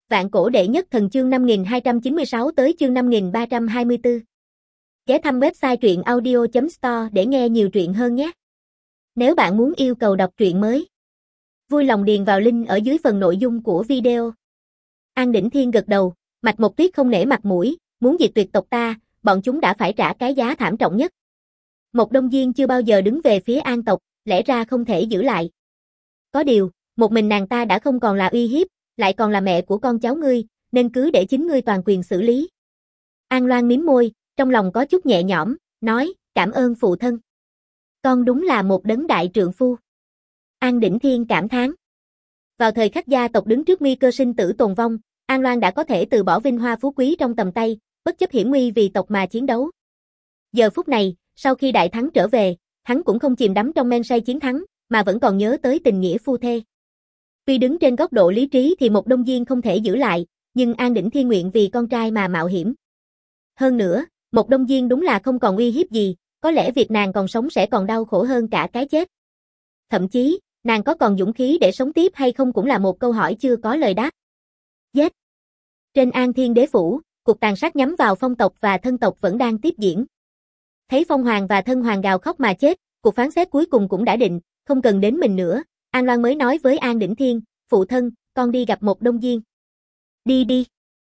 Vạn cổ đệ nhất thần chương 5296 tới chương 5324. Ghé thăm website truyện audio.store để nghe nhiều truyện hơn nhé. Nếu bạn muốn yêu cầu đọc truyện mới, vui lòng điền vào link ở dưới phần nội dung của video. An Đỉnh Thiên gật đầu, Mạch Mộc Tuyết không nể mặt mũi, muốn diệt tuyệt tộc ta, bọn chúng đã phải trả cái giá thảm trọng nhất. Mộc Đông Diên chưa bao giờ đứng về phía An tộc, lẽ ra không thể giữ lại. Có điều, một mình nàng ta đã không còn là uy hiếp, lại còn là mẹ của con cháu ngươi, nên cứ để chính ngươi toàn quyền xử lý. An Loan mím môi, trong lòng có chút nhẹ nhõm, nói, cảm ơn phụ thân. Con đúng là một đấng đại trượng phu. An Đỉnh Thiên cảm thán. Vào thời khắc gia tộc đứng trước nguy cơ sinh tử tồn vong, An Loan đã có thể từ bỏ vinh hoa phú quý trong tầm tay, bất chấp hiểm nguy vì tộc mà chiến đấu. Giờ phút này, sau khi đại thắng trở về, hắn cũng không chìm đắm trong men say chiến thắng, mà vẫn còn nhớ tới tình nghĩa phu thê. Tuy đứng trên góc độ lý trí thì Mộc Đông Diên không thể giữ lại, nhưng An Đỉnh Thiên nguyện vì con trai mà mạo hiểm. Hơn nữa, Mộc Đông Diên đúng là không còn uy hiếp gì, có lẽ việc nàng còn sống sẽ còn đau khổ hơn cả cái chết. Thậm chí, nàng có còn dũng khí để sống tiếp hay không cũng là một câu hỏi chưa có lời đáp. Giết! Trên An Thiên Đế Phủ, cuộc tàn sát nhắm vào phong tộc và thân tộc vẫn đang tiếp diễn. Thấy phong hoàng và thân hoàng gào khóc mà chết, cuộc phán xét cuối cùng cũng đã định, không cần đến mình nữa. An Loan mới nói với An Đỉnh Thiên, phụ thân, con đi gặp Mộc Đông Diên. Đi đi.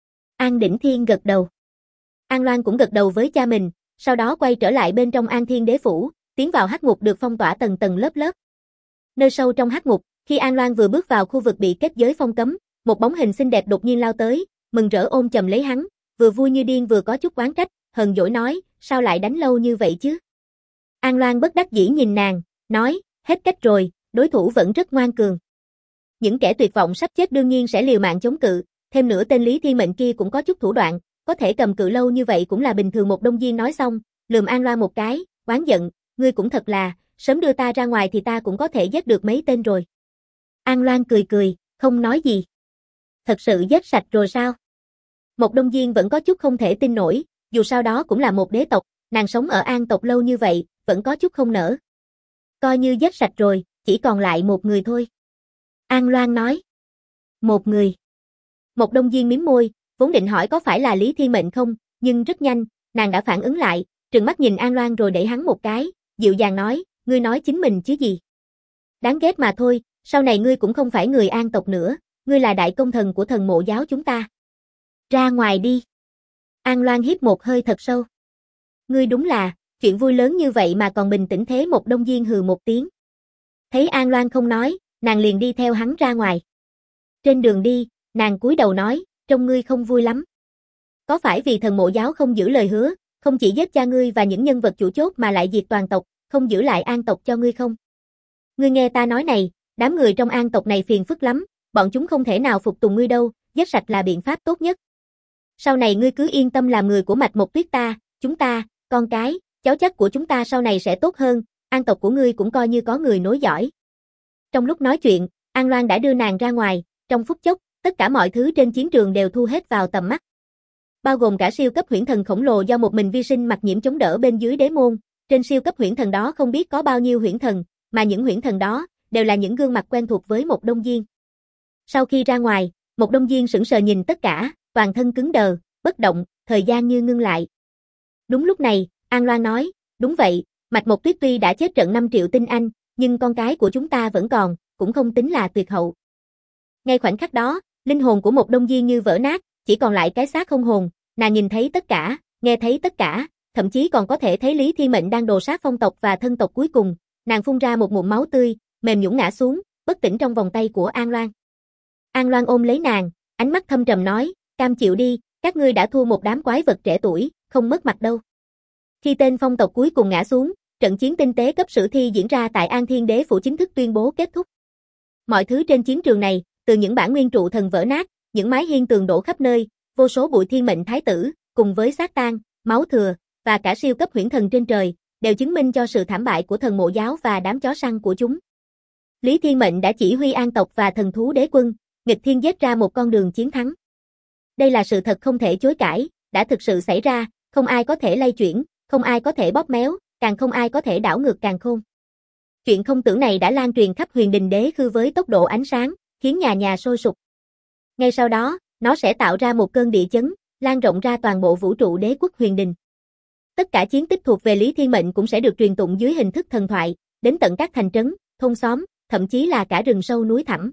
An Đỉnh Thiên gật đầu. An Loan cũng gật đầu với cha mình, sau đó quay trở lại bên trong An Thiên Đế Phủ, tiến vào hắc ngục được phong tỏa tầng tầng lớp lớp. Nơi sâu trong hắc ngục, khi An Loan vừa bước vào khu vực bị kết giới phong cấm, một bóng hình xinh đẹp đột nhiên lao tới, mừng rỡ ôm chầm lấy hắn, vừa vui như điên vừa có chút oán trách, hờn dỗi nói, sao lại đánh lâu như vậy chứ? An Loan bất đắc dĩ nhìn nàng, nói, hết cách rồi, đối thủ vẫn rất ngoan cường. Những kẻ tuyệt vọng sắp chết đương nhiên sẽ liều mạng chống cự, thêm nữa tên Lý Thiên Mệnh kia cũng có chút thủ đoạn, có thể cầm cự lâu như vậy cũng là bình thường. Một Đông Diên nói xong, lườm An Loan một cái, oán giận, ngươi cũng thật là, sớm đưa ta ra ngoài thì ta cũng có thể giết được mấy tên rồi. An Loan cười cười, không nói gì. Thật sự giết sạch rồi sao? Một Đông Diên vẫn có chút không thể tin nổi, dù sao đó cũng là một đế tộc, nàng sống ở An tộc lâu như vậy, vẫn có chút không nỡ. Coi như giết sạch rồi, chỉ còn lại một người thôi. An Loan nói. Một người. Một Đông Diên mím môi, vốn định hỏi có phải là Lý Thiên Mệnh không, nhưng rất nhanh, nàng đã phản ứng lại, trừng mắt nhìn An Loan rồi đẩy hắn một cái, dịu dàng nói, ngươi nói chính mình chứ gì. Đáng ghét mà thôi, sau này ngươi cũng không phải người An tộc nữa, ngươi là đại công thần của thần mộ giáo chúng ta. Ra ngoài đi. An Loan hít một hơi thật sâu. Ngươi đúng là, chuyện vui lớn như vậy mà còn bình tĩnh thế. Một Đông Diên hừ một tiếng. Thấy An Loan không nói, nàng liền đi theo hắn ra ngoài. Trên đường đi, nàng cúi đầu nói, trông ngươi không vui lắm. Có phải vì thần mộ giáo không giữ lời hứa, không chỉ giết cha ngươi và những nhân vật chủ chốt mà lại diệt toàn tộc, không giữ lại An tộc cho ngươi không? Ngươi nghe ta nói này, đám người trong An tộc này phiền phức lắm, bọn chúng không thể nào phục tùng ngươi đâu, giết sạch là biện pháp tốt nhất. Sau này ngươi cứ yên tâm làm người của Mạch Mộc Tuyết ta, chúng ta, con cái, cháu chắc của chúng ta sau này sẽ tốt hơn, An tộc của ngươi cũng coi như có người nối dõi. Trong lúc nói chuyện, An Loan đã đưa nàng ra ngoài, trong phút chốc, tất cả mọi thứ trên chiến trường đều thu hết vào tầm mắt. Bao gồm cả siêu cấp huyễn thần khổng lồ do một mình vi sinh mặc nhiễm chống đỡ bên dưới đế môn, trên siêu cấp huyễn thần đó không biết có bao nhiêu huyễn thần, mà những huyễn thần đó đều là những gương mặt quen thuộc với Một Đông Diên. Sau khi ra ngoài, Một Đông Diên sững sờ nhìn tất cả, toàn thân cứng đờ, bất động, thời gian như ngưng lại. Đúng lúc này, An Loan nói, đúng vậy, Mạch Mộc Tuyết tuy đã chết trận 5 triệu tinh anh, nhưng con cái của chúng ta vẫn còn, cũng không tính là tuyệt hậu. Ngay khoảnh khắc đó, linh hồn của Một Đông Diên như vỡ nát, chỉ còn lại cái xác không hồn, nàng nhìn thấy tất cả, nghe thấy tất cả, thậm chí còn có thể thấy Lý Thiên Mệnh đang đồ sát phong tộc và thân tộc cuối cùng, nàng phun ra một ngụm máu tươi, mềm nhũn ngã xuống, bất tỉnh trong vòng tay của An Loan. An Loan ôm lấy nàng, ánh mắt thâm trầm nói, cam chịu đi, các ngươi đã thua một đám quái vật trẻ tuổi, không mất mặt đâu. Khi tên phong tộc cuối cùng ngã xuống, trận chiến tinh tế cấp sử thi diễn ra tại An Thiên Đế Phủ chính thức tuyên bố kết thúc. Mọi thứ trên chiến trường này, từ những bản nguyên trụ thần vỡ nát, những mái hiên tường đổ khắp nơi, vô số bụi thiên mệnh thái tử, cùng với xác tang, máu thừa, và cả siêu cấp huyễn thần trên trời, đều chứng minh cho sự thảm bại của thần mộ giáo và đám chó săn của chúng. Lý Thiên Mệnh đã chỉ huy An tộc và thần thú đế quân, nghịch thiên giết ra một con đường chiến thắng. Đây là sự thật không thể chối cãi, đã thực sự xảy ra, không ai có thể lay chuyển, không ai có thể bóp méo, càng không ai có thể đảo ngược càn khôn. Chuyện không tưởng này đã lan truyền khắp Huyền Đình Đế Khư với tốc độ ánh sáng, khiến nhà nhà sôi sục. Ngay sau đó, Nó sẽ tạo ra một cơn địa chấn, lan rộng ra toàn bộ vũ trụ đế quốc Huyền Đình. Tất cả chiến tích thuộc về Lý Thiên Mệnh cũng sẽ được truyền tụng dưới hình thức thần thoại, đến tận các thành trấn, thôn xóm, thậm chí là cả rừng sâu núi thẳm.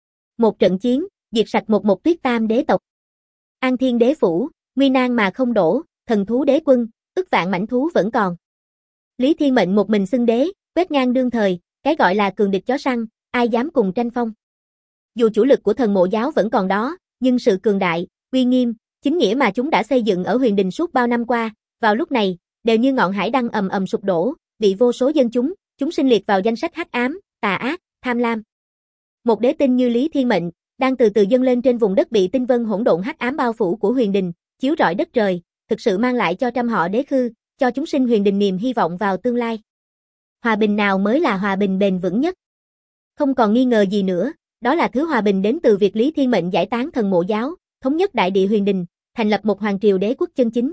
Một trận chiến, diệt sạch một Tuyết Tam đế tộc. An Thiên đế phủ, nguy nan mà không đổ, thần thú đế quân, ức vạn mãnh thú vẫn còn. Lý Thiên Mệnh một mình xưng đế, quét ngang đương thời, cái gọi là cường địch chó săn, ai dám cùng tranh phong. Dù chủ lực của thần mộ giáo vẫn còn đó, nhưng sự cường đại, uy nghiêm, chính nghĩa mà chúng đã xây dựng ở Huyền Đình suốt bao năm qua, vào lúc này, đều như ngọn hải đăng ầm ầm sụp đổ, bị vô số dân chúng sinh liệt vào danh sách hắc ám, tà ác, tham lam. Một đế tinh như Lý Thiên Mệnh, đang từ từ dâng lên trên vùng đất bị tinh vân hỗn độn hắc ám bao phủ của Huyền Đình, chiếu rọi đất trời, thực sự mang lại cho trăm họ đế khư, cho chúng sinh Huyền Đình niềm hy vọng vào tương lai. Hòa bình nào mới là hòa bình bền vững nhất? Không còn nghi ngờ gì nữa, đó là thứ hòa bình đến từ việc Lý Thiên Mệnh giải tán thần mộ giáo, thống nhất đại địa Huyền Đình, thành lập một hoàng triều đế quốc chân chính.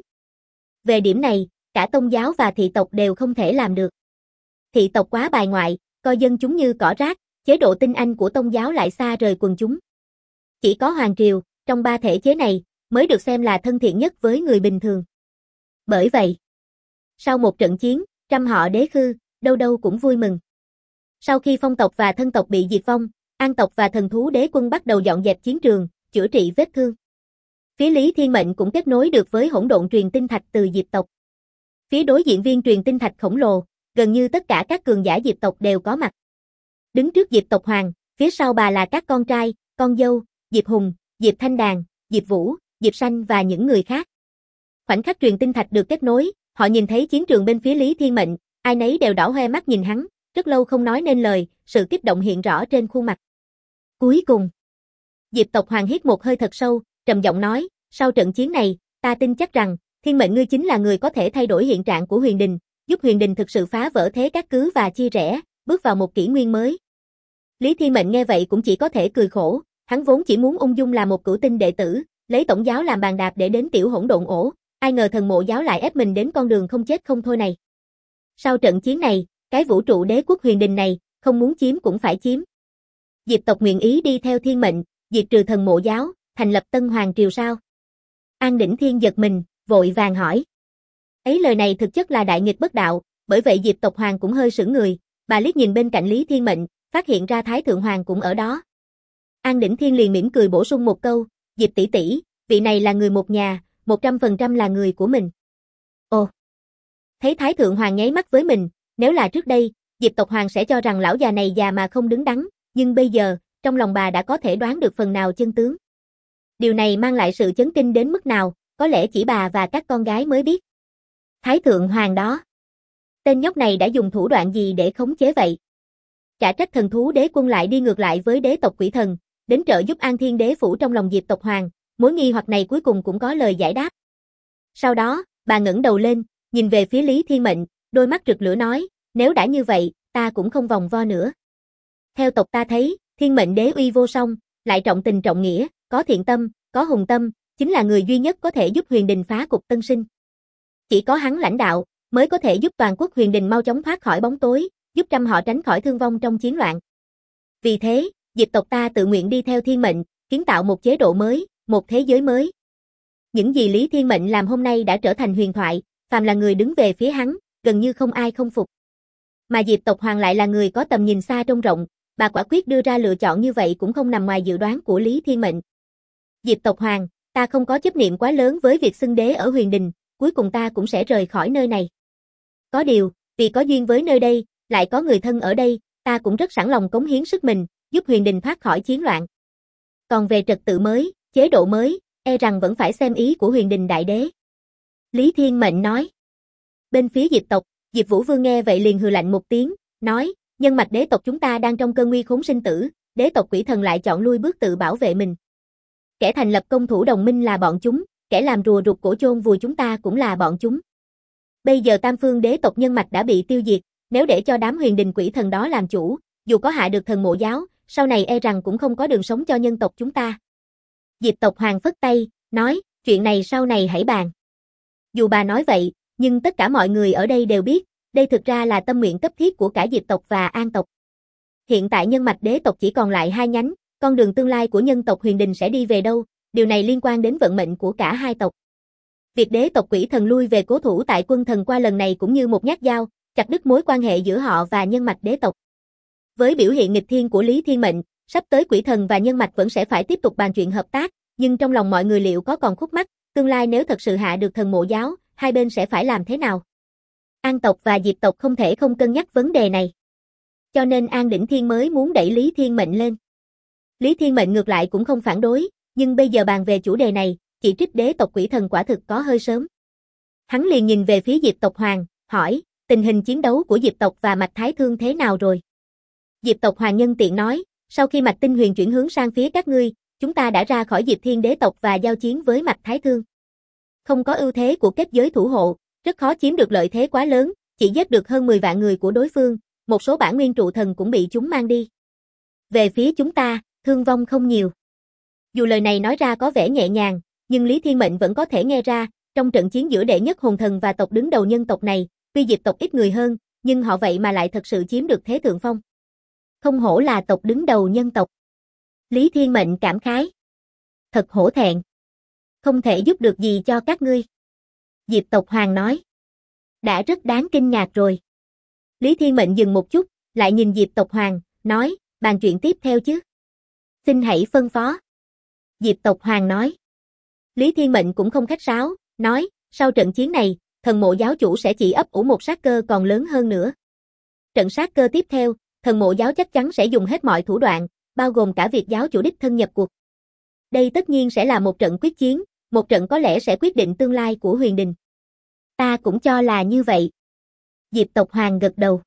Về điểm này, cả tông giáo và thị tộc đều không thể làm được. Thị tộc quá bài ngoại, coi dân chúng như cỏ rác, chế độ tinh anh của tông giáo lại xa rời quần chúng. Chỉ có hoàng triều, trong ba thể chế này, mới được xem là thân thiện nhất với người bình thường. Bởi vậy, sau một trận chiến, trăm họ đế khư, đâu đâu cũng vui mừng. Sau khi phong tộc và thân tộc bị diệt vong, an tộc và thần thú đế quân bắt đầu dọn dẹp chiến trường, chữa trị vết thương. Phía Lý Thiên Mệnh cũng kết nối được với hỗn độn truyền tinh thạch từ Diệp tộc. Phía đối diện viên truyền tinh thạch khổng lồ, gần như tất cả các cường giả Diệp tộc đều có mặt. Đứng trước Diệp tộc hoàng, phía sau bà là các con trai, con dâu, Diệp Hùng, Diệp Thanh Đàn, Diệp Vũ, Diệp Sanh và những người khác. Khoảnh khắc truyền tinh thạch được kết nối, họ nhìn thấy chiến trường bên phía Lý Thiên Mệnh, ai nấy đều đỏ hoe mắt nhìn hắn, rất lâu không nói nên lời, sự kích động hiện rõ trên khuôn mặt. Cuối cùng, Diệp tộc hoàng hít một hơi thật sâu, trầm giọng nói, sau trận chiến này, ta tin chắc rằng, Thiên Mệnh ngươi chính là người có thể thay đổi hiện trạng của Huyền Đình, giúp Huyền Đình thực sự phá vỡ thế các cứ và chia rẽ, bước vào một kỷ nguyên mới. Lý Thiên Mệnh nghe vậy cũng chỉ có thể cười khổ, hắn vốn chỉ muốn ung dung làm một cửu tinh đệ tử, lấy tổng giáo làm bàn đạp để đến tiểu hỗn độn ổ, ai ngờ thần mộ giáo lại ép mình đến con đường không chết không thôi này. Sau trận chiến này, cái vũ trụ đế quốc Huyền Đình này, không muốn chiếm cũng phải chiếm. Diệp tộc nguyện ý đi theo Thiên Mệnh, diệt trừ thần mộ giáo, thành lập tân hoàng triều sao? An Đỉnh Thiên giật mình, vội vàng hỏi. Ấy lời này thực chất là đại nghịch bất đạo, bởi vậy Diệp tộc hoàng cũng hơi sững người, bà liếc nhìn bên cạnh Lý Thiên Mệnh, phát hiện ra Thái Thượng Hoàng cũng ở đó. An Đỉnh Thiên liền mỉm cười bổ sung một câu, Diệp tỷ tỷ, vị này là người một nhà, 100% là người của mình. Ồ! Thấy Thái Thượng Hoàng nháy mắt với mình, nếu là trước đây, Diệp tộc Hoàng sẽ cho rằng lão già này già mà không đứng đắn, nhưng bây giờ, trong lòng bà đã có thể đoán được phần nào chân tướng. Điều này mang lại sự chấn kinh đến mức nào, có lẽ chỉ bà và các con gái mới biết. Thái Thượng Hoàng đó. Tên nhóc này đã dùng thủ đoạn gì để khống chế vậy? Chả trách thần thú đế quân lại đi ngược lại với đế tộc quỷ thần, đến trợ giúp An Thiên đế phủ trong lòng Diệp tộc Hoàng, mối nghi hoặc này cuối cùng cũng có lời giải đáp. Sau đó, bà ngẩng đầu lên, nhìn về phía Lý Thiên Mệnh, đôi mắt rực lửa nói, nếu đã như vậy, ta cũng không vòng vo nữa. Theo tộc ta thấy, Thiên Mệnh đế uy vô song, lại trọng tình trọng nghĩa, có thiện tâm, có hùng tâm, chính là người duy nhất có thể giúp Huyền Đình phá cục tân sinh. Chỉ có hắn lãnh đạo, mới có thể giúp toàn quốc Huyền Đình mau chóng thoát khỏi bóng tối, giúp trăm họ tránh khỏi thương vong trong chiến loạn. Vì thế, Diệp tộc ta tự nguyện đi theo Thiên Mệnh, kiến tạo một chế độ mới, một thế giới mới. Những gì Lý Thiên Mệnh làm hôm nay đã trở thành huyền thoại, phàm là người đứng về phía hắn, gần như không ai không phục. Mà Diệp tộc Hoàng lại là người có tầm nhìn xa trông rộng, bà quả quyết đưa ra lựa chọn như vậy cũng không nằm ngoài dự đoán của Lý Thiên Mệnh. Diệp tộc Hoàng, ta không có chấp niệm quá lớn với việc xưng đế ở Huyền Đình, cuối cùng ta cũng sẽ rời khỏi nơi này. Có điều, vì có duyên với nơi đây, lại có người thân ở đây, ta cũng rất sẵn lòng cống hiến sức mình, giúp Huyền Đình thoát khỏi chiến loạn. Còn về trật tự mới, chế độ mới, e rằng vẫn phải xem ý của Huyền Đình đại đế. Lý Thiên Mệnh nói. Bên phía Diệp tộc, Diệp Vũ Vương nghe vậy liền hừ lạnh một tiếng, nói, nhân mạch đế tộc chúng ta đang trong cơn nguy khốn sinh tử, đế tộc quỷ thần lại chọn lui bước tự bảo vệ mình. Kẻ thành lập công thủ đồng minh là bọn chúng, kẻ làm rùa rụt cổ chôn vùi chúng ta cũng là bọn chúng. Bây giờ tam phương đế tộc nhân mạch đã bị tiêu diệt, nếu để cho đám Huyền Đình quỷ thần đó làm chủ, dù có hạ được thần mộ giáo, sau này e rằng cũng không có đường sống cho nhân tộc chúng ta. Diệp tộc Hoàng phất tay, nói, chuyện này sau này hãy bàn. Dù bà nói vậy, nhưng tất cả mọi người ở đây đều biết, đây thực ra là tâm nguyện cấp thiết của cả Diệp tộc và An tộc. Hiện tại nhân mạch đế tộc chỉ còn lại hai nhánh, con đường tương lai của nhân tộc Huyền Đình sẽ đi về đâu, điều này liên quan đến vận mệnh của cả hai tộc. Việc đế tộc Quỷ Thần lui về cố thủ tại Quân Thần qua lần này cũng như một nhát dao, chặt đứt mối quan hệ giữa họ và nhân mạch đế tộc. Với biểu hiện nghịch thiên của Lý Thiên Mệnh, sắp tới Quỷ Thần và nhân mạch vẫn sẽ phải tiếp tục bàn chuyện hợp tác, nhưng trong lòng mọi người liệu có còn khúc mắc, tương lai nếu thật sự hạ được Thần Mộ Giáo, hai bên sẽ phải làm thế nào? An tộc và Diệp tộc không thể không cân nhắc vấn đề này. Cho nên An Đỉnh Thiên mới muốn đẩy Lý Thiên Mệnh lên. Lý Thiên Mệnh ngược lại cũng không phản đối, nhưng bây giờ bàn về chủ đề này, chỉ trích đế tộc Quỷ Thần quả thực có hơi sớm. Hắn liền nhìn về phía Diệp tộc Hoàng, hỏi, tình hình chiến đấu của Diệp tộc và Mạch Thái Thương thế nào rồi? Diệp tộc Hoàng nhân tiện nói, sau khi Mạch Tinh Huyền chuyển hướng sang phía các ngươi, chúng ta đã ra khỏi Diệp Thiên đế tộc và giao chiến với Mạch Thái Thương. Không có ưu thế của kết giới thủ hộ, rất khó chiếm được lợi thế quá lớn, chỉ giết được hơn 10 vạn người của đối phương, một số bản nguyên trụ thần cũng bị chúng mang đi. Về phía chúng ta, thương vong không nhiều. Dù lời này nói ra có vẻ nhẹ nhàng, nhưng Lý Thiên Mệnh vẫn có thể nghe ra, trong trận chiến giữa đệ nhất hồn thần và tộc đứng đầu nhân tộc này, tuy Diệp tộc ít người hơn, nhưng họ vậy mà lại thật sự chiếm được thế thượng phong. Không hổ là tộc đứng đầu nhân tộc. Lý Thiên Mệnh cảm khái. Thật hổ thẹn. Không thể giúp được gì cho các ngươi. Diệp tộc Hoàng nói. Đã rất đáng kinh ngạc rồi. Lý Thiên Mệnh dừng một chút, lại nhìn Diệp tộc Hoàng, nói, bàn chuyện tiếp theo chứ. Xin hãy phân phó. Diệp tộc Hoàng nói. Lý Thiên Mệnh cũng không khách sáo, nói, sau trận chiến này, Thần Mộ Giáo chủ sẽ chỉ ấp ủ một sát cơ còn lớn hơn nữa. Trận sát cơ tiếp theo, Thần Mộ Giáo chắc chắn sẽ dùng hết mọi thủ đoạn, bao gồm cả việc giáo chủ đích thân nhập cuộc. Đây tất nhiên sẽ là một trận quyết chiến, một trận có lẽ sẽ quyết định tương lai của Huyền Đình. Ta cũng cho là như vậy. Diệp tộc Hoàng gật đầu.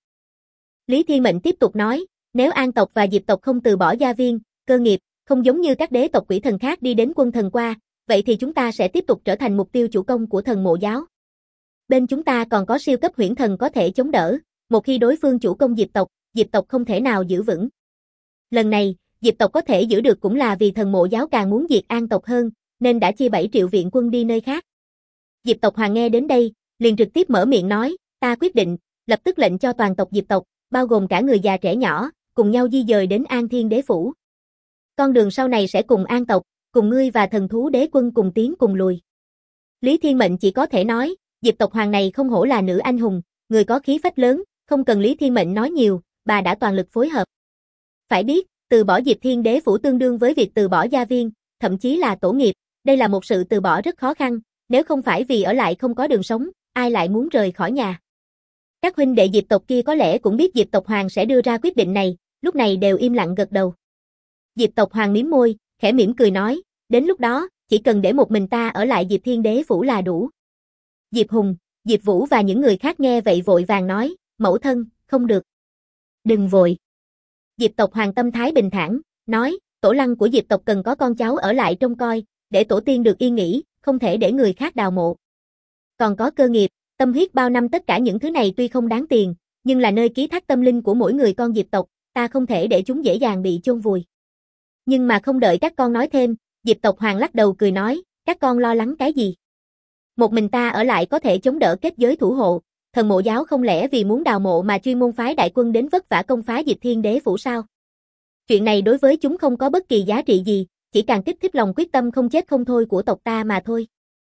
Lý Thiên Mệnh tiếp tục nói, nếu An tộc và Diệp tộc không từ bỏ gia viên, cơ nghiệp, không giống như các đế tộc Quỷ Thần khác đi đến Quân Thần qua, vậy thì chúng ta sẽ tiếp tục trở thành mục tiêu chủ công của Thần Mộ Giáo. Bên chúng ta còn có siêu cấp huyễn thần có thể chống đỡ, một khi đối phương chủ công Diệp tộc không thể nào giữ vững. Lần này, Diệp tộc có thể giữ được cũng là vì Thần Mộ Giáo càng muốn diệt An tộc hơn, nên đã chia 7 triệu viện quân đi nơi khác. Diệp tộc Hoàng nghe đến đây, liền trực tiếp mở miệng nói, ta quyết định, lập tức lệnh cho toàn tộc Diệp tộc, bao gồm cả người già trẻ nhỏ, cùng nhau di dời đến An Thiên Đế Phủ. Con đường sau này sẽ cùng An tộc, cùng ngươi và thần thú đế quân cùng tiến cùng lùi. Lý Thiên Mệnh chỉ có thể nói, Diệp tộc Hoàng này không hổ là nữ anh hùng, người có khí phách lớn, không cần Lý Thiên Mệnh nói nhiều, bà đã toàn lực phối hợp. Phải biết, từ bỏ Diệp Thiên Đế Phủ tương đương với việc từ bỏ gia viên, thậm chí là tổ nghiệp, đây là một sự từ bỏ rất khó khăn, nếu không phải vì ở lại không có đường sống, ai lại muốn rời khỏi nhà. Các huynh đệ Diệp tộc kia có lẽ cũng biết Diệp tộc Hoàng sẽ đưa ra quyết định này, lúc này đều im lặng gật đầu. Diệp tộc Hoàng mím môi, khẽ mỉm cười nói, đến lúc đó, chỉ cần để một mình ta ở lại Diệp Thiên Đế Phủ là đủ. Diệp Hùng, Diệp Vũ và những người khác nghe vậy vội vàng nói, mẫu thân, không được. Đừng vội. Diệp tộc Hoàng tâm thái bình thản, nói, tổ lăng của Diệp tộc cần có con cháu ở lại trông coi, để tổ tiên được yên nghỉ, không thể để người khác đào mộ. Còn có cơ nghiệp, tâm huyết bao năm tất cả những thứ này tuy không đáng tiền, nhưng là nơi ký thác tâm linh của mỗi người con Diệp tộc, ta không thể để chúng dễ dàng bị chôn vùi. Nhưng mà không đợi các con nói thêm, Diệp tộc Hoàng lắc đầu cười nói, các con lo lắng cái gì? Một mình ta ở lại có thể chống đỡ kết giới thủ hộ, Thần Mộ Giáo không lẽ vì muốn đào mộ mà chuyên môn phái đại quân đến vất vả công phá Diệp Thiên Đế Phủ sao? Chuyện này đối với chúng không có bất kỳ giá trị gì, chỉ càng kích thích lòng quyết tâm không chết không thôi của tộc ta mà thôi.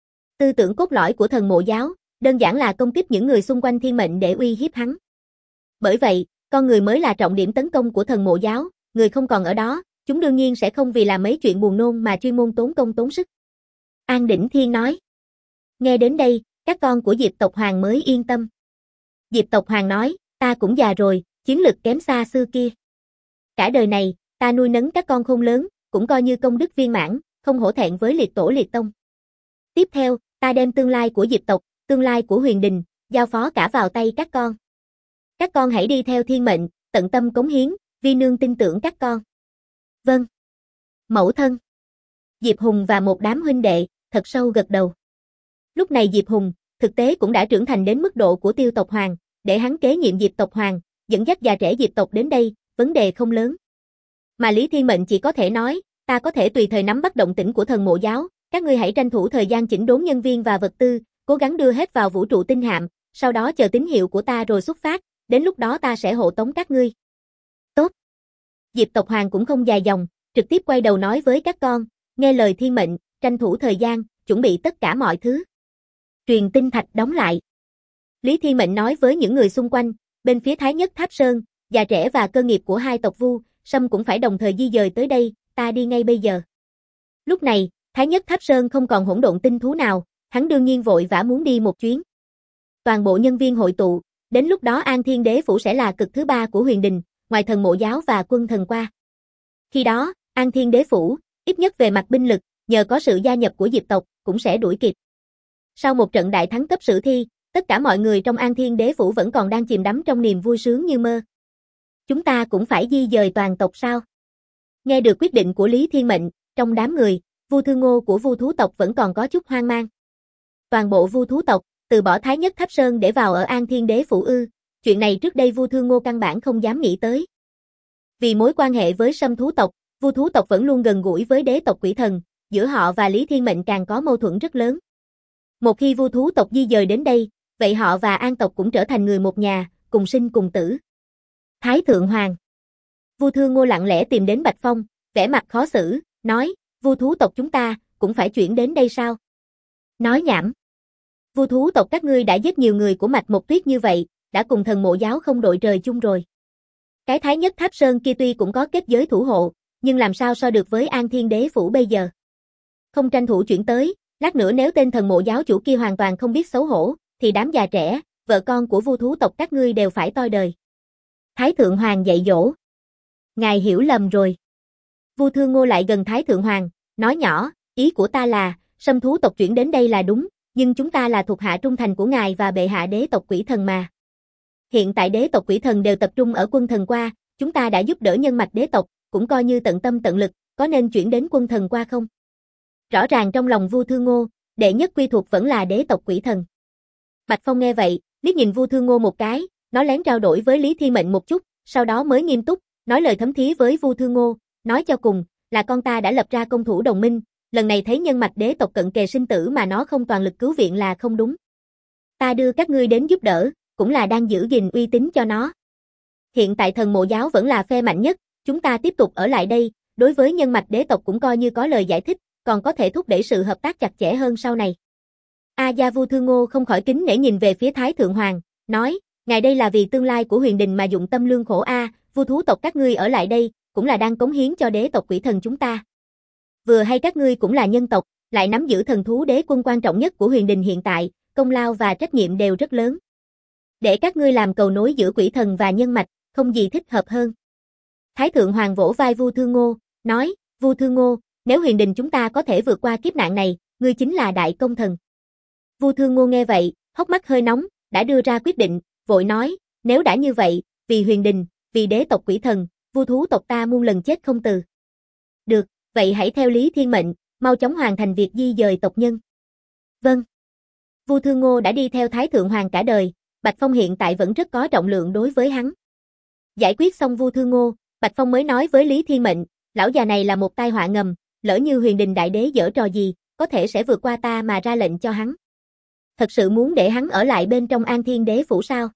Tư tưởng cốt lõi của Thần Mộ Giáo, đơn giản là công kích những người xung quanh Thiên Mệnh để uy hiếp hắn. Bởi vậy, con người mới là trọng điểm tấn công của Thần Mộ Giáo, người không còn ở đó, chúng đương nhiên sẽ không vì làm mấy chuyện buồn nôn mà chuyên môn tốn công tốn sức. An Đỉnh Thiên nói. Nghe đến đây, các con của Diệp tộc Hoàng mới yên tâm. Diệp tộc Hoàng nói, ta cũng già rồi, chiến lực kém xa xưa kia. Cả đời này, ta nuôi nấng các con khôn lớn, cũng coi như công đức viên mãn, không hổ thẹn với liệt tổ liệt tông. Tiếp theo, ta đem tương lai của Diệp tộc, tương lai của Huyền Đình, giao phó cả vào tay các con. Các con hãy đi theo thiên mệnh, tận tâm cống hiến, vi nương tin tưởng các con. Vâng. Mẫu thân. Diệp Hùng và một đám huynh đệ, thật sâu gật đầu. Lúc này Diệp Hùng, thực tế cũng đã trưởng thành đến mức độ của Tiêu tộc Hoàng, để hắn kế nhiệm Diệp tộc Hoàng, dẫn dắt già trẻ Diệp tộc đến đây, vấn đề không lớn. Mà Lý Thiên Mệnh chỉ có thể nói, ta có thể tùy thời nắm bắt động tĩnh của Thần Mộ Giáo, các ngươi hãy tranh thủ thời gian chỉnh đốn nhân viên và vật tư, cố gắng đưa hết vào vũ trụ tinh hạm, sau đó chờ tín hiệu của ta rồi xuất phát, đến lúc đó ta sẽ hộ tống các ngươi. Tốt. Diệp tộc Hoàng cũng không dài dòng, trực tiếp quay đầu nói với các con, nghe lời Thiên Mệnh, tranh thủ thời gian, chuẩn bị tất cả mọi thứ. Truyền tinh thạch đóng lại. Lý Thiên Mệnh nói với những người xung quanh, bên phía Thái Nhất Tháp Sơn, già trẻ và cơ nghiệp của hai tộc Vu, Sâm cũng phải đồng thời di dời tới đây, ta đi ngay bây giờ. Lúc này, Thái Nhất Tháp Sơn không còn hỗn độn tinh thú nào, hắn đương nhiên vội vã muốn đi một chuyến. Toàn bộ nhân viên hội tụ, đến lúc đó An Thiên Đế Phủ sẽ là cực thứ 3 của huyền đình, ngoài thần mộ giáo và quân thần qua. Khi đó, An Thiên Đế Phủ, ít nhất về mặt binh lực, nhờ có sự gia nhập của Diệp tộc, cũng sẽ đuổi kịp. Sau một trận đại thắng cấp sử thi, tất cả mọi người trong An Thiên Đế Phủ vẫn còn đang chìm đắm trong niềm vui sướng như mơ. Chúng ta cũng phải di dời toàn tộc sao? Nghe được quyết định của Lý Thiên Mệnh, trong đám người, Vu Thư Ngô của Vu thú tộc vẫn còn có chút hoang mang. Toàn bộ Vu thú tộc, từ bỏ Thái Nhất Tháp Sơn để vào ở An Thiên Đế Phủ ư? Chuyện này trước đây Vu Thư Ngô căn bản không dám nghĩ tới. Vì mối quan hệ với Sâm thú tộc, Vu thú tộc vẫn luôn gần gũi với đế tộc Quỷ Thần, giữa họ và Lý Thiên Mệnh càng có mâu thuẫn rất lớn. Một khi Vu thú tộc di dời đến đây, vậy họ và An tộc cũng trở thành người một nhà, cùng sinh cùng tử. Thái Thượng Hoàng. Vu Thư Ngô lặng lẽ tìm đến Bạch Phong, vẻ mặt khó xử, nói, Vu thú tộc chúng ta, cũng phải chuyển đến đây sao? Nói nhảm. Vu thú tộc các ngươi đã giết nhiều người của Mạch Mộc Tuyết như vậy, đã cùng thần mộ giáo không đội trời chung rồi. Cái Thái Nhất Tháp Sơn kia tuy cũng có kết giới thủ hộ, nhưng làm sao so được với An Thiên Đế Phủ bây giờ? Không tranh thủ chuyển tới, lát nữa nếu tên thần mộ giáo chủ kia hoàn toàn không biết xấu hổ, thì đám già trẻ, vợ con của Vu thú tộc các ngươi đều phải toi đời. Thái Thượng Hoàng dạy dỗ. Ngài hiểu lầm rồi. Vu Thư Ngô lại gần Thái Thượng Hoàng, nói nhỏ, ý của ta là, Sâm thú tộc chuyển đến đây là đúng, nhưng chúng ta là thuộc hạ trung thành của ngài và bệ hạ đế tộc Quỷ Thần mà. Hiện tại đế tộc Quỷ Thần đều tập trung ở quân thần qua, chúng ta đã giúp đỡ nhân mạch đế tộc, cũng coi như tận tâm tận lực, có nên chuyển đến quân thần qua không? Rõ ràng trong lòng Vu Thư Ngô, đệ nhất quy thuộc vẫn là đế tộc Quỷ Thần. Bạch Phong nghe vậy, liếc nhìn Vu Thư Ngô một cái, nó lén trao đổi với Lý Thiên Mệnh một chút, sau đó mới nghiêm túc, nói lời thấm thía với Vu Thư Ngô, nói cho cùng, là con ta đã lập ra công thủ đồng minh, lần này thấy nhân mạch đế tộc cận kề sinh tử mà nó không toàn lực cứu viện là không đúng. Ta đưa các ngươi đến giúp đỡ, cũng là đang giữ gìn uy tín cho nó. Hiện tại thần mộ giáo vẫn là phe mạnh nhất, chúng ta tiếp tục ở lại đây, đối với nhân mạch đế tộc cũng coi như có lời giải thích, còn có thể thúc đẩy sự hợp tác chặt chẽ hơn sau này. Gia Vu Thư Ngô không khỏi kính nể nhìn về phía Thái Thượng Hoàng, nói, ngài đây là vì tương lai của huyền đình mà dụng tâm lương khổ Vu thú tộc các ngươi ở lại đây, cũng là đang cống hiến cho đế tộc Quỷ Thần chúng ta. Vừa hay các ngươi cũng là nhân tộc, lại nắm giữ thần thú đế quân quan trọng nhất của huyền đình hiện tại, công lao và trách nhiệm đều rất lớn. Để các ngươi làm cầu nối giữa Quỷ Thần và nhân mạch, không gì thích hợp hơn. Thái Thượng Hoàng vỗ vai Vu Thư Ngô, nói, Vu Thư Ngô, nếu huyền đình chúng ta có thể vượt qua kiếp nạn này, ngươi chính là đại công thần. Vu Thư Ngô nghe vậy, hốc mắt hơi nóng, đã đưa ra quyết định, vội nói, nếu đã như vậy, vì huyền đình, vì đế tộc Quỷ Thần, Vu thú tộc ta muôn lần chết không từ. Được, vậy hãy theo Lý Thiên Mệnh, mau chóng hoàn thành việc di dời tộc nhân. Vâng. Vu Thư Ngô đã đi theo Thái Thượng Hoàng cả đời, Bạch Phong hiện tại vẫn rất có trọng lượng đối với hắn. Giải quyết xong Vu Thư Ngô, Bạch Phong mới nói với Lý Thiên Mệnh, lão già này là một tai họa ngầm, lỡ như huyền đình đại đế giở trò gì, có thể sẽ vượt qua ta mà ra lệnh cho hắn. Thật sự muốn để hắn ở lại bên trong An Thiên Đế Phủ sao?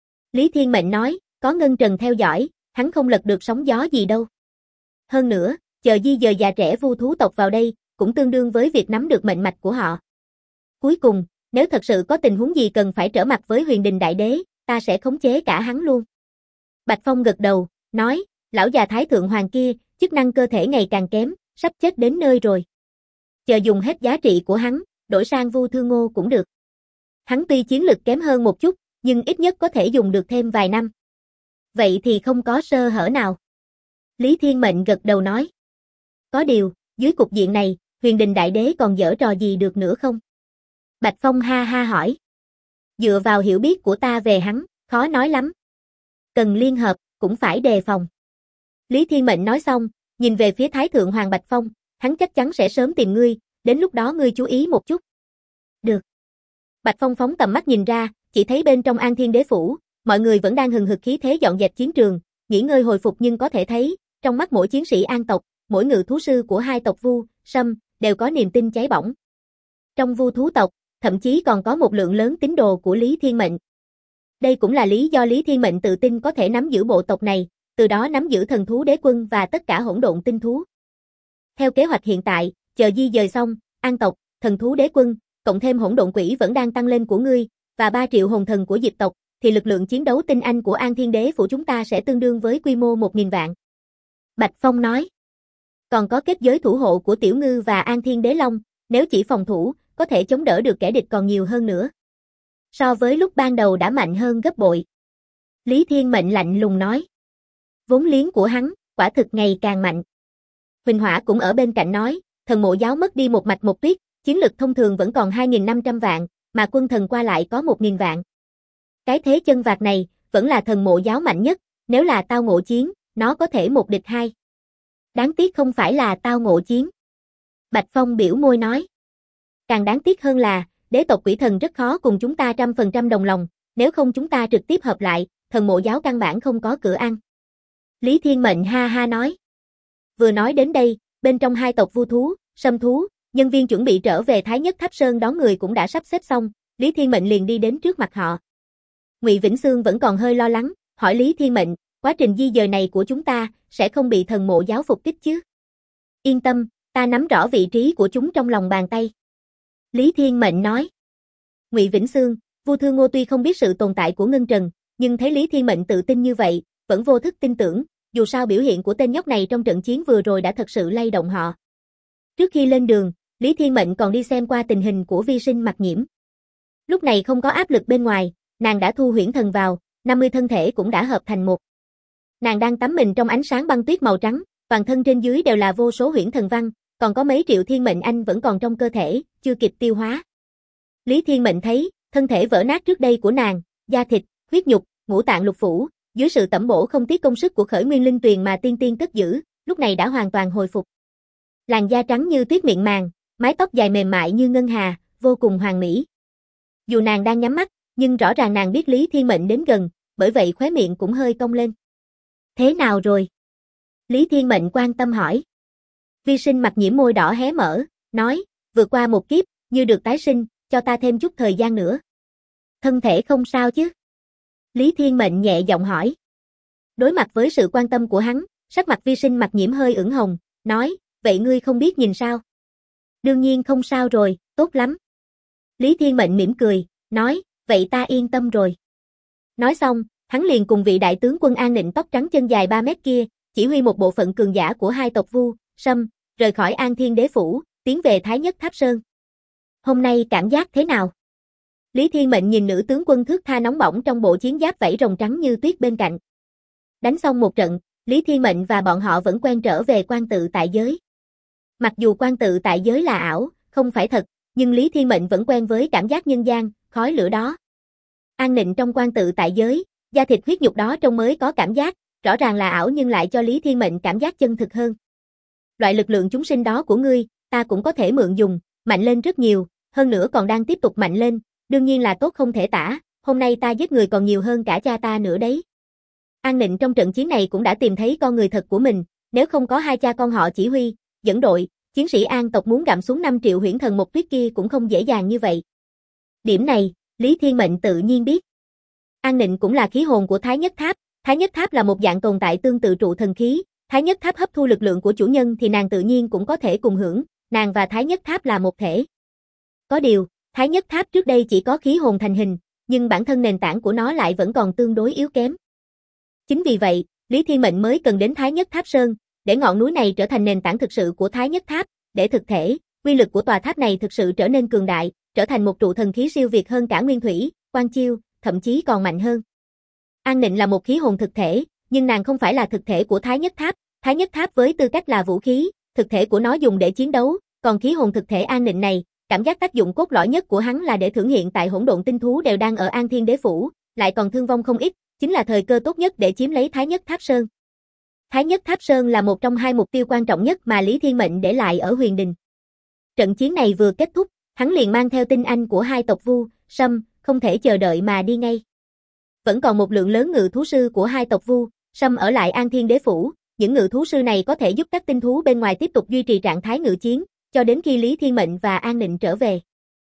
Lý Thiên Mệnh nói, có Ngân Trần theo dõi, hắn không lật được sóng gió gì đâu. Hơn nữa, chờ di dời già trẻ Vu thú tộc vào đây, cũng tương đương với việc nắm được mệnh mạch của họ. Cuối cùng, nếu thật sự có tình huống gì cần phải trở mặt với huyền đình đại đế, ta sẽ khống chế cả hắn luôn. Bạch Phong gật đầu, nói, lão già Thái Thượng Hoàng kia, chức năng cơ thể ngày càng kém, sắp chết đến nơi rồi. Chờ dùng hết giá trị của hắn, đổi sang Vu Thư Ngô cũng được. Hắn tuy chiến lực kém hơn một chút, nhưng ít nhất có thể dùng được thêm vài năm. Vậy thì không có sơ hở nào. Lý Thiên Mệnh gật đầu nói. Có điều, dưới cục diện này, huyền đình đại đế còn giở trò gì được nữa không? Bạch Phong ha ha hỏi. Dựa vào hiểu biết của ta về hắn, khó nói lắm. Cần liên hợp, cũng phải đề phòng. Lý Thiên Mệnh nói xong, nhìn về phía Thái Thượng Hoàng Bạch Phong, hắn chắc chắn sẽ sớm tìm ngươi, đến lúc đó ngươi chú ý một chút. Được. Bạch Phong phóng tầm mắt nhìn ra, chỉ thấy bên trong An Thiên Đế Phủ, mọi người vẫn đang hừng hực khí thế dọn dẹp chiến trường, nghỉ ngơi hồi phục nhưng có thể thấy, trong mắt mỗi chiến sĩ An tộc, mỗi ngự thú sư của hai tộc Vu, Sâm, đều có niềm tin cháy bỏng. Trong Vu thú tộc, thậm chí còn có một lượng lớn tín đồ của Lý Thiên Mệnh. Đây cũng là lý do Lý Thiên Mệnh tự tin có thể nắm giữ bộ tộc này, từ đó nắm giữ thần thú đế quân và tất cả hỗn độn tinh thú. Theo kế hoạch hiện tại, chờ di dời xong, An tộc, thần thú đế quân, cộng thêm hỗn độn quỷ vẫn đang tăng lên của ngươi, và 3 triệu hồn thần của diệt tộc, thì lực lượng chiến đấu tinh anh của An Thiên Đế phủ chúng ta sẽ tương đương với quy mô 1.000 vạn. Bạch Phong nói. Còn có kết giới thủ hộ của Tiểu Ngư và An Thiên Đế Long, nếu chỉ phòng thủ, có thể chống đỡ được kẻ địch còn nhiều hơn nữa. So với lúc ban đầu đã mạnh hơn gấp bội. Lý Thiên Mệnh lạnh lùng nói. Vốn liếng của hắn, quả thực ngày càng mạnh. Huỳnh Hỏa cũng ở bên cạnh nói, thần mộ giáo mất đi một mạch một tuyết, chiến lực thông thường vẫn còn 2.500 vạn, mà quân thần qua lại có 1.000 vạn. Cái thế chân vạc này, vẫn là thần mộ giáo mạnh nhất, nếu là tao ngộ chiến, nó có thể một địch hai. Đáng tiếc không phải là tao ngộ chiến. Bạch Phong biểu môi nói. Càng đáng tiếc hơn là, đế tộc quỷ thần rất khó cùng chúng ta 100% đồng lòng, nếu không chúng ta trực tiếp hợp lại, thần mộ giáo căn bản không có cửa ăn. Lý Thiên Mệnh ha ha nói. Vừa nói đến đây, bên trong hai tộc Vu thú, Sâm thú, nhân viên chuẩn bị trở về Thái Nhất Tháp Sơn đón người cũng đã sắp xếp xong, Lý Thiên Mệnh liền đi đến trước mặt họ. Ngụy Vĩnh Xương vẫn còn hơi lo lắng, hỏi Lý Thiên Mệnh, quá trình di dời này của chúng ta sẽ không bị thần mộ giáo phục kích chứ? Yên tâm, ta nắm rõ vị trí của chúng trong lòng bàn tay. Lý Thiên Mệnh nói. Ngụy Vĩnh Xương, Vu Thư Ngô tuy không biết sự tồn tại của Ngân Trần, nhưng thấy Lý Thiên Mệnh tự tin như vậy, vẫn vô thức tin tưởng, dù sao biểu hiện của tên nhóc này trong trận chiến vừa rồi đã thật sự lay động họ. Trước khi lên đường, Lý Thiên Mệnh còn đi xem qua tình hình của Vi Sinh Mặc Nhiễm. Lúc này không có áp lực bên ngoài, nàng đã thu huyễn thần vào, 50 thân thể cũng đã hợp thành một. Nàng đang tắm mình trong ánh sáng băng tuyết màu trắng, toàn thân trên dưới đều là vô số huyễn thần văn, còn có mấy triệu thiên mệnh anh vẫn còn trong cơ thể, chưa kịp tiêu hóa. Lý Thiên Mệnh thấy, thân thể vỡ nát trước đây của nàng, da thịt, huyết nhục, ngũ tạng lục phủ, dưới sự tẩm bổ không tiếc công sức của Khởi Nguyên Linh Tuyền mà tiên tiên cất giữ, lúc này đã hoàn toàn hồi phục. Làn da trắng như tuyết miệng màng, mái tóc dài mềm mại như ngân hà, vô cùng hoàn mỹ. Dù nàng đang nhắm mắt, nhưng rõ ràng nàng biết Lý Thiên Mệnh đến gần, bởi vậy khóe miệng cũng hơi cong lên. Thế nào rồi? Lý Thiên Mệnh quan tâm hỏi. Vi Sinh Mặc Nhiễm môi đỏ hé mở, nói, vượt qua một kiếp, như được tái sinh, cho ta thêm chút thời gian nữa. Thân thể không sao chứ? Lý Thiên Mệnh nhẹ giọng hỏi. Đối mặt với sự quan tâm của hắn, sắc mặt Vi Sinh Mặc Nhiễm hơi ửng hồng, nói, vậy ngươi không biết nhìn sao? Đương nhiên không sao rồi, tốt lắm. Lý Thiên Mệnh mỉm cười, nói, vậy ta yên tâm rồi. Nói xong, hắn liền cùng vị đại tướng quân An Nịnh tóc trắng chân dài 3 mét kia, chỉ huy một bộ phận cường giả của hai tộc Vu, Sâm, rời khỏi An Thiên Đế phủ, tiến về Thái Nhất Tháp Sơn. Hôm nay cảm giác thế nào? Lý Thiên Mệnh nhìn nữ tướng quân thước tha nóng bỏng trong bộ chiến giáp vảy rồng trắng như tuyết bên cạnh. Đánh xong một trận, Lý Thiên Mệnh và bọn họ vẫn quen trở về quan tự tại giới. Mặc dù quan tự tại giới là ảo, không phải thật, nhưng Lý Thiên Mệnh vẫn quen với cảm giác nhân gian, khói lửa đó. An Nịnh trong quan tự tại giới, da thịt huyết nhục đó trông mới có cảm giác, rõ ràng là ảo nhưng lại cho Lý Thiên Mệnh cảm giác chân thực hơn. Loại lực lượng chúng sinh đó của ngươi, ta cũng có thể mượn dùng, mạnh lên rất nhiều, hơn nữa còn đang tiếp tục mạnh lên, đương nhiên là tốt không thể tả, hôm nay ta giết người còn nhiều hơn cả cha ta nữa đấy. An Nịnh trong trận chiến này cũng đã tìm thấy con người thật của mình, nếu không có hai cha con họ chỉ huy, dẫn đội, chiến sĩ An tộc muốn gặm xuống 5 triệu huyễn thần một tuyết kia cũng không dễ dàng như vậy. Điểm này, Lý Thiên Mệnh tự nhiên biết. An Nịnh cũng là khí hồn của Thái Nhất Tháp, Thái Nhất Tháp là một dạng tồn tại tương tự trụ thần khí, Thái Nhất Tháp hấp thu lực lượng của chủ nhân thì nàng tự nhiên cũng có thể cùng hưởng, nàng và Thái Nhất Tháp là một thể. Có điều, Thái Nhất Tháp trước đây chỉ có khí hồn thành hình, nhưng bản thân nền tảng của nó lại vẫn còn tương đối yếu kém. Chính vì vậy, Lý Thiên Mệnh mới cần đến Thái Nhất Tháp Sơn, để ngọn núi này trở thành nền tảng thực sự của Thái Nhất Tháp, để thực thể, uy lực của tòa tháp này thực sự trở nên cường đại, trở thành một trụ thần khí siêu việt hơn cả Nguyên Thủy, Quan Chiêu, thậm chí còn mạnh hơn. An Nịnh là một khí hồn thực thể, nhưng nàng không phải là thực thể của Thái Nhất Tháp, Thái Nhất Tháp với tư cách là vũ khí, thực thể của nó dùng để chiến đấu, còn khí hồn thực thể An Nịnh này, cảm giác tác dụng cốt lõi nhất của hắn là để thưởng hiện tại hỗn độn tinh thú đều đang ở An Thiên Đế phủ, lại còn thương vong không ít, chính là thời cơ tốt nhất để chiếm lấy Thái Nhất Tháp Sơn. Thái Nhất Tháp Sơn là một trong hai mục tiêu quan trọng nhất mà Lý Thiên Mệnh để lại ở Huyền Đình. Trận chiến này vừa kết thúc, hắn liền mang theo tinh anh của hai tộc Vu, Sâm, không thể chờ đợi mà đi ngay. Vẫn còn một lượng lớn ngự thú sư của hai tộc Vu, Sâm ở lại An Thiên Đế phủ, những ngự thú sư này có thể giúp các tinh thú bên ngoài tiếp tục duy trì trạng thái ngự chiến, cho đến khi Lý Thiên Mệnh và An Nịnh trở về.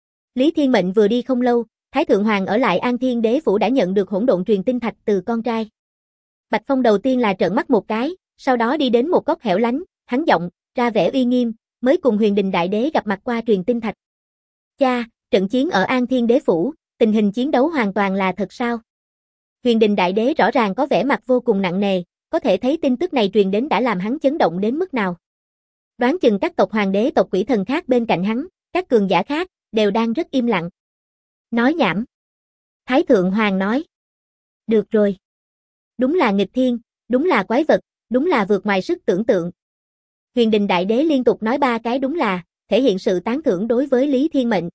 Lý Thiên Mệnh vừa đi không lâu, Thái Thượng Hoàng ở lại An Thiên Đế phủ đã nhận được hỗn độn truyền tinh thạch từ con trai. Bạch Phong đầu tiên là trợn mắt một cái, sau đó đi đến một góc hẻo lánh, hắn giọng, ra vẻ uy nghiêm, mới cùng Huyền Đình Đại Đế gặp mặt qua truyền tinh thạch. Cha, trận chiến ở An Thiên Đế Phủ, tình hình chiến đấu hoàn toàn là thật sao? Huyền Đình Đại Đế rõ ràng có vẻ mặt vô cùng nặng nề, có thể thấy tin tức này truyền đến đã làm hắn chấn động đến mức nào. Đoán chừng các tộc hoàng đế tộc quỷ thần khác bên cạnh hắn, các cường giả khác, đều đang rất im lặng. Nói nhảm. Thái Thượng Hoàng nói. Được rồi. Đúng là nghịch thiên, đúng là quái vật, đúng là vượt ngoài sức tưởng tượng. Huyền Đình Đại Đế liên tục nói 3 cái đúng là, thể hiện sự tán thưởng đối với Lý Thiên Mệnh.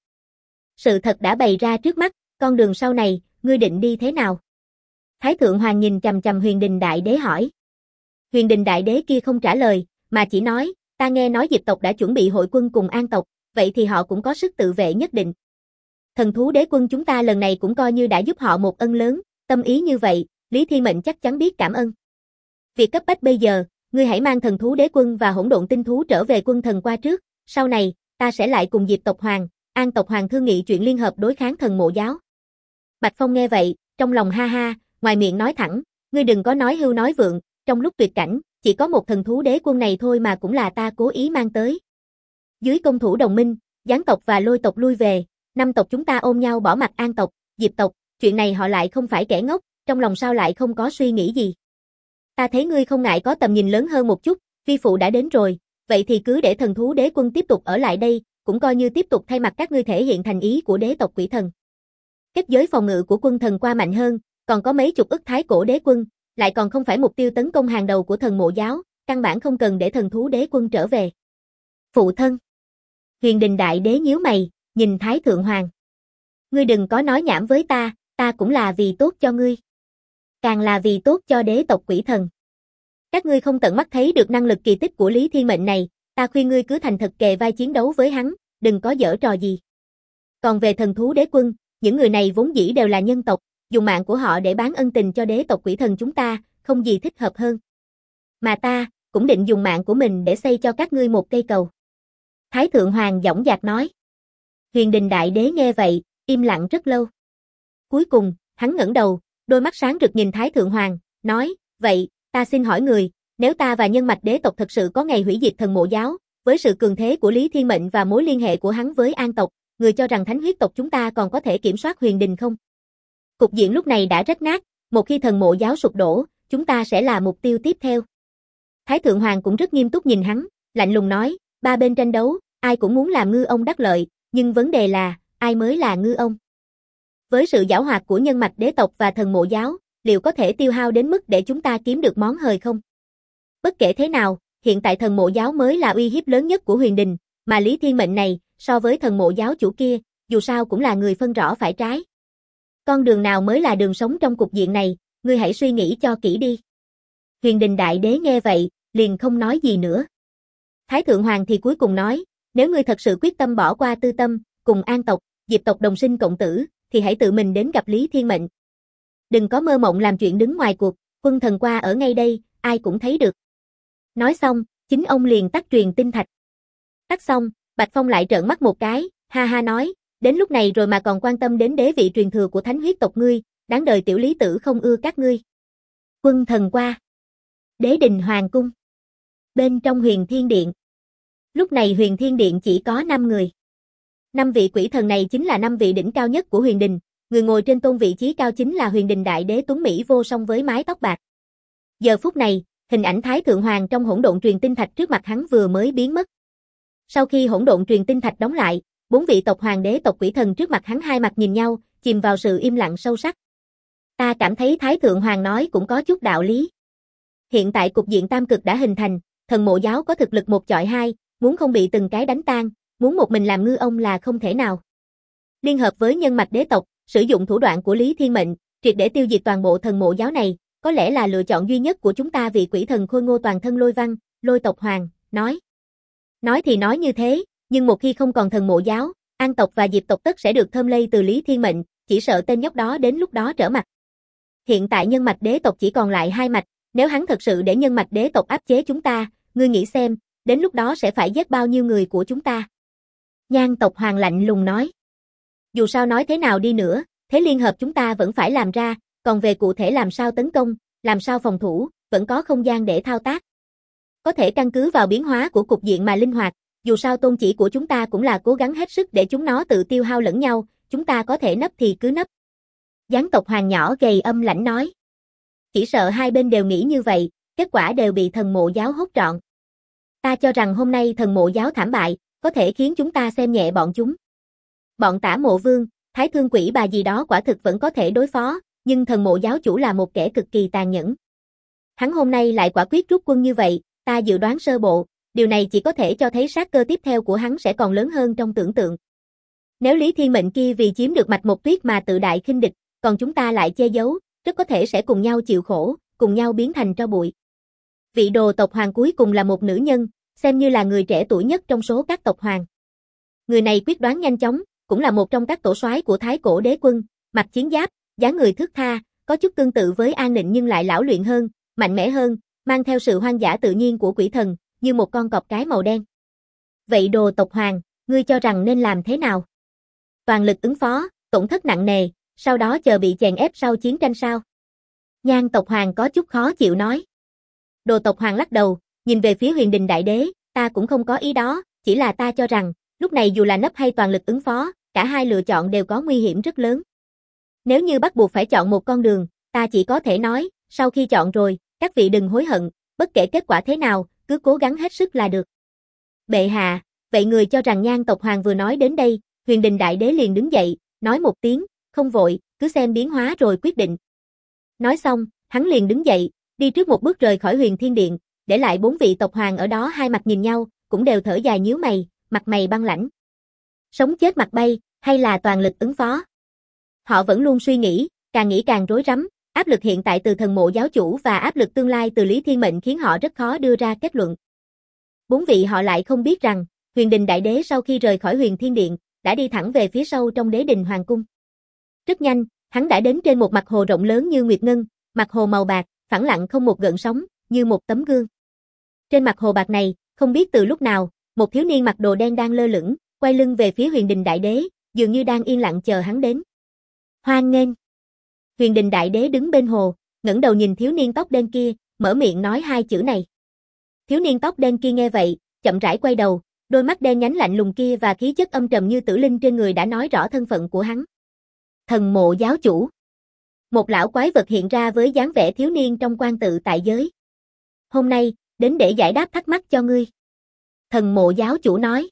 Sự thật đã bày ra trước mắt, con đường sau này, ngươi định đi thế nào? Thái Thượng Hoàng nhìn chằm chằm Huyền Đình Đại Đế hỏi. Huyền Đình Đại Đế kia không trả lời, mà chỉ nói, ta nghe nói Diệp tộc đã chuẩn bị hội quân cùng An tộc, vậy thì họ cũng có sức tự vệ nhất định. Thần thú đế quân chúng ta lần này cũng coi như đã giúp họ một ân lớn, tâm ý như vậy, Lý Thiên Mệnh chắc chắn biết cảm ơn. Việc cấp bách bây giờ, ngươi hãy mang thần thú đế quân và hỗn độn tinh thú trở về quân thần qua trước, sau này, ta sẽ lại cùng Diệp tộc Hoàng, An tộc Hoàng thương nghị chuyện liên hợp đối kháng thần mộ giáo. Bạch Phong nghe vậy, trong lòng ha ha, ngoài miệng nói thẳng, ngươi đừng có nói hưu nói vượng, trong lúc tuyệt cảnh, chỉ có một thần thú đế quân này thôi mà cũng là ta cố ý mang tới. Dưới công thủ đồng minh, Gián tộc và Lôi tộc lui về, 5 tộc chúng ta ôm nhau bỏ mặt An tộc, Diệp tộc, chuyện này họ lại không phải kẻ ngốc, trong lòng sao lại không có suy nghĩ gì. Ta thấy ngươi không ngại có tầm nhìn lớn hơn một chút, vi phụ đã đến rồi, vậy thì cứ để thần thú đế quân tiếp tục ở lại đây, cũng coi như tiếp tục thay mặt các ngươi thể hiện thành ý của đế tộc quỷ thần. Kết giới phòng ngự của quân thần qua mạnh hơn, còn có mấy chục ức thái cổ đế quân, lại còn không phải mục tiêu tấn công hàng đầu của thần mộ giáo, căn bản không cần để thần thú đế quân trở về. Phụ thân. Huyền Đình Đại Đế nhíu mày, nhìn Thái Thượng Hoàng. Ngươi đừng có nói nhảm với ta cũng là vì tốt cho ngươi. Càng là vì tốt cho đế tộc quỷ thần. Các ngươi không tận mắt thấy được năng lực kỳ tích của Lý Thiên Mệnh này, ta khuyên ngươi cứ thành thật kề vai chiến đấu với hắn, đừng có giở trò gì. Còn về thần thú đế quân, những người này vốn dĩ đều là nhân tộc, dùng mạng của họ để bán ân tình cho đế tộc quỷ thần chúng ta, không gì thích hợp hơn. Mà ta, cũng định dùng mạng của mình để xây cho các ngươi một cây cầu. Thái Thượng Hoàng dõng dạc nói. Huyền Đình Đại Đế nghe vậy, im lặng rất lâu. Cuối cùng, hắn ngẩng đầu, đôi mắt sáng rực nhìn Thái Thượng Hoàng, nói, vậy, ta xin hỏi người, nếu ta và nhân mạch đế tộc thật sự có ngày hủy diệt thần mộ giáo, với sự cường thế của Lý Thiên Mệnh và mối liên hệ của hắn với An tộc, người cho rằng thánh huyết tộc chúng ta còn có thể kiểm soát Huyền Đình không? Cục diện lúc này đã rách nát, một khi thần mộ giáo sụp đổ, chúng ta sẽ là mục tiêu tiếp theo. Thái Thượng Hoàng cũng rất nghiêm túc nhìn hắn, lạnh lùng nói, 3 bên tranh đấu, ai cũng muốn làm ngư ông đắc lợi, nhưng vấn đề là, ai mới là ngư ông? Với sự giảo hoạt của nhân mạch đế tộc và thần mộ giáo, liệu có thể tiêu hao đến mức để chúng ta kiếm được món hời không? Bất kể thế nào, hiện tại thần mộ giáo mới là uy hiếp lớn nhất của Huyền Đình, mà Lý Thiên Mệnh này, so với thần mộ giáo chủ kia, dù sao cũng là người phân rõ phải trái. Con đường nào mới là đường sống trong cục diện này, ngươi hãy suy nghĩ cho kỹ đi. Huyền Đình Đại Đế nghe vậy, liền không nói gì nữa. Thái Thượng Hoàng thì cuối cùng nói, nếu ngươi thật sự quyết tâm bỏ qua Tư Tâm, cùng An tộc, Diệp tộc đồng sinh cộng tử, thì hãy tự mình đến gặp Lý Thiên Mệnh. Đừng có mơ mộng làm chuyện đứng ngoài cuộc, quân thần qua ở ngay đây, ai cũng thấy được. Nói xong, chính ông liền tắt truyền tinh thạch. Tắt xong, Bạch Phong lại trợn mắt một cái, ha ha nói, đến lúc này rồi mà còn quan tâm đến đế vị truyền thừa của thánh huyết tộc ngươi, đáng đời tiểu lý tử không ưa các ngươi. Quân thần qua. Đế đình hoàng cung. Bên trong Huyền Thiên Điện. Lúc này Huyền Thiên Điện chỉ có 5 người. 5 vị quỷ thần này chính là 5 vị đỉnh cao nhất của Huyền Đình, người ngồi trên tôn vị trí cao chính là Huyền Đình Đại Đế tuấn mỹ vô song với mái tóc bạc. Giờ phút này, hình ảnh Thái Thượng Hoàng trong hỗn độn truyền tinh thạch trước mặt hắn vừa mới biến mất. Sau khi hỗn độn truyền tinh thạch đóng lại, 4 vị tộc hoàng đế tộc quỷ thần trước mặt hắn hai mặt nhìn nhau, chìm vào sự im lặng sâu sắc. Ta cảm thấy Thái Thượng Hoàng nói cũng có chút đạo lý. Hiện tại cục diện tam cực đã hình thành, thần mộ giáo có thực lực 1 chọi 2, muốn không bị từng cái đánh tan, muốn một mình làm ngư ông là không thể nào. Liên hợp với nhân mạch đế tộc, sử dụng thủ đoạn của Lý Thiên Mệnh, triệt để tiêu diệt toàn bộ thần mộ giáo này, có lẽ là lựa chọn duy nhất của chúng ta. Vị quỷ thần khôi ngô toàn thân Lôi Văn, Lôi tộc hoàng, nói. Nói thì nói như thế, nhưng một khi không còn thần mộ giáo, An tộc và Diệp tộc tất sẽ được thơm lây từ Lý Thiên Mệnh, chỉ sợ tên nhóc đó đến lúc đó trở mặt. Hiện tại nhân mạch đế tộc chỉ còn lại 2 mạch, nếu hắn thật sự để nhân mạch đế tộc áp chế chúng ta, ngươi nghĩ xem, đến lúc đó sẽ phải giết bao nhiêu người của chúng ta. Nhan tộc hoàng lạnh lùng nói. Dù sao nói thế nào đi nữa, thế liên hợp chúng ta vẫn phải làm ra, còn về cụ thể làm sao tấn công, làm sao phòng thủ, vẫn có không gian để thao tác. Có thể căn cứ vào biến hóa của cục diện mà linh hoạt, Dù sao tôn chỉ của chúng ta cũng là cố gắng hết sức để chúng nó tự tiêu hao lẫn nhau, chúng ta có thể nấp thì cứ nấp. Gián tộc hoàng nhỏ gầy âm lãnh nói. Chỉ sợ hai bên đều nghĩ như vậy, kết quả đều bị thần mộ giáo hốt trọn. Ta cho rằng hôm nay thần mộ giáo thảm bại, có thể khiến chúng ta xem nhẹ bọn chúng. Bọn Tả Mộ Vương, Thái Thương Quỷ bà gì đó quả thực vẫn có thể đối phó, nhưng thần mộ giáo chủ là một kẻ cực kỳ tàn nhẫn. Hắn hôm nay lại quả quyết rút quân như vậy, ta dự đoán sơ bộ, điều này chỉ có thể cho thấy sát cơ tiếp theo của hắn sẽ còn lớn hơn trong tưởng tượng. Nếu Lý Thiên Mệnh kia vì chiếm được Mạch Một Tuyết mà tự đại khinh địch, còn chúng ta lại che giấu, rất có thể sẽ cùng nhau chịu khổ, cùng nhau biến thành tro bụi. Vị đồ tộc hoàng cuối cùng là một nữ nhân, xem như là người trẻ tuổi nhất trong số các tộc hoàng. Người này quyết đoán nhanh chóng, cũng là một trong các tổ soái của Thái Cổ Đế Quân, mặc chiến giáp, dáng người thướt tha, có chút tương tự với An Nịnh nhưng lại lão luyện hơn, mạnh mẽ hơn, mang theo sự hoang dã tự nhiên của quỷ thần, như một con cọp cái màu đen. Vậy đồ tộc hoàng, ngươi cho rằng nên làm thế nào? Toàn lực ứng phó, tổn thất nặng nề, sau đó chờ bị chèn ép sau chiến tranh sao? Nhan tộc hoàng có chút khó chịu nói. Đồ tộc hoàng lắc đầu, nhìn về phía Huyền Đình Đại Đế, ta cũng không có ý đó, chỉ là ta cho rằng, lúc này dù là nấp hay toàn lực ứng phó, cả hai lựa chọn đều có nguy hiểm rất lớn. Nếu như bắt buộc phải chọn một con đường, ta chỉ có thể nói, sau khi chọn rồi, các vị đừng hối hận, bất kể kết quả thế nào, cứ cố gắng hết sức là được. Bệ hạ, vậy người cho rằng Nhan tộc hoàng vừa nói đến đây, Huyền Đình Đại Đế liền đứng dậy, nói một tiếng, không vội, cứ xem biến hóa rồi quyết định. Nói xong, hắn liền đứng dậy, đi trước một bước rời khỏi Huyền Thiên Điện, để lại 4 vị tộc hoàng ở đó hai mặt nhìn nhau, cũng đều thở dài nhíu mày, mặt mày băng lãnh. Sống chết mặt bay, hay là toàn lực ứng phó? Họ vẫn luôn suy nghĩ càng rối rắm, áp lực hiện tại từ thần mộ giáo chủ và áp lực tương lai từ Lý Thiên Mệnh khiến họ rất khó đưa ra kết luận. 4 vị họ lại không biết rằng, Huyền Đình Đại Đế sau khi rời khỏi Huyền Thiên Điện, đã đi thẳng về phía sâu trong Đế Đình Hoàng Cung. Rất nhanh, hắn đã đến trên một mặt hồ rộng lớn như nguyệt ngân, mặt hồ màu bạc, phẳng lặng không một gợn sóng, như một tấm gương. Trên mặt hồ bạc này, không biết từ lúc nào, một thiếu niên mặc đồ đen đang lơ lửng, quay lưng về phía Huyền Đình Đại Đế, dường như đang yên lặng chờ hắn đến. Hoan nghênh. Huyền Đình Đại Đế đứng bên hồ, ngẩng đầu nhìn thiếu niên tóc đen kia, mở miệng nói hai chữ này. Thiếu niên tóc đen kia nghe vậy, chậm rãi quay đầu, đôi mắt đen nhánh lạnh lùng kia và khí chất âm trầm như tử linh trên người đã nói rõ thân phận của hắn. Thần mộ giáo chủ. Một lão quái vật hiện ra với dáng vẻ thiếu niên trong quan tự tại giới. Hôm nay, đến để giải đáp thắc mắc cho ngươi. Thần mộ giáo chủ nói.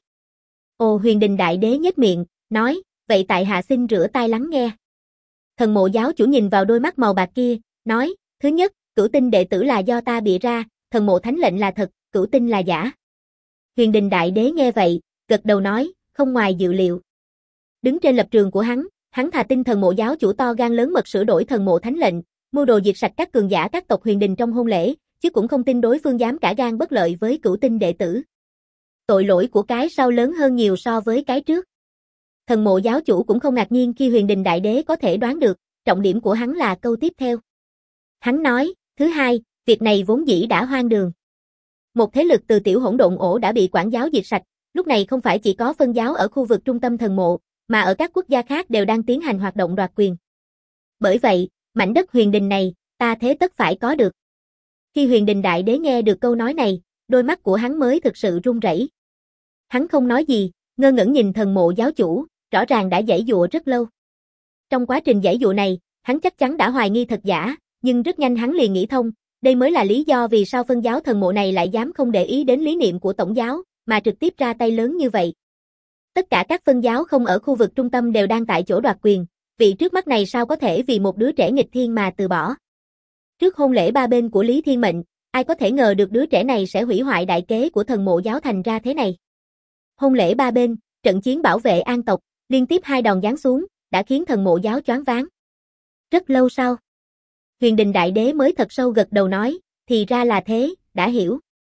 Ồ, Huyền Đình Đại Đế nhếch miệng, nói, vậy tại hạ xin rửa tai lắng nghe. Thần mộ giáo chủ nhìn vào đôi mắt màu bạc kia, nói, thứ nhất, Cửu Tinh đệ tử là do ta bịa ra, thần mộ thánh lệnh là thật, Cửu Tinh là giả. Huyền Đình Đại Đế nghe vậy, gật đầu nói, không ngoài dự liệu. Đứng trên lập trường của hắn thà tin thần mộ giáo chủ to gan lớn mật sửa đổi thần mộ thánh lệnh, mưu đồ diệt sạch các cường giả các tộc Huyền Đình trong hôn lễ, chứ cũng không tin đối phương dám cả gan bất lợi với Cửu Tinh đệ tử. Tội lỗi của cái sau lớn hơn nhiều so với cái trước. Thần mộ giáo chủ cũng không ngạc nhiên khi Huyền Đình Đại Đế có thể đoán được, trọng điểm của hắn là câu tiếp theo. Hắn nói, thứ hai, việc này vốn dĩ đã hoang đường. Một thế lực từ tiểu hỗn độn ổ đã bị quản giáo diệt sạch, lúc này không phải chỉ có phân giáo ở khu vực trung tâm thần mộ, mà ở các quốc gia khác đều đang tiến hành hoạt động đoạt quyền. Bởi vậy, mảnh đất Huyền Đình này, ta thế tất phải có được. Khi Huyền Đình Đại Đế nghe được câu nói này, đôi mắt của hắn mới thực sự run rẩy. Hắn không nói gì, ngơ ngẩn nhìn thần mộ giáo chủ, rõ ràng đã giãy giụa rất lâu. Trong quá trình giãy giụa này, hắn chắc chắn đã hoài nghi thật giả, nhưng rất nhanh hắn liền nghĩ thông, đây mới là lý do vì sao phân giáo thần mộ này lại dám không để ý đến lý niệm của tổng giáo, mà trực tiếp ra tay lớn như vậy. Tất cả các phân giáo không ở khu vực trung tâm đều đang tại chỗ đoạt quyền, vị trước mắt này sao có thể vì một đứa trẻ nghịch thiên mà từ bỏ. Trước hôn lễ ba bên của Lý Thiên Mệnh, ai có thể ngờ được đứa trẻ này sẽ hủy hoại đại kế của thần mộ giáo thành ra thế này. Hôn lễ ba bên, trận chiến bảo vệ an tộc, liên tiếp 2 đòn giáng xuống, đã khiến thần mộ giáo choáng váng. Rất lâu sau, Huyền Đình Đại Đế mới thật sâu gật đầu nói, thì ra là thế, đã hiểu.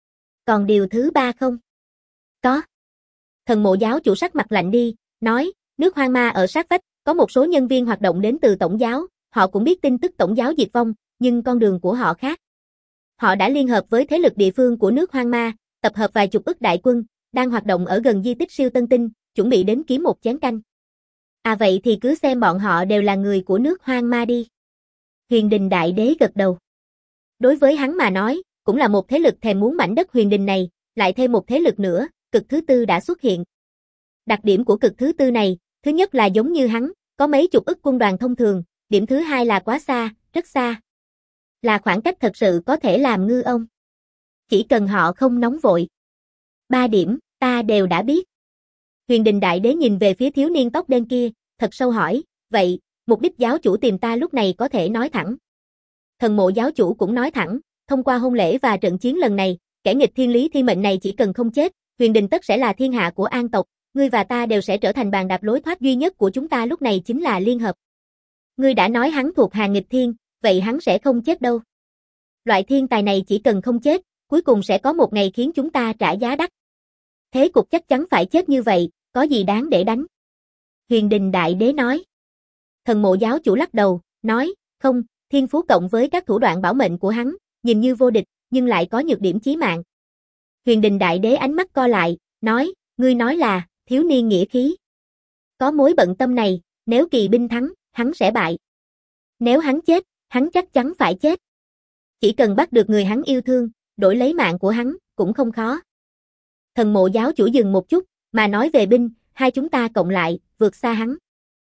Còn điều thứ 3 không? Có. Thần mộ giáo chủ sắc mặt lạnh đi, nói, nước Hoang Ma ở sát vách, có một số nhân viên hoạt động đến từ tổng giáo, họ cũng biết tin tức tổng giáo diệt vong, nhưng con đường của họ khác. Họ đã liên hợp với thế lực địa phương của nước Hoang Ma, tập hợp vài chục ức đại quân, đang hoạt động ở gần di tích siêu tân tinh, chuẩn bị đến kiếm một chén canh. À vậy thì cứ xem bọn họ đều là người của nước Hoang Ma đi. Huyền Đình Đại Đế gật đầu. Đối với hắn mà nói, cũng là một thế lực thèm muốn mảnh đất Huyền Đình này, lại thêm một thế lực nữa, cực thứ tư đã xuất hiện. Đặc điểm của cực thứ tư này, thứ nhất là giống như hắn, có mấy chục ức quân đoàn thông thường, điểm thứ hai là quá xa, rất xa. Là khoảng cách thật sự có thể làm ngư ông. Chỉ cần họ không nóng vội. 3 điểm, ta đều đã biết. Huyền Đình Đại Đế nhìn về phía thiếu niên tóc đen kia, thật sâu hỏi, vậy, mục đích giáo chủ tìm ta lúc này có thể nói thẳng. Thần mộ giáo chủ cũng nói thẳng, thông qua hôn lễ và trận chiến lần này, kẻ nghịch thiên lý thiên mệnh này chỉ cần không chết, Huyền Đình tất sẽ là thiên hạ của An tộc, ngươi và ta đều sẽ trở thành bàn đạp lối thoát duy nhất của chúng ta lúc này chính là liên hợp. Ngươi đã nói hắn thuộc hàng nghịch thiên, vậy hắn sẽ không chết đâu. Loại thiên tài này chỉ cần không chết, cuối cùng sẽ có một ngày khiến chúng ta trả giá đắt. Thế cục chắc chắn phải chết như vậy, có gì đáng để đánh? Huyền Đình Đại Đế nói. Thần mộ giáo chủ lắc đầu, nói, không, thiên phú cộng với các thủ đoạn bảo mệnh của hắn, nhìn như vô địch, nhưng lại có nhược điểm chí mạng. Huyền Đình Đại Đế ánh mắt co lại, nói, ngươi nói là, thiếu niên nghĩa khí. Có mối bận tâm này, nếu kỳ binh thắng, hắn sẽ bại. Nếu hắn chết, hắn chắc chắn phải chết. Chỉ cần bắt được người hắn yêu thương, đổi lấy mạng của hắn, cũng không khó. Thần mộ giáo chủ dừng một chút, mà nói về binh, hai chúng ta cộng lại, vượt xa hắn.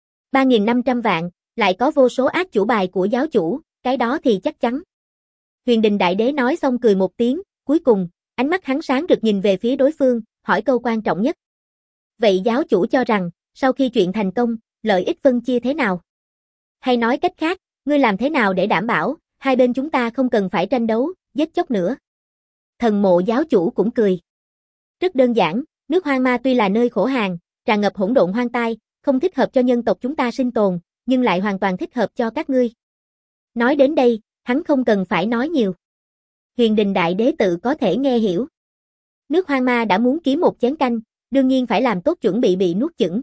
3.500 vạn, lại có vô số ác chủ bài của giáo chủ, cái đó thì chắc chắn. Huyền Đình Đại Đế nói xong cười một tiếng, cuối cùng, ánh mắt hắn sáng rực nhìn về phía đối phương, hỏi câu quan trọng nhất. Vậy giáo chủ cho rằng, sau khi chuyện thành công, lợi ích phân chia thế nào? Hay nói cách khác, ngươi làm thế nào để đảm bảo, hai bên chúng ta không cần phải tranh đấu, giết chóc nữa? Thần mộ giáo chủ cũng cười. Rất đơn giản, nước Hoang Ma tuy là nơi khổ hàn, tràn ngập hỗn độn hoang tai, không thích hợp cho nhân tộc chúng ta sinh tồn, nhưng lại hoàn toàn thích hợp cho các ngươi. Nói đến đây, hắn không cần phải nói nhiều. Huyền Đình Đại Đế tự có thể nghe hiểu. Nước Hoang Ma đã muốn kiếm một chén canh, đương nhiên phải làm tốt chuẩn bị nuốt chửng.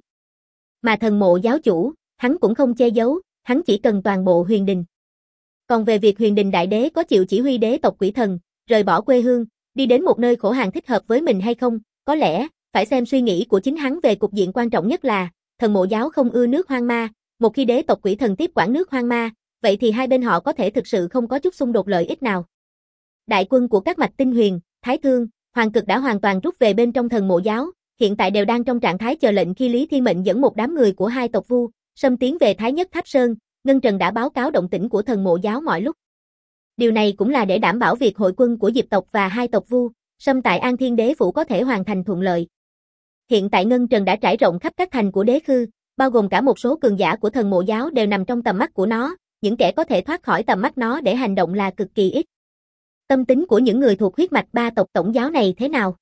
Mà thần mộ giáo chủ, hắn cũng không che giấu, hắn chỉ cần toàn bộ Huyền Đình. Còn về việc Huyền Đình Đại Đế có chịu chỉ huy đế tộc quỷ thần, rời bỏ quê hương, đi đến một nơi khổ hàn thích hợp với mình hay không, có lẽ, phải xem suy nghĩ của chính hắn về cục diện quan trọng nhất là, thần mộ giáo không ưa nước Hoang Ma, một khi đế tộc quỷ thần tiếp quản nước Hoang Ma, vậy thì hai bên họ có thể thực sự không có chút xung đột lợi ích nào. Đại quân của các mạch tinh huyền, Thái Thương, Hoàng Cực đã hoàn toàn rút về bên trong thần mộ giáo, hiện tại đều đang trong trạng thái chờ lệnh khi Lý Thiên Mệnh dẫn một đám người của hai tộc Vu, xâm tiến về Thái Nhất Tháp Sơn, Ngân Trần đã báo cáo động tĩnh của thần mộ giáo mọi lúc. Điều này cũng là để đảm bảo việc hội quân của Diệp tộc và hai tộc Vu, xâm tại An Thiên Đế phủ có thể hoàn thành thuận lợi. Hiện tại Ngân Trần đã trải rộng khắp các thành của đế khư, bao gồm cả một số cường giả của thần mộ giáo đều nằm trong tầm mắt của nó, những kẻ có thể thoát khỏi tầm mắt nó để hành động là cực kỳ ít. Tâm tính của những người thuộc huyết mạch ba tộc tổng giáo này thế nào?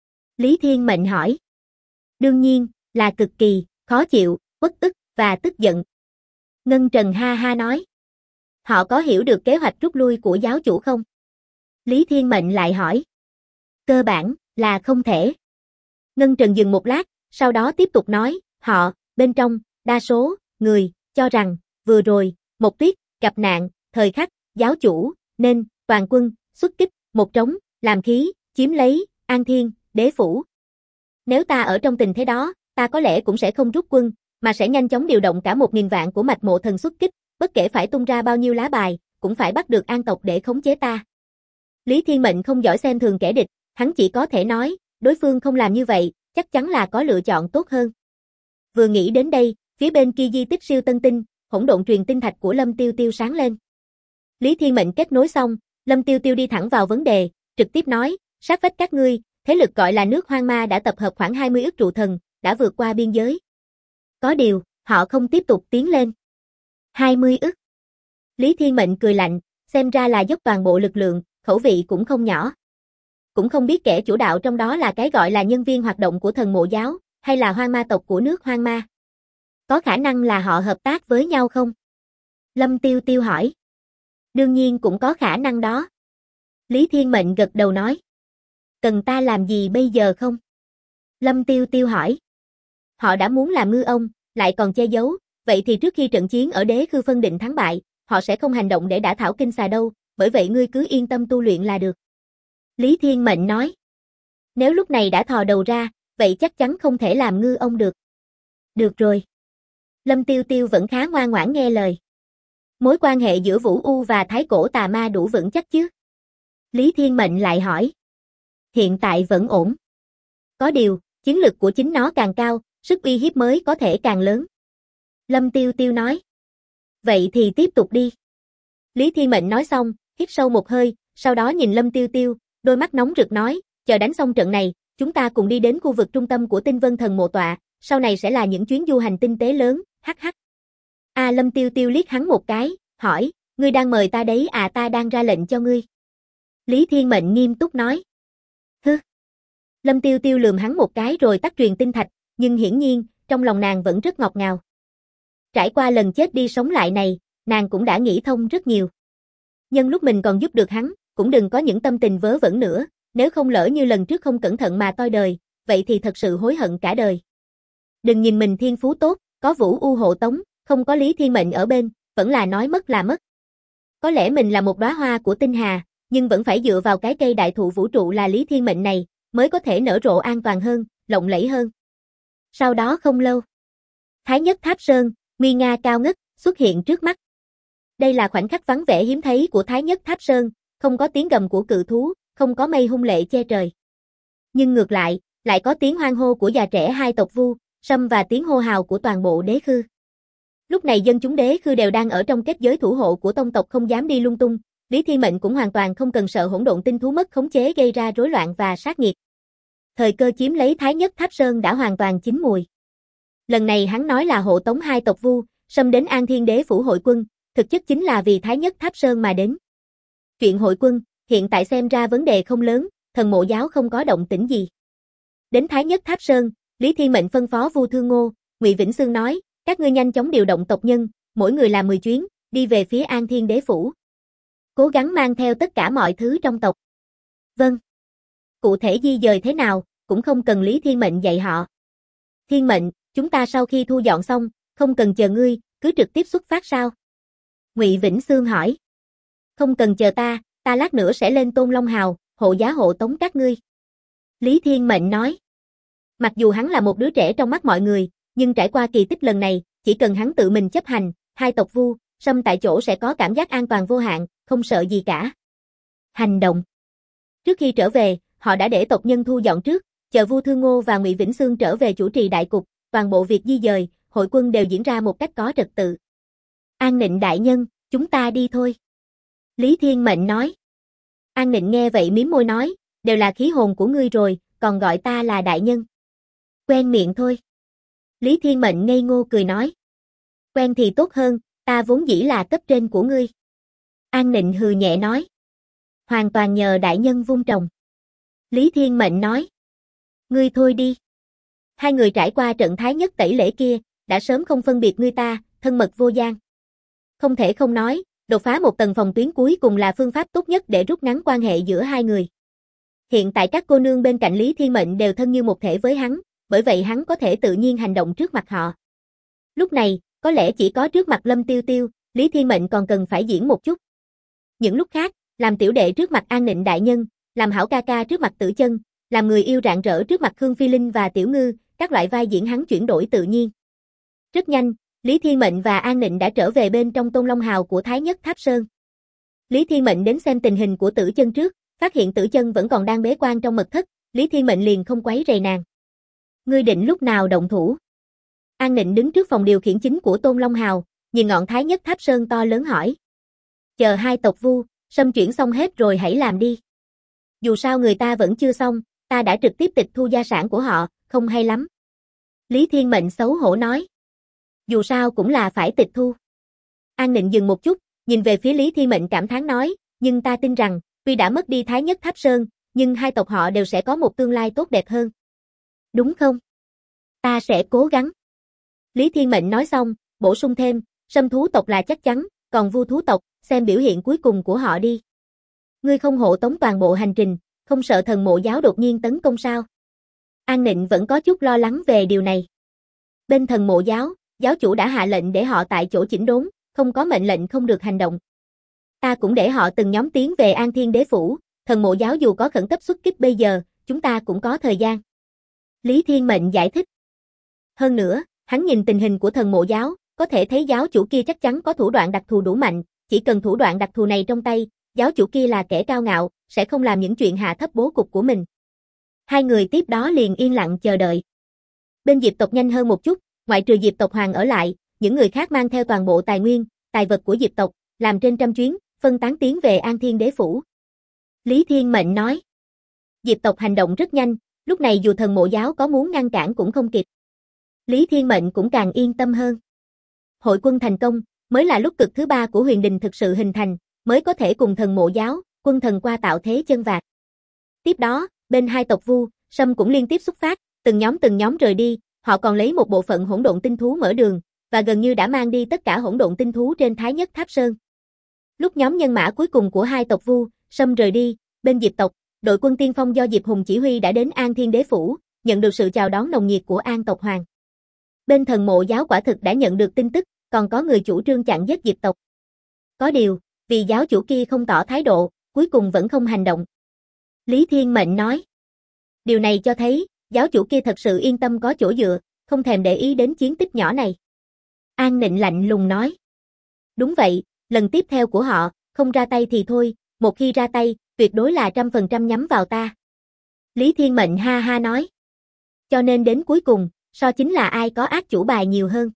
Lý Thiên Mệnh hỏi. Đương nhiên, là cực kỳ, khó chịu, uất ức, và tức giận. Ngân Trần ha ha nói. Họ có hiểu được kế hoạch rút lui của giáo chủ không? Lý Thiên Mệnh lại hỏi. Cơ bản, là không thể. Ngân Trần dừng một lát, sau đó tiếp tục nói, họ, bên trong, đa số, người, cho rằng, vừa rồi, Mộc Tuyết, gặp nạn, thời khắc, giáo chủ, nên, toàn quân, xuất kích, một trống, làm khí, chiếm lấy, An Thiên, đế phủ. Nếu ta ở trong tình thế đó, ta có lẽ cũng sẽ không rút quân, mà sẽ nhanh chóng điều động cả 1.000 vạn của mạch mộ thần xuất kích, bất kể phải tung ra bao nhiêu lá bài, cũng phải bắt được An tộc để khống chế ta. Lý Thiên Mệnh không giỏi xem thường kẻ địch, hắn chỉ có thể nói, đối phương không làm như vậy, chắc chắn là có lựa chọn tốt hơn. Vừa nghĩ đến đây, phía bên kia di tích siêu tân tinh, hỗn độn truyền tinh thạch của Lâm Tiêu Tiêu sáng lên. Lý Thiên Mệnh kết nối xong, Lâm Tiêu Tiêu đi thẳng vào vấn đề, trực tiếp nói, sát vách các ngươi, thế lực gọi là nước Hoang Ma đã tập hợp khoảng 20 ức trụ thần, đã vượt qua biên giới. Có điều, họ không tiếp tục tiến lên. 20 ức. Lý Thiên Mệnh cười lạnh, xem ra là dốc toàn bộ lực lượng, khẩu vị cũng không nhỏ. Cũng không biết kẻ chủ đạo trong đó là cái gọi là nhân viên hoạt động của thần mộ giáo, hay là Hoang Ma tộc của nước Hoang Ma. Có khả năng là họ hợp tác với nhau không? Lâm Tiêu Tiêu hỏi. Đương nhiên cũng có khả năng đó. Lý Thiên Mệnh gật đầu nói. Cần ta làm gì bây giờ không? Lâm Tiêu Tiêu hỏi. Họ đã muốn làm ngư ông, lại còn che giấu, vậy thì trước khi trận chiến ở đế khư phân định thắng bại, họ sẽ không hành động để đả thảo kinh xà đâu, bởi vậy ngươi cứ yên tâm tu luyện là được. Lý Thiên Mệnh nói. Nếu lúc này đã thò đầu ra, vậy chắc chắn không thể làm ngư ông được. Được rồi. Lâm Tiêu Tiêu vẫn khá ngoan ngoãn nghe lời. Mối quan hệ giữa Vũ U và Thái Cổ Tà Ma đủ vững chắc chứ? Lý Thiên Mệnh lại hỏi. Hiện tại vẫn ổn. Có điều, chiến lực của chính nó càng cao, sức uy hiếp mới có thể càng lớn. Lâm Tiêu Tiêu nói. Vậy thì tiếp tục đi. Lý Thiên Mệnh nói xong, hít sâu một hơi, sau đó nhìn Lâm Tiêu Tiêu, đôi mắt nóng rực nói, chờ đánh xong trận này, chúng ta cùng đi đến khu vực trung tâm của Tinh Vân Thần Mộ Tọa, sau này sẽ là những chuyến du hành tinh tế lớn, hắc hắc. Lâm Tiêu Tiêu liếc hắn một cái, hỏi, ngươi đang mời ta đấy à, ta đang ra lệnh cho ngươi. Lý Thiên Mệnh nghiêm túc nói. Hứ. Lâm Tiêu Tiêu lườm hắn một cái rồi tắt truyền tinh thạch, nhưng hiển nhiên, trong lòng nàng vẫn rất ngọt ngào. Trải qua lần chết đi sống lại này, nàng cũng đã nghĩ thông rất nhiều. Nhân lúc mình còn giúp được hắn, cũng đừng có những tâm tình vớ vẩn nữa, nếu không lỡ như lần trước không cẩn thận mà toi đời, vậy thì thật sự hối hận cả đời. Đừng nhìn mình thiên phú tốt, có Vũ U hộ tống, không có Lý Thiên Mệnh ở bên, vẫn là nói mất là mất. Có lẽ mình là một đóa hoa của tinh hà, nhưng vẫn phải dựa vào cái cây đại thụ vũ trụ là Lý Thiên Mệnh này, mới có thể nở rộ an toàn hơn, lộng lẫy hơn. Sau đó không lâu, Thái Nhất Tháp Sơn, nguy nga cao ngất, xuất hiện trước mắt. Đây là khoảnh khắc vắng vẻ hiếm thấy của Thái Nhất Tháp Sơn, không có tiếng gầm của cự thú, không có mây hung lệ che trời. Nhưng ngược lại có tiếng hoan hô của già trẻ hai tộc Vu, Sâm và tiếng hô hào của toàn bộ đế khư. Lúc này dân chúng đế khư đều đang ở trong kết giới thủ hộ của tông tộc không dám đi lung tung, Lý Thiên Mệnh cũng hoàn toàn không cần sợ hỗn độn tinh thú mất khống chế gây ra rối loạn và sát nghiệt. Thời cơ chiếm lấy Thái Nhất Tháp Sơn đã hoàn toàn chín mùi. Lần này hắn nói là hộ tống hai tộc Vu, Sâm đến An Thiên Đế phủ hội quân, thực chất chính là vì Thái Nhất Tháp Sơn mà đến. Chuyện hội quân, hiện tại xem ra vấn đề không lớn, thần mộ giáo không có động tĩnh gì. Đến Thái Nhất Tháp Sơn, Lý Thiên Mệnh phân phó Vu Thương Ngô, Ngụy Vĩnh Xương nói, các ngươi nhanh chóng điều động tộc nhân, mỗi người làm 10 chuyến, đi về phía An Thiên Đế phủ. Cố gắng mang theo tất cả mọi thứ trong tộc. Vâng. Cụ thể di dời thế nào, cũng không cần Lý Thiên Mệnh dạy họ. Thiên Mệnh, chúng ta sau khi thu dọn xong, không cần chờ ngươi, cứ trực tiếp xuất phát sao? Ngụy Vĩnh Xương hỏi. Không cần chờ ta lát nữa sẽ lên Tôn Long Hào, hộ giá hộ tống các ngươi. Lý Thiên Mệnh nói. Mặc dù hắn là một đứa trẻ trong mắt mọi người, nhưng trải qua kỳ tích lần này, chỉ cần hắn tự mình chấp hành, hai tộc Vu, Sâm tại chỗ sẽ có cảm giác an toàn vô hạn, không sợ gì cả. Hành động. Trước khi trở về, họ đã để tộc nhân thu dọn trước, chờ Vu Thương Ngô và Ngụy Vĩnh Xương trở về chủ trì đại cục, toàn bộ việc di dời, hội quân đều diễn ra một cách có trật tự. An Nịnh đại nhân, chúng ta đi thôi. Lý Thiên Mệnh nói. An Nịnh nghe vậy mím môi nói, đều là khí hồn của ngươi rồi, còn gọi ta là đại nhân. Quen miệng thôi. Lý Thiên Mệnh ngây ngô cười nói. Quen thì tốt hơn, ta vốn dĩ là cấp trên của ngươi. An Nịnh hừ nhẹ nói. Hoàn toàn nhờ đại nhân vun trồng. Lý Thiên Mệnh nói. Ngươi thôi đi. Hai người trải qua trận Thái Nhất tẩy lễ kia, đã sớm không phân biệt ngươi ta, thân mật vô gian. Không thể không nói, đột phá một tầng phòng tuyến cuối cùng là phương pháp tốt nhất để rút ngắn quan hệ giữa hai người. Hiện tại các cô nương bên cạnh Lý Thiên Mệnh đều thân như một thể với hắn, bởi vậy hắn có thể tự nhiên hành động trước mặt họ. Lúc này, có lẽ chỉ có trước mặt Lâm Tiêu Tiêu, Lý Thiên Mệnh còn cần phải diễn một chút. Những lúc khác, làm tiểu đệ trước mặt An Nịnh đại nhân, làm hảo ca ca trước mặt Tử Chân, làm người yêu rạng rỡ trước mặt Khương Phi Linh và Tiểu Ngư, các loại vai diễn hắn chuyển đổi tự nhiên. Rất nhanh, Lý Thiên Mệnh và An Nịnh đã trở về bên trong Tôn Long Hào của Thái Nhất Tháp Sơn. Lý Thiên Mệnh đến xem tình hình của Tử Chân trước, phát hiện Tử Chân vẫn còn đang bế quan trong mật thất, Lý Thiên Mệnh liền không quấy rầy nàng. Ngươi định lúc nào động thủ? An Nịnh đứng trước phòng điều khiển chính của Tôn Long Hào, nhìn ngọn Thái Nhất Tháp Sơn to lớn hỏi. Chờ hai tộc Vu, Sâm chuyển xong hết rồi hãy làm đi. Dù sao người ta vẫn chưa xong, ta đã trực tiếp tịch thu gia sản của họ, không hay lắm. Lý Thiên Mệnh xấu hổ nói. Dù sao cũng là phải tịch thu. An Nịnh dừng một chút, nhìn về phía Lý Thiên Mệnh cảm thán nói, nhưng ta tin rằng, tuy đã mất đi Thái Nhất Tháp Sơn, nhưng hai tộc họ đều sẽ có một tương lai tốt đẹp hơn. Đúng không? Ta sẽ cố gắng. Lý Thiên Mệnh nói xong, bổ sung thêm, Sâm thú tộc là chắc chắn, còn Vu thú tộc, xem biểu hiện cuối cùng của họ đi. Ngươi không hộ tống toàn bộ hành trình, không sợ thần mộ giáo đột nhiên tấn công sao? An Nịnh vẫn có chút lo lắng về điều này. Bên thần mộ giáo, giáo chủ đã hạ lệnh để họ tại chỗ chỉnh đốn, không có mệnh lệnh không được hành động. Ta cũng để họ từng nhóm tiến về An Thiên Đế phủ, thần mộ giáo dù có khẩn cấp xuất kích bây giờ, chúng ta cũng có thời gian. Lý Thiên Mệnh giải thích. Hơn nữa, hắn nhìn tình hình của thần mộ giáo, có thể thấy giáo chủ kia chắc chắn có thủ đoạn đặc thù đủ mạnh, chỉ cần thủ đoạn đặc thù này trong tay, giáo chủ kia là kẻ cao ngạo, sẽ không làm những chuyện hạ thấp bố cục của mình. Hai người tiếp đó liền yên lặng chờ đợi. Bên Diệp tộc nhanh hơn một chút, ngoại trừ Diệp tộc Hoàng ở lại, những người khác mang theo toàn bộ tài nguyên, tài vật của Diệp tộc, làm trên trăm chuyến, phân tán tiến về An Thiên Đế Phủ. Lý Thiên Mệnh nói. Diệp tộc hành động rất nhanh, lúc này dù thần mộ giáo có muốn ngăn cản cũng không kịp. Lý Thiên Mệnh cũng càng yên tâm hơn. Hội quân thành công, mới là lúc cực thứ ba của huyền đình thực sự hình thành, mới có thể cùng thần mộ giáo, quân thần qua tạo thế chân vạc. Tiếp đó, bên hai tộc Vu, Sâm cũng liên tiếp xuất phát, từng nhóm rời đi, họ còn lấy một bộ phận hỗn độn tinh thú mở đường, và gần như đã mang đi tất cả hỗn độn tinh thú trên Thái Nhất Tháp Sơn. Lúc nhóm nhân mã cuối cùng của hai tộc Vu, Sâm rời đi, bên Diệp tộc, đội quân tiên phong do Diệp Hùng chỉ huy đã đến An Thiên Đế Phủ, nhận được sự chào đón nồng nhiệt của An tộc Hoàng. Bên thần mộ giáo quả thực đã nhận được tin tức, còn có người chủ trương chặn giết Diệp tộc. Có điều, vì giáo chủ kia không tỏ thái độ, cuối cùng vẫn không hành động. Lý Thiên Mệnh nói. Điều này cho thấy, giáo chủ kia thật sự yên tâm có chỗ dựa, không thèm để ý đến chiến tích nhỏ này. An Nịnh lạnh lùng nói. Đúng vậy, lần tiếp theo của họ, không ra tay thì thôi, một khi ra tay, tuyệt đối là 100% nhắm vào ta. Lý Thiên Mệnh ha ha nói. Cho nên đến cuối cùng, so chính là ai có ác chủ bài nhiều hơn.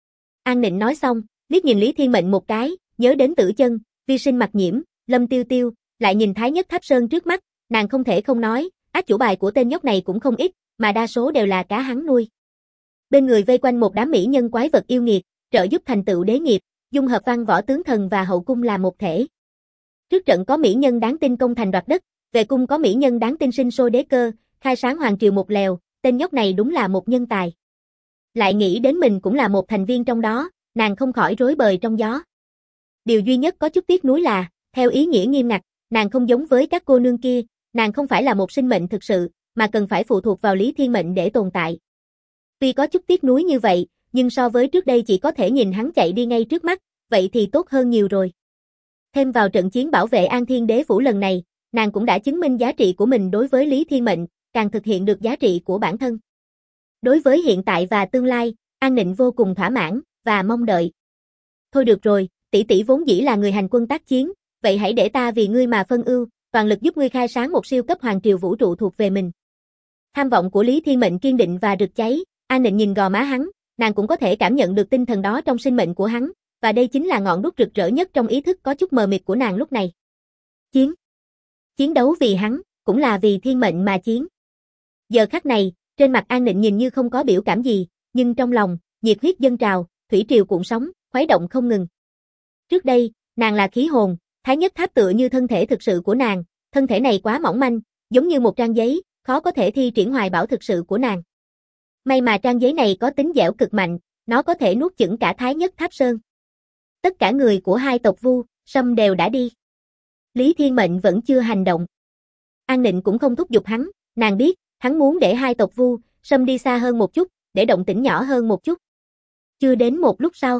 An Nịnh nói xong, liếc nhìn Lý Thiên Mệnh một cái, nhớ đến Tử Chân, Vi Sinh Mặc Nhiễm, Lâm Tiêu Tiêu, lại nhìn Thái Nhất Tháp Sơn trước mắt, nàng không thể không nói, ác chủ bài của tên nhóc này cũng không ít, mà đa số đều là cá hắn nuôi. Bên người vây quanh một đám mỹ nhân quái vật yêu nghiệt, trợ giúp thành tựu đế nghiệp, dung hợp văn võ tướng thần và hậu cung là một thể. Trước trận có mỹ nhân đáng tin công thành đoạt đất, về cung có mỹ nhân đáng tin sinh sôi đế cơ, khai sáng hoàng triều một lèo, tên nhóc này đúng là một nhân tài. Lại nghĩ đến mình cũng là một thành viên trong đó, nàng không khỏi rối bời trong gió. Điều duy nhất có chút tiếc nuối là, theo ý nghĩa nghiêm ngặt, nàng không giống với các cô nương kia, nàng không phải là một sinh mệnh thực sự, mà cần phải phụ thuộc vào Lý Thiên Mệnh để tồn tại. Tuy có chút tiếc nuối như vậy, nhưng so với trước đây chỉ có thể nhìn hắn chạy đi ngay trước mắt, vậy thì tốt hơn nhiều rồi. Thêm vào trận chiến bảo vệ An Thiên Đế Phủ lần này, nàng cũng đã chứng minh giá trị của mình đối với Lý Thiên Mệnh, càng thực hiện được giá trị của bản thân. Đối với hiện tại và tương lai, An Nịnh vô cùng thỏa mãn, và mong đợi. Thôi được rồi, tỷ tỷ vốn dĩ là người hành quân tác chiến, vậy hãy để ta vì ngươi mà phân ưu, toàn lực giúp ngươi khai sáng một siêu cấp hoàng triều vũ trụ thuộc về mình. Tham vọng của Lý Thiên Mệnh kiên định và rực cháy, An Nịnh nhìn gò má hắn, nàng cũng có thể cảm nhận được tinh thần đó trong sinh mệnh của hắn, và đây chính là ngọn đuốc rực rỡ nhất trong ý thức có chút mờ mịt của nàng lúc này. Chiến đấu vì hắn, cũng là vì thiên mệnh mà chiến. Giờ khắc này, trên mặt An Nịnh nhìn như không có biểu cảm gì, nhưng trong lòng, nhiệt huyết dâng trào, thủy triều cuộn sóng, khuấy động không ngừng. Trước đây, nàng là khí hồn, Thái Nhất Tháp tựa như thân thể thực sự của nàng, thân thể này quá mỏng manh, giống như một trang giấy, khó có thể thi triển hoài bão thực sự của nàng. May mà trang giấy này có tính dẻo cực mạnh, nó có thể nuốt chửng cả Thái Nhất Tháp Sơn. Tất cả người của hai tộc Vu, Sâm đều đã đi. Lý Thiên Mệnh vẫn chưa hành động. An Nịnh cũng không thúc giục hắn, nàng biết, hắn muốn để hai tộc Vu, Sâm đi xa hơn một chút, để động tĩnh nhỏ hơn một chút. Chưa đến một lúc sau.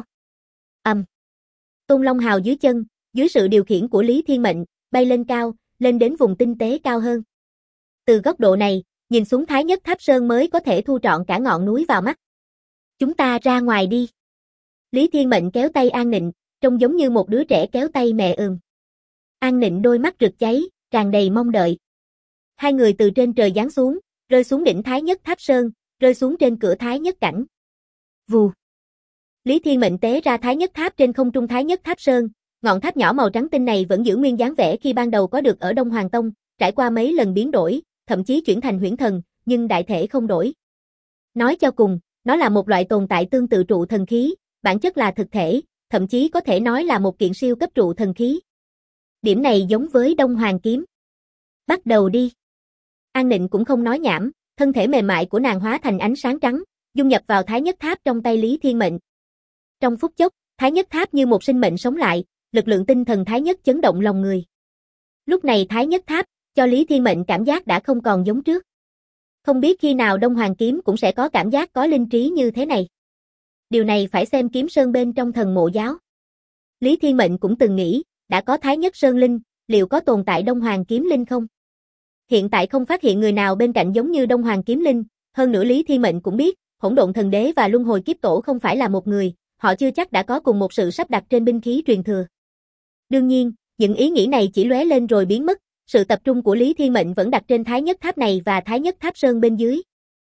Tôn Long Hào dưới chân, dưới sự điều khiển của Lý Thiên Mệnh, bay lên cao, lên đến vùng tinh tế cao hơn. Từ góc độ này, nhìn xuống Thái Nhất Tháp Sơn mới có thể thu trọn cả ngọn núi vào mắt. Chúng ta ra ngoài đi. Lý Thiên Mệnh kéo tay An Nịnh, trông giống như một đứa trẻ kéo tay mẹ ừm. An Nịnh đôi mắt rực cháy, tràn đầy mong đợi. Hai người từ trên trời giáng xuống, rơi xuống đỉnh Thái Nhất Tháp Sơn, rơi xuống trên cửa Thái Nhất Cảnh. Vù. Lý Thiên Mệnh tế ra Thái Nhất Tháp trên không trung Thái Nhất Tháp Sơn, ngọn tháp nhỏ màu trắng tinh này vẫn giữ nguyên dáng vẻ khi ban đầu có được ở Đông Hoàng Tông, trải qua mấy lần biến đổi, thậm chí chuyển thành huyễn thần, nhưng đại thể không đổi. Nói cho cùng, nó là một loại tồn tại tương tự trụ thần khí, bản chất là thực thể, thậm chí có thể nói là một kiện siêu cấp trụ thần khí. Điểm này giống với Đông Hoàng kiếm. Bắt đầu đi. An Nịnh cũng không nói nhảm, thân thể mềm mại của nàng hóa thành ánh sáng trắng, dung nhập vào Thái Nhất Tháp trong tay Lý Thiên Mệnh. Trong phút chốc, Thái Nhất Tháp như một sinh mệnh sống lại, lực lượng tinh thần Thái Nhất chấn động lòng người. Lúc này Thái Nhất Tháp, cho Lý Thiên Mệnh cảm giác đã không còn giống trước. Không biết khi nào Đông Hoàng kiếm cũng sẽ có cảm giác có linh trí như thế này. Điều này phải xem Kiếm Sơn bên trong thần mộ giáo. Lý Thiên Mệnh cũng từng nghĩ, đã có Thái Nhất Sơn Linh, liệu có tồn tại Đông Hoàng kiếm linh không? Hiện tại không phát hiện người nào bên cạnh giống như Đông Hoàng kiếm linh, hơn nữa Lý Thiên Mệnh cũng biết, Hỗn Độn Thần Đế và Luân Hồi Kiếp Tổ không phải là một người, họ chưa chắc đã có cùng một sự sắp đặt trên binh khí truyền thừa. Đương nhiên, những ý nghĩ này chỉ lóe lên rồi biến mất, sự tập trung của Lý Thiên Mệnh vẫn đặt trên Thái Nhất Tháp này và Thái Nhất Tháp Sơn bên dưới.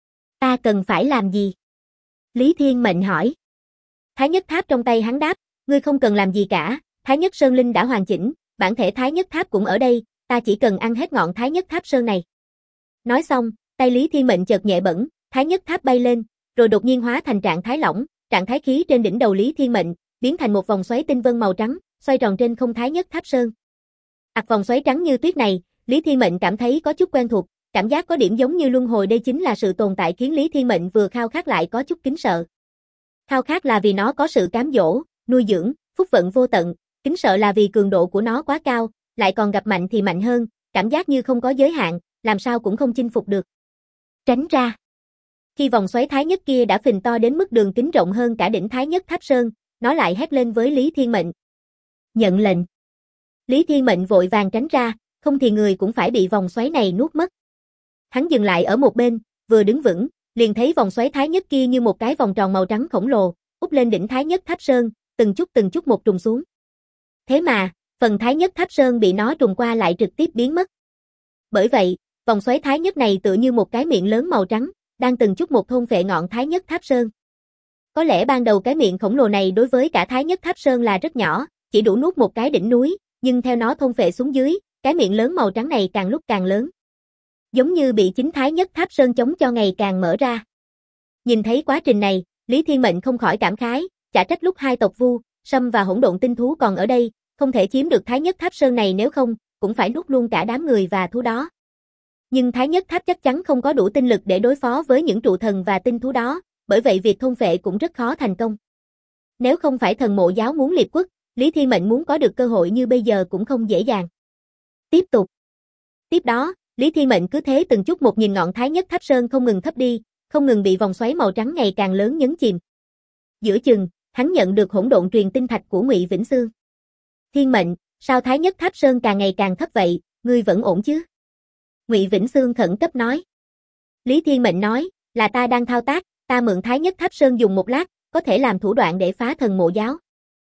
Ta cần phải làm gì? Lý Thiên Mệnh hỏi. Thái Nhất Tháp trong tay hắn đáp, ngươi không cần làm gì cả, Thái Nhất Sơn Linh đã hoàn chỉnh, bản thể Thái Nhất Tháp cũng ở đây, ta chỉ cần ăn hết ngọn Thái Nhất Tháp Sơn này. Nói xong, tay Lý Thiên Mệnh chợt nhẹ bẫng, Thái Nhất Tháp bay lên, rồi đột nhiên hóa thành trạng thái lỏng, trạng thái khí trên đỉnh đầu Lý Thiên Mệnh, biến thành một vòng xoáy tinh vân màu trắng, xoay tròn trên không Thái Nhất Tháp Sơn. Vòng xoáy trắng như tuyết này, Lý Thiên Mệnh cảm thấy có chút quen thuộc, cảm giác có điểm giống như luân hồi, đây chính là sự tồn tại khiến Lý Thiên Mệnh vừa khao khát lại có chút kính sợ. Khao khát là vì nó có sự cám dỗ, nuôi dưỡng, phúc vận vô tận, kính sợ là vì cường độ của nó quá cao, lại còn gặp mạnh thì mạnh hơn, cảm giác như không có giới hạn, làm sao cũng không chinh phục được. Tránh ra. Khi vòng xoáy Thái Nhất kia đã phình to đến mức đường kính rộng hơn cả đỉnh Thái Nhất Tháp Sơn, nó lại hét lên với Lý Thiên Mệnh. Nhận lệnh. Lý Thiên Mệnh vội vàng tránh ra, không thì người cũng phải bị vòng xoáy này nuốt mất. Hắn dừng lại ở một bên, vừa đứng vững, liền thấy vòng xoáy Thái Nhất kia như một cái vòng tròn màu trắng khổng lồ, úp lên đỉnh Thái Nhất Tháp Sơn, từng chút một trùng xuống. Thế mà, phần Thái Nhất Tháp Sơn bị nó trùng qua lại trực tiếp biến mất. Bởi vậy, vòng xoáy Thái Nhất này tựa như một cái miệng lớn màu trắng, đang từng chút một thôn phệ ngọn Thái Nhất Tháp Sơn. Có lẽ ban đầu cái miệng khổng lồ này đối với cả Thái Nhất Tháp Sơn là rất nhỏ, chỉ đủ nuốt một cái đỉnh núi, nhưng theo nó thôn phệ xuống dưới, cái miệng lớn màu trắng này càng lúc càng lớn. Giống như bị chính Thái Nhất Tháp Sơn chống cho ngày càng mở ra. Nhìn thấy quá trình này, Lý Thiên Mệnh không khỏi cảm khái, chả trách lúc hai tộc Vu, Sâm và hỗn độn tinh thú còn ở đây, không thể chiếm được Thái Nhất Tháp Sơn này, nếu không, cũng phải nuốt luôn cả đám người và thú đó. Nhưng Thái Nhất Tháp chắc chắn không có đủ tinh lực để đối phó với những trụ thần và tinh thú đó, bởi vậy việc thôn phệ cũng rất khó thành công. Nếu không phải thần mộ giáo muốn liệt quốc, Lý Thiên Mệnh muốn có được cơ hội như bây giờ cũng không dễ dàng. Tiếp tục. Tiếp đó, Lý Thiên Mệnh cứ thế từng chút một nhìn ngọn Thái Nhất Tháp Sơn không ngừng thấp đi, không ngừng bị vòng xoáy màu trắng ngày càng lớn nhấn chìm. Giữa chừng, hắn nhận được hỗn độn truyền tinh thạch của Ngụy Vĩnh Xương. Thiên Mệnh, sao Thái Nhất Tháp Sơn càng ngày càng thấp vậy, ngươi vẫn ổn chứ? Ngụy Vĩnh Xương khẩn cấp nói. Lý Thiên Mệnh nói, là ta đang thao tác, ta mượn Thái Nhất Tháp Sơn dùng một lát, có thể làm thủ đoạn để phá thần mộ giáo.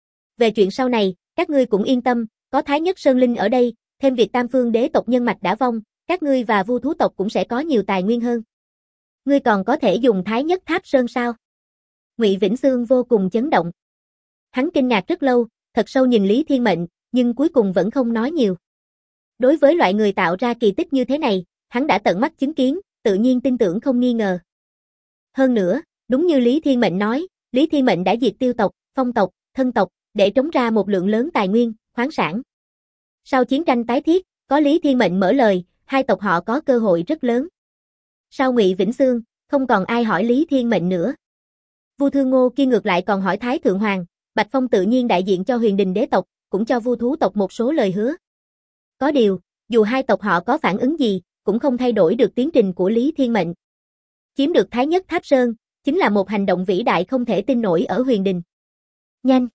Về chuyện sau này, các ngươi cũng yên tâm, có Thái Nhất Sơn Linh ở đây, thêm việc Tam Phương đế tộc nhân mạch đã vong, các ngươi và Vu thú tộc cũng sẽ có nhiều tài nguyên hơn. Ngươi còn có thể dùng Thái Nhất Tháp Sơn sao? Ngụy Vĩnh Xương vô cùng chấn động. Hắn kinh ngạc rất lâu, thật sâu nhìn Lý Thiên Mệnh, nhưng cuối cùng vẫn không nói nhiều. Đối với loại người tạo ra kỳ tích như thế này, hắn đã tận mắt chứng kiến, tự nhiên tin tưởng không nghi ngờ. Hơn nữa, đúng như Lý Thiên Mệnh nói, Lý Thiên Mệnh đã diệt Tiêu tộc, Phong tộc, Thân tộc, để trống ra một lượng lớn tài nguyên, khoáng sản. Sau chiến tranh tái thiết, có Lý Thiên Mệnh mở lời, hai tộc họ có cơ hội rất lớn. Sau Ngụy Vĩnh Xương, không còn ai hỏi Lý Thiên Mệnh nữa. Vu Thương Ngô kia ngược lại còn hỏi Thái Thượng Hoàng, Bạch Phong tự nhiên đại diện cho Huyền Đình đế tộc, cũng cho Vu thú tộc một số lời hứa. Có điều, dù hai tộc họ có phản ứng gì, cũng không thay đổi được tiến trình của Lý Thiên Mệnh. Chiếm được Thái Nhất Tháp Sơn, chính là một hành động vĩ đại không thể tin nổi ở Huyền Đình. Nhanh!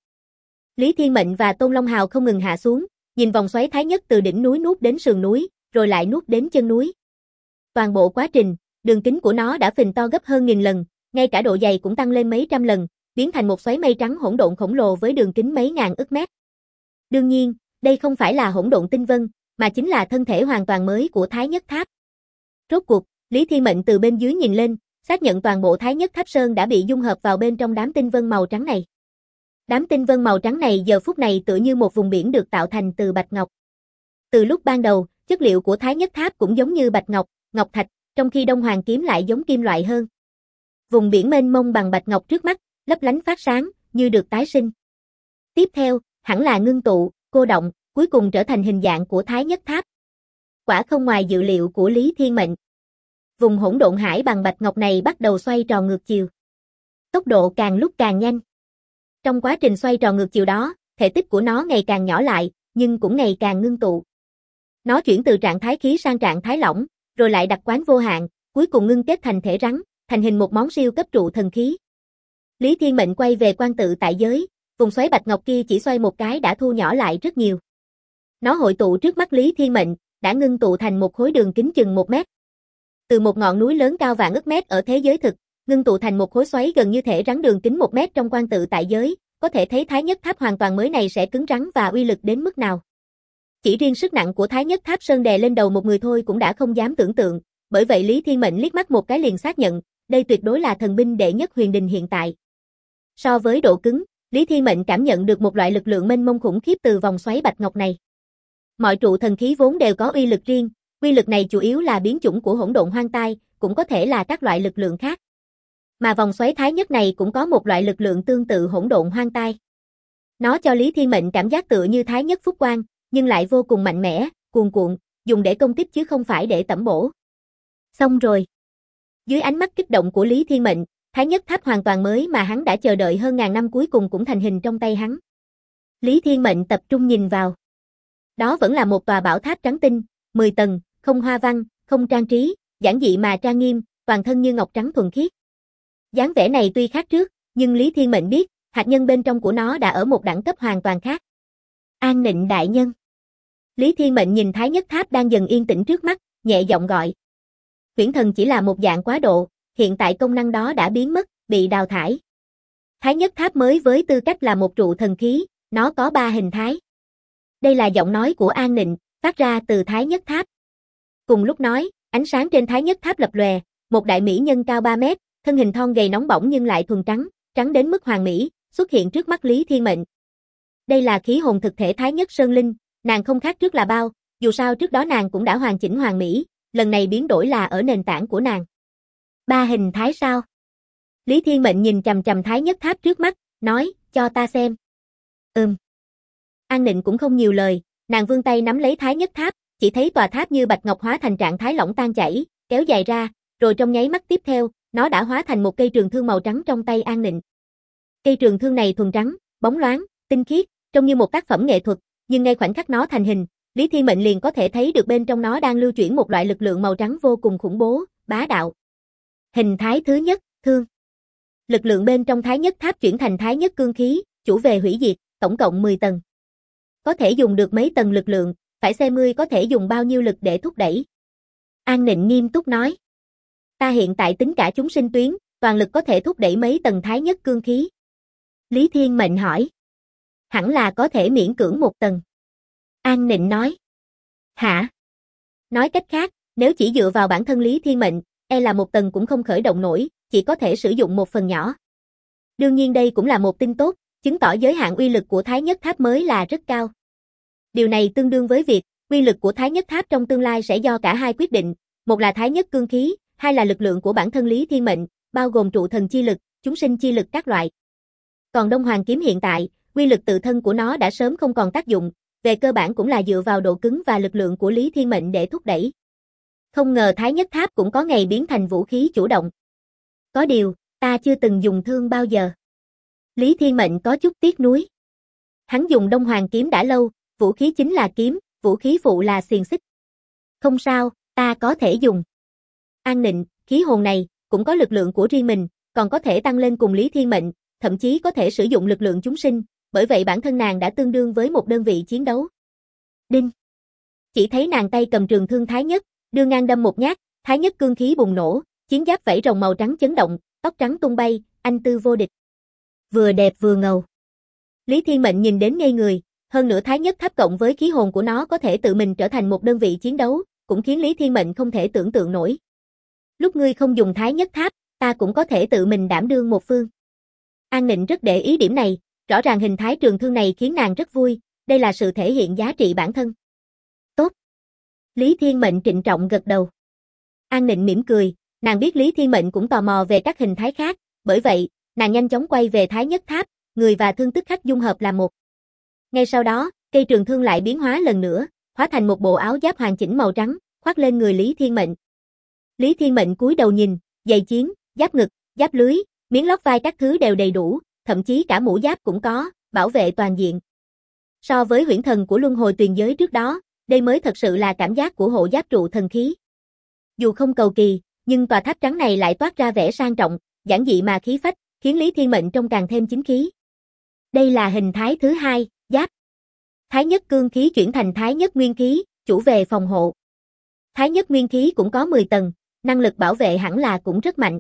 Lý Thiên Mệnh và Tôn Long Hào không ngừng hạ xuống, nhìn vòng xoáy Thái Nhất từ đỉnh núi nuốt đến sườn núi, rồi lại nuốt đến chân núi. Toàn bộ quá trình, đường kính của nó đã phình to gấp hơn 1000 lần, ngay cả độ dày cũng tăng lên mấy trăm lần, biến thành một xoáy mây trắng hỗn độn khổng lồ với đường kính mấy ngàn ức mét. Đương nhiên, đây không phải là hỗn độn tinh vân, mà chính là thân thể hoàn toàn mới của Thái Nhất Tháp. Rốt cuộc, Lý Thiên Mệnh từ bên dưới nhìn lên, xác nhận toàn bộ Thái Nhất Tháp Sơn đã bị dung hợp vào bên trong đám tinh vân màu trắng này. Đám tinh vân màu trắng này giờ phút này tựa như một vùng biển được tạo thành từ bạch ngọc. Từ lúc ban đầu, chất liệu của Thái Nhất Tháp cũng giống như bạch ngọc, ngọc thạch, trong khi Đông Hoàng kiếm lại giống kim loại hơn. Vùng biển mênh mông bằng bạch ngọc trước mắt, lấp lánh phát sáng, như được tái sinh. Tiếp theo, hẳn là ngưng tụ, cô động, cuối cùng trở thành hình dạng của Thái Nhất Tháp. Quả không ngoài dự liệu của Lý Thiên Mệnh. Vùng hỗn độn hải bằng bạch ngọc này bắt đầu xoay tròn ngược chiều. Tốc độ càng lúc càng nhanh. Trong quá trình xoay tròn ngược chiều đó, thể tích của nó ngày càng nhỏ lại, nhưng cũng ngày càng ngưng tụ. Nó chuyển từ trạng thái khí sang trạng thái lỏng, rồi lại đặc quán vô hạn, cuối cùng ngưng kết thành thể rắn, thành hình một món siêu cấp trụ thần khí. Lý Thiên Mệnh quay về quan tự tại giới, vùng xoáy bạch ngọc kia chỉ xoay một cái đã thu nhỏ lại rất nhiều. Nó hội tụ trước mắt Lý Thiên Mệnh, đã ngưng tụ thành một khối đường kính chừng 1 mét. Từ một ngọn núi lớn cao vạn ức mét ở thế giới thực, ngưng tụ thành một khối xoáy gần như thể rắn đường kính 1 mét trong quan tự tại giới, có thể thấy Thái Nhất Tháp hoàn toàn mới này sẽ cứng rắn và uy lực đến mức nào. Chỉ riêng sức nặng của Thái Nhất Tháp Sơn đè lên đầu một người thôi cũng đã không dám tưởng tượng, bởi vậy Lý Thiên Mệnh liếc mắt một cái liền xác nhận, đây tuyệt đối là thần binh đệ nhất huyền đình hiện tại. So với độ cứng, Lý Thiên Mệnh cảm nhận được một loại lực lượng mênh mông khủng khiếp từ vòng xoáy bạch ngọc này. Mọi trụ thần khí vốn đều có uy lực riêng, uy lực này chủ yếu là biến chủng của hỗn độn hoang tai, cũng có thể là các loại lực lượng khác. Mà vòng xoáy Thái Nhất này cũng có một loại lực lượng tương tự hỗn độn hoang tai. Nó cho Lý Thiên Mệnh cảm giác tựa như Thái Nhất Phúc Quang, nhưng lại vô cùng mạnh mẽ, cuồn cuộn, dùng để công kích chứ không phải để tẩm bổ. Xong rồi. Dưới ánh mắt kích động của Lý Thiên Mệnh, Thái Nhất Tháp hoàn toàn mới mà hắn đã chờ đợi hơn ngàn năm cuối cùng cũng thành hình trong tay hắn. Lý Thiên Mệnh tập trung nhìn vào. Đó vẫn là một tòa bảo tháp trắng tinh, 10 tầng, không hoa văn, không trang trí, giản dị mà trang nghiêm, toàn thân như ngọc trắng thuần khiết. Dáng vẻ này tuy khác trước, nhưng Lý Thiên Mệnh biết, hạt nhân bên trong của nó đã ở một đẳng cấp hoàn toàn khác. An Nịnh đại nhân. Lý Thiên Mệnh nhìn Thái Nhất Tháp đang dần yên tĩnh trước mắt, nhẹ giọng gọi. Huyễn thần chỉ là một dạng quá độ, hiện tại công năng đó đã biến mất, bị đào thải. Thái Nhất Tháp mới với tư cách là một trụ thần khí, nó có 3 hình thái. Đây là giọng nói của An Nịnh, phát ra từ Thái Nhất Tháp. Cùng lúc nói, ánh sáng trên Thái Nhất Tháp lập lòe, một đại mỹ nhân cao 3 mét, thân hình thon gầy nóng bỏng nhưng lại thuần trắng, trắng đến mức hoàn mỹ, xuất hiện trước mắt Lý Thiên Mệnh. Đây là khí hồn thực thể Thái Nhất Sơn Linh, nàng không khác trước là bao, dù sao trước đó nàng cũng đã hoàn chỉnh hoàn mỹ, lần này biến đổi là ở nền tảng của nàng. 3 hình thái sao? Lý Thiên Mệnh nhìn chằm chằm Thái Nhất Tháp trước mắt, nói, cho ta xem. An Nịnh cũng không nhiều lời, nàng vươn tay nắm lấy Thái Nhất Tháp, chỉ thấy tòa tháp như bạch ngọc hóa thành trạng thái lỏng tan chảy, kéo dài ra, rồi trong nháy mắt tiếp theo, nó đã hóa thành một cây trường thương màu trắng trong tay An Nịnh. Cây trường thương này thuần trắng, bóng loáng, tinh khiết, trông như một tác phẩm nghệ thuật, nhưng ngay khoảnh khắc nó thành hình, Lý Thiên Mệnh liền có thể thấy được bên trong nó đang lưu chuyển một loại lực lượng màu trắng vô cùng khủng bố, bá đạo. Hình thái thứ nhất, thương. Lực lượng bên trong Thái Nhất Tháp chuyển thành Thái Nhất cương khí, chủ về hủy diệt, tổng cộng 10 tầng. Có thể dùng được mấy tầng lực lượng, phải xem ngươi có thể dùng bao nhiêu lực để thúc đẩy. An Nịnh nghiêm túc nói. Ta hiện tại tính cả chúng sinh tuyến, toàn lực có thể thúc đẩy mấy tầng Thái Nhất cương khí. Lý Thiên Mệnh hỏi. Hẳn là có thể miễn cưỡng 1 tầng. An Nịnh nói. Hả? Nói cách khác, nếu chỉ dựa vào bản thân Lý Thiên Mệnh, là 1 tầng cũng không khởi động nổi, chỉ có thể sử dụng một phần nhỏ. Đương nhiên đây cũng là một tin tốt, chứng tỏ giới hạn uy lực của Thái Nhất Tháp mới là rất cao. Điều này tương đương với việc, uy lực của Thái Nhất Tháp trong tương lai sẽ do cả hai quyết định, một là Thái Nhất cương khí, hai là lực lượng của bản thân Lý Thiên Mệnh, bao gồm trụ thần chi lực, chúng sinh chi lực các loại. Còn Đông Hoàng kiếm hiện tại, uy lực tự thân của nó đã sớm không còn tác dụng, về cơ bản cũng là dựa vào độ cứng và lực lượng của Lý Thiên Mệnh để thúc đẩy. Không ngờ Thái Nhất Tháp cũng có ngày biến thành vũ khí chủ động. Có điều, ta chưa từng dùng thương bao giờ. Lý Thiên Mệnh có chút tiếc nuối. Hắn dùng Đông Hoàng kiếm đã lâu, vũ khí chính là kiếm, vũ khí phụ là xiềng xích. Không sao, ta có thể dùng. An Nịnh, khí hồn này, cũng có lực lượng của riêng mình, còn có thể tăng lên cùng Lý Thiên Mệnh, thậm chí có thể sử dụng lực lượng chúng sinh, bởi vậy bản thân nàng đã tương đương với một đơn vị chiến đấu. Đinh. Chỉ thấy nàng tay cầm trường thương Thái Nhất, đưa ngang đâm một nhát, Thái Nhất cương khí bùng nổ, chiến giáp vảy rồng màu trắng chấn động, tóc trắng tung bay, anh tư vô địch. Vừa đẹp vừa ngầu. Lý Thiên Mệnh nhìn đến ngây người, hơn nữa Thái Nhất Tháp cộng với khí hồn của nó có thể tự mình trở thành một đơn vị chiến đấu, cũng khiến Lý Thiên Mệnh không thể tưởng tượng nổi. Lúc ngươi không dùng Thái Nhất Tháp, ta cũng có thể tự mình đảm đương một phương. An Nịnh rất để ý điểm này, rõ ràng hình thái trường thương này khiến nàng rất vui, đây là sự thể hiện giá trị bản thân. Tốt. Lý Thiên Mệnh trịnh trọng gật đầu. An Nịnh mỉm cười, nàng biết Lý Thiên Mệnh cũng tò mò về các hình thái khác, bởi vậy, nàng nhanh chóng quay về Thái Nhất Tháp, người và thương tức khắc dung hợp làm một. Ngay sau đó, cây trường thương lại biến hóa lần nữa, hóa thành một bộ áo giáp hoàn chỉnh màu trắng, khoác lên người Lý Thiên Mệnh. Lý Thiên Mệnh cúi đầu nhìn, giày chiến, giáp ngực, giáp lưới, miếng lót vai các thứ đều đầy đủ, thậm chí cả mũ giáp cũng có, bảo vệ toàn diện. So với huyễn thần của luân hồi tuyền giới trước đó, đây mới thật sự là cảm giác của hộ giáp trụ thần khí. Dù không cầu kỳ, nhưng tòa tháp trắng này lại toát ra vẻ sang trọng, giản dị mà khí phách, khiến Lý Thiên Mệnh trông càng thêm chính khí. Đây là hình thái thứ hai, giáp. Thái Nhất cương khí chuyển thành Thái Nhất nguyên khí, chủ về phòng hộ. Thái Nhất nguyên khí cũng có 10 tầng, năng lực bảo vệ hẳn là cũng rất mạnh.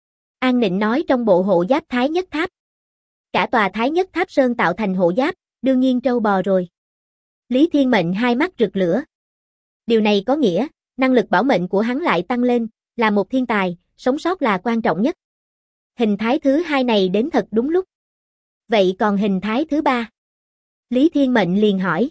An Nịnh nói trong bộ hộ giáp Thái Nhất Tháp. Cả tòa Thái Nhất Tháp Sơn tạo thành hộ giáp, đương nhiên trâu bò rồi. Lý Thiên Mệnh hai mắt rực lửa. Điều này có nghĩa, năng lực bảo mệnh của hắn lại tăng lên, là một thiên tài, sống sót là quan trọng nhất. Hình thái thứ hai này đến thật đúng lúc. Vậy còn hình thái thứ ba? Lý Thiên Mệnh liền hỏi.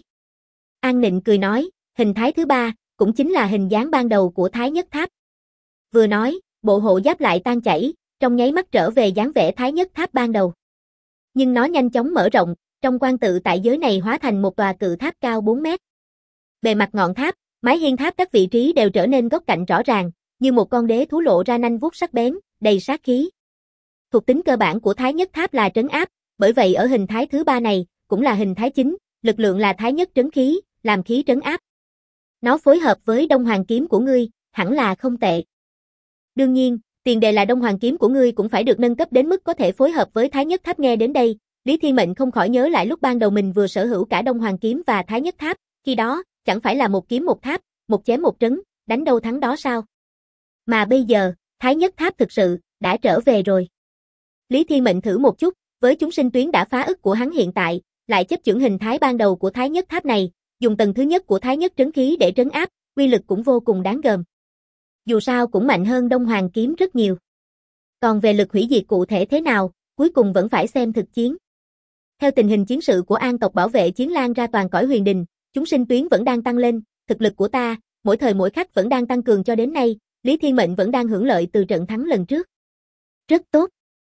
An Nịnh cười nói, hình thái thứ ba, cũng chính là hình dáng ban đầu của Thái Nhất Tháp. Vừa nói, bộ hộ giáp lại tan chảy, trong nháy mắt trở về dáng vẻ Thái Nhất Tháp ban đầu. Nhưng nó nhanh chóng mở rộng, trong quan tự tại giới này hóa thành một tòa cự tháp cao 4 mét. Bề mặt ngọn tháp, mái hiên tháp các vị trí đều trở nên góc cạnh rõ ràng, như một con đế thú lộ ra nanh vuốt sắc bén, đầy sát khí. Thuộc tính cơ bản của Thái Nhất Tháp là trấn áp, bởi vậy ở hình thái thứ ba này, cũng là hình thái chính, lực lượng là Thái Nhất trấn khí, làm khí trấn áp. Nó phối hợp với Đông Hoàng kiếm của ngươi, hẳn là không tệ. Đương nhiên, tiền đề là Đông Hoàng kiếm của ngươi cũng phải được nâng cấp đến mức có thể phối hợp với Thái Nhất Tháp. Nghe đến đây, Lý Thiên Mệnh không khỏi nhớ lại lúc ban đầu mình vừa sở hữu cả Đông Hoàng kiếm và Thái Nhất Tháp, khi đó, chẳng phải là một kiếm một tháp, một chém một trấn, đánh đâu thắng đó sao? Mà bây giờ, Thái Nhất Tháp thực sự đã trở về rồi. Lý Thiên Mệnh thử một chút, với chúng sinh tuyến đã phá ức của hắn hiện tại, lại chấp chưởng hình thái ban đầu của Thái Nhất Tháp này, dùng tầng thứ nhất của Thái Nhất trấn khí để trấn áp, uy lực cũng vô cùng đáng gờm. Dù sao cũng mạnh hơn Đông Hoàng kiếm rất nhiều. Còn về lực hủy diệt cụ thể thế nào, cuối cùng vẫn phải xem thực chiến. Theo tình hình chiến sự của An tộc bảo vệ chiến lan ra toàn cõi huyền đình, chúng sinh tuyến vẫn đang tăng lên, thực lực của ta, mỗi thời mỗi khắc vẫn đang tăng cường cho đến nay, Lý Thiên Mệnh vẫn đang hưởng lợi từ trận thắng lần trước. Rất tốt.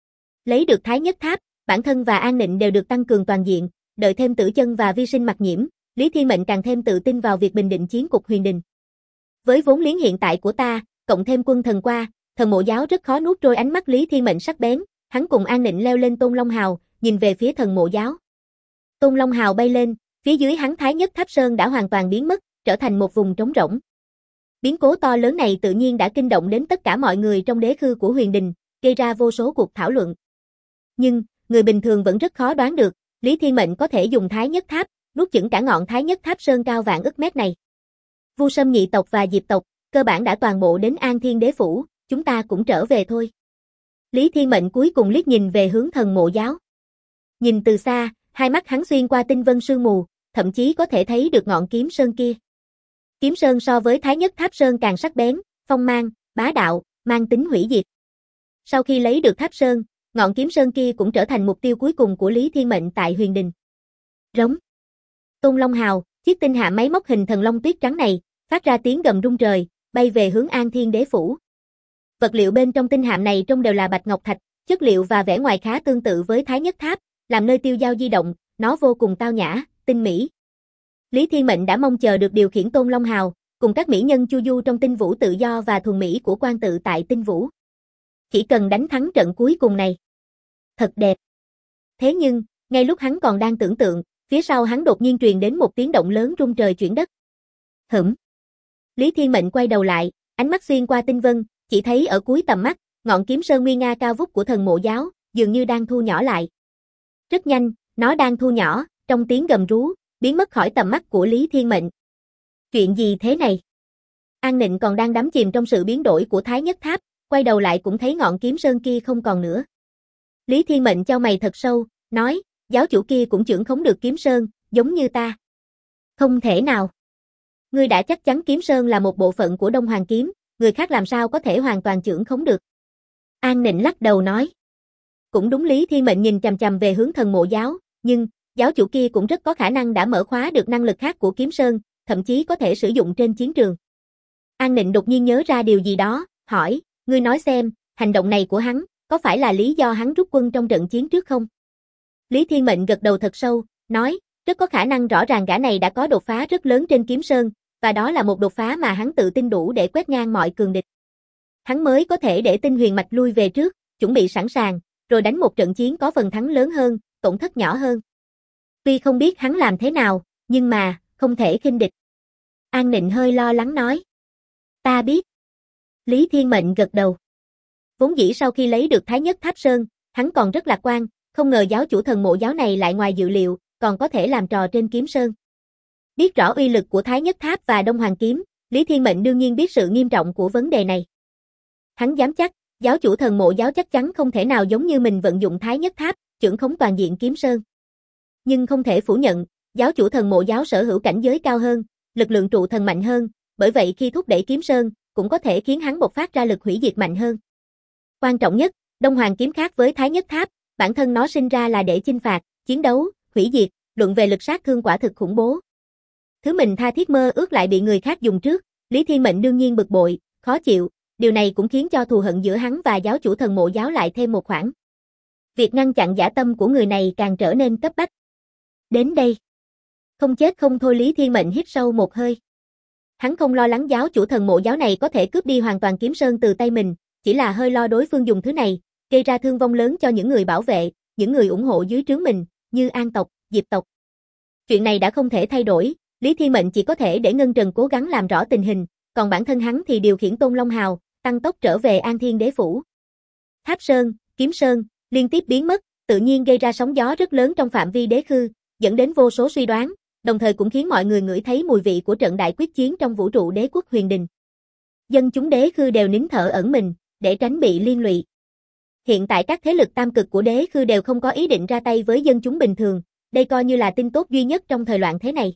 Lấy được Thái Nhất Tháp, bản thân và An Nịnh đều được tăng cường toàn diện, đợi thêm Tử Chân và Vi Sinh Mặc Nhiễm, Lý Thiên Mệnh càng thêm tự tin vào việc bình định chiến cục huyền đình. Với vốn liếng hiện tại của ta, cộng thêm quân thần qua, Thần Mộ Giáo rất khó nuốt trôi. Ánh mắt Lý Thiên Mệnh sắc bén, hắn cùng An Nịnh leo lên Tôn Long Hào, nhìn về phía Thần Mộ Giáo. Tôn Long Hào bay lên, phía dưới hắn Thái Nhất Tháp Sơn đã hoàn toàn biến mất, trở thành một vùng trống rỗng. Biến cố to lớn này tự nhiên đã kinh động đến tất cả mọi người trong đế khư của huyền đình, gây ra vô số cuộc thảo luận. Nhưng, người bình thường vẫn rất khó đoán được, Lý Thiên Mệnh có thể dùng Thái Nhất Tháp, nuốt chửng cả ngọn Thái Nhất Tháp Sơn cao vạn ức mét này. Vu Sâm nhị tộc và Diệp tộc, cơ bản đã toàn bộ đến An Thiên Đế Phủ, chúng ta cũng trở về thôi. Lý Thiên Mệnh cuối cùng liếc nhìn về hướng Thần Mộ Giáo. Nhìn từ xa, hai mắt hắn xuyên qua tinh vân sương mù, thậm chí có thể thấy được ngọn kiếm sơn kia. Kiếm sơn so với Thái Nhất Tháp Sơn càng sắc bén, phong mang, bá đạo, mang tính hủy diệt. Sau khi lấy được Tháp Sơn, ngọn kiếm sơn kia cũng trở thành mục tiêu cuối cùng của Lý Thiên Mệnh tại huyền đình. Rống. Tôn Long Hào, chiếc tinh hạm máy móc hình thần long tuyết trắng này, phát ra tiếng gầm rung trời, bay về hướng An Thiên Đế Phủ. Vật liệu bên trong tinh hạm này trông đều là bạch ngọc thạch, chất liệu và vẻ ngoài khá tương tự với Thái Nhất Tháp, làm nơi tiêu giao di động, nó vô cùng tao nhã, tinh mỹ. Lý Thiên Mệnh đã mong chờ được điều khiển Tôn Long Hào, cùng các mỹ nhân chu du trong tinh vũ tự do và thuần mỹ của quan tự tại tinh vũ. Chỉ cần đánh thắng trận cuối cùng này. Thật đẹp. Thế nhưng, ngay lúc hắn còn đang tưởng tượng, phía sau hắn đột nhiên truyền đến một tiếng động lớn rung trời chuyển đất. Lý Thiên Mệnh quay đầu lại, ánh mắt xuyên qua tinh vân, chỉ thấy ở cuối tầm mắt, ngọn kiếm sơn nguy nga cao vút của Thần Mộ Giáo, dường như đang thu nhỏ lại. Rất nhanh, nó đang thu nhỏ, trong tiếng gầm rú, biến mất khỏi tầm mắt của Lý Thiên Mệnh. Chuyện gì thế này? An Nịnh còn đang đắm chìm trong sự biến đổi của Thái Nhất Tháp, quay đầu lại cũng thấy ngọn kiếm sơn kia không còn nữa. Lý Thiên Mệnh chau mày thật sâu, nói, giáo chủ kia cũng chưởng khống được kiếm sơn, giống như ta. Không thể nào. Ngươi đã chắc chắn kiếm sơn là một bộ phận của Đông Hoàng kiếm, người khác làm sao có thể hoàn toàn chưởng khống được. An Nịnh lắc đầu nói. Cũng đúng. Lý Thiên Mệnh nhìn chằm chằm về hướng Thần Mộ Giáo, nhưng, giáo chủ kia cũng rất có khả năng đã mở khóa được năng lực khác của kiếm sơn, thậm chí có thể sử dụng trên chiến trường. An Nịnh đột nhiên nhớ ra điều gì đó, hỏi, ngươi nói xem, hành động này của hắn, có phải là lý do hắn rút quân trong trận chiến trước không? Lý Thiên Mệnh gật đầu thật sâu, nói, rất có khả năng. Rõ ràng gã này đã có đột phá rất lớn trên kiếm sơn, và đó là một đột phá mà hắn tự tin đủ để quét ngang mọi cường địch. Hắn mới có thể để tinh huyền mạch lui về trước, chuẩn bị sẵn sàng, rồi đánh một trận chiến có phần thắng lớn hơn, tổn thất nhỏ hơn. Tuy không biết hắn làm thế nào, nhưng mà, không thể khinh địch. An Nịnh hơi lo lắng nói. Ta biết. Lý Thiên Mệnh gật đầu. Vốn dĩ sau khi lấy được Thái Nhất Tháp Sơn, hắn còn rất lạc quan, không ngờ giáo chủ Thần Mộ Giáo này lại ngoài dự liệu, còn có thể làm trò trên kiếm sơn. Biết rõ uy lực của Thái Nhất Tháp và Đông Hoàng kiếm, Lý Thiên Mệnh đương nhiên biết sự nghiêm trọng của vấn đề này. Hắn dám chắc, giáo chủ Thần Mộ Giáo chắc chắn không thể nào giống như mình vận dụng Thái Nhất Tháp, chưởng khống toàn diện kiếm sơn. Nhưng không thể phủ nhận, Giáo chủ thần mộ giáo sở hữu cảnh giới cao hơn, lực lượng trụ thần mạnh hơn, bởi vậy khi thúc đẩy kiếm sơn, cũng có thể khiến hắn bộc phát ra lực hủy diệt mạnh hơn. Quan trọng nhất, Đông Hoàng kiếm khác với Thái Nhất Tháp, bản thân nó sinh ra là để chinh phạt, chiến đấu, hủy diệt, luận về lực sát thương quả thực khủng bố. Thứ mình tha thiết mơ ước lại bị người khác dùng trước, Lý Thiên Mệnh đương nhiên bực bội, khó chịu, điều này cũng khiến cho thù hận giữa hắn và giáo chủ thần mộ giáo lại thêm một khoảng. Việc ngăn chặn dã tâm của người này càng trở nên cấp bách. Đến đây, không chết không thôi. Lý Thiên Mệnh hít sâu một hơi. Hắn không lo lắng giáo chủ thần mộ giáo này có thể cướp đi hoàn toàn kiếm sơn từ tay mình, chỉ là hơi lo đối phương dùng thứ này, gây ra thương vong lớn cho những người bảo vệ, những người ủng hộ dưới trướng mình, như An tộc, Diệp tộc. Chuyện này đã không thể thay đổi, Lý Thiên Mệnh chỉ có thể để Ngân Trần cố gắng làm rõ tình hình, còn bản thân hắn thì điều khiển Tôn Long Hào, tăng tốc trở về An Thiên Đế Phủ. Tháp Sơn, Kiếm Sơn, liên tiếp biến mất, tự nhiên gây ra sóng gió rất lớn trong phạm vi đế khư, dẫn đến vô số suy đoán, đồng thời cũng khiến mọi người ngửi thấy mùi vị của trận đại quyết chiến trong vũ trụ đế quốc huyền đình. Dân chúng đế khư đều nín thở ẩn mình, để tránh bị liên lụy. Hiện tại các thế lực tam cực của đế khư đều không có ý định ra tay với dân chúng bình thường, đây coi như là tin tốt duy nhất trong thời loạn thế này.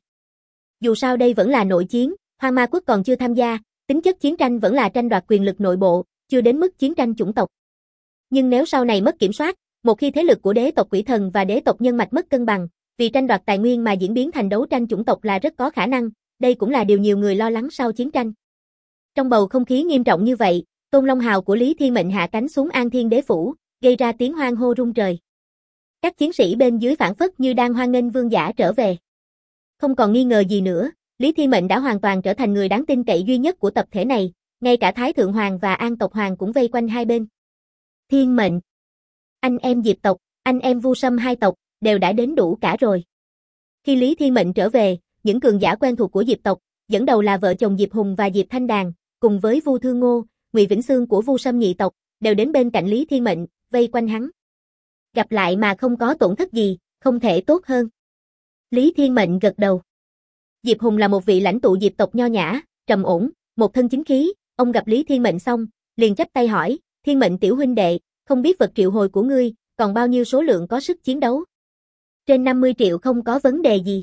Dù sao đây vẫn là nội chiến, Hoang Ma Quốc còn chưa tham gia, tính chất chiến tranh vẫn là tranh đoạt quyền lực nội bộ, chưa đến mức chiến tranh chủng tộc. Nhưng nếu sau này mất kiểm soát, một khi thế lực của đế tộc Quỷ Thần và đế tộc Nhân Mạch mất cân bằng, vì tranh đoạt tài nguyên mà diễn biến thành đấu tranh chủng tộc là rất có khả năng, đây cũng là điều nhiều người lo lắng sau chiến tranh. Trong bầu không khí nghiêm trọng như vậy, Tôn Long Hào của Lý Thiên Mệnh hạ cánh xuống An Thiên Đế Phủ, gây ra tiếng hoan hô rung trời. Các chiến sĩ bên dưới phảng phất như đang hoan nghênh vương giả trở về. Không còn nghi ngờ gì nữa, Lý Thiên Mệnh đã hoàn toàn trở thành người đáng tin cậy duy nhất của tập thể này, ngay cả Thái Thượng Hoàng và An tộc Hoàng cũng vây quanh hai bên. Thiên Mệnh, anh em Diệp tộc, anh em Vu Sâm hai tộc, đều đã đến đủ cả rồi. Khi Lý Thiên Mệnh trở về, những cường giả quen thuộc của Diệp tộc, dẫn đầu là vợ chồng Diệp Hùng và Diệp Thanh Đàn, cùng với Vu Thương Ngô, Ngụy Vĩnh Xương của Vu Sâm nhị tộc, đều đến bên cạnh Lý Thiên Mệnh, vây quanh hắn. Gặp lại mà không có tổn thất gì, không thể tốt hơn. Lý Thiên Mệnh gật đầu. Diệp Hùng là một vị lãnh tụ Diệp tộc nho nhã, trầm ổn, một thân chính khí, ông gặp Lý Thiên Mệnh xong, liền chắp tay hỏi, Thiên Mệnh tiểu huynh đệ, không biết vật triệu hồi của ngươi, còn bao nhiêu số lượng có sức chiến đấu? Trên 50 triệu không có vấn đề gì.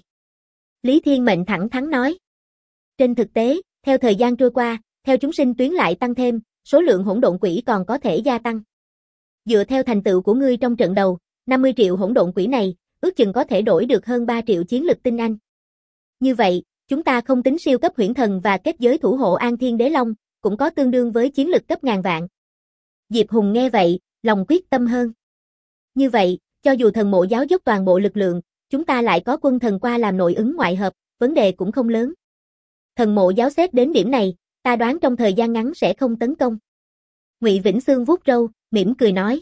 Lý Thiên Mệnh thẳng thắn nói. Trên thực tế, theo thời gian trôi qua, theo chúng sinh tuyến lại tăng thêm, số lượng hỗn độn quỷ còn có thể gia tăng. Dựa theo thành tựu của ngươi trong trận đầu, 50 triệu hỗn độn quỷ này, ước chừng có thể đổi được hơn 3 triệu chiến lực tinh anh. Như vậy, chúng ta không tính siêu cấp huyễn thần và kết giới thủ hộ An Thiên Đế Long, cũng có tương đương với chiến lực cấp ngàn vạn. Diệp Hùng nghe vậy, lòng quyết tâm hơn. Như vậy, cho dù thần mộ giáo dốc toàn bộ lực lượng, chúng ta lại có quân thần qua làm nội ứng ngoại hợp, vấn đề cũng không lớn. Thần mộ giáo xét đến điểm này, ta đoán trong thời gian ngắn sẽ không tấn công. Ngụy Vĩnh Xương vuốt râu, mỉm cười nói.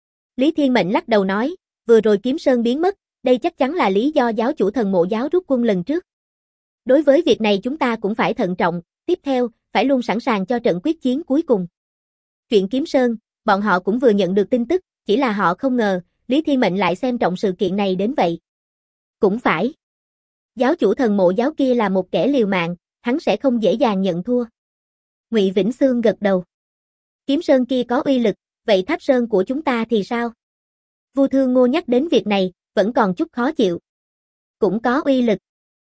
Lý Thiên Mệnh lắc đầu nói, vừa rồi Kiếm Sơn biến mất, đây chắc chắn là lý do giáo chủ thần mộ giáo rút quân lần trước. Đối với việc này chúng ta cũng phải thận trọng, tiếp theo, phải luôn sẵn sàng cho trận quyết chiến cuối cùng. Chuyện Kiếm Sơn, bọn họ cũng vừa nhận được tin tức, chỉ là họ không ngờ, Lý Thiên Mệnh lại xem trọng sự kiện này đến vậy. Cũng phải. Giáo chủ thần mộ giáo kia là một kẻ liều mạng, hắn sẽ không dễ dàng nhận thua. Ngụy Vĩnh Xương gật đầu. Kiếm Sơn kia có uy lực, vậy Tháp Sơn của chúng ta thì sao? Vu Thương Ngô nhắc đến việc này, vẫn còn chút khó chịu. Cũng có uy lực.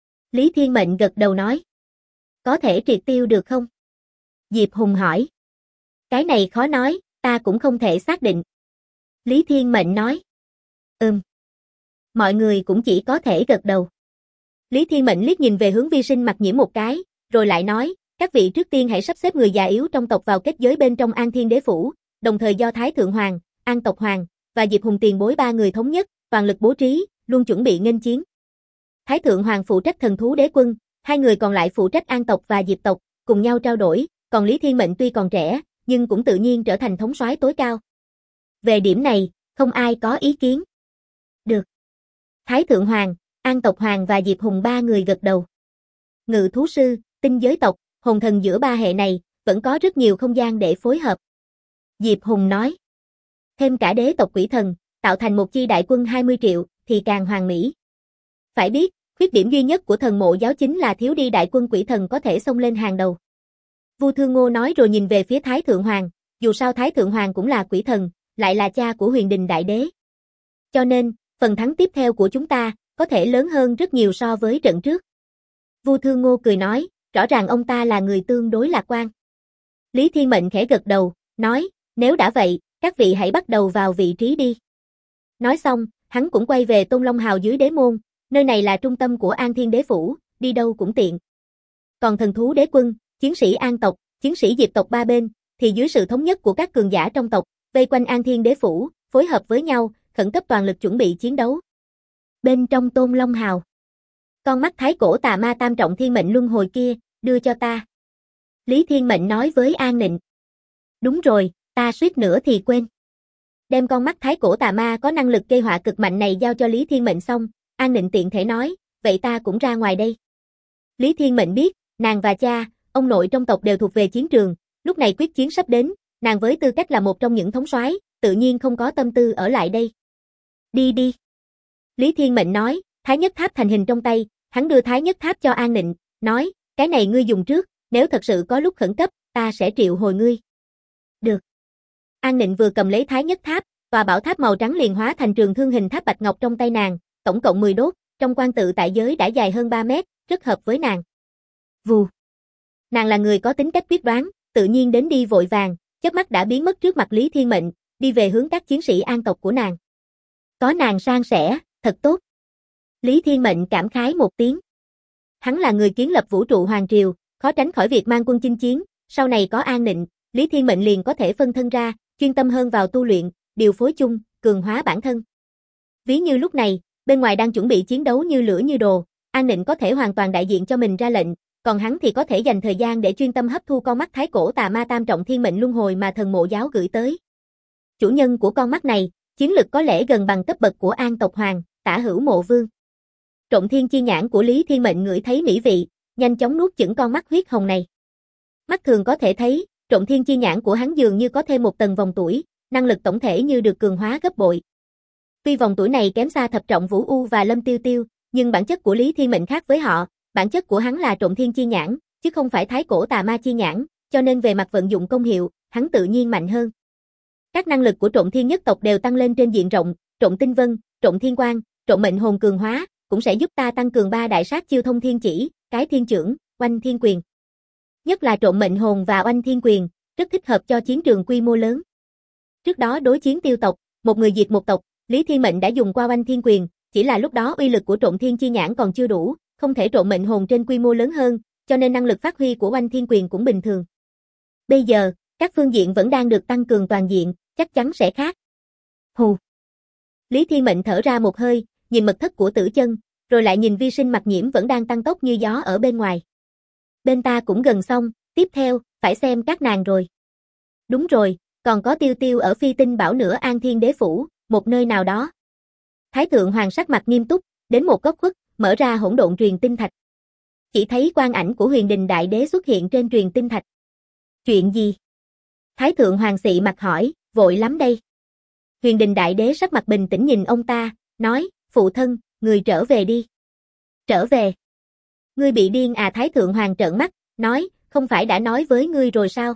Lý Thiên Mệnh gật đầu nói. Có thể triệt tiêu được không? Diệp Hùng hỏi. Cái này khó nói, ta cũng không thể xác định. Lý Thiên Mệnh nói. Mọi người cũng chỉ có thể gật đầu. Lý Thiên Mệnh liếc nhìn về hướng Vi Sinh Mặc Nhiễm một cái, rồi lại nói, các vị trước tiên hãy sắp xếp người già yếu trong tộc vào kết giới bên trong An Thiên Đế Phủ, đồng thời do Thái Thượng Hoàng, An tộc Hoàng và Diệp Hùng tiền bối ba người thống nhất, toàn lực bố trí, luôn chuẩn bị nghênh chiến. Thái Thượng Hoàng phụ trách thần thú đế quân, hai người còn lại phụ trách An tộc và Diệp tộc, cùng nhau trao đổi, còn Lý Thiên Mệnh tuy còn trẻ, nhưng cũng tự nhiên trở thành thống soái tối cao. Về điểm này, không ai có ý kiến. Được. Thái Thượng Hoàng, An tộc Hoàng và Diệp Hùng ba người gật đầu. Ngự thú sư, tinh giới tộc, hồn thần giữa ba hệ này, vẫn có rất nhiều không gian để phối hợp. Diệp Hùng nói. Thêm cả đế tộc quỷ thần, tạo thành một chi đại quân 20 triệu, thì càng hoàn mỹ. Phải biết, khuyết điểm duy nhất của thần mộ giáo chính là thiếu đi đại quân quỷ thần có thể xông lên hàng đầu. Vu Thương Ngô nói rồi nhìn về phía Thái Thượng Hoàng, dù sao Thái Thượng Hoàng cũng là quỷ thần, lại là cha của Huyền Đình Đại Đế. Cho nên, phần thắng tiếp theo của chúng ta, có thể lớn hơn rất nhiều so với trận trước. Vu Thương Ngô cười nói, rõ ràng ông ta là người tương đối lạc quan. Lý Thiên Mệnh khẽ gật đầu, nói, nếu đã vậy, các vị hãy bắt đầu vào vị trí đi. Nói xong, hắn cũng quay về Tôn Long Hào dưới đế môn, nơi này là trung tâm của An Thiên Đế Phủ, đi đâu cũng tiện. Còn thần thú đế quân, chiến sĩ An tộc, chiến sĩ Diệp tộc ba bên, thì dưới sự thống nhất của các cường giả trong tộc, vây quanh An Thiên Đế Phủ, phối hợp với nhau, khẩn cấp toàn lực chuẩn bị chiến đấu. Bên trong Tôn Long Hào, con mắt thái cổ tà ma tam trọng thiên mệnh luân hồi kia, đưa cho ta. Lý Thiên Mệnh nói với An Nịnh. Đúng rồi, ta suýt nữa thì quên. Đem con mắt thái cổ tà ma có năng lực gây họa cực mạnh này giao cho Lý Thiên Mệnh xong, An Nịnh tiện thể nói, vậy ta cũng ra ngoài đây. Lý Thiên Mệnh biết, nàng và cha, ông nội trong tộc đều thuộc về chiến trường, lúc này quyết chiến sắp đến, nàng với tư cách là một trong những thống soái, tự nhiên không có tâm tư ở lại đây. Đi đi. Lý Thiên Mệnh nói, Thái Nhất Tháp thành hình trong tay, hắn đưa Thái Nhất Tháp cho An Nịnh, nói, cái này ngươi dùng trước, nếu thật sự có lúc khẩn cấp, ta sẽ triệu hồi ngươi. Được. An Nịnh vừa cầm lấy Thái Nhất Tháp, tòa bảo tháp màu trắng liền hóa thành trường thương hình tháp bạch ngọc trong tay nàng, tổng cộng 10 đốt, trong quan tự tại giới đã dài hơn 3 mét, rất hợp với nàng. Vù. Nàng là người có tính cách quyết đoán, tự nhiên đến đi vội vàng, chớp mắt đã biến mất trước mặt Lý Thiên Mệnh, đi về hướng các chiến sĩ an tộc của nàng. Có nàng san sẻ, thật tốt. Lý Thiên Mệnh cảm khái một tiếng. Hắn là người kiến lập vũ trụ hoàng triều, khó tránh khỏi việc mang quân chinh chiến, sau này có An Nịnh, Lý Thiên Mệnh liền có thể phân thân ra, chuyên tâm hơn vào tu luyện, điều phối chung, cường hóa bản thân. Ví như lúc này, bên ngoài đang chuẩn bị chiến đấu như lửa như đồ, An Nịnh có thể hoàn toàn đại diện cho mình ra lệnh, còn hắn thì có thể dành thời gian để chuyên tâm hấp thu con mắt thái cổ tà ma tam trọng thiên mệnh luân hồi mà thần mộ giáo gửi tới. Chủ nhân của con mắt này, chiến lực có lẽ gần bằng cấp bậc của An tộc hoàng, Tả Hữu Mộ Vương. Trộm thiên chi nhãn của Lý Thiên Mệnh ngửi thấy mỹ vị, nhanh chóng nuốt chửng con mắt huyết hồng này. Mắt thường có thể thấy, trộm thiên chi nhãn của hắn dường như có thêm một tầng vòng tuổi, năng lực tổng thể như được cường hóa gấp bội. Tuy vòng tuổi này kém xa thập trọng Vũ U và Lâm Tiêu Tiêu, nhưng bản chất của Lý Thiên Mệnh khác với họ, bản chất của hắn là trộm thiên chi nhãn, chứ không phải thái cổ tà ma chi nhãn, cho nên về mặt vận dụng công hiệu, hắn tự nhiên mạnh hơn. Các năng lực của trộm thiên nhất tộc đều tăng lên trên diện rộng, trộm tinh vân, trộm thiên quang, trộm mệnh hồn cường hóa, cũng sẽ giúp ta tăng cường 3 đại sát chiêu thông thiên chỉ, cái thiên chưởng, oanh thiên quyền. Nhất là trộm mệnh hồn và oanh thiên quyền, rất thích hợp cho chiến trường quy mô lớn. Trước đó đối chiến tiêu tộc, một người diệt một tộc, Lý Thiên Mệnh đã dùng qua oanh thiên quyền, chỉ là lúc đó uy lực của trộm thiên chi nhãn còn chưa đủ, không thể trộm mệnh hồn trên quy mô lớn hơn, cho nên năng lực phát huy của oanh thiên quyền cũng bình thường. Bây giờ, các phương diện vẫn đang được tăng cường toàn diện, chắc chắn sẽ khác. Hù. Lý Thiên Mệnh thở ra một hơi, nhìn mật thất của Tử Chân, rồi lại nhìn Vi Sinh Mặc Nhiễm vẫn đang tăng tốc như gió ở bên ngoài. Bên ta cũng gần xong, tiếp theo, phải xem các nàng rồi. Đúng rồi, còn có Tiêu Tiêu ở Phi Tinh Bảo nữa An Thiên Đế Phủ, một nơi nào đó. Thái thượng hoàng sắc mặt nghiêm túc, đến một góc khuất, mở ra hỗn độn truyền tinh thạch. Chỉ thấy quang ảnh của Huyền Đình Đại Đế xuất hiện trên truyền tinh thạch. Chuyện gì? Thái thượng hoàng xị mặt hỏi, vội lắm đây. Huyền Đình Đại Đế sắc mặt bình tĩnh nhìn ông ta, nói, phụ thân, người trở về đi. Trở về? Ngươi bị điên à? Thái thượng hoàng trợn mắt, nói, không phải đã nói với ngươi rồi sao?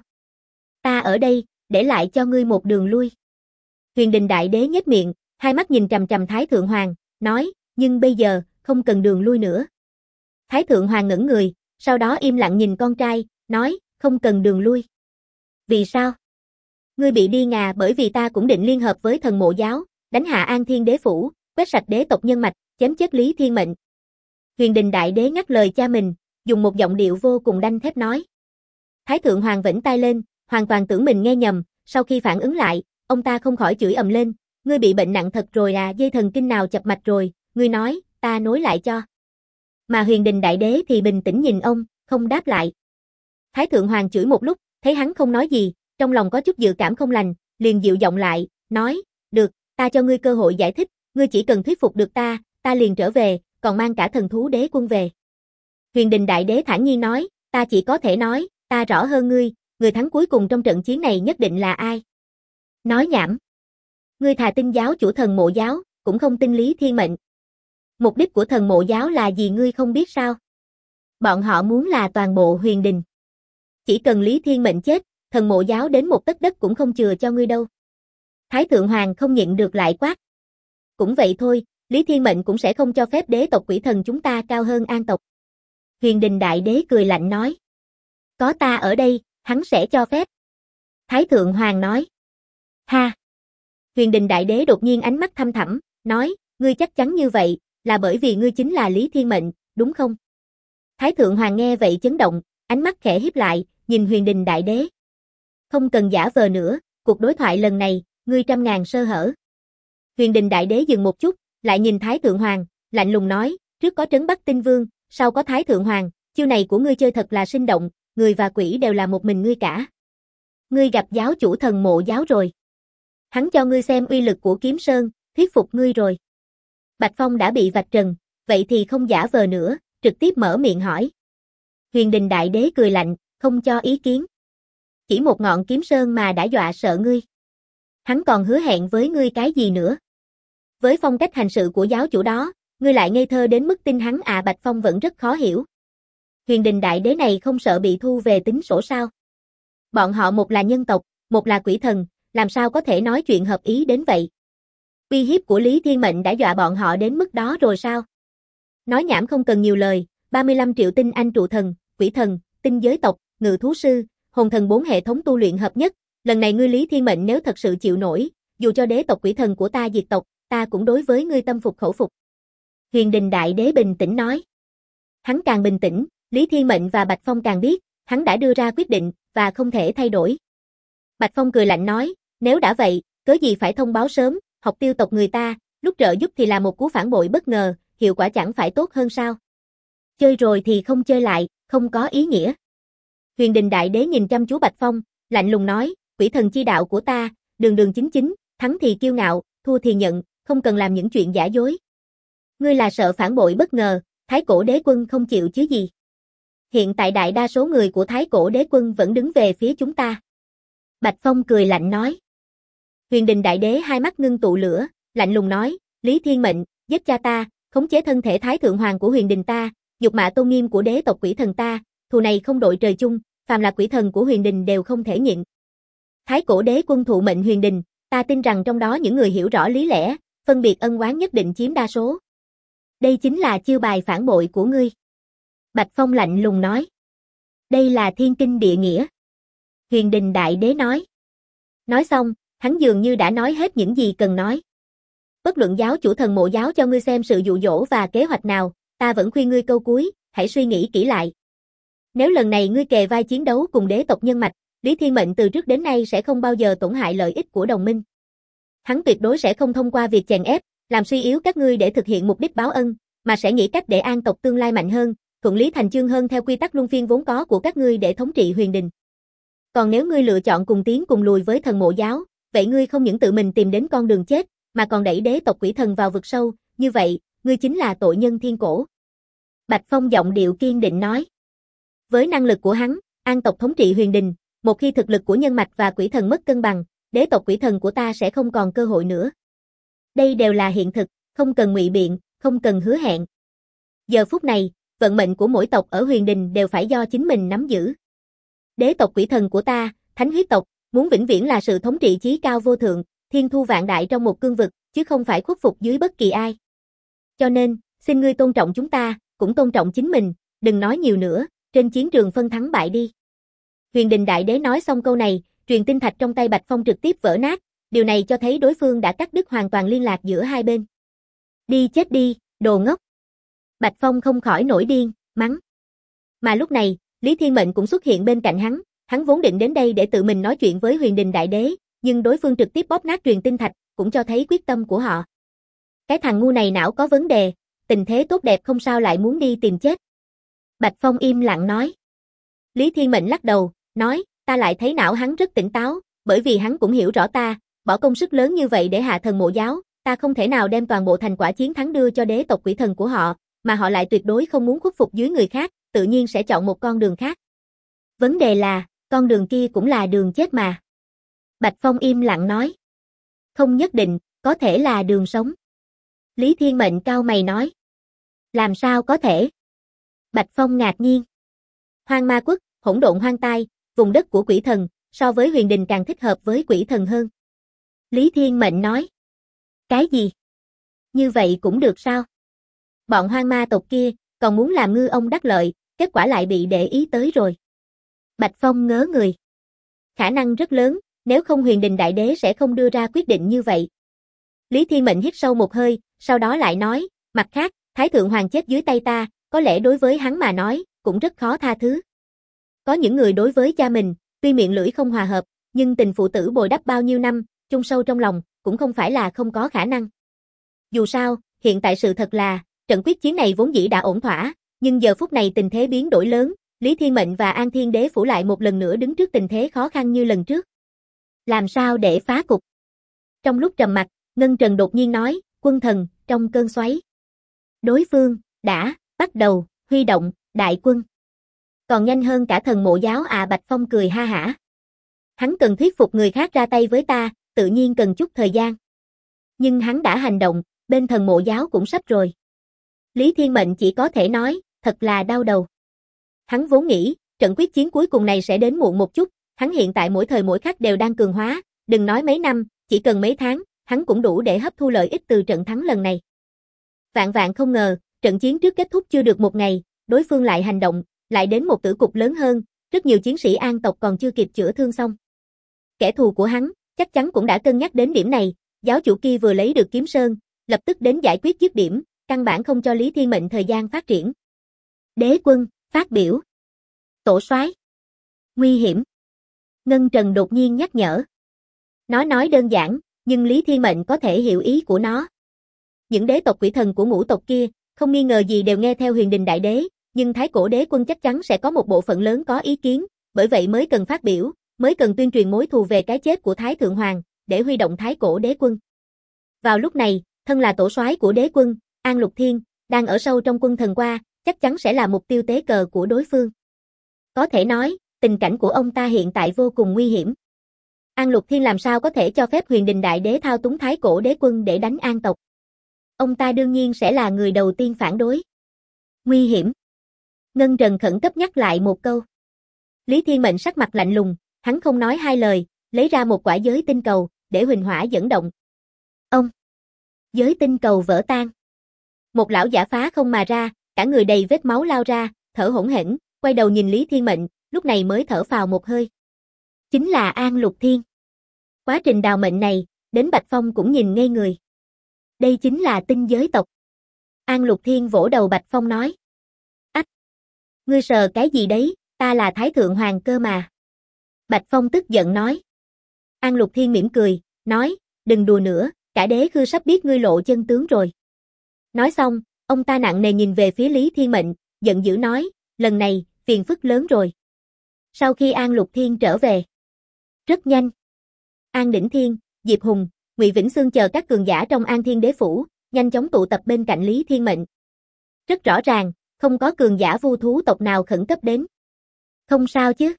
Ta ở đây, để lại cho ngươi một đường lui. Huyền Đình Đại Đế nhếch miệng, hai mắt nhìn trầm trầm Thái thượng hoàng, nói, nhưng bây giờ, không cần đường lui nữa. Thái thượng hoàng ngẩn người, sau đó im lặng nhìn con trai, nói, không cần đường lui. Vì sao? Ngươi bị điên à? Bởi vì ta cũng định liên hợp với thần mộ giáo, đánh hạ An Thiên Đế Phủ, quét sạch đế tộc nhân mạch, chém chết Lý Thiên Mệnh. Huyền Đình Đại Đế ngắt lời cha mình, dùng một giọng điệu vô cùng đanh thép nói. Thái thượng hoàng vểnh tai lên, hoàn toàn tưởng mình nghe nhầm, sau khi phản ứng lại, ông ta không khỏi chửi ầm lên, ngươi bị bệnh nặng thật rồi à? Dây thần kinh nào chập mạch rồi, ngươi nói, ta nối lại cho. Mà Huyền Đình Đại Đế thì bình tĩnh nhìn ông, không đáp lại. Thái thượng hoàng chửi một lúc, thấy hắn không nói gì, trong lòng có chút dự cảm không lành, liền dịu giọng lại, nói, được, ta cho ngươi cơ hội giải thích, ngươi chỉ cần thuyết phục được ta liền trở về, còn mang cả thần thú đế quân về. Huyền Đình Đại Đế thản nhiên nói, ta chỉ có thể nói, ta rõ hơn ngươi, người thắng cuối cùng trong trận chiến này nhất định là ai. Nói nhảm. Ngươi thà tin giáo chủ thần mộ giáo, cũng không tin Lý Thiên Mệnh. Mục đích của thần mộ giáo là gì ngươi không biết sao? Bọn họ muốn là toàn bộ Huyền Đình. Chỉ cần Lý Thiên Mệnh chết, thần mộ giáo đến một tấc đất cũng không chừa cho ngươi đâu. Thái thượng hoàng không nhịn được lại quát. Cũng vậy thôi, Lý Thiên Mệnh cũng sẽ không cho phép đế tộc quỷ thần chúng ta cao hơn An tộc. Huyền Đình Đại Đế cười lạnh nói. Có ta ở đây, hắn sẽ cho phép. Thái Thượng Hoàng nói. Ha! Huyền Đình Đại Đế đột nhiên ánh mắt thăm thẳm, nói, ngươi chắc chắn như vậy, là bởi vì ngươi chính là Lý Thiên Mệnh, đúng không? Thái Thượng Hoàng nghe vậy chấn động, ánh mắt khẽ híp lại, nhìn Huyền Đình Đại Đế. Không cần giả vờ nữa, cuộc đối thoại lần này, ngươi trăm ngàn sơ hở. Huyền Đình Đại Đế dừng một chút, lại nhìn Thái Thượng Hoàng, lạnh lùng nói, trước có Trấn Bắc Tinh Vương, sau có Thái Thượng Hoàng, chiêu này của ngươi chơi thật là sinh động, người và quỷ đều là một mình ngươi cả. Ngươi gặp giáo chủ Thần Mộ giáo rồi. Hắn cho ngươi xem uy lực của Kiếm Sơn, thuyết phục ngươi rồi. Bạch Phong đã bị vạch trần, vậy thì không giả vờ nữa, trực tiếp mở miệng hỏi. Huyền Đình Đại Đế cười lạnh, không cho ý kiến. Chỉ một ngọn Kiếm Sơn mà đã dọa sợ ngươi. Hắn còn hứa hẹn với ngươi cái gì nữa? Với phong cách hành sự của giáo chủ đó, ngươi lại ngây thơ đến mức tin hắn à? Bạch Phong vẫn rất khó hiểu. Huyền Đình Đại Đế này không sợ bị thu về tính sổ sao? Bọn họ một là nhân tộc, một là quỷ thần, làm sao có thể nói chuyện hợp ý đến vậy? Uy hiếp của Lý Thiên Mệnh đã dọa bọn họ đến mức đó rồi sao? Nói nhảm không cần nhiều lời, 35 triệu tinh anh trụ thần, quỷ thần, tinh giới tộc, ngự thú sư, hồn thần 4 hệ thống tu luyện hợp nhất, lần này ngươi Lý Thiên Mệnh nếu thật sự chịu nổi, dù cho đế tộc quỷ thần của ta diệt tộc, ta cũng đối với ngươi tâm phục khẩu phục. Huyền Đình Đại Đế bình tĩnh nói. Hắn càng bình tĩnh, Lý Thiên Mệnh và Bạch Phong càng biết, hắn đã đưa ra quyết định, và không thể thay đổi. Bạch Phong cười lạnh nói, nếu đã vậy, cớ gì phải thông báo sớm, học tiêu tộc người ta, lúc trợ giúp thì là một cú phản bội bất ngờ, hiệu quả chẳng phải tốt hơn sao? Chơi rồi thì không chơi lại, không có ý nghĩa. Huyền Đình Đại Đế nhìn chăm chú Bạch Phong, lạnh lùng nói, quỷ thần chi đạo của ta, đường đường chính chính, thắng thì kiêu ngạo, thua thì nhận, không cần làm những chuyện giả dối. Ngươi là sợ phản bội bất ngờ, Thái Cổ Đế Quân không chịu chứ gì. Hiện tại đại đa số người của Thái Cổ Đế Quân vẫn đứng về phía chúng ta. Bạch Phong cười lạnh nói. Huyền Đình Đại Đế hai mắt ngưng tụ lửa, lạnh lùng nói, Lý Thiên Mệnh, giết cha ta, khống chế thân thể Thái Thượng Hoàng của Huyền Đình ta, nhục mạ tôn nghiêm của đế tộc quỷ thần ta, thù này không đội trời chung, phàm là quỷ thần của Huyền Đình đều không thể nhịn. Thái Cổ Đế Quân thụ mệnh Huyền Đình, ta tin rằng trong đó những người hiểu rõ lý lẽ, phân biệt ân oán nhất định chiếm đa số. Đây chính là chiêu bài phản bội của ngươi. Bạch Phong lạnh lùng nói. Đây là thiên kinh địa nghĩa. Huyền Đình Đại Đế nói. Nói xong, hắn dường như đã nói hết những gì cần nói. Bất luận giáo chủ Thần Mộ giáo cho ngươi xem sự dụ dỗ và kế hoạch nào, ta vẫn khuyên ngươi câu cuối, hãy suy nghĩ kỹ lại. Nếu lần này ngươi kề vai chiến đấu cùng đế tộc nhân mạch, Lý Thiên Mệnh từ trước đến nay sẽ không bao giờ tổn hại lợi ích của đồng minh. Hắn tuyệt đối sẽ không thông qua việc chèn ép, làm suy yếu các ngươi để thực hiện mục đích báo ân, mà sẽ nghĩ cách để An tộc tương lai mạnh hơn, thuận lý thành chương hơn theo quy tắc luân phiên vốn có của các ngươi để thống trị Huyền Đình. Còn nếu ngươi lựa chọn cùng tiến cùng lùi với Thần Mộ giáo, vậy ngươi không những tự mình tìm đến con đường chết, mà còn đẩy đế tộc quỷ thần vào vực sâu, như vậy, ngươi chính là tội nhân thiên cổ. Bạch Phong giọng điệu kiên định nói. Với năng lực của hắn, An tộc thống trị Huyền Đình, một khi thực lực của nhân mạch và quỷ thần mất cân bằng, đế tộc quỷ thần của ta sẽ không còn cơ hội nữa. Đây đều là hiện thực, không cần ngụy biện, không cần hứa hẹn. Giờ phút này, vận mệnh của mỗi tộc ở Huyền Đình đều phải do chính mình nắm giữ. Đế tộc quỷ thần của ta, thánh huyết tộc, muốn vĩnh viễn là sự thống trị chí cao vô thượng, thiên thu vạn đại trong một cương vực, chứ không phải khuất phục dưới bất kỳ ai. Cho nên, xin ngươi tôn trọng chúng ta, cũng tôn trọng chính mình, đừng nói nhiều nữa, trên chiến trường phân thắng bại đi. Huyền Đình Đại Đế nói xong câu này, truyền tinh thạch trong tay Bạch Phong trực tiếp vỡ nát, điều này cho thấy đối phương đã cắt đứt hoàn toàn liên lạc giữa hai bên. Đi chết đi, đồ ngốc. Bạch Phong không khỏi nổi điên, mắng. Mà lúc này, Lý Thiên Mệnh cũng xuất hiện bên cạnh hắn vốn định đến đây để tự mình nói chuyện với Huyền Đình Đại Đế, nhưng đối phương trực tiếp bóp nát truyền tinh thạch, cũng cho thấy quyết tâm của họ. Cái thằng ngu này não có vấn đề, tình thế tốt đẹp không sao lại muốn đi tìm chết. Bạch Phong im lặng nói. Lý Thiên Mệnh lắc đầu, nói, ta lại thấy não hắn rất tỉnh táo, bởi vì hắn cũng hiểu rõ ta, bỏ công sức lớn như vậy để hạ Thần Mộ giáo, ta không thể nào đem toàn bộ thành quả chiến thắng đưa cho đế tộc quỷ thần của họ, mà họ lại tuyệt đối không muốn khuất phục dưới người khác, tự nhiên sẽ chọn một con đường khác. Vấn đề là, con đường kia cũng là đường chết mà. Bạch Phong im lặng nói. Không nhất định, có thể là đường sống. Lý Thiên Mệnh cau mày nói. Làm sao có thể? Bạch Phong ngạc nhiên. Hoang Ma Quốc, hỗn độn hoang tai, vùng đất của quỷ thần, so với Huyền Đình càng thích hợp với quỷ thần hơn. Lý Thiên Mệnh nói. Cái gì? Như vậy cũng được sao? Bọn hoang ma tộc kia, còn muốn làm ngư ông đắc lợi, kết quả lại bị để ý tới rồi. Bạch Phong ngớ người. Khả năng rất lớn, nếu không Huyền Đình Đại Đế sẽ không đưa ra quyết định như vậy. Lý Thiên Mệnh hít sâu một hơi, sau đó lại nói, mặt khác, Thái Thượng Hoàng chết dưới tay ta, có lẽ đối với hắn mà nói, cũng rất khó tha thứ. Có những người đối với cha mình, tuy miệng lưỡi không hòa hợp, nhưng tình phụ tử bồi đắp bao nhiêu năm, chung sâu trong lòng, cũng không phải là không có khả năng. Dù sao, hiện tại sự thật là, trận quyết chiến này vốn dĩ đã ổn thỏa, nhưng giờ phút này tình thế biến đổi lớn, Lý Thiên Mệnh và An Thiên Đế Phủ lại một lần nữa đứng trước tình thế khó khăn như lần trước. Làm sao để phá cục? Trong lúc trầm mặc, Ngân Trần đột nhiên nói, quân thần, trong cơn xoáy. Đối phương, đã, bắt đầu, huy động, đại quân. Còn nhanh hơn cả thần mộ giáo à? Bạch Phong cười ha hả. Hắn cần thuyết phục người khác ra tay với ta, tự nhiên cần chút thời gian. Nhưng hắn đã hành động, bên thần mộ giáo cũng sắp rồi. Lý Thiên Mệnh chỉ có thể nói, thật là đau đầu. Hắn vốn nghĩ, trận quyết chiến cuối cùng này sẽ đến muộn một chút, hắn hiện tại mỗi thời mỗi khắc đều đang cường hóa, đừng nói mấy năm, chỉ cần mấy tháng, hắn cũng đủ để hấp thu lợi ích từ trận thắng lần này. Vạn vạn không ngờ, trận chiến trước kết thúc chưa được một ngày, đối phương lại hành động, lại đến một tử cục lớn hơn, rất nhiều chiến sĩ An tộc còn chưa kịp chữa thương xong. Kẻ thù của hắn, chắc chắn cũng đã cân nhắc đến điểm này, giáo chủ kia vừa lấy được Kiếm Sơn, lập tức đến giải quyết dứt điểm, căn bản không cho Lý Thiên Mệnh thời gian phát triển. Đế quân, phát biểu. Tổ soái. Nguy hiểm. Ngân Trần đột nhiên nhắc nhở. Nó nói đơn giản, nhưng Lý Thiên Mệnh có thể hiểu ý của nó. Những đế tộc quỷ thần của ngũ tộc kia, không nghi ngờ gì đều nghe theo Huyền Đình Đại Đế, nhưng Thái Cổ Đế Quân chắc chắn sẽ có một bộ phận lớn có ý kiến, bởi vậy mới cần phát biểu, mới cần tuyên truyền mối thù về cái chết của Thái Thượng Hoàng, để huy động Thái Cổ Đế Quân. Vào lúc này, thân là tổ soái của đế quân, An Lục Thiên, đang ở sâu trong quân thần qua, chắc chắn sẽ là mục tiêu tế cờ của đối phương. Có thể nói, tình cảnh của ông ta hiện tại vô cùng nguy hiểm. An Lục Thiên làm sao có thể cho phép Huyền Đình Đại Đế thao túng Thái Cổ Đế Quân để đánh An tộc. Ông ta đương nhiên sẽ là người đầu tiên phản đối. Nguy hiểm. Ngân Trần khẩn cấp nhắc lại một câu. Lý Thiên Mệnh sắc mặt lạnh lùng, hắn không nói hai lời, lấy ra một quả giới tinh cầu, để huỳnh hỏa dẫn động. Ông. Giới tinh cầu vỡ tan. Một lão giả phá không mà ra, cả người đầy vết máu lao ra, thở hổn hển, quay đầu nhìn Lý Thiên Mệnh, lúc này mới thở phào một hơi. Chính là An Lục Thiên. Quá trình đào mệnh này, đến Bạch Phong cũng nhìn ngây người. Đây chính là tinh giới tộc. An Lục Thiên vỗ đầu Bạch Phong nói. Ách! Ngươi sờ cái gì đấy, ta là Thái Thượng Hoàng cơ mà. Bạch Phong tức giận nói. An Lục Thiên mỉm cười, nói, đừng đùa nữa, cả đế khư sắp biết ngươi lộ chân tướng rồi. Nói xong, ông ta nặng nề nhìn về phía Lý Thiên Mệnh, giận dữ nói, lần này, phiền phức lớn rồi. Sau khi An Lục Thiên trở về, rất nhanh, An Đỉnh Thiên, Diệp Hùng, Ngụy Vĩnh Xương chờ các cường giả trong An Thiên Đế Phủ, nhanh chóng tụ tập bên cạnh Lý Thiên Mệnh. Rất rõ ràng, không có cường giả vu thú tộc nào khẩn cấp đến. Không sao chứ?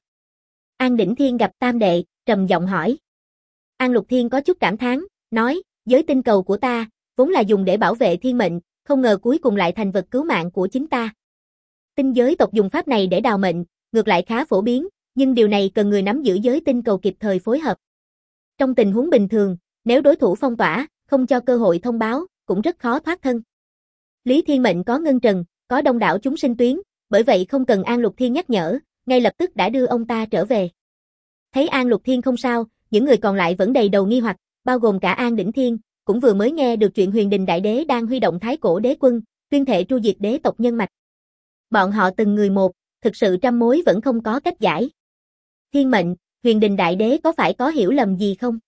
An Đỉnh Thiên gặp Tam Đệ, trầm giọng hỏi. An Lục Thiên có chút cảm thán, nói, giới tinh cầu của ta, vốn là dùng để bảo vệ thiên mệnh, không ngờ cuối cùng lại thành vật cứu mạng của chính ta. Tinh giới tộc dùng pháp này để đào mệnh, ngược lại khá phổ biến, nhưng điều này cần người nắm giữ giới tinh cầu kịp thời phối hợp. Trong tình huống bình thường, nếu đối thủ phong tỏa, không cho cơ hội thông báo, cũng rất khó thoát thân. Lý Thiên Mệnh có Ngân Trần, có đông đảo chúng sinh tuyến, bởi vậy không cần An Lục Thiên nhắc nhở, ngay lập tức đã đưa ông ta trở về. Thấy An Lục Thiên không sao, những người còn lại vẫn đầy đầu nghi hoặc, bao gồm cả An Đỉnh Thiên, cũng vừa mới nghe được chuyện Huyền Đình Đại Đế đang huy động Thái Cổ Đế Quân, tuyên thệ tru diệt đế tộc nhân mạch. Bọn họ từng người một, thực sự trăm mối vẫn không có cách giải. Thiên Mệnh, Huyền Đình Đại Đế có phải có hiểu lầm gì không?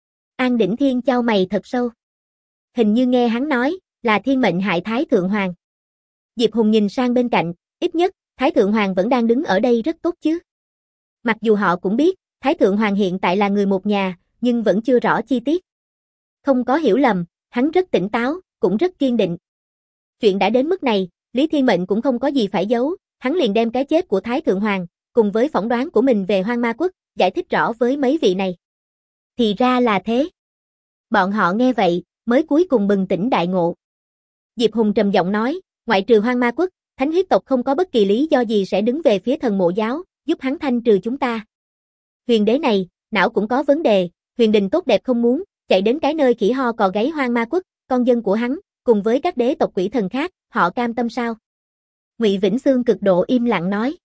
An Đỉnh Thiên chau mày thật sâu. Hình như nghe hắn nói, là Thiên Mệnh hại Thái Thượng Hoàng. Diệp Hùng nhìn sang bên cạnh, ít nhất, Thái Thượng Hoàng vẫn đang đứng ở đây rất tốt chứ. Mặc dù họ cũng biết, Thái Thượng Hoàng hiện tại là người một nhà, nhưng vẫn chưa rõ chi tiết. Không có hiểu lầm, hắn rất tỉnh táo, cũng rất kiên định. Chuyện đã đến mức này, Lý Thiên Mệnh cũng không có gì phải giấu, hắn liền đem cái chết của Thái Thượng Hoàng, cùng với phỏng đoán của mình về Hoang Ma Quốc, giải thích rõ với mấy vị này. Thì ra là thế. Bọn họ nghe vậy, mới cuối cùng bừng tỉnh đại ngộ. Diệp Hùng trầm giọng nói, ngoại trừ Hoang Ma Quốc, Thánh huyết tộc không có bất kỳ lý do gì sẽ đứng về phía thần mộ giáo, giúp hắn thanh trừ chúng ta. Huyền đế này, não cũng có vấn đề, Huyền Đình tốt đẹp không muốn, chạy đến cái nơi khỉ ho cò gáy Hoang Ma Quốc, con dân của hắn, cùng với các đế tộc quỷ thần khác, họ cam tâm sao? Ngụy Vĩnh Xương cực độ im lặng nói.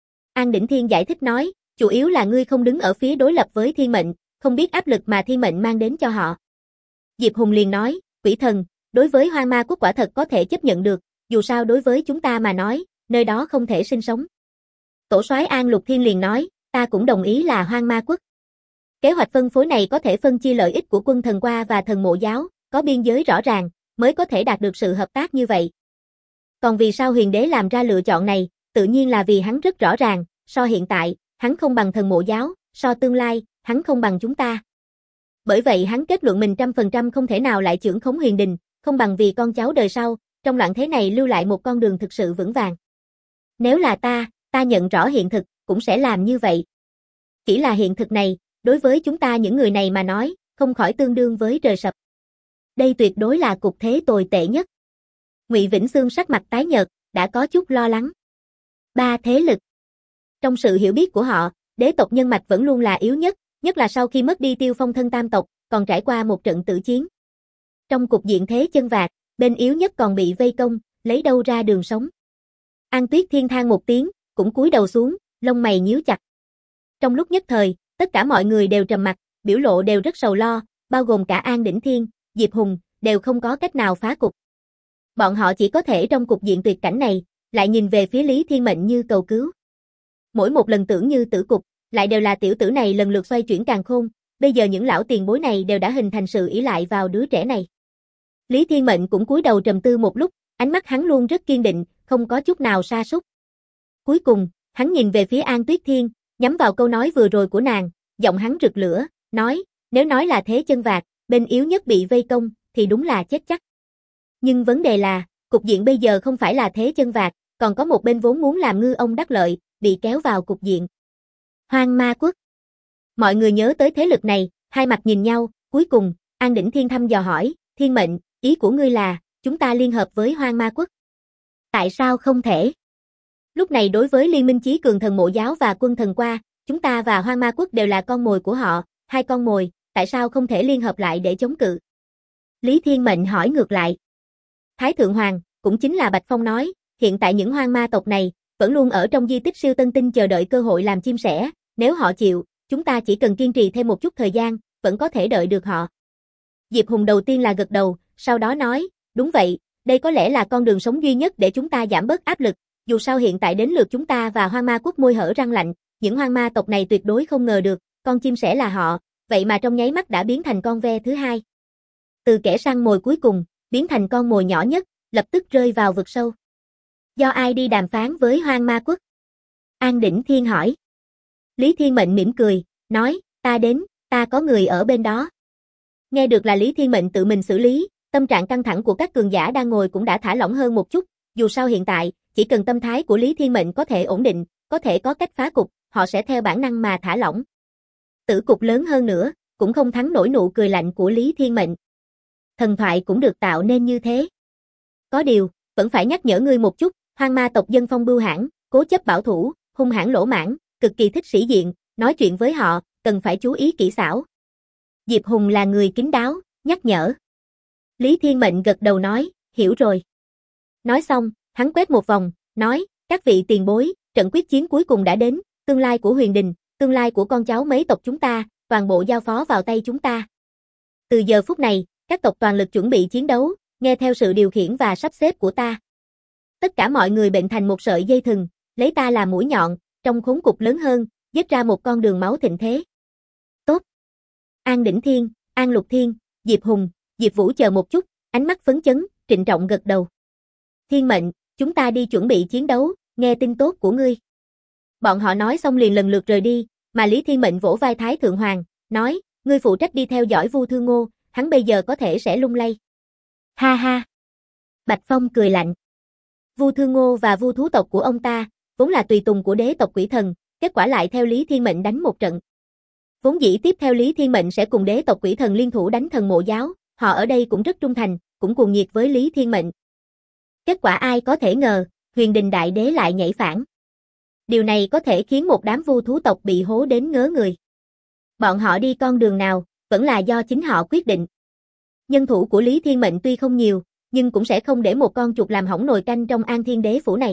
An Đỉnh Thiên giải thích nói, chủ yếu là ngươi không đứng ở phía đối lập với thiên mệnh, không biết áp lực mà thiên mệnh mang đến cho họ. Diệp Hùng liền nói, quỷ thần, đối với Hoang Ma Quốc quả thật có thể chấp nhận được, dù sao đối với chúng ta mà nói, nơi đó không thể sinh sống. Tổ soái An Lục Thiên liền nói, ta cũng đồng ý là Hoang Ma Quốc. Kế hoạch phân phối này có thể phân chia lợi ích của quân thần qua và thần mộ giáo, có biên giới rõ ràng, mới có thể đạt được sự hợp tác như vậy. Còn vì sao huyền đế làm ra lựa chọn này, tự nhiên là vì hắn rất rõ ràng, so hiện tại, hắn không bằng thần mộ giáo, so tương lai, hắn không bằng chúng ta. Bởi vậy hắn kết luận mình 100% không thể nào lại chưởng khống huyền đình, không bằng vì con cháu đời sau, trong loạn thế này lưu lại một con đường thực sự vững vàng. Nếu là ta nhận rõ hiện thực, cũng sẽ làm như vậy. Chỉ là hiện thực này, đối với chúng ta những người này mà nói, không khỏi tương đương với trời sập. Đây tuyệt đối là cục thế tồi tệ nhất. Ngụy Vĩnh Xương sắc mặt tái nhợt, đã có chút lo lắng. Ba thế lực. Trong sự hiểu biết của họ, đế tộc nhân mạch vẫn luôn là yếu nhất, nhất là sau khi mất đi Tiêu Phong thân tam tộc, còn trải qua một trận tử chiến. Trong cục diện thế chân vạc, bên yếu nhất còn bị vây công, lấy đâu ra đường sống. An Tuyết Thiên than một tiếng, cũng cúi đầu xuống, lông mày nhíu chặt. Trong lúc nhất thời, tất cả mọi người đều trầm mặc, biểu lộ đều rất sầu lo, bao gồm cả An Đỉnh Thiên, Diệp Hùng, đều không có cách nào phá cục. Bọn họ chỉ có thể trong cục diện tuyệt cảnh này, lại nhìn về phía Lý Thiên Mệnh như cầu cứu. Mỗi một lần tưởng như tử cục, lại đều là tiểu tử này lần lượt xoay chuyển càn khôn, bây giờ những lão tiền bối này đều đã hình thành sự ỷ lại vào đứa trẻ này. Lý Thiên Mệnh cũng cúi đầu trầm tư một lúc, ánh mắt hắn luôn rất kiên định, không có chút nào sa sút. Cuối cùng, hắn nhìn về phía An Tuyết Thiên, nhắm vào câu nói vừa rồi của nàng, giọng hắn rực lửa, nói, nếu nói là thế chân vạc, bên yếu nhất bị vây công, thì đúng là chết chắc. Nhưng vấn đề là, cục diện bây giờ không phải là thế chân vạc, còn có một bên vốn muốn làm ngư ông đắc lợi, bị kéo vào cục diện. Hoang Ma Quốc. Mọi người nhớ tới thế lực này, hai mặt nhìn nhau, cuối cùng, An Đỉnh Thiên thăm dò hỏi, Thiên Mệnh, ý của ngươi là, chúng ta liên hợp với Hoang Ma Quốc. Tại sao không thể? Lúc này đối với Liên minh Chí Cường Thần Mộ Giáo và Quân Thần Qua, chúng ta và Hoang Ma Quốc đều là con mồi của họ, hai con mồi, tại sao không thể liên hợp lại để chống cự? Lý Thiên Mệnh hỏi ngược lại. Thái Thượng Hoàng, cũng chính là Bạch Phong nói, hiện tại những hoang ma tộc này, vẫn luôn ở trong di tích siêu tân tinh chờ đợi cơ hội làm chim sẻ, nếu họ chịu, chúng ta chỉ cần kiên trì thêm một chút thời gian, vẫn có thể đợi được họ. Diệp Hùng đầu tiên là gật đầu, sau đó nói, đúng vậy, đây có lẽ là con đường sống duy nhất để chúng ta giảm bớt áp lực, dù sao hiện tại đến lượt chúng ta và Hoang Ma Quốc môi hở răng lạnh, những hoang ma tộc này tuyệt đối không ngờ được, con chim sẻ là họ, vậy mà trong nháy mắt đã biến thành con ve thứ hai. Từ kẻ săn mồi cuối cùng, biến thành con mồi nhỏ nhất, lập tức rơi vào vực sâu. Do ai đi đàm phán với Hoang Ma Quốc? An Đỉnh Thiên hỏi. Lý Thiên Mệnh mỉm cười, nói, ta đến, ta có người ở bên đó. Nghe được là Lý Thiên Mệnh tự mình xử lý, tâm trạng căng thẳng của các cường giả đang ngồi cũng đã thả lỏng hơn một chút, dù sao hiện tại, chỉ cần tâm thái của Lý Thiên Mệnh có thể ổn định, có thể có cách phá cục, họ sẽ theo bản năng mà thả lỏng. Tử cục lớn hơn nữa, cũng không thắng nổi nụ cười lạnh của Lý Thiên Mệnh. Thần thoại cũng được tạo nên như thế. Có điều, vẫn phải nhắc nhở ngươi một chút, hoang ma tộc dân phong bưu hãn, cố chấp bảo thủ, hung hãn lỗ mãn, cực kỳ thích sĩ diện, nói chuyện với họ, cần phải chú ý kỹ xảo. Diệp Hùng là người kín đáo, nhắc nhở. Lý Thiên Mệnh gật đầu nói, hiểu rồi. Nói xong, hắn quét một vòng, nói, các vị tiền bối, trận quyết chiến cuối cùng đã đến, tương lai của Huyền Đình, tương lai của con cháu mấy tộc chúng ta, toàn bộ giao phó vào tay chúng ta. Từ giờ phút này, các tộc toàn lực chuẩn bị chiến đấu, nghe theo sự điều khiển và sắp xếp của ta. Tất cả mọi người bệnh thành một sợi dây thừng, lấy ta làm mũi nhọn, trong khốn cục lớn hơn, giết ra một con đường máu thịnh thế. Tốt. An Đỉnh Thiên, An Lục Thiên, Diệp Hùng, Diệp Vũ chờ một chút, ánh mắt phấn chấn, trịnh trọng gật đầu. Thiên Mệnh, chúng ta đi chuẩn bị chiến đấu, nghe tin tốt của ngươi. Bọn họ nói xong liền lần lượt rời đi, mà Lý Thiên Mệnh vỗ vai Thái Thượng Hoàng, nói, ngươi phụ trách đi theo dõi Vu Thương Ngô, hắn bây giờ có thể sẽ lung lay. Ha ha. Bạch Phong cười lạnh. Vu Thương Ngô và Vu thú tộc của ông ta, vốn là tùy tùng của đế tộc quỷ thần, kết quả lại theo Lý Thiên Mệnh đánh một trận. Vốn dĩ tiếp theo Lý Thiên Mệnh sẽ cùng đế tộc quỷ thần liên thủ đánh thần mộ giáo, họ ở đây cũng rất trung thành, cũng cuồng nhiệt với Lý Thiên Mệnh. Kết quả ai có thể ngờ, Huyền Đình Đại Đế lại nhảy phản. Điều này có thể khiến một đám vu thú tộc bị hố đến ngớ người. Bọn họ đi con đường nào, vẫn là do chính họ quyết định. Nhân thủ của Lý Thiên Mệnh tuy không nhiều, nhưng cũng sẽ không để một con chuột làm hỏng nồi canh trong An Thiên Đế phủ này.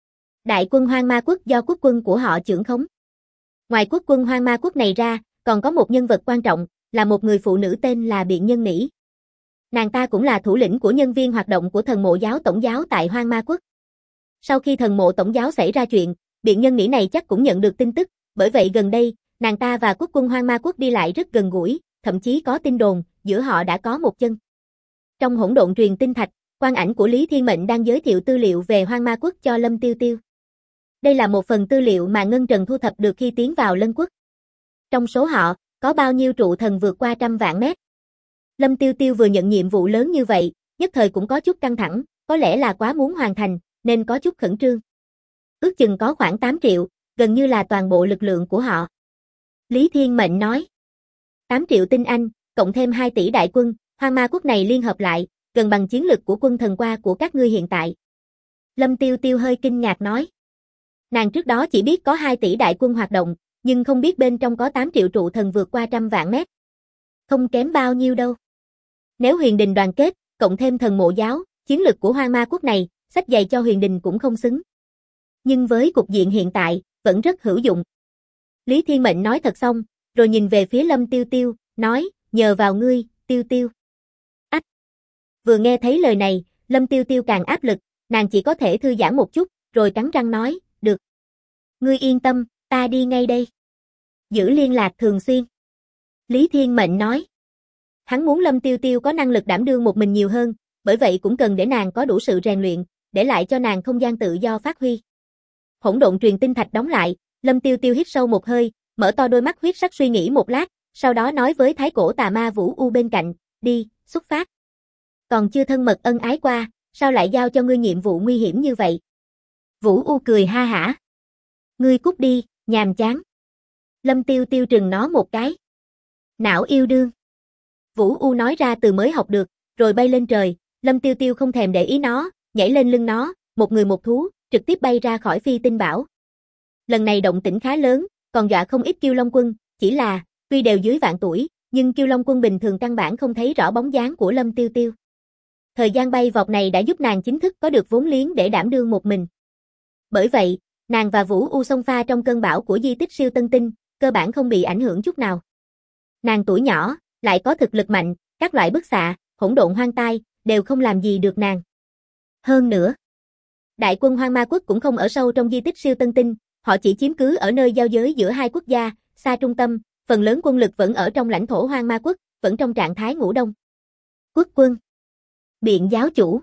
Đại quân Hoang Ma Quốc do quốc quân của họ trưởng khống. Ngoài quốc quân Hoang Ma Quốc này ra, còn có một nhân vật quan trọng, là một người phụ nữ tên là Biện Nhân Nỉ. Nàng ta cũng là thủ lĩnh của nhân viên hoạt động của thần mộ giáo tổng giáo tại Hoang Ma Quốc. Sau khi thần mộ tổng giáo xảy ra chuyện, Biện Nhân Nỉ này chắc cũng nhận được tin tức, bởi vậy gần đây, nàng ta và quốc quân Hoang Ma Quốc đi lại rất gần gũi, thậm chí có tin đồn, giữa họ đã có một chân. Trong hỗn độn truyền tinh thạch, quan ảnh của Lý Thiên Mệnh đang giới thiệu tư liệu về Hoang Ma Quốc cho Lâm Tiêu Tiêu. Đây là một phần tư liệu mà Ngân Trần thu thập được khi tiến vào Lân Quốc. Trong số họ, có bao nhiêu trụ thần vượt qua 100 vạn mét. Lâm Tiêu Tiêu vừa nhận nhiệm vụ lớn như vậy, nhất thời cũng có chút căng thẳng, có lẽ là quá muốn hoàn thành, nên có chút khẩn trương. Ước chừng có khoảng 8 triệu, gần như là toàn bộ lực lượng của họ. Lý Thiên Mệnh nói. 8 triệu tinh anh, cộng thêm 2 tỷ đại quân, Hoang Ma Quốc này liên hợp lại, gần bằng chiến lực của quân thần qua của các ngươi hiện tại. Lâm Tiêu Tiêu hơi kinh ngạc nói. Nàng trước đó chỉ biết có 2 tỷ đại quân hoạt động, nhưng không biết bên trong có 8 triệu trụ thần vượt qua 100 vạn mét. Không kém bao nhiêu đâu. Nếu Huyền Đình đoàn kết, cộng thêm thần mộ giáo, chiến lực của Hoang Ma Quốc này, xách giày cho Huyền Đình cũng không xứng. Nhưng với cục diện hiện tại, vẫn rất hữu dụng. Lý Thiên Mệnh nói thật xong, rồi nhìn về phía Lâm Tiêu Tiêu, nói, nhờ vào ngươi, Tiêu Tiêu. Ách! Vừa nghe thấy lời này, Lâm Tiêu Tiêu càng áp lực, nàng chỉ có thể thư giãn một chút, rồi cắn răng nói, được. Ngươi yên tâm, ta đi ngay đây. Giữ liên lạc thường xuyên. Lý Thiên Mệnh nói. Hắn muốn Lâm Tiêu Tiêu có năng lực đảm đương một mình nhiều hơn, bởi vậy cũng cần để nàng có đủ sự rèn luyện, để lại cho nàng không gian tự do phát huy. Hỗn độn truyền tinh thạch đóng lại, Lâm Tiêu Tiêu hít sâu một hơi, mở to đôi mắt huyết sắc suy nghĩ một lát, sau đó nói với thái cổ tà ma Vũ U bên cạnh, đi, xuất phát. Còn chưa thân mật ân ái qua, sao lại giao cho ngươi nhiệm vụ nguy hiểm như vậy? Vũ U cười ha hả. Ngươi cút đi, nhàm chán. Lâm Tiêu Tiêu trừng nó một cái. Não yêu đương. Vũ U nói ra từ mới học được, rồi bay lên trời, Lâm Tiêu Tiêu không thèm để ý nó, nhảy lên lưng nó, một người một thú, trực tiếp bay ra khỏi phi tinh bảo. Lần này động tĩnh khá lớn, còn dọa không ít Kiêu Long quân, chỉ là, tuy đều dưới vạn tuổi, nhưng Kiêu Long quân bình thường căn bản không thấy rõ bóng dáng của Lâm Tiêu Tiêu. Thời gian bay vọt này đã giúp nàng chính thức có được vốn liếng để đảm đương một mình. Bởi vậy, nàng và Vũ U xông pha trong cơn bão của di tích siêu tân tinh, cơ bản không bị ảnh hưởng chút nào. Nàng tuổi nhỏ, lại có thực lực mạnh, các loại bức xạ, hỗn độn hoang tai, đều không làm gì được nàng. Hơn nữa, đại quân Hoang Ma Quốc cũng không ở sâu trong di tích siêu tân tinh, họ chỉ chiếm cứ ở nơi giao giới giữa hai quốc gia, xa trung tâm, phần lớn quân lực vẫn ở trong lãnh thổ Hoang Ma Quốc, vẫn trong trạng thái ngủ đông. Quốc quân, Biện giáo chủ.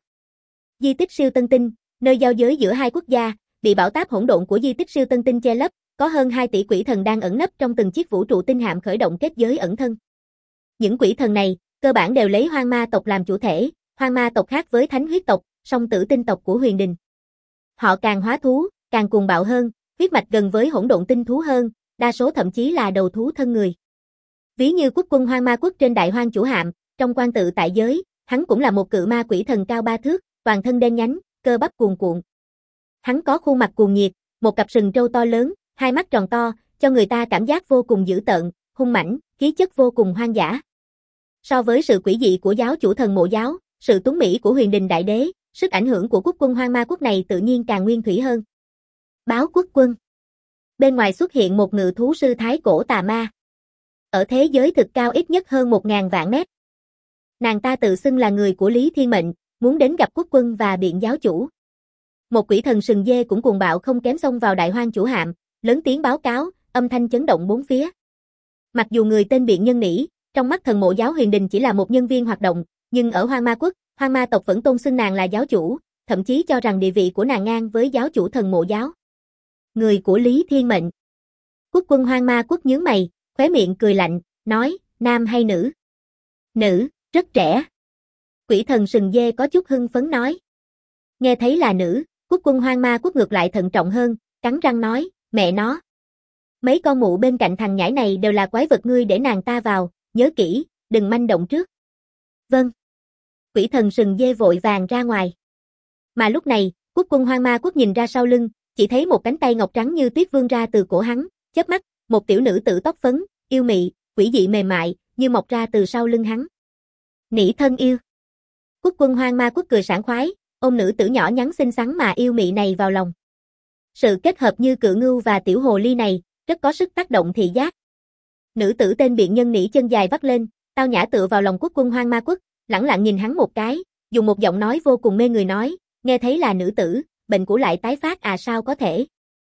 Di tích siêu tân tinh, nơi giao giới giữa hai quốc gia, bị bão táp hỗn độn của di tích siêu tân tinh che lấp, có hơn 2 tỷ quỷ thần đang ẩn nấp trong từng chiếc vũ trụ tinh hạm khởi động kết giới ẩn thân. Những quỷ thần này, cơ bản đều lấy Hoang Ma tộc làm chủ thể, Hoang Ma tộc khác với Thánh huyết tộc, song tử tinh tộc của Huyền Đình. Họ càng hóa thú, càng cuồng bạo hơn, huyết mạch gần với hỗn độn tinh thú hơn, đa số thậm chí là đầu thú thân người. Ví như quốc quân Hoang Ma Quốc trên Đại Hoang chủ hạm, trong quan tự tại giới, hắn cũng là một cự ma quỷ thần cao 3 thước, toàn thân đen nhánh, cơ bắp cuồn cuộn. Hắn có khuôn mặt cuồng nhiệt, một cặp sừng trâu to lớn, hai mắt tròn to, cho người ta cảm giác vô cùng dữ tợn, hung mãnh, khí chất vô cùng hoang dã. So với sự quỷ dị của giáo chủ thần mộ giáo, sự tuấn mỹ của Huyền Đình đại đế, sức ảnh hưởng của quốc quân Hoang Ma Quốc này tự nhiên càng nguyên thủy hơn. Báo quốc quân. Bên ngoài xuất hiện một ngự thú sư thái cổ tà ma. Ở thế giới thực cao ít nhất hơn 1000 vạn mét. Nàng ta tự xưng là người của Lý Thiên Mệnh, muốn đến gặp quốc quân và Biện giáo chủ. Một quỷ thần sừng dê cũng cuồng bạo không kém xông vào Đại Hoang chủ hạm, lớn tiếng báo cáo, âm thanh chấn động bốn phía. Mặc dù người tên Biện Nhân Nỉ, trong mắt thần mộ giáo Huyền Đình chỉ là một nhân viên hoạt động, nhưng ở Hoang Ma Quốc, Hoang Ma tộc vẫn tôn xưng nàng là giáo chủ, thậm chí cho rằng địa vị của nàng ngang với giáo chủ thần mộ giáo. Người của Lý Thiên Mệnh. Quốc quân Hoang Ma Quốc nhướng mày, khóe miệng cười lạnh, nói, nam hay nữ? Nữ, rất trẻ. Quỷ thần sừng dê có chút hưng phấn nói. Nghe thấy là nữ, quốc quân Hoang Ma Quốc ngược lại thận trọng hơn, cắn răng nói, mẹ nó. Mấy con mụ bên cạnh thằng nhãi này đều là quái vật, ngươi để nàng ta vào, nhớ kỹ, đừng manh động trước. Vâng. Quỷ thần sừng dê vội vàng ra ngoài. Mà lúc này, quốc quân Hoang Ma Quốc nhìn ra sau lưng, chỉ thấy một cánh tay ngọc trắng như tuyết vươn ra từ cổ hắn, chớp mắt, một tiểu nữ tử tóc phấn, yêu mị, quỷ dị mềm mại, như mọc ra từ sau lưng hắn. Nỉ thân yêu. Quốc quân Hoang Ma Quốc cười sảng khoái, ôm nữ tử nhỏ nhắn xinh xắn mà yêu mị này vào lòng. Sự kết hợp như cự ngưu và tiểu hồ ly này, rất có sức tác động thị giác. Nữ tử tên Biện Nhân nỉ chân dài vắt lên, tao nhã tựa vào lòng Quốc quân Hoang Ma Quốc, lẳng lặng nhìn hắn một cái, dùng một giọng nói vô cùng mê người nói, nghe thấy là nữ tử, bệnh cũ lại tái phát à, sao có thể.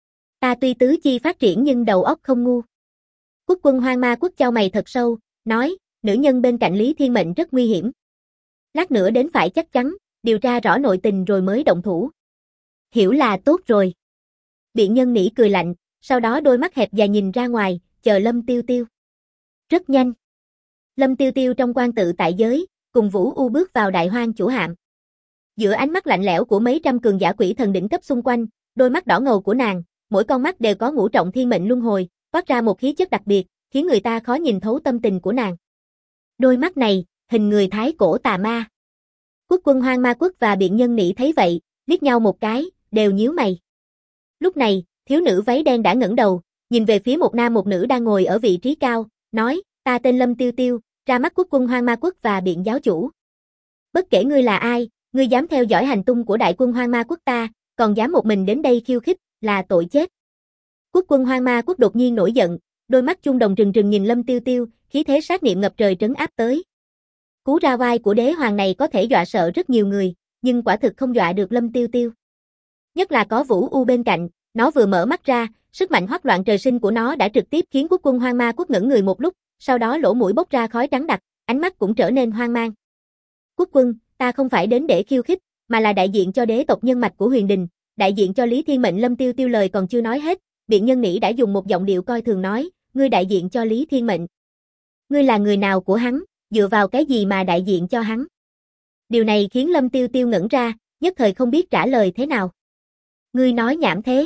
Ta tuy tứ chi phát triển nhưng đầu óc không ngu. Quốc quân Hoang Ma Quốc chau mày thật sâu, nói, nữ nhân bên cạnh Lý Thiên Mệnh rất nguy hiểm. Lát nữa đến phải chắc chắn, điều tra rõ nội tình rồi mới động thủ. Hiểu là tốt rồi. Biện Nhân nỉ cười lạnh, sau đó đôi mắt hẹp dài nhìn ra ngoài, chờ Lâm Tiêu Tiêu. Rất nhanh. Lâm Tiêu Tiêu trong quan tự tại giới, cùng Vũ U bước vào Đại Hoang chủ hạm. Giữa ánh mắt lạnh lẽo của mấy trăm cường giả quỷ thần đỉnh cấp xung quanh, đôi mắt đỏ ngầu của nàng, mỗi con mắt đều có ngũ trọng thiên mệnh luân hồi, toát ra một khí chất đặc biệt, khiến người ta khó nhìn thấu tâm tình của nàng. Đôi mắt này, hình người thái cổ tà ma. Quốc quân Hoang Ma Quốc và Biện Nhân nỉ thấy vậy, liếc nhau một cái, đều nhíu mày. Lúc này, thiếu nữ váy đen đã ngẩng đầu, nhìn về phía một nam một nữ đang ngồi ở vị trí cao, nói, ta tên Lâm Tiêu Tiêu, ra mắt Quốc quân Hoang Ma Quốc và Biện giáo chủ. Bất kể ngươi là ai, ngươi dám theo dõi hành tung của đại quân Hoang Ma Quốc ta, còn dám một mình đến đây khiêu khích, là tội chết. Quốc quân Hoang Ma Quốc đột nhiên nổi giận, đôi mắt chung đồng trừng trừng nhìn Lâm Tiêu Tiêu, khí thế sát niệm ngập trời trấn áp tới. Cú ra vai của đế hoàng này có thể dọa sợ rất nhiều người, nhưng quả thực không dọa được Lâm Tiêu Tiêu. Nhất là có Vũ U bên cạnh, nó vừa mở mắt ra, sức mạnh hoắc loạn trời sinh của nó đã trực tiếp khiến Quốc quân Hoang Ma Quốc ngẩn người một lúc, sau đó lỗ mũi bốc ra khói trắng đặc, ánh mắt cũng trở nên hoang mang. Quốc quân, ta không phải đến để khiêu khích, mà là đại diện cho đế tộc nhân mạch của Huyền Đình, đại diện cho Lý Thiên Mệnh. Lâm Tiêu Tiêu lời còn chưa nói hết, Biện Nhân nỉ đã dùng một giọng điệu coi thường nói, ngươi đại diện cho Lý Thiên Mệnh. Ngươi là người nào của hắn, dựa vào cái gì mà đại diện cho hắn? Điều này khiến Lâm Tiêu Tiêu ngẩn ra, nhất thời không biết trả lời thế nào. Ngươi nói nhảm thế.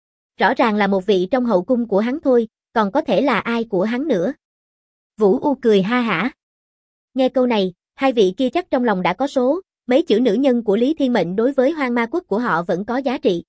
Rõ ràng là một vị trong hậu cung của hắn thôi, còn có thể là ai của hắn nữa? Vũ U cười ha hả. Nghe câu này, hai vị kia chắc trong lòng đã có số, mấy chữ nữ nhân của Lý Thiên Mệnh đối với Hoang Ma Quốc của họ vẫn có giá trị.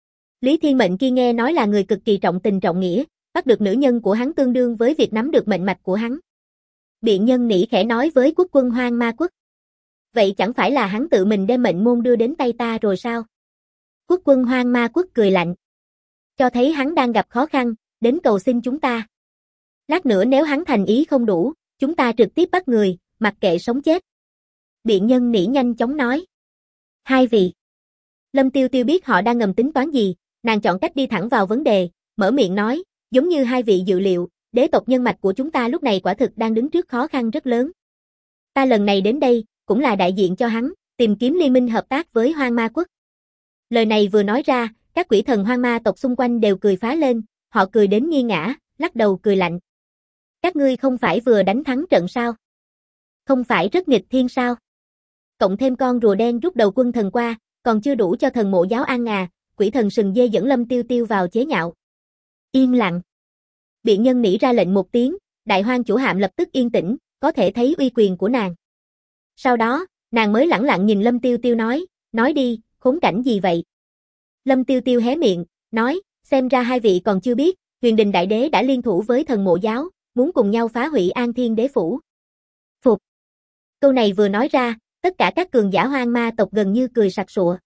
Lý Thiên Mệnh kia nghe nói là người cực kỳ trọng tình trọng nghĩa, bắt được nữ nhân của hắn tương đương với việc nắm được mệnh mạch của hắn. Biện Nhân nỉ khẽ nói với quốc quân Hoang Ma Quốc. Vậy chẳng phải là hắn tự mình đem mệnh môn đưa đến tay ta rồi sao? Quốc quân Hoang Ma Quốc cười lạnh. Cho thấy hắn đang gặp khó khăn, đến cầu xin chúng ta. Lát nữa nếu hắn thành ý không đủ, chúng ta trực tiếp bắt người, mặc kệ sống chết. Biện Nhân nỉ nhanh chóng nói. Hai vị. Lâm Tiêu Tiêu biết họ đang ngầm tính toán gì, nàng chọn cách đi thẳng vào vấn đề, mở miệng nói, giống như hai vị dự liệu, đế tộc nhân mạch của chúng ta lúc này quả thực đang đứng trước khó khăn rất lớn. Ta lần này đến đây, cũng là đại diện cho hắn, tìm kiếm liên minh hợp tác với Hoang Ma Quốc. Lời này vừa nói ra, các quỷ thần Hoang Ma tộc xung quanh đều cười phá lên, họ cười đến nghiêng ngã, lắc đầu cười lạnh. Các ngươi không phải vừa đánh thắng trận sao? Không phải rất nghịch thiên sao? Cộng thêm con rùa đen rút đầu quân thần qua, còn chưa đủ cho thần mộ giáo an ngà, quỷ thần sừng dê dẫn Lâm Tiêu Tiêu vào chế nhạo. Yên lặng. Biện Nhân nỉ ra lệnh một tiếng, Đại Hoang chủ hạm lập tức yên tĩnh, có thể thấy uy quyền của nàng. Sau đó, nàng mới lẳng lặng nhìn Lâm Tiêu Tiêu nói đi, khốn cảnh gì vậy? Lâm Tiêu Tiêu hé miệng, nói, xem ra hai vị còn chưa biết, Huyền Đình Đại Đế đã liên thủ với thần mộ giáo, muốn cùng nhau phá hủy An Thiên Đế Phủ. Phục. Câu này vừa nói ra, tất cả các cường giả Hoang Ma tộc gần như cười sặc sụa.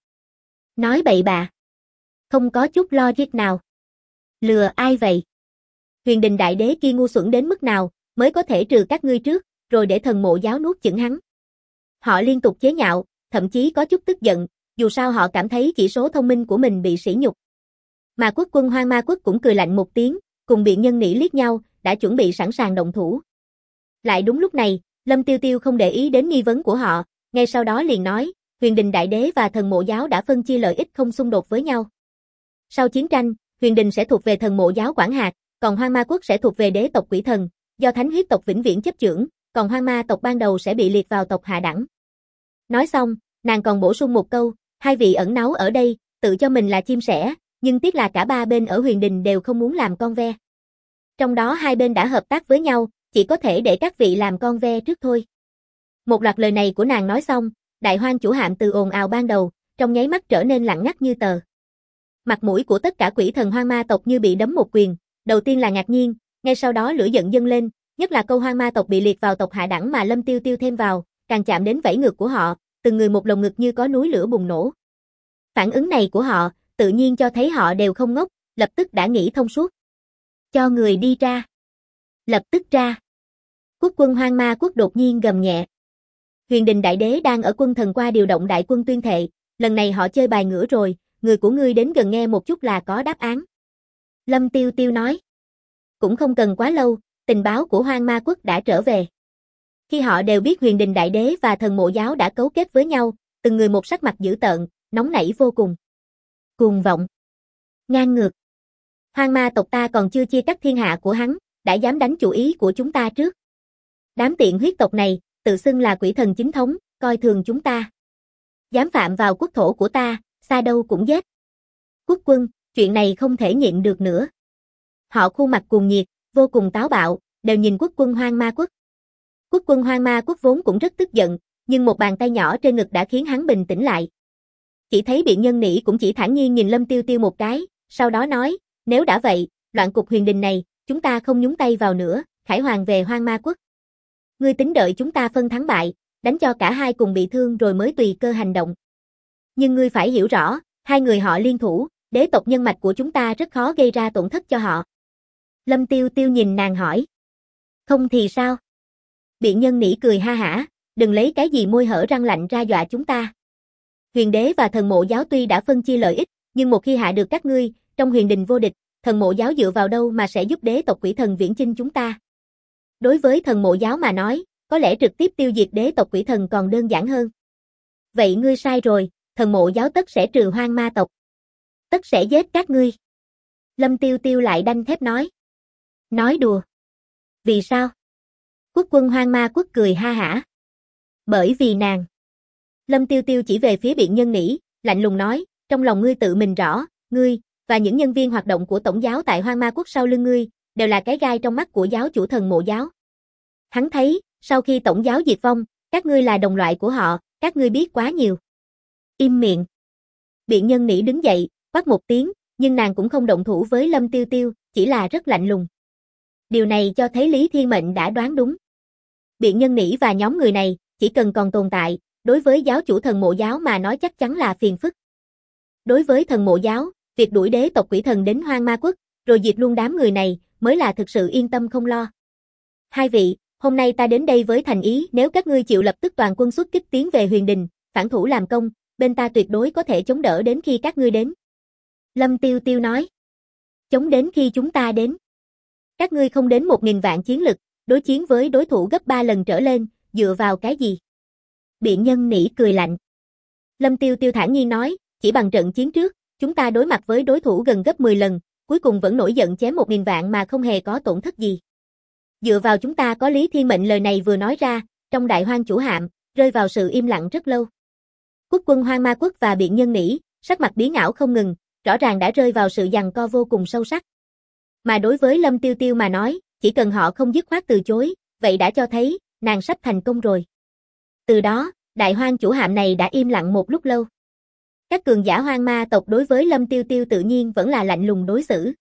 Nói bậy bạ. Không có chút logic nào. Lừa ai vậy? Huyền Đình Đại Đế kia ngu xuẩn đến mức nào, mới có thể trừ các ngươi trước, rồi để thần mộ giáo nuốt chửng hắn. Họ liên tục chế nhạo, thậm chí có chút tức giận, dù sao họ cảm thấy chỉ số thông minh của mình bị sỉ nhục. Mà quốc quân Hoang Ma Quốc cũng cười lạnh một tiếng, cùng Biện Nhân nỉ liếc nhau, đã chuẩn bị sẵn sàng động thủ. Lại đúng lúc này, Lâm Tiêu Tiêu không để ý đến nghi vấn của họ, ngay sau đó liền nói, Huyền Đình Đại Đế và thần mộ giáo đã phân chia lợi ích không xung đột với nhau. Sau chiến tranh, Huyền Đình sẽ thuộc về thần mộ giáo quản hạt, còn Hoang Ma Quốc sẽ thuộc về đế tộc quỷ thần, do thánh huyết tộc vĩnh viễn chấp chưởng, còn Hoang Ma tộc ban đầu sẽ bị liệt vào tộc hạ đẳng. Nói xong, nàng còn bổ sung một câu, hai vị ẩn náu ở đây, tự cho mình là chim sẻ, nhưng tiếc là cả ba bên ở Huyền Đình đều không muốn làm con ve. Trong đó hai bên đã hợp tác với nhau, chỉ có thể để các vị làm con ve trước thôi. Một loạt lời này của nàng nói xong, Đại Hoang chủ hạm từ ồn ào ban đầu, trong nháy mắt trở nên lặng ngắt như tờ. Mặt mũi của tất cả quỷ thần Hoang Ma tộc như bị đấm một quyền, đầu tiên là ngạc nhiên, ngay sau đó lửa giận dâng lên, nhất là câu Hoang Ma tộc bị liệt vào tộc hạ đẳng mà Lâm Tiêu Tiêu thêm vào, càng chạm đến vảy ngược của họ, từng người một lồng ngực như có núi lửa bùng nổ. Phản ứng này của họ, tự nhiên cho thấy họ đều không ngốc, lập tức đã nghĩ thông suốt. Cho người đi ra. Lập tức ra. Quốc quân Hoang Ma Quốc đột nhiên gầm nhẹ. Huyền Đình Đại Đế đang ở quân thần qua điều động đại quân tuyên thệ, lần này họ chơi bài ngửa rồi, người của ngươi đến gần nghe một chút là có đáp án. Lâm Tiêu Tiêu nói. Cũng không cần quá lâu, tình báo của Hoang Ma Quốc đã trở về. Khi họ đều biết Huyền Đình Đại Đế và Thần Mộ Giáo đã cấu kết với nhau, từng người một sắc mặt dữ tợn, nóng nảy vô cùng. Cuồng vọng. Ngang ngược. Hoang ma tộc ta còn chưa chia cắt thiên hạ của hắn, đã dám đánh chủ ý của chúng ta trước. Đám tiện huyết tộc này, tự xưng là quỷ thần chính thống, coi thường chúng ta. Dám phạm vào quốc thổ của ta, xa đâu cũng giết. Quốc quân, chuyện này không thể nhịn được nữa. Họ khuôn mặt cuồng nhiệt, vô cùng táo bạo, đều nhìn quốc quân Hoang Ma Quốc. Quốc quân Hoang Ma Quốc vốn cũng rất tức giận, nhưng một bàn tay nhỏ trên ngực đã khiến hắn bình tĩnh lại. Chỉ thấy Biện Nhân Nỉ cũng chỉ thản nhiên nhìn Lâm Tiêu Tiêu một cái, sau đó nói, nếu đã vậy, loạn cục huyền đình này, chúng ta không nhúng tay vào nữa, khải hoàn về Hoang Ma Quốc. Ngươi tính đợi chúng ta phân thắng bại, đánh cho cả hai cùng bị thương rồi mới tùy cơ hành động. Nhưng ngươi phải hiểu rõ, hai người họ liên thủ, đế tộc nhân mạch của chúng ta rất khó gây ra tổn thất cho họ. Lâm Tiêu Tiêu nhìn nàng hỏi. Không thì sao? Biện Nhân Nỉ cười ha hả, đừng lấy cái gì môi hở răng lạnh ra dọa chúng ta. Huyền đế và Thần Mộ Giáo tuy đã phân chia lợi ích, nhưng một khi hạ được các ngươi, trong huyền đình vô địch, Thần Mộ Giáo dựa vào đâu mà sẽ giúp đế tộc quỷ thần viễn chinh chúng ta? Đối với Thần Mộ Giáo mà nói, có lẽ trực tiếp tiêu diệt đế tộc quỷ thần còn đơn giản hơn. Vậy ngươi sai rồi, Thần Mộ Giáo tất sẽ trừ hoang ma tộc. Tất sẽ giết các ngươi. Lâm Tiêu Tiêu lại đanh thép nói. Nói đùa. Vì sao? Quốc quân Hoang Ma Quốc cười ha hả. Bởi vì nàng. Lâm Tiêu Tiêu chỉ về phía Biện Nhân Nỉ, lạnh lùng nói, trong lòng ngươi tự mình rõ, ngươi, và những nhân viên hoạt động của tổng giáo tại Hoang Ma Quốc sau lưng ngươi, đều là cái gai trong mắt của giáo chủ Thần Mộ Giáo. Hắn thấy, sau khi tổng giáo diệt vong, các ngươi là đồng loại của họ, các ngươi biết quá nhiều. Im miệng. Biện Nhân Nỉ đứng dậy, quát một tiếng, nhưng nàng cũng không động thủ với Lâm Tiêu Tiêu, chỉ là rất lạnh lùng. Điều này cho thấy Lý Thiên Mệnh đã đoán đúng. Biện Nhân Nỉ và nhóm người này, chỉ cần còn tồn tại, đối với giáo chủ Thần Mộ Giáo mà nói chắc chắn là phiền phức. Đối với Thần Mộ Giáo, việc đuổi đế tộc quỷ thần đến Hoang Ma Quốc, rồi diệt luôn đám người này, mới là thực sự yên tâm không lo. Hai vị, hôm nay ta đến đây với thành ý, nếu các ngươi chịu lập tức toàn quân xuất kích tiến về huyền đình, phản thủ làm công, bên ta tuyệt đối có thể chống đỡ đến khi các ngươi đến. Lâm Tiêu Tiêu nói. Chống đến khi chúng ta đến. Các ngươi không đến 1000 vạn chiến lực, đối chiến với đối thủ gấp 3 lần trở lên, dựa vào cái gì? Biện Nhân Nỉ cười lạnh. Lâm Tiêu Tiêu thản nhiên nói, chỉ bằng trận chiến trước, chúng ta đối mặt với đối thủ gần gấp 10 lần, cuối cùng vẫn nổi giận chém 1000 vạn mà không hề có tổn thất gì. Dựa vào chúng ta có Lý Thiên Mệnh lời này vừa nói ra, trong đại hoang chủ hạm, rơi vào sự im lặng rất lâu. Quốc quân Hoang Ma Quốc và Biện Nhân Nỉ, sắc mặt biến ảo không ngừng, rõ ràng đã rơi vào sự giằng co vô cùng sâu sắc. Mà đối với Lâm Tiêu Tiêu mà nói, chỉ cần họ không dứt khoát từ chối, vậy đã cho thấy, nàng sắp thành công rồi. Từ đó, đại hoang chủ hạm này đã im lặng một lúc lâu. Các cường giả hoang ma tộc đối với Lâm Tiêu Tiêu tự nhiên vẫn là lạnh lùng đối xử.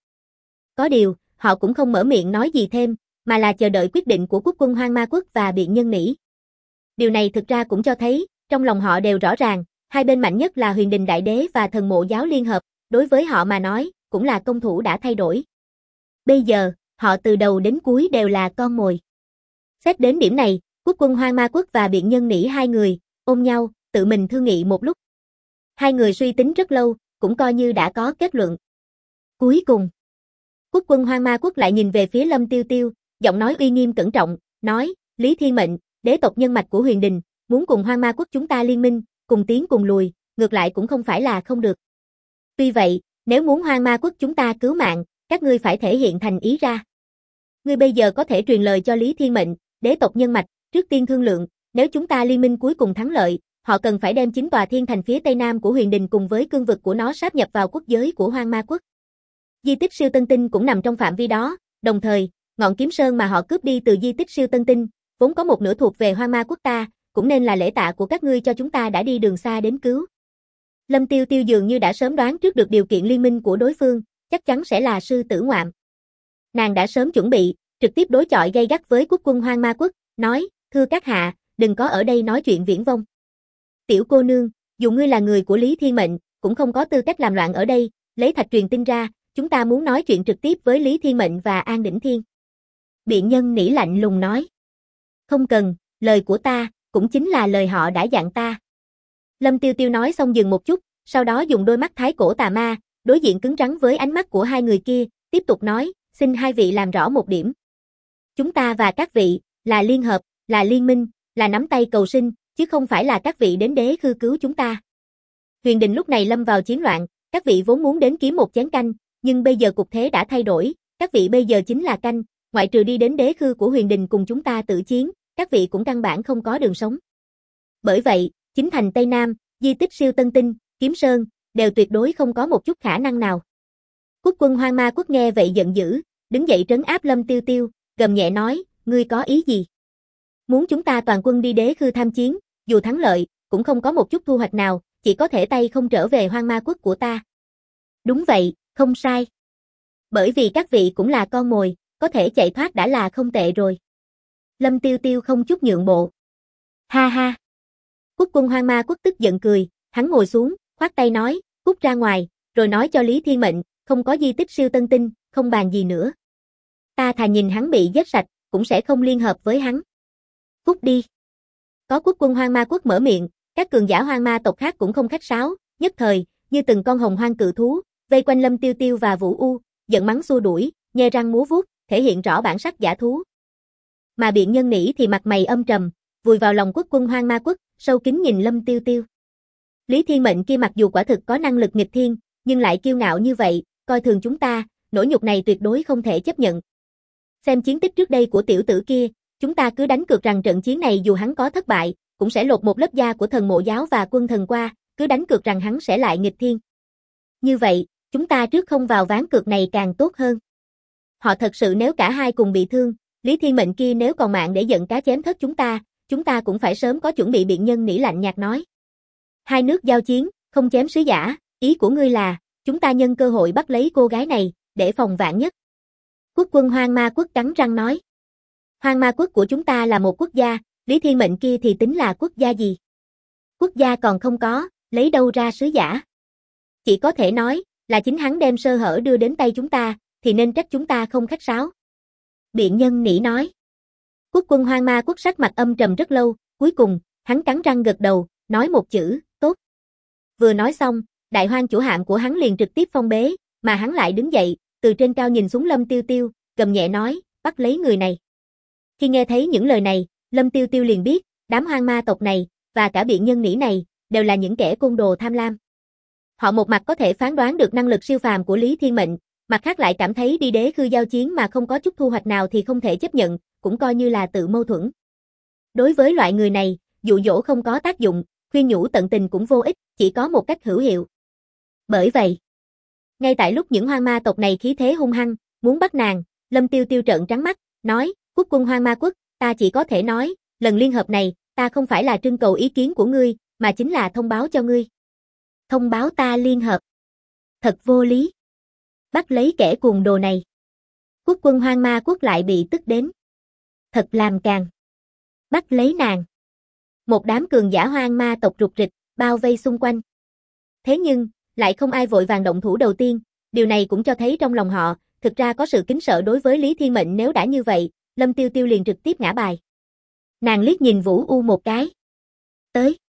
Có điều, họ cũng không mở miệng nói gì thêm, mà là chờ đợi quyết định của quốc quân Hoang Ma Quốc và Biện Nhân Nỉ. Điều này thực ra cũng cho thấy, trong lòng họ đều rõ ràng, hai bên mạnh nhất là Huyền Đình Đại Đế và Thần Mộ Giáo liên hợp, đối với họ mà nói, cũng là công thủ đã thay đổi. Bây giờ, họ từ đầu đến cuối đều là con mồi. Xét đến điểm này, quốc quân Hoang Ma Quốc và Biện Nhân Nỉ hai người, ôm nhau, tự mình thương nghị một lúc. Hai người suy tính rất lâu, cũng coi như đã có kết luận. Cuối cùng, quốc quân Hoang Ma Quốc lại nhìn về phía Lâm Tiêu Tiêu, giọng nói uy nghiêm cẩn trọng, nói, Lý Thiên Mệnh, đế tộc nhân mạch của huyền đình, muốn cùng Hoang Ma Quốc chúng ta liên minh, cùng tiến cùng lùi, ngược lại cũng không phải là không được. Tuy vậy, nếu muốn Hoang Ma Quốc chúng ta cứu mạng, các ngươi phải thể hiện thành ý ra. Ngươi bây giờ có thể truyền lời cho Lý Thiên Mệnh, đế tộc nhân mạch, trước tiên thương lượng, nếu chúng ta liên minh cuối cùng thắng lợi, họ cần phải đem 9 tòa thiên thành phía tây nam của huyền đình cùng với cương vực của nó sáp nhập vào quốc giới của Hoang Ma Quốc. Di tích siêu tân tinh cũng nằm trong phạm vi đó, đồng thời, ngọn kiếm sơn mà họ cướp đi từ di tích siêu tân tinh, vốn có một nửa thuộc về Hoang Ma Quốc ta, cũng nên là lễ tạ của các ngươi cho chúng ta đã đi đường xa đến cứu. Lâm Tiêu Tiêu dường như đã sớm đoán trước được điều kiện liên minh của đối phương, chắc chắn sẽ là sư tử ngoạm. Nàng đã sớm chuẩn bị, trực tiếp đối chọi gay gắt với quốc quân Hoang Ma Quốc, nói, thưa các hạ, đừng có ở đây nói chuyện viển vông. Tiểu cô nương, dù ngươi là người của Lý Thiên Mệnh, cũng không có tư cách làm loạn ở đây, lấy thạch truyền tin ra, chúng ta muốn nói chuyện trực tiếp với Lý Thiên Mệnh và An Đỉnh Thiên. Biện nhân nỉ lạnh lùng nói. Không cần, lời của ta, cũng chính là lời họ đã dặn ta. Lâm Tiêu Tiêu nói xong dừng một chút, sau đó dùng đôi mắt thái cổ tà ma, đối diện cứng rắn với ánh mắt của hai người kia, tiếp tục nói, xin hai vị làm rõ một điểm. Chúng ta và các vị, là liên hợp, là liên minh, là nắm tay cầu sinh, chứ không phải là các vị đến đế khư cứu chúng ta. Huyền Đình lúc này lâm vào chiến loạn, các vị vốn muốn đến kiếm một chén canh, nhưng bây giờ cục thế đã thay đổi, các vị bây giờ chính là canh, ngoại trừ đi đến đế khư của Huyền Đình cùng chúng ta tự chiến, các vị cũng căn bản không có đường sống. Bởi vậy, chính thành Tây Nam, di tích siêu tân tinh, Kiếm Sơn, đều tuyệt đối không có một chút khả năng nào. Quốc quân Hoang Ma Quốc nghe vậy giận dữ, đứng dậy trấn áp Lâm Tiêu Tiêu, gầm nhẹ nói, ngươi có ý gì? Muốn chúng ta toàn quân đi đế khư tham chiến, dù thắng lợi, cũng không có một chút thu hoạch nào, chỉ có thể tay không trở về Hoang Ma Quốc của ta. Đúng vậy, không sai. Bởi vì các vị cũng là con mồi, có thể chạy thoát đã là không tệ rồi. Lâm Tiêu Tiêu không chút nhượng bộ. Ha ha. Quốc quân Hoang Ma Quốc tức giận cười, hắn ngồi xuống, khoát tay nói, cút ra ngoài, rồi nói cho Lý Thiên Mệnh, không có di tích siêu tân tinh, không bàn gì nữa. Ta thà nhìn hắn bị giết sạch, cũng sẽ không liên hợp với hắn. Cút đi. Có quốc quân Hoang Ma Quốc mở miệng, các cường giả Hoang Ma tộc khác cũng không khách sáo, nhất thời, như từng con hồng hoang cự thú, vây quanh Lâm Tiêu Tiêu và Vũ U, giận mắng xua đuổi, nhe răng múa vuốt, thể hiện rõ bản sắc giả thú. Mà biện nhân nỉ thì mặt mày âm trầm, vùi vào lòng quốc quân Hoang Ma Quốc, sâu kín nhìn Lâm Tiêu Tiêu. Lý Thiên Mệnh kia mặc dù quả thực có năng lực nghịch thiên, nhưng lại kiêu ngạo như vậy, coi thường chúng ta, nỗi nhục này tuyệt đối không thể chấp nhận. Xem chiến tích trước đây của tiểu tử kia, chúng ta cứ đánh cược rằng trận chiến này dù hắn có thất bại, cũng sẽ lột một lớp da của thần mộ giáo và quân thần qua, cứ đánh cược rằng hắn sẽ lại nghịch thiên. Như vậy, chúng ta trước không vào ván cược này càng tốt hơn. Họ thật sự nếu cả hai cùng bị thương, Lý Thiên Mệnh kia nếu còn mạng để giận cá chém thớt chúng ta cũng phải sớm có chuẩn bị. Biện nhân nỉ lạnh nhạt nói. Hai nước giao chiến, không chém sứ giả, ý của ngươi là, chúng ta nhân cơ hội bắt lấy cô gái này, để phòng vạn nhất. Quốc quân Hoang Ma Quốc cắn răng nói. Hoang Ma Quốc của chúng ta là một quốc gia, Lý Thiên Mệnh kia thì tính là quốc gia gì? Quốc gia còn không có, lấy đâu ra sứ giả? Chỉ có thể nói, là chính hắn đem sơ hở đưa đến tay chúng ta, thì nên trách chúng ta không khách sáo. Biện nhân nỉ nói. Quốc quân Hoang Ma Quốc sắc mặt âm trầm rất lâu, cuối cùng, hắn cắn răng gật đầu, nói một chữ, tốt. Vừa nói xong, đại hoang chủ hạm của hắn liền trực tiếp phong bế, mà hắn lại đứng dậy, từ trên cao nhìn xuống Lâm Tiêu Tiêu, gầm nhẹ nói, bắt lấy người này. Khi nghe thấy những lời này, Lâm Tiêu Tiêu liền biết, đám hoang ma tộc này, và cả biện nhân nỉ này, đều là những kẻ côn đồ tham lam. Họ một mặt có thể phán đoán được năng lực siêu phàm của Lý Thiên Mệnh, mặt khác lại cảm thấy đi đế khư giao chiến mà không có chút thu hoạch nào thì không thể chấp nhận, cũng coi như là tự mâu thuẫn. Đối với loại người này, dụ dỗ không có tác dụng, khuyên nhủ tận tình cũng vô ích, chỉ có một cách hữu hiệu. Bởi vậy, ngay tại lúc những hoang ma tộc này khí thế hung hăng, muốn bắt nàng, Lâm Tiêu Tiêu trợn trắng mắt, nói, quốc quân Hoang Ma Quốc, ta chỉ có thể nói, lần liên hợp này, ta không phải là trưng cầu ý kiến của ngươi, mà chính là thông báo cho ngươi. Thông báo ta liên hợp. Thật vô lý. Bắt lấy kẻ cuồng đồ này. Quốc quân Hoang Ma Quốc lại bị tức đến. Thật làm càng. Bắt lấy nàng. Một đám cường giả hoang ma tộc rục rịch, bao vây xung quanh. Thế nhưng, lại không ai vội vàng động thủ đầu tiên, điều này cũng cho thấy trong lòng họ, thực ra có sự kính sợ đối với Lý Thiên Mệnh. Nếu đã như vậy, Lâm Tiêu Tiêu liền trực tiếp ngã bài. Nàng liếc nhìn Vũ U một cái. Tới.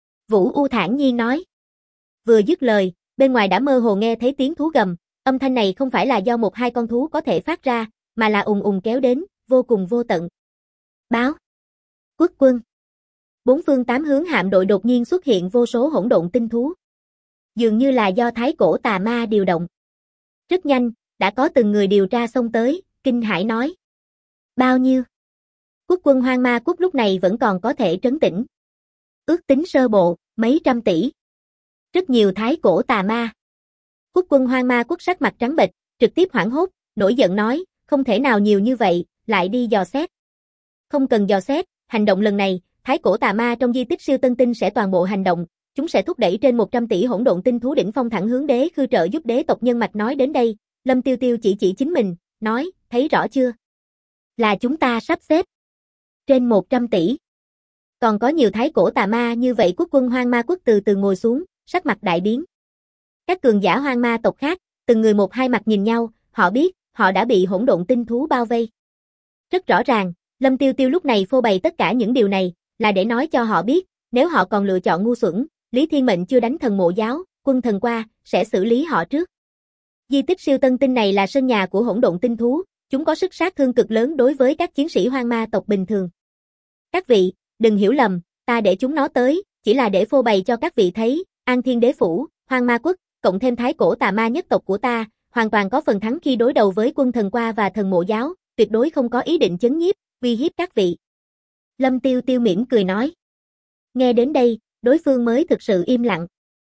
Vũ U thản nhiên nói. Vừa dứt lời, bên ngoài đã mơ hồ nghe thấy tiếng thú gầm, âm thanh này không phải là do một hai con thú có thể phát ra, mà là ùng ùng kéo đến, vô cùng vô tận. Báo. Quốc quân. Bốn phương tám hướng hạm đội đột nhiên xuất hiện vô số hỗn độn tinh thú. Dường như là do thái cổ tà ma điều động. Rất nhanh, đã có từng người điều tra xông tới, kinh hãi nói. Bao nhiêu? Quốc quân Hoang Ma Quốc lúc này vẫn còn có thể trấn tĩnh. Ước tính sơ bộ, mấy trăm tỷ. Rất nhiều thái cổ tà ma. Quốc quân Hoang Ma Quốc sắc mặt trắng bệch, trực tiếp hoảng hốt, nổi giận nói, không thể nào nhiều như vậy, lại đi dò xét. Không cần dò xét, hành động lần này, thái cổ tà ma trong di tích siêu tân tinh sẽ toàn bộ hành động, chúng sẽ thúc đẩy trên 100 tỷ hỗn độn tinh thú đỉnh phong thẳng hướng đế khư trợ giúp đế tộc nhân mạch. Nói đến đây, Lâm Tiêu Tiêu chỉ chính mình, nói, thấy rõ chưa? Là chúng ta sắp xếp. Trên 100 tỷ. Còn có nhiều thái cổ tà ma như vậy. Quốc quân Hoang Ma Quốc từ từ ngồi xuống, sắc mặt đại biến. Các cường giả Hoang Ma tộc khác, từng người một hai mặt nhìn nhau, họ biết, họ đã bị hỗn độn tinh thú bao vây. Rất rõ ràng, Lâm Tiêu Tiêu lúc này phô bày tất cả những điều này, là để nói cho họ biết, nếu họ còn lựa chọn ngu xuẩn, Lý Thiên Mệnh chưa đánh thần mộ giáo, quân thần qua, sẽ xử lý họ trước. Di tích siêu tân tinh này là sân nhà của hỗn độn tinh thú, chúng có sức sát thương cực lớn đối với các chiến sĩ Hoang Ma tộc bình thường. Các vị, đừng hiểu lầm, ta để chúng nó tới, chỉ là để phô bày cho các vị thấy, An Thiên Đế Phủ, Hoang Ma Quốc, cộng thêm thái cổ tà ma nhất tộc của ta, hoàn toàn có phần thắng khi đối đầu với quân thần qua và thần mộ giáo, tuyệt đối không có ý định chấn nhiếp, uy hiếp các vị. Lâm Tiêu Tiêu mỉm cười nói. Nghe đến đây, đối phương mới thực sự im lặng.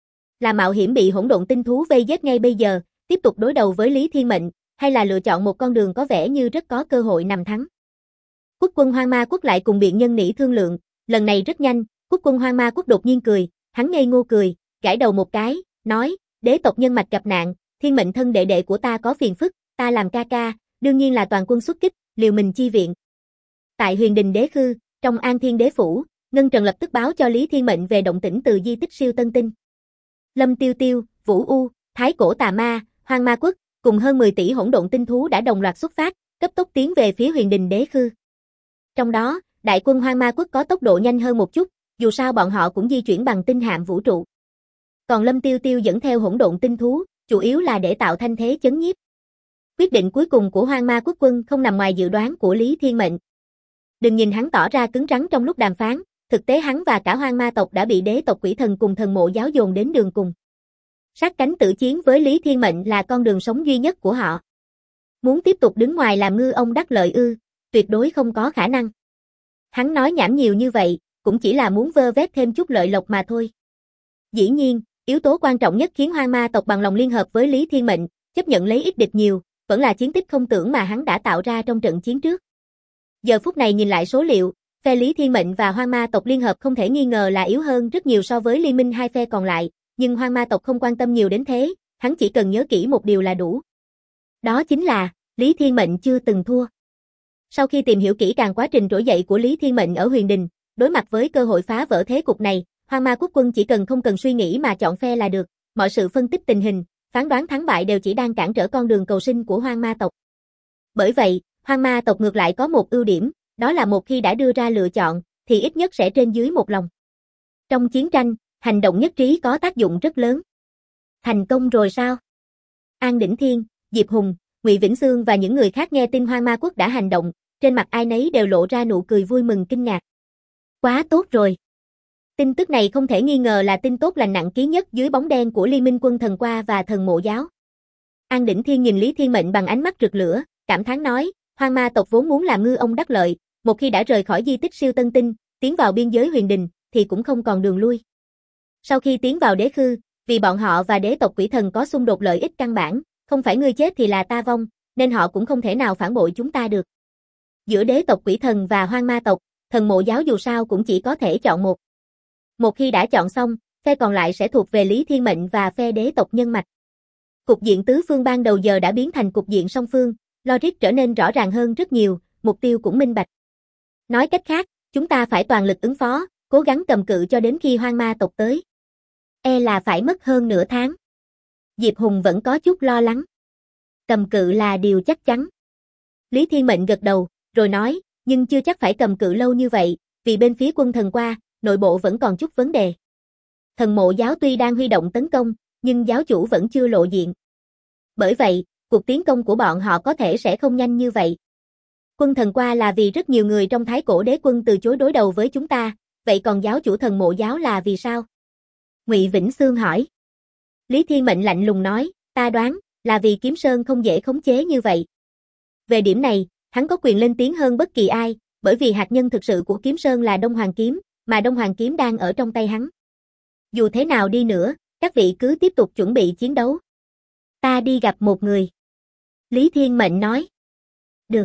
Là mạo hiểm bị hỗn độn tinh thú vây giết ngay bây giờ, tiếp tục đối đầu với Lý Thiên Mệnh, hay là lựa chọn một con đường có vẻ như rất có cơ hội nằm thắng. Quốc quân Hoang Ma Quốc lại cùng biện nhân nỉ thương lượng, lần này rất nhanh, quốc quân Hoang Ma Quốc đột nhiên cười, hắn ngây ngô cười, gãi đầu một cái, nói, đế tộc nhân mạch gặp nạn, Thiên Mệnh thân đệ đệ của ta có phiền phức, ta làm ca ca, đương nhiên là toàn quân xuất kích, liều mình chi viện. Tại Huyền Đình Đế Khư, trong An Thiên Đế Phủ, Ngân Trần lập tức báo cho Lý Thiên Mệnh về động tĩnh từ di tích siêu tân tinh. Lâm Tiêu Tiêu, Vũ U, Thái Cổ Tà Ma, Hoang Ma Quốc, cùng hơn 10 tỷ hỗn độn tinh thú đã đồng loạt xuất phát, cấp tốc tiến về phía Huyền Đình Đế Khư. Trong đó, đại quân Hoang Ma Quốc có tốc độ nhanh hơn một chút, dù sao bọn họ cũng di chuyển bằng tinh hạm vũ trụ. Còn Lâm Tiêu Tiêu dẫn theo hỗn độn tinh thú, chủ yếu là để tạo thanh thế chấn nhiếp. Quyết định cuối cùng của Hoang Ma Quốc quân không nằm ngoài dự đoán của Lý Thiên Mệnh. Đừng nhìn hắn tỏ ra cứng rắn trong lúc đàm phán, thực tế hắn và cả Hoang Ma tộc đã bị đế tộc Quỷ Thần cùng thần mộ giáo dồn đến đường cùng. Sát cánh tử chiến với Lý Thiên Mệnh là con đường sống duy nhất của họ. Muốn tiếp tục đứng ngoài làm ngư ông đắc lợi ư, tuyệt đối không có khả năng. Hắn nói nhảm nhiều như vậy, cũng chỉ là muốn vơ vét thêm chút lợi lộc mà thôi. Dĩ nhiên, yếu tố quan trọng nhất khiến Hoang Ma tộc bằng lòng liên hợp với Lý Thiên Mệnh, chấp nhận lấy ít địch nhiều, vẫn là chiến tích không tưởng mà hắn đã tạo ra trong trận chiến trước. Giờ phút này nhìn lại số liệu, phe Lý Thiên Mệnh và Hoang Ma tộc liên hợp không thể nghi ngờ là yếu hơn rất nhiều so với liên minh hai phe còn lại, nhưng Hoang Ma tộc không quan tâm nhiều đến thế, hắn chỉ cần nhớ kỹ một điều là đủ. Đó chính là, Lý Thiên Mệnh chưa từng thua. Sau khi tìm hiểu kỹ càng quá trình trỗi dậy của Lý Thiên Mệnh ở Huyền Đình, đối mặt với cơ hội phá vỡ thế cục này, Hoang Ma Quốc quân chỉ cần không cần suy nghĩ mà chọn phe là được, mọi sự phân tích tình hình, phán đoán thắng bại đều chỉ đang cản trở con đường cầu sinh của Hoang Ma tộc. Bởi vậy, Hoang Ma tộc ngược lại có một ưu điểm, đó là một khi đã đưa ra lựa chọn, thì ít nhất sẽ trên dưới một lòng. Trong chiến tranh, hành động nhất trí có tác dụng rất lớn. Thành công rồi sao? An Đỉnh Thiên, Diệp Hùng, Ngụy Vĩnh Xương và những người khác nghe tin Hoang Ma Quốc đã hành động, trên mặt ai nấy đều lộ ra nụ cười vui mừng kinh ngạc. Quá tốt rồi. Tin tức này không thể nghi ngờ là tin tốt lành nặng ký nhất dưới bóng đen của Liên minh quân thần qua và thần mộ giáo. An Đỉnh Thiên nhìn Lý Thiên Mệnh bằng ánh mắt rực lửa, cảm thán nói, Hoang Ma tộc vốn muốn làm ngư ông đắc lợi, một khi đã rời khỏi di tích siêu tân tinh, tiến vào biên giới Huyền Đình, thì cũng không còn đường lui. Sau khi tiến vào đế khư, vì bọn họ và đế tộc Quỷ Thần có xung đột lợi ích căn bản, không phải ngươi chết thì là ta vong, nên họ cũng không thể nào phản bội chúng ta được. Giữa đế tộc Quỷ Thần và Hoang Ma tộc, thần mộ giáo dù sao cũng chỉ có thể chọn một. Một khi đã chọn xong, phe còn lại sẽ thuộc về Lý Thiên Mệnh và phe đế tộc nhân mạch. Cục diện tứ phương ban đầu giờ đã biến thành cục diện song phương, logic trở nên rõ ràng hơn rất nhiều, mục tiêu cũng minh bạch. Nói cách khác, chúng ta phải toàn lực ứng phó, cố gắng cầm cự cho đến khi Hoang Ma tộc tới. E là phải mất hơn nửa tháng. Diệp Hùng vẫn có chút lo lắng. Cầm cự là điều chắc chắn. Lý Thiên Mệnh gật đầu, rồi nói, nhưng chưa chắc phải cầm cự lâu như vậy, vì bên phía quân thần qua, nội bộ vẫn còn chút vấn đề. Thần mộ giáo tuy đang huy động tấn công, nhưng giáo chủ vẫn chưa lộ diện. Bởi vậy, cuộc tiến công của bọn họ có thể sẽ không nhanh như vậy. Quân thần qua là vì rất nhiều người trong Thái Cổ Đế quân từ chối đối đầu với chúng ta, vậy còn giáo chủ thần mộ giáo là vì sao? Ngụy Vĩnh Xương hỏi. Lý Thiên Mệnh lạnh lùng nói, ta đoán, là vì Kiếm Sơn không dễ khống chế như vậy. Về điểm này, hắn có quyền lên tiếng hơn bất kỳ ai, bởi vì hạt nhân thực sự của Kiếm Sơn là Đông Hoàng Kiếm, mà Đông Hoàng Kiếm đang ở trong tay hắn. Dù thế nào đi nữa, các vị cứ tiếp tục chuẩn bị chiến đấu. Ta đi gặp một người. Lý Thiên Mệnh nói. Được.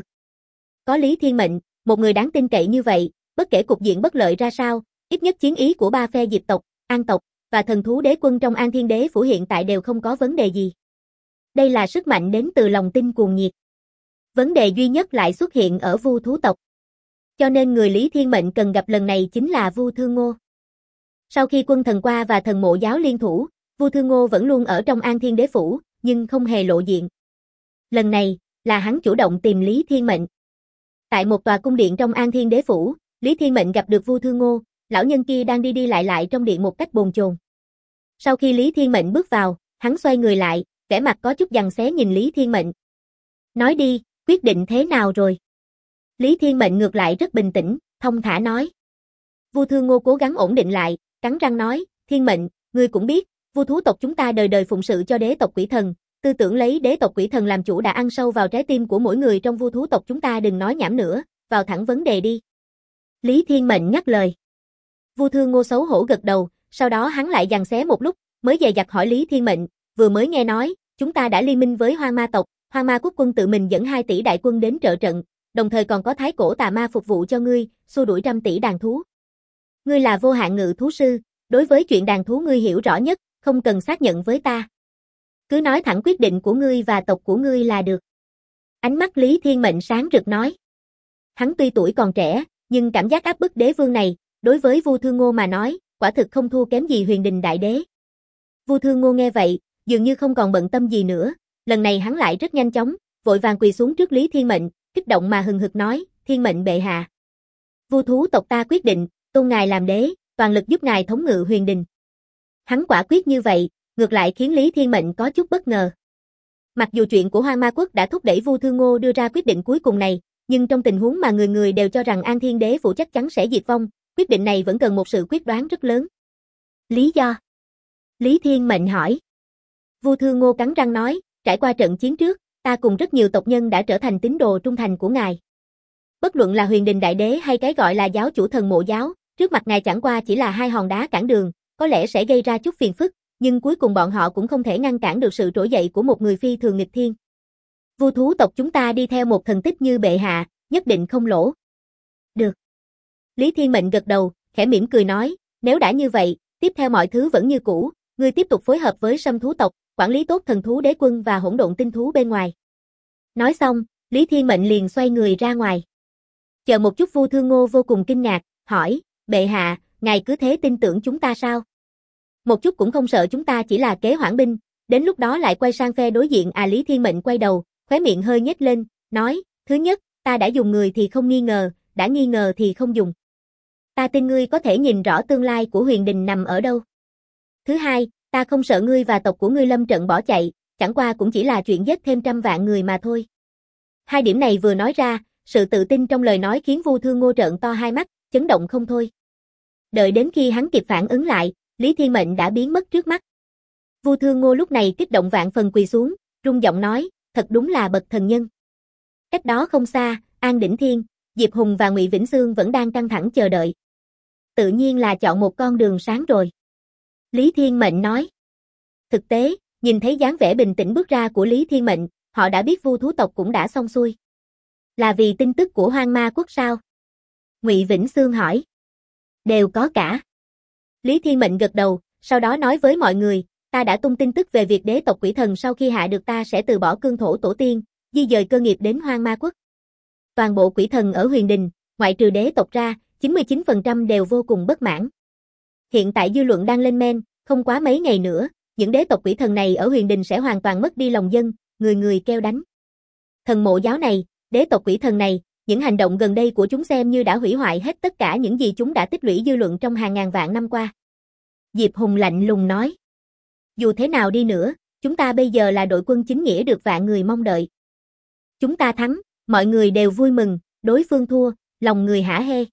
Có Lý Thiên Mệnh, một người đáng tin cậy như vậy, bất kể cục diện bất lợi ra sao, ít nhất chiến ý của ba phe Diệp tộc, An tộc và thần thú đế quân trong An Thiên Đế phủ hiện tại đều không có vấn đề gì. Đây là sức mạnh đến từ lòng tin cuồng nhiệt. Vấn đề duy nhất lại xuất hiện ở Vu thú tộc. Cho nên người Lý Thiên Mệnh cần gặp lần này chính là Vu Thương Ngô. Sau khi Quân Thần Qua và Thần Mộ Giáo liên thủ, Vu Thương Ngô vẫn luôn ở trong An Thiên Đế Phủ, nhưng không hề lộ diện. Lần này, là hắn chủ động tìm Lý Thiên Mệnh. Tại một tòa cung điện trong An Thiên Đế Phủ, Lý Thiên Mệnh gặp được Vu Thương Ngô, lão nhân kia đang đi đi lại trong điện một cách bồn chồn. Sau khi Lý Thiên Mệnh bước vào, hắn xoay người lại, vẻ mặt có chút giằng xé nhìn Lý Thiên Mệnh. Nói đi, quyết định thế nào rồi? Lý Thiên Mệnh ngược lại rất bình tĩnh, thông thả nói. Vu Thương Ngô cố gắng ổn định lại, cắn răng nói, Thiên Mệnh, ngươi cũng biết, Vu thú tộc chúng ta đời đời phụng sự cho đế tộc quỷ thần, tư tưởng lấy đế tộc quỷ thần làm chủ đã ăn sâu vào trái tim của mỗi người trong Vu thú tộc chúng ta, đừng nói nhảm nữa, vào thẳng vấn đề đi. Lý Thiên Mệnh ngắt lời. Vu Thương Ngô xấu hổ gật đầu, sau đó hắn lại giằng xé một lúc, mới dè dặt hỏi Lý Thiên Mệnh, vừa mới nghe nói, chúng ta đã liên minh với Hoang Ma tộc, Hoang Ma quốc quân tự mình dẫn 2 tỷ đại quân đến trợ trận, đồng thời còn có Thái Cổ Tà Ma phục vụ cho ngươi, xua đuổi trăm tỷ đàn thú. Ngươi là vô hạn ngự thú sư, đối với chuyện đàn thú ngươi hiểu rõ nhất, không cần xác nhận với ta. Cứ nói thẳng quyết định của ngươi và tộc của ngươi là được. Ánh mắt Lý Thiên Mệnh sáng rực nói. Hắn tuy tuổi còn trẻ, nhưng cảm giác áp bức đế vương này, đối với Vu Thương Ngô mà nói, quả thực không thua kém gì Huyền Đình Đại Đế. Vu Thương Ngô nghe vậy, dường như không còn bận tâm gì nữa, lần này hắn lại rất nhanh chóng, vội vàng quỳ xuống trước Lý Thiên Mệnh, kích động mà hừng hực nói, Thiên Mệnh bệ hạ. Vu thú tộc ta quyết định, tôn ngài làm đế, toàn lực giúp ngài thống ngự Huyền Đình. Hắn quả quyết như vậy, ngược lại khiến Lý Thiên Mệnh có chút bất ngờ. Mặc dù chuyện của Hoang Ma Quốc đã thúc đẩy Vu Thương Ngô đưa ra quyết định cuối cùng này, nhưng trong tình huống mà người người đều cho rằng An Thiên Đế Phủ chắc chắn sẽ diệt vong, quyết định này vẫn cần một sự quyết đoán rất lớn. Lý do? Lý Thiên Mệnh hỏi. Vu Thương Ngô cắn răng nói, trải qua trận chiến trước, ta cùng rất nhiều tộc nhân đã trở thành tín đồ trung thành của ngài. Bất luận là Huyền Đình Đại Đế hay cái gọi là giáo chủ Thần Mộ Giáo, trước mặt ngài chẳng qua chỉ là 2 hòn đá cản đường, có lẽ sẽ gây ra chút phiền phức, nhưng cuối cùng bọn họ cũng không thể ngăn cản được sự trỗi dậy của một người phi thường nghịch thiên. Vu thú tộc chúng ta đi theo một thần tích như bệ hạ, nhất định không lỗ. Được. Lý Thiên Mệnh gật đầu, khẽ mỉm cười nói, nếu đã như vậy, tiếp theo mọi thứ vẫn như cũ, ngươi tiếp tục phối hợp với Sâm thú tộc, quản lý tốt thần thú đế quân và hỗn độn tinh thú bên ngoài. Nói xong, Lý Thiên Mệnh liền xoay người ra ngoài. Chờ một chút, Vu Thương Ngô vô cùng kinh ngạc, hỏi, bệ hạ, ngài cứ thế tin tưởng chúng ta sao? Một chút cũng không sợ chúng ta chỉ là kế hoãn binh, đến lúc đó lại quay sang phe đối diện à? Lý Thiên Mệnh quay đầu, khóe miệng hơi nhếch lên, nói, thứ nhất, ta đã dùng người thì không nghi ngờ, đã nghi ngờ thì không dùng. Ta tin ngươi có thể nhìn rõ tương lai của Huyền Đình nằm ở đâu. Thứ hai, ta không sợ ngươi và tộc của ngươi lâm trận bỏ chạy, chẳng qua cũng chỉ là chuyện giết thêm 100 vạn người mà thôi. 2 điểm này vừa nói ra, sự tự tin trong lời nói khiến Vu Thương Ngô trợn to hai mắt, chấn động không thôi. Đợi đến khi hắn kịp phản ứng lại, Lý Thiên Mệnh đã biến mất trước mắt. Vu Thương Ngô lúc này kích động vạn phần quỳ xuống, rung giọng nói, thật đúng là bậc thần nhân. Cách đó không xa, An Đỉnh Thiên, Diệp Hùng và Ngụy Vĩnh Xương vẫn đang căng thẳng chờ đợi. Tự nhiên là chọn một con đường sáng rồi. Lý Thiên Mệnh nói. Thực tế, nhìn thấy dáng vẻ bình tĩnh bước ra của Lý Thiên Mệnh, họ đã biết Vu thú tộc cũng đã xong xuôi. Là vì tin tức của Hoang Ma Quốc sao? Ngụy Vĩnh Xương hỏi. Đều có cả. Lý Thiên Mệnh gật đầu, sau đó nói với mọi người, ta đã tung tin tức về việc đế tộc quỷ thần sau khi hạ được ta sẽ từ bỏ cương thổ tổ tiên, di dời cơ nghiệp đến Hoang Ma Quốc. Toàn bộ quỷ thần ở Huyền Đình, ngoại trừ đế tộc ra, 99% đều vô cùng bất mãn. Hiện tại dư luận đang lên men, không quá mấy ngày nữa, những đế tộc quỷ thần này ở Huyền Đình sẽ hoàn toàn mất đi lòng dân, người người kêu đánh. Thần Mộ Giáo này, đế tộc quỷ thần này, những hành động gần đây của chúng xem như đã hủy hoại hết tất cả những gì chúng đã tích lũy dư luận trong hàng ngàn vạn năm qua. Diệp Hùng lạnh lùng nói. Dù thế nào đi nữa, chúng ta bây giờ là đội quân chính nghĩa được vạn người mong đợi. Chúng ta thắng, mọi người đều vui mừng, đối phương thua, lòng người hả hê.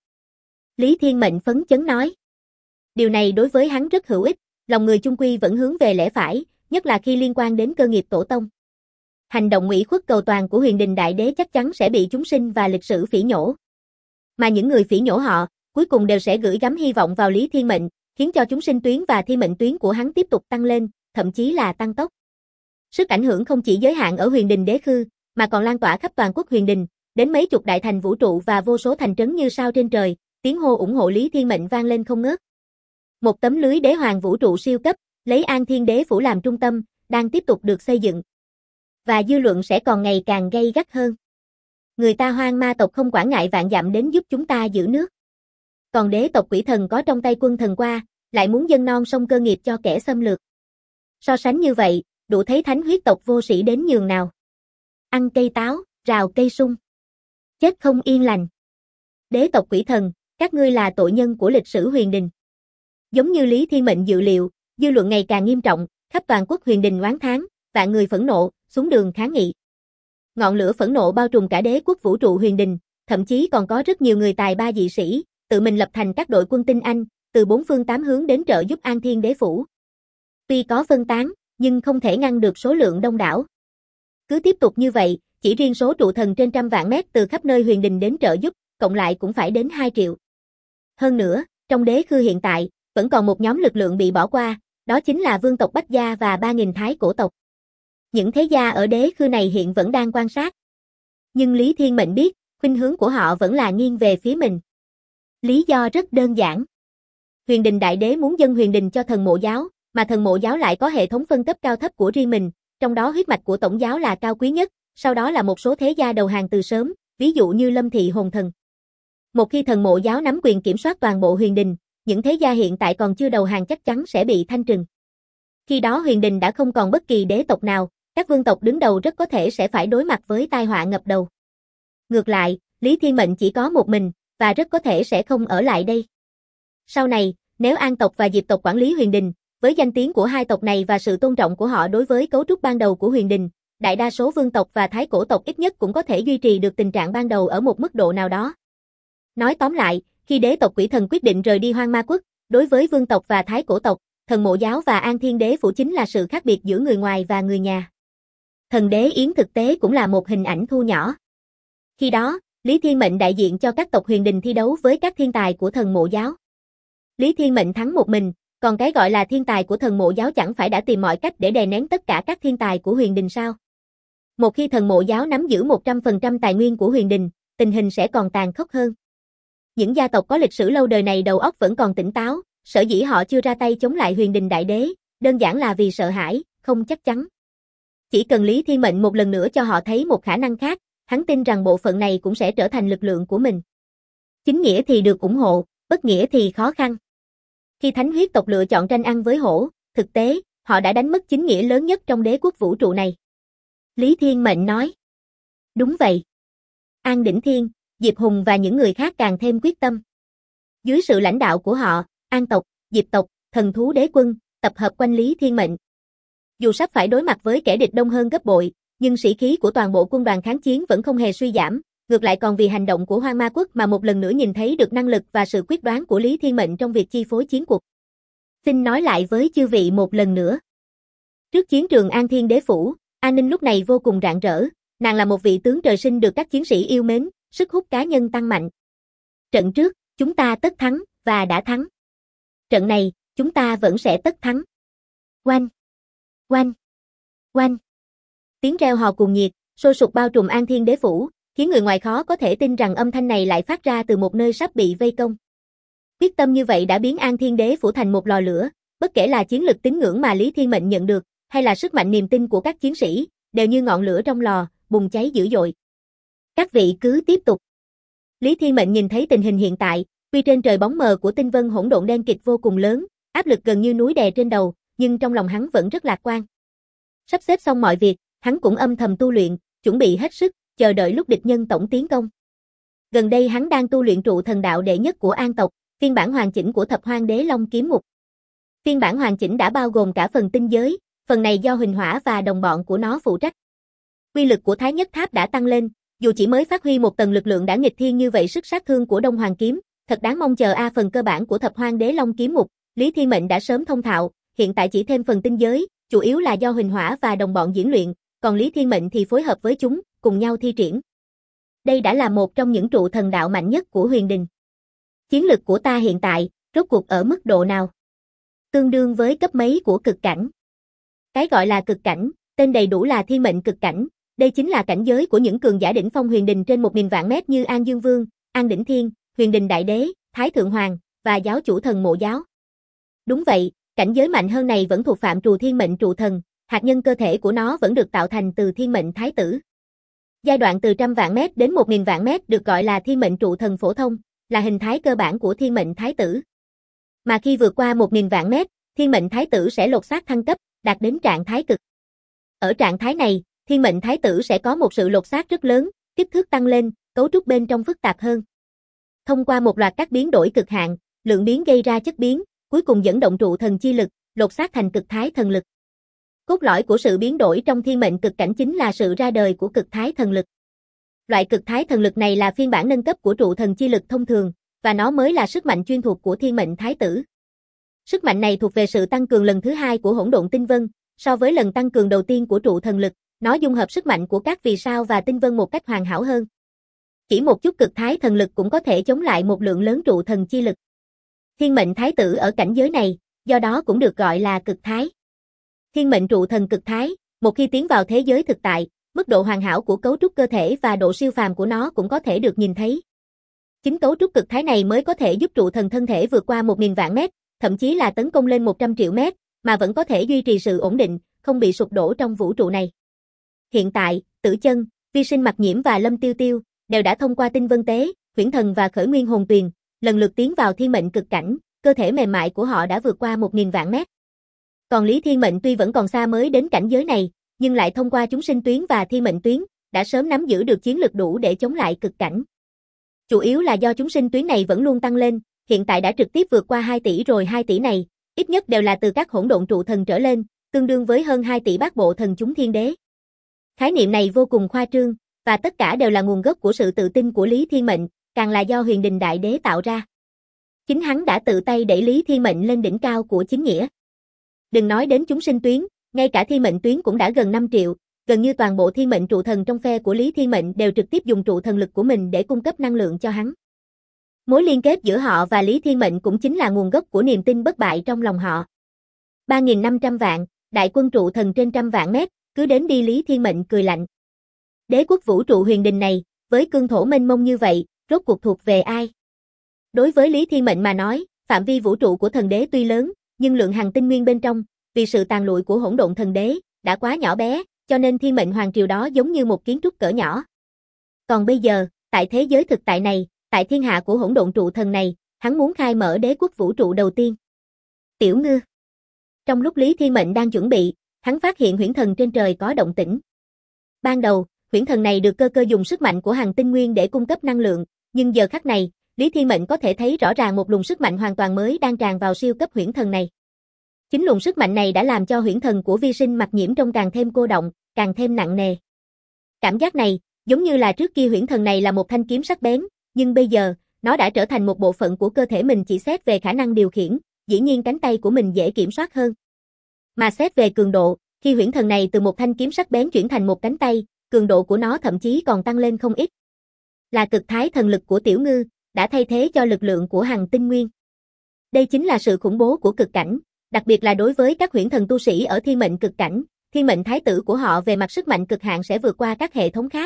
Lý Thiên Mệnh phấn chấn nói. Điều này đối với hắn rất hữu ích, lòng người chung quy vẫn hướng về lẽ phải, nhất là khi liên quan đến cơ nghiệp tổ tông. Hành động ủy khuất cầu toàn của Huyền Đình Đại Đế chắc chắn sẽ bị chúng sinh và lịch sử phỉ nhổ. Mà những người phỉ nhổ họ, cuối cùng đều sẽ gửi gắm hy vọng vào Lý Thiên Mệnh, khiến cho chúng sinh tuyến và thi mệnh tuyến của hắn tiếp tục tăng lên, thậm chí là tăng tốc. Sức ảnh hưởng không chỉ giới hạn ở Huyền Đình Đế Khư, mà còn lan tỏa khắp toàn quốc Huyền Đình, đến mấy chục đại thành vũ trụ và vô số thành trấn như sao trên trời, tiếng hô ủng hộ Lý Thiên Mệnh vang lên không ngớt. Một tấm lưới đế hoàng vũ trụ siêu cấp, lấy An Thiên Đế Phủ làm trung tâm, đang tiếp tục được xây dựng. Và dư luận sẽ còn ngày càng gay gắt hơn. Người ta Hoang Ma tộc không quản ngại vạn dặm đến giúp chúng ta giữ nước. Còn đế tộc Quỷ Thần có trong tay quân thần qua, lại muốn dâng non sông cơ nghiệp cho kẻ xâm lược. So sánh như vậy, đủ thấy thánh huyết tộc vô sĩ đến nhường nào. Ăn cây táo, rào cây sung. Chết không yên lành. Đế tộc Quỷ Thần, các ngươi là tội nhân của lịch sử huyền đình. Giống như Lý Thiên Mệnh dự liệu, dư luận ngày càng nghiêm trọng, khắp toàn quốc huyền đình oán thán, vạn người phẫn nộ, xuống đường kháng nghị. Ngọn lửa phẫn nộ bao trùm cả đế quốc vũ trụ huyền đình, thậm chí còn có rất nhiều người tài ba dị sĩ, tự mình lập thành các đội quân tinh anh, từ bốn phương tám hướng đến trợ giúp An Thiên Đế phủ. Tuy có phân tán, nhưng không thể ngăn được số lượng đông đảo. Cứ tiếp tục như vậy, chỉ riêng số trụ thần trên trăm vạn mét từ khắp nơi huyền đình đến trợ giúp, cộng lại cũng phải đến 2 triệu. Hơn nữa, trong đế khư hiện tại, vẫn còn một nhóm lực lượng bị bỏ qua, đó chính là vương tộc Bách Gia và 3.000 thái cổ tộc. Những thế gia ở đế khư này hiện vẫn đang quan sát. Nhưng Lý Thiên Mệnh biết, khuynh hướng của họ vẫn là nghiêng về phía mình. Lý do rất đơn giản. Huyền đình đại đế muốn dâng huyền đình cho thần mộ giáo, mà thần mộ giáo lại có hệ thống phân cấp cao thấp của riêng mình, trong đó huyết mạch của tổng giáo là cao quý nhất, sau đó là một số thế gia đầu hàng từ sớm, ví dụ như Lâm Thị Hồn Thần. Một khi thần mộ giáo nắm quyền kiểm soát toàn bộ huyền đình, những thế gia hiện tại còn chưa đầu hàng chắc chắn sẽ bị thanh trừng. Khi đó huyền đình đã không còn bất kỳ đế tộc nào, các vương tộc đứng đầu rất có thể sẽ phải đối mặt với tai họa ngập đầu. Ngược lại, Lý Thiên Mệnh chỉ có một mình, và rất có thể sẽ không ở lại đây. Sau này, nếu An tộc và Diệp tộc quản lý huyền đình, với danh tiếng của hai tộc này và sự tôn trọng của họ đối với cấu trúc ban đầu của huyền đình, đại đa số vương tộc và thái cổ tộc ít nhất cũng có thể duy trì được tình trạng ban đầu ở một mức độ nào đó. Nói tóm lại, khi đế tộc Quỷ Thần quyết định rời đi Hoang Ma Quốc, đối với vương tộc và thái cổ tộc, thần mộ giáo và An Thiên Đế phủ chính là sự khác biệt giữa người ngoài và người nhà. Thần đế yến thực tế cũng là một hình ảnh thu nhỏ. Khi đó, Lý Thiên Mệnh đại diện cho các tộc huyền đình thi đấu với các thiên tài của thần mộ giáo. Lý Thiên Mệnh thắng một mình, còn cái gọi là thiên tài của thần mộ giáo chẳng phải đã tìm mọi cách để đè nén tất cả các thiên tài của huyền đình sao? Một khi thần mộ giáo nắm giữ 100% tài nguyên của huyền đình, tình hình sẽ còn tàn khốc hơn. Những gia tộc có lịch sử lâu đời này đầu óc vẫn còn tỉnh táo, sở dĩ họ chưa ra tay chống lại huyền đình đại đế, đơn giản là vì sợ hãi, không chắc chắn. Chỉ cần Lý Thiên Mệnh một lần nữa cho họ thấy một khả năng khác, hắn tin rằng bộ phận này cũng sẽ trở thành lực lượng của mình. Chính nghĩa thì được ủng hộ, bất nghĩa thì khó khăn. Khi thánh huyết tộc lựa chọn tranh ăn với hổ, thực tế, họ đã đánh mất chính nghĩa lớn nhất trong đế quốc vũ trụ này. Lý Thiên Mệnh nói. Đúng vậy. An Đỉnh Thiên, Diệp Hùng và những người khác càng thêm quyết tâm. Dưới sự lãnh đạo của họ, An tộc, Diệp tộc, thần thú đế quân, tập hợp quanh Lý Thiên Mệnh. Dù sắp phải đối mặt với kẻ địch đông hơn gấp bội, nhưng sĩ khí của toàn bộ quân đoàn kháng chiến vẫn không hề suy giảm, ngược lại còn vì hành động của Hoang Ma Quốc mà một lần nữa nhìn thấy được năng lực và sự quyết đoán của Lý Thiên Mệnh trong việc chi phối chiến cuộc. Xin nói lại với chư vị một lần nữa. Trước chiến trường An Thiên Đế phủ, An Ninh lúc này vô cùng rạng rỡ, nàng là một vị tướng trời sinh được các chiến sĩ yêu mến, sức hút cá nhân tăng mạnh. Trận trước, chúng ta tất thắng, và đã thắng. Trận này, chúng ta vẫn sẽ tất thắng. Oanh! Oanh! Oanh! Tiếng reo hò cuồng nhiệt, sôi sục bao trùm An Thiên Đế phủ, khiến người ngoài khó có thể tin rằng âm thanh này lại phát ra từ một nơi sắp bị vây công. Quyết tâm như vậy đã biến An Thiên Đế phủ thành một lò lửa, bất kể là chiến lực tín ngưỡng mà Lý Thiên Mệnh nhận được, hay là sức mạnh niềm tin của các chiến sĩ, đều như ngọn lửa trong lò, bùng cháy dữ dội. Các vị cứ tiếp tục. Lý Thiên Mệnh nhìn thấy tình hình hiện tại, tuy trên trời bóng mờ của tinh vân hỗn độn đen kịt vô cùng lớn, áp lực gần như núi đè trên đầu, nhưng trong lòng hắn vẫn rất lạc quan. Sắp xếp xong mọi việc, hắn cũng âm thầm tu luyện, chuẩn bị hết sức, chờ đợi lúc địch nhân tổng tiến công. Gần đây hắn đang tu luyện trụ thần đạo đệ nhất của An tộc, phiên bản hoàn chỉnh của Thập Hoang Đế Long Kiếm Mục. Phiên bản hoàn chỉnh đã bao gồm cả phần tinh giới, phần này do Huỳnh Hỏa và đồng bọn của nó phụ trách. Quy lực của Thái Nhất Tháp đã tăng lên, dù chỉ mới phát huy một tầng lực lượng đã nghịch thiên như vậy, sức sát thương của Đông Hoàng Kiếm, thật đáng mong chờ. Phần cơ bản của Thập Hoang Đế Long Kiếm Mục, Lý Thiên Mệnh đã sớm thông thạo, hiện tại chỉ thêm phần tinh giới, chủ yếu là do Huỳnh Hỏa và đồng bọn diễn luyện, còn Lý Thiên Mệnh thì phối hợp với chúng, cùng nhau thi triển. Đây đã là một trong những trụ thần đạo mạnh nhất của huyền đình. Chiến lực của ta hiện tại, rốt cuộc ở mức độ nào? Tương đương với cấp mấy của cực cảnh. Cái gọi là cực cảnh, tên đầy đủ là Thiên Mệnh cực cảnh, đây chính là cảnh giới của những cường giả đỉnh phong huyền đình trên 1000 vạn mét như An Dương Vương, An Đỉnh Thiên, Huyền Đình Đại Đế, Thái Thượng Hoàng và giáo chủ thần mộ giáo. Đúng vậy, cảnh giới mạnh hơn này vẫn thuộc phạm trù thiên mệnh trụ thần, hạt nhân cơ thể của nó vẫn được tạo thành từ thiên mệnh thái tử. Giai đoạn từ trăm vạn mét đến 1.000 vạn mét được gọi là thiên mệnh trụ thần phổ thông, là hình thái cơ bản của thiên mệnh thái tử. Mà khi vượt qua 1.000 vạn mét, thiên mệnh thái tử sẽ lột xác thăng cấp, đạt đến trạng thái cực. Ở trạng thái này, thiên mệnh thái tử sẽ có một sự lột xác rất lớn, kích thước tăng lên, cấu trúc bên trong phức tạp hơn. Thông qua một loạt các biến đổi cực hạn, lượng biến gây ra chất biến, cuối cùng dẫn động trụ thần chi lực, lột xác thành cực thái thần lực. Cốt lõi của sự biến đổi trong thiên mệnh cực cảnh chính là sự ra đời của cực thái thần lực. Loại cực thái thần lực này là phiên bản nâng cấp của trụ thần chi lực thông thường, và nó mới là sức mạnh chuyên thuộc của thiên mệnh thái tử. Sức mạnh này thuộc về sự tăng cường lần thứ hai của hỗn độn tinh vân, so với lần tăng cường đầu tiên của trụ thần lực, nó dung hợp sức mạnh của các vì sao và tinh vân một cách hoàn hảo hơn. Chỉ một chút cực thái thần lực cũng có thể chống lại một lượng lớn trụ thần chi lực. Thiên mệnh thái tử ở cảnh giới này, do đó cũng được gọi là cực thái. Thiên mệnh trụ thần cực thái, một khi tiến vào thế giới thực tại, mức độ hoàn hảo của cấu trúc cơ thể và độ siêu phàm của nó cũng có thể được nhìn thấy. Chính cấu trúc cực thái này mới có thể giúp trụ thần thân thể vượt qua 1.000 vạn mét, thậm chí là tấn công lên 100 triệu mét, mà vẫn có thể duy trì sự ổn định, không bị sụp đổ trong vũ trụ này. Hiện tại, Tử Chân, Vi Sinh Mặc Nhiễm và Lâm Tiêu Tiêu đều đã thông qua tinh vân tế, huyễn thần và khởi nguyên hồn tuyền, lần lượt tiến vào thiên mệnh cực cảnh, cơ thể mềm mại của họ đã vượt qua 1.000 vạn mét. Còn Lý Thiên Mệnh tuy vẫn còn xa mới đến cảnh giới này, nhưng lại thông qua chúng sinh tuyến và thiên mệnh tuyến, đã sớm nắm giữ được chiến lực đủ để chống lại cực cảnh. Chủ yếu là do chúng sinh tuyến này vẫn luôn tăng lên, hiện tại đã trực tiếp vượt qua 2 tỷ rồi. 2 tỷ này, ít nhất đều là từ các hỗn độn trụ thần trở lên, tương đương với hơn 2 tỷ bát bộ thần chúng thiên đế. Khái niệm này vô cùng khoa trương, và tất cả đều là nguồn gốc của sự tự tin của Lý Thiên Mệnh, càng là do Huyền Đình Đại Đế tạo ra. Chính hắn đã tự tay đẩy Lý Thiên Mệnh lên đỉnh cao của chính nghĩa. Đừng nói đến chúng sinh tuyến, ngay cả thiên mệnh tuyến cũng đã gần 5 triệu, gần như toàn bộ thiên mệnh trụ thần trong phe của Lý Thiên Mệnh đều trực tiếp dùng trụ thần lực của mình để cung cấp năng lượng cho hắn. Mối liên kết giữa họ và Lý Thiên Mệnh cũng chính là nguồn gốc của niềm tin bất bại trong lòng họ. 3.500 vạn, đại quân trụ thần trên trăm vạn mét, cứ đến đi. Lý Thiên Mệnh cười lạnh. Đế quốc vũ trụ huyền đình này, với cương thổ mênh mông như vậy, rốt cuộc thuộc về ai? Đối với Lý Thiên Mệnh mà nói, phạm vi vũ trụ của thần đế tuy lớn, nhưng lượng hành tinh nguyên bên trong, vì sự tàn lụi của hỗn độn thần đế, đã quá nhỏ bé, cho nên thiên mệnh hoàng triều đó giống như một kiến trúc cỡ nhỏ. Còn bây giờ, tại thế giới thực tại này, tại thiên hạ của hỗn độn trụ thần này, hắn muốn khai mở đế quốc vũ trụ đầu tiên. Tiểu Ngư. Trong lúc Lý Thiên Mệnh đang chuẩn bị, hắn phát hiện huyễn thần trên trời có động tĩnh. Ban đầu, huyễn thần này được cơ cơ dùng sức mạnh của hành tinh nguyên để cung cấp năng lượng, nhưng giờ khắc này, Lý Thiên Mệnh có thể thấy rõ ràng một luồng sức mạnh hoàn toàn mới đang tràn vào siêu cấp huyễn thần này. Chính luồng sức mạnh này đã làm cho huyễn thần của Vi Sinh Mặc Nhiễm trông càng thêm cô động, càng thêm nặng nề. Cảm giác này, giống như là trước kia huyễn thần này là một thanh kiếm sắc bén, nhưng bây giờ, nó đã trở thành một bộ phận của cơ thể mình. Chỉ xét về khả năng điều khiển, dĩ nhiên cánh tay của mình dễ kiểm soát hơn. Mà xét về cường độ, khi huyễn thần này từ một thanh kiếm sắc bén chuyển thành một cánh tay, cường độ của nó thậm chí còn tăng lên không ít. Là cực thái thần lực của Tiểu Ngư, đã thay thế cho lực lượng của hành tinh nguyên. Đây chính là sự khủng bố của cực cảnh, đặc biệt là đối với các huyễn thần tu sĩ ở thiên mệnh cực cảnh, thiên mệnh thái tử của họ về mặt sức mạnh cực hạn sẽ vượt qua các hệ thống khác.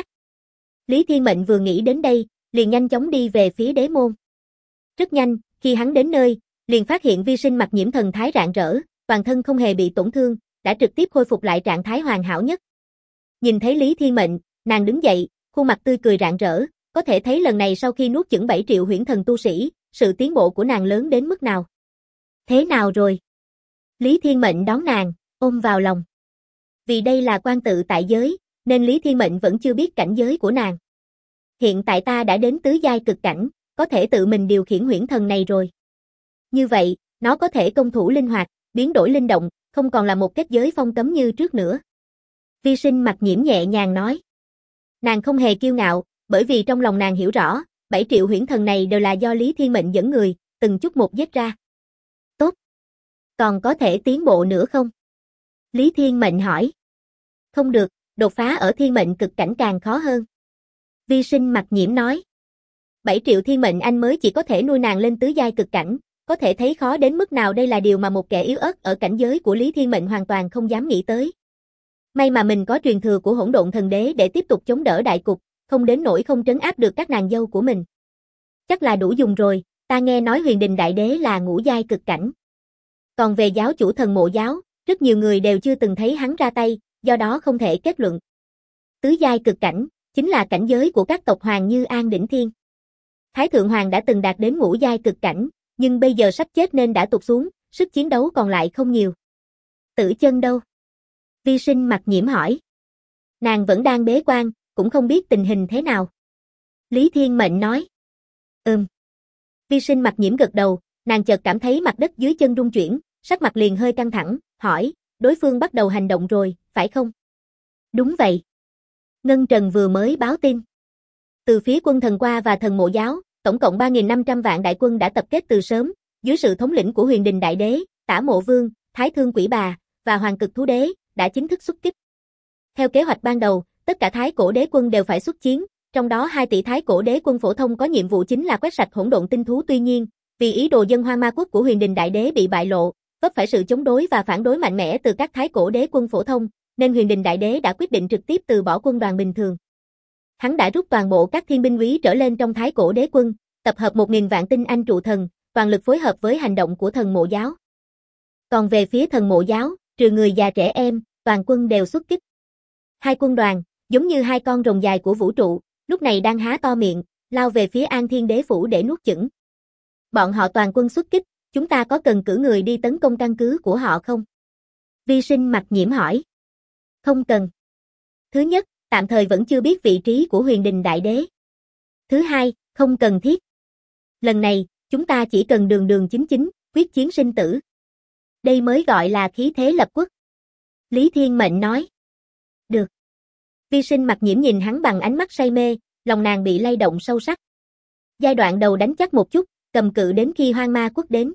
Lý Thiên Mệnh vừa nghĩ đến đây, liền nhanh chóng đi về phía đế môn. Rất nhanh, khi hắn đến nơi, liền phát hiện Vi Sinh Mặc Nhiễm thần thái rạng rỡ, toàn thân không hề bị tổn thương, đã trực tiếp khôi phục lại trạng thái hoàn hảo nhất. Nhìn thấy Lý Thiên Mệnh, nàng đứng dậy, khuôn mặt tươi cười rạng rỡ, có thể thấy lần này sau khi nuốt chửng 7 triệu huyễn thần tu sĩ, sự tiến bộ của nàng lớn đến mức nào. Thế nào rồi? Lý Thiên Mệnh đón nàng, ôm vào lòng. Vì đây là quan tự tại giới, nên Lý Thiên Mệnh vẫn chưa biết cảnh giới của nàng. Hiện tại ta đã đến tứ giai cực cảnh, có thể tự mình điều khiển huyễn thần này rồi. Như vậy, nó có thể công thủ linh hoạt, biến đổi linh động, không còn là một kết giới phong cấm như trước nữa. Vi Sinh Mặc Nhiễm nhẹ nhàng nói. Nàng không hề kiêu ngạo, bởi vì trong lòng nàng hiểu rõ, 7 triệu huyễn thần này đều là do Lý Thiên Mệnh dẫn người, từng chút một giết ra. Tốt. Còn có thể tiến bộ nữa không? Lý Thiên Mệnh hỏi. Không được, đột phá ở thiên mệnh cực cảnh càng khó hơn. Vi Sinh Mặc Nhiễm nói. 7 triệu thiên mệnh anh mới chỉ có thể nuôi nàng lên tứ giai cực cảnh, có thể thấy khó đến mức nào. Đây là điều mà một kẻ yếu ớt ở cảnh giới của Lý Thiên Mệnh hoàn toàn không dám nghĩ tới. May mà mình có truyền thừa của hỗn độn thần đế để tiếp tục chống đỡ đại cục, không đến nỗi không trấn áp được các nàng dâu của mình. Chắc là đủ dùng rồi, ta nghe nói Huyền Đình Đại Đế là ngũ giai cực cảnh. Còn về giáo chủ Thần Mộ giáo, rất nhiều người đều chưa từng thấy hắn ra tay, do đó không thể kết luận. Tứ giai cực cảnh, chính là cảnh giới của các tộc hoàng như An Đỉnh Thiên. Thái Thượng Hoàng đã từng đạt đến ngũ giai cực cảnh, nhưng bây giờ sắp chết nên đã tụt xuống, sức chiến đấu còn lại không nhiều. Tử Chân đâu? Vi Sinh Mặc Nhiễm hỏi. Nàng vẫn đang bế quan, cũng không biết tình hình thế nào. Lý Thiên Mệnh nói. Vi Sinh Mặc Nhiễm gật đầu, nàng chợt cảm thấy mặt đất dưới chân rung chuyển, sắc mặt liền hơi căng thẳng, hỏi, đối phương bắt đầu hành động rồi, phải không? Đúng vậy. Ngân Trần vừa mới báo tin. Từ phía quân thần qua và thần mộ giáo, tổng cộng 3.500 vạn đại quân đã tập kết từ sớm, dưới sự thống lĩnh của Huyền Đình Đại Đế, Tả Mộ Vương, Thái Thương Quỷ Bà và Hoàng Cực Thú Đế, đã chính thức xuất kích. Theo kế hoạch ban đầu, tất cả Thái Cổ Đế quân đều phải xuất chiến, trong đó 2 tỷ Thái Cổ Đế quân phổ thông có nhiệm vụ chính là quét sạch hỗn độn tinh thú, tuy nhiên, vì ý đồ dân Hoang Ma Quốc của Huyền Đình Đại Đế bị bại lộ, vấp phải sự chống đối và phản đối mạnh mẽ từ các Thái Cổ Đế quân phổ thông, nên Huyền Đình Đại Đế đã quyết định trực tiếp từ bỏ quân đoàn bình thường. Hắn đã rút toàn bộ các thiên binh úy trở lên trong Thái Cổ Đế quân, tập hợp 1.000 vạn tinh anh trụ thần, toàn lực phối hợp với hành động của thần mộ giáo. Còn về phía thần mộ giáo, trừ người già trẻ em, toàn quân đều xuất kích. 2 quân đoàn, giống như 2 con rồng dài của vũ trụ, lúc này đang há to miệng, lao về phía An Thiên Đế phủ để nuốt chửng. Bọn họ toàn quân xuất kích, chúng ta có cần cử người đi tấn công căn cứ của họ không? Vi Sinh Mặc Nhiễm hỏi. Không cần. Thứ nhất, tạm thời vẫn chưa biết vị trí của Huyền Đình Đại Đế. Thứ hai, không cần thiết. Lần này, chúng ta chỉ cần đường đường chính chính, quyết chiến sinh tử. Đây mới gọi là khí thế lập quốc. Lý Thiên Mệnh nói. Được. Vi Sinh Mặc Nhiễm nhìn hắn bằng ánh mắt say mê, lòng nàng bị lay động sâu sắc. Giai đoạn đầu đánh chắc một chút, cầm cự đến khi Hoang Ma Quốc đến.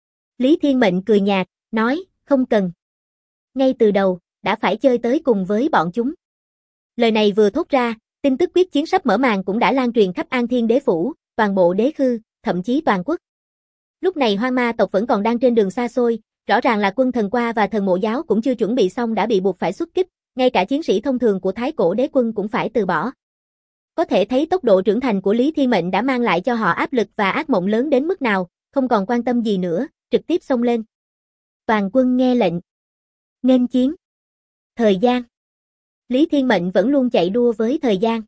Lý Thiên Mệnh cười nhạt, nói, không cần. Ngay từ đầu, đã phải chơi tới cùng với bọn chúng. Lời này vừa thốt ra, tin tức quyết chiến sắp mở màn cũng đã lan truyền khắp An Thiên Đế phủ, toàn bộ đế khư, thậm chí toàn quốc. Lúc này Hoang Ma tộc vẫn còn đang trên đường xa xôi, rõ ràng là quân thần qua và thần mộ giáo cũng chưa chuẩn bị xong đã bị buộc phải xuất kích, ngay cả chiến sĩ thông thường của Thái Cổ Đế quân cũng phải từ bỏ. Có thể thấy tốc độ trưởng thành của Lý Thiên Mệnh đã mang lại cho họ áp lực và ác mộng lớn đến mức nào, không còn quan tâm gì nữa, trực tiếp xông lên. Toàn quân nghe lệnh. Nghênh chiến. Thời gian. Lý Thiên Mệnh vẫn luôn chạy đua với thời gian.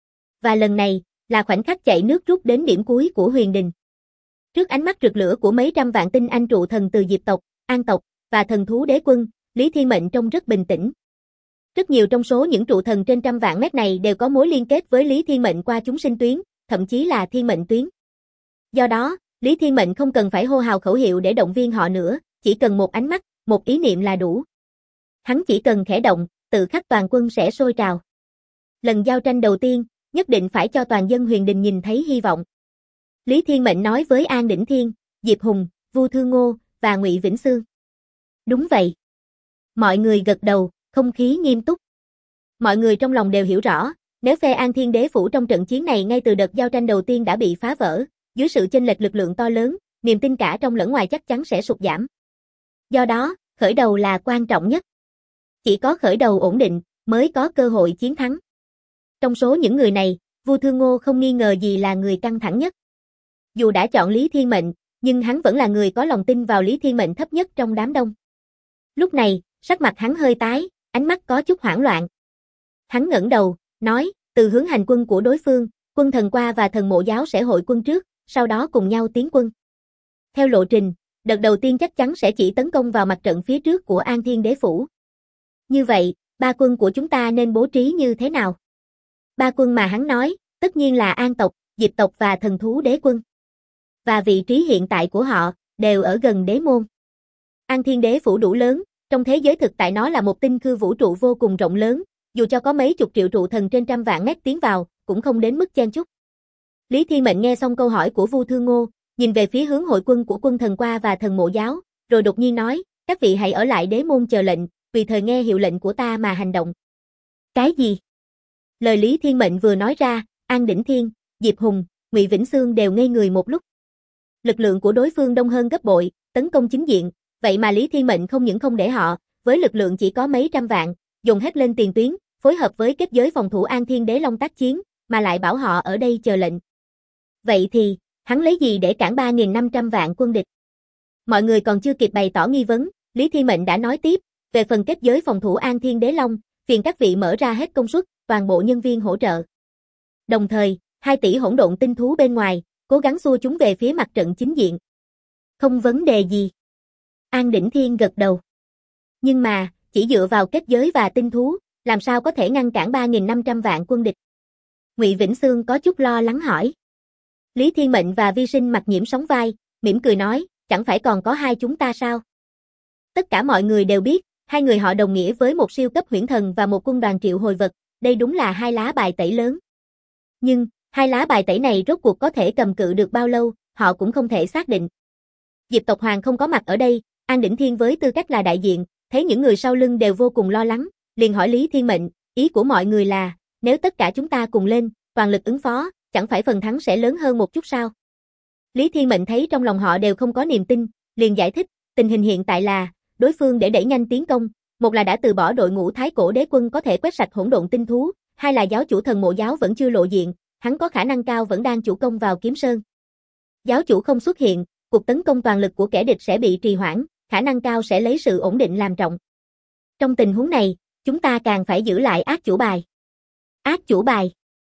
Và lần này, là khoảnh khắc chạy nước rút đến điểm cuối của Huyền Đình. Trước ánh mắt rực lửa của mấy trăm vạn tinh anh trụ thần từ Diệp tộc, An tộc và thần thú đế quân, Lý Thiên Mệnh trông rất bình tĩnh. Rất nhiều trong số những trụ thần trên trăm vạn mét này đều có mối liên kết với Lý Thiên Mệnh qua chúng sinh tuyến, thậm chí là thiên mệnh tuyến. Do đó, Lý Thiên Mệnh không cần phải hô hào khẩu hiệu để động viên họ nữa, chỉ cần một ánh mắt, một ý niệm là đủ. Hắn chỉ cần khẽ động, tự khắc toàn quân sẽ sôi trào. Lần giao tranh đầu tiên, nhất định phải cho toàn dân Huyền Đình nhìn thấy hy vọng. Lý Thiên Mệnh nói với An Đỉnh Thiên, Diệp Hùng, Vu Thư Ngô và Ngụy Vĩnh Xương. Đúng vậy. Mọi người gật đầu, không khí nghiêm túc. Mọi người trong lòng đều hiểu rõ, nếu phe An Thiên Đế phủ trong trận chiến này ngay từ đợt giao tranh đầu tiên đã bị phá vỡ, dưới sự chênh lệch lực lượng to lớn, niềm tin cả trong lẫn ngoài chắc chắn sẽ sụt giảm. Do đó, khởi đầu là quan trọng nhất. Chỉ có khởi đầu ổn định, mới có cơ hội chiến thắng. Trong số những người này, Vu Thư Ngô không nghi ngờ gì là người căng thẳng nhất. Dù đã chọn Lý Thiên Mệnh, nhưng hắn vẫn là người có lòng tin vào Lý Thiên Mệnh thấp nhất trong đám đông. Lúc này, sắc mặt hắn hơi tái, ánh mắt có chút hoảng loạn. Hắn ngẩng đầu, nói, từ hướng hành quân của đối phương, quân thần qua và thần mộ giáo sẽ hội quân trước, sau đó cùng nhau tiến quân. Theo lộ trình, đợt đầu tiên chắc chắn sẽ chỉ tấn công vào mặt trận phía trước của An Thiên Đế phủ. Như vậy, 3 quân của chúng ta nên bố trí như thế nào? 3 quân mà hắn nói, tất nhiên là An tộc, Diệp tộc và thần thú đế quân. Và vị trí hiện tại của họ, đều ở gần đế môn. An Thiên Đế phủ đủ lớn, trong thế giới thực tại nó là một tinh khư vũ trụ vô cùng rộng lớn, dù cho có mấy chục triệu trụ thần trên trăm vạn mét tiến vào, cũng không đến mức chen chúc. Lý Thiên Mệnh nghe xong câu hỏi của Vu Thư Ngô, nhìn về phía hướng hội quân của quân thần qua và thần mộ giáo, rồi đột nhiên nói, các vị hãy ở lại đế môn chờ lệnh, tùy thời nghe hiệu lệnh của ta mà hành động. Cái gì? Lời Lý Thiên Mệnh vừa nói ra, An Đỉnh Thiên, Diệp Hùng, Ngụy Vĩnh Xương đều ngây người một lúc. Lực lượng của đối phương đông hơn gấp bội, tấn công chính diện, vậy mà Lý Thiên Mệnh không những không để họ, với lực lượng chỉ có mấy trăm vạn, dùng hết lên tiền tuyến, phối hợp với kết giới phòng thủ An Thiên Đế Long tác chiến, mà lại bảo họ ở đây chờ lệnh. Vậy thì, hắn lấy gì để cản 3.500 vạn quân địch? Mọi người còn chưa kịp bày tỏ nghi vấn, Lý Thiên Mệnh đã nói tiếp, về phần kết giới phòng thủ An Thiên Đế Long, phiền các vị mở ra hết công suất, toàn bộ nhân viên hỗ trợ. Đồng thời, 2 tỷ hỗn độn tinh thú bên ngoài, cố gắng xua chúng về phía mặt trận chính diện. Không vấn đề gì. An Đỉnh Thiên gật đầu. Nhưng mà, chỉ dựa vào kết giới và tinh thú, làm sao có thể ngăn cản 3.500 vạn quân địch? Ngụy Vĩnh Xương có chút lo lắng hỏi. Lý Thiên Mệnh và Vi Sinh mặt nhiễm sóng vai, mỉm cười nói, chẳng phải còn có hai chúng ta sao? Tất cả mọi người đều biết, hai người họ đồng nghĩa với một siêu cấp huyễn thần và một quân đoàn triệu hồi vật, đây đúng là hai lá bài tẩy lớn. Nhưng, hai lá bài tẩy này rốt cuộc có thể cầm cự được bao lâu, họ cũng không thể xác định. Diệp Tộc Hoàng không có mặt ở đây, An Đỉnh Thiên với tư cách là đại diện, thấy những người sau lưng đều vô cùng lo lắng, liền hỏi Lý Thiên Mệnh, ý của mọi người là, nếu tất cả chúng ta cùng lên, toàn lực ứng phó, chẳng phải phần thắng sẽ lớn hơn một chút sao? Lý Thiên Mệnh thấy trong lòng họ đều không có niềm tin, liền giải thích, tình hình hiện tại là, đối phương để đẩy nhanh tiến công, một là đã từ bỏ đội ngũ Thái Cổ Đế Quân có thể quét sạch hỗn độn tinh thú, hai là giáo chủ thần mộ giáo vẫn chưa lộ diện, hắn có khả năng cao vẫn đang chủ công vào Kiếm Sơn. Giáo chủ không xuất hiện, cuộc tấn công toàn lực của kẻ địch sẽ bị trì hoãn, khả năng cao sẽ lấy sự ổn định làm trọng. Trong tình huống này, chúng ta càng phải giữ lại ác chủ bài. Ác chủ bài.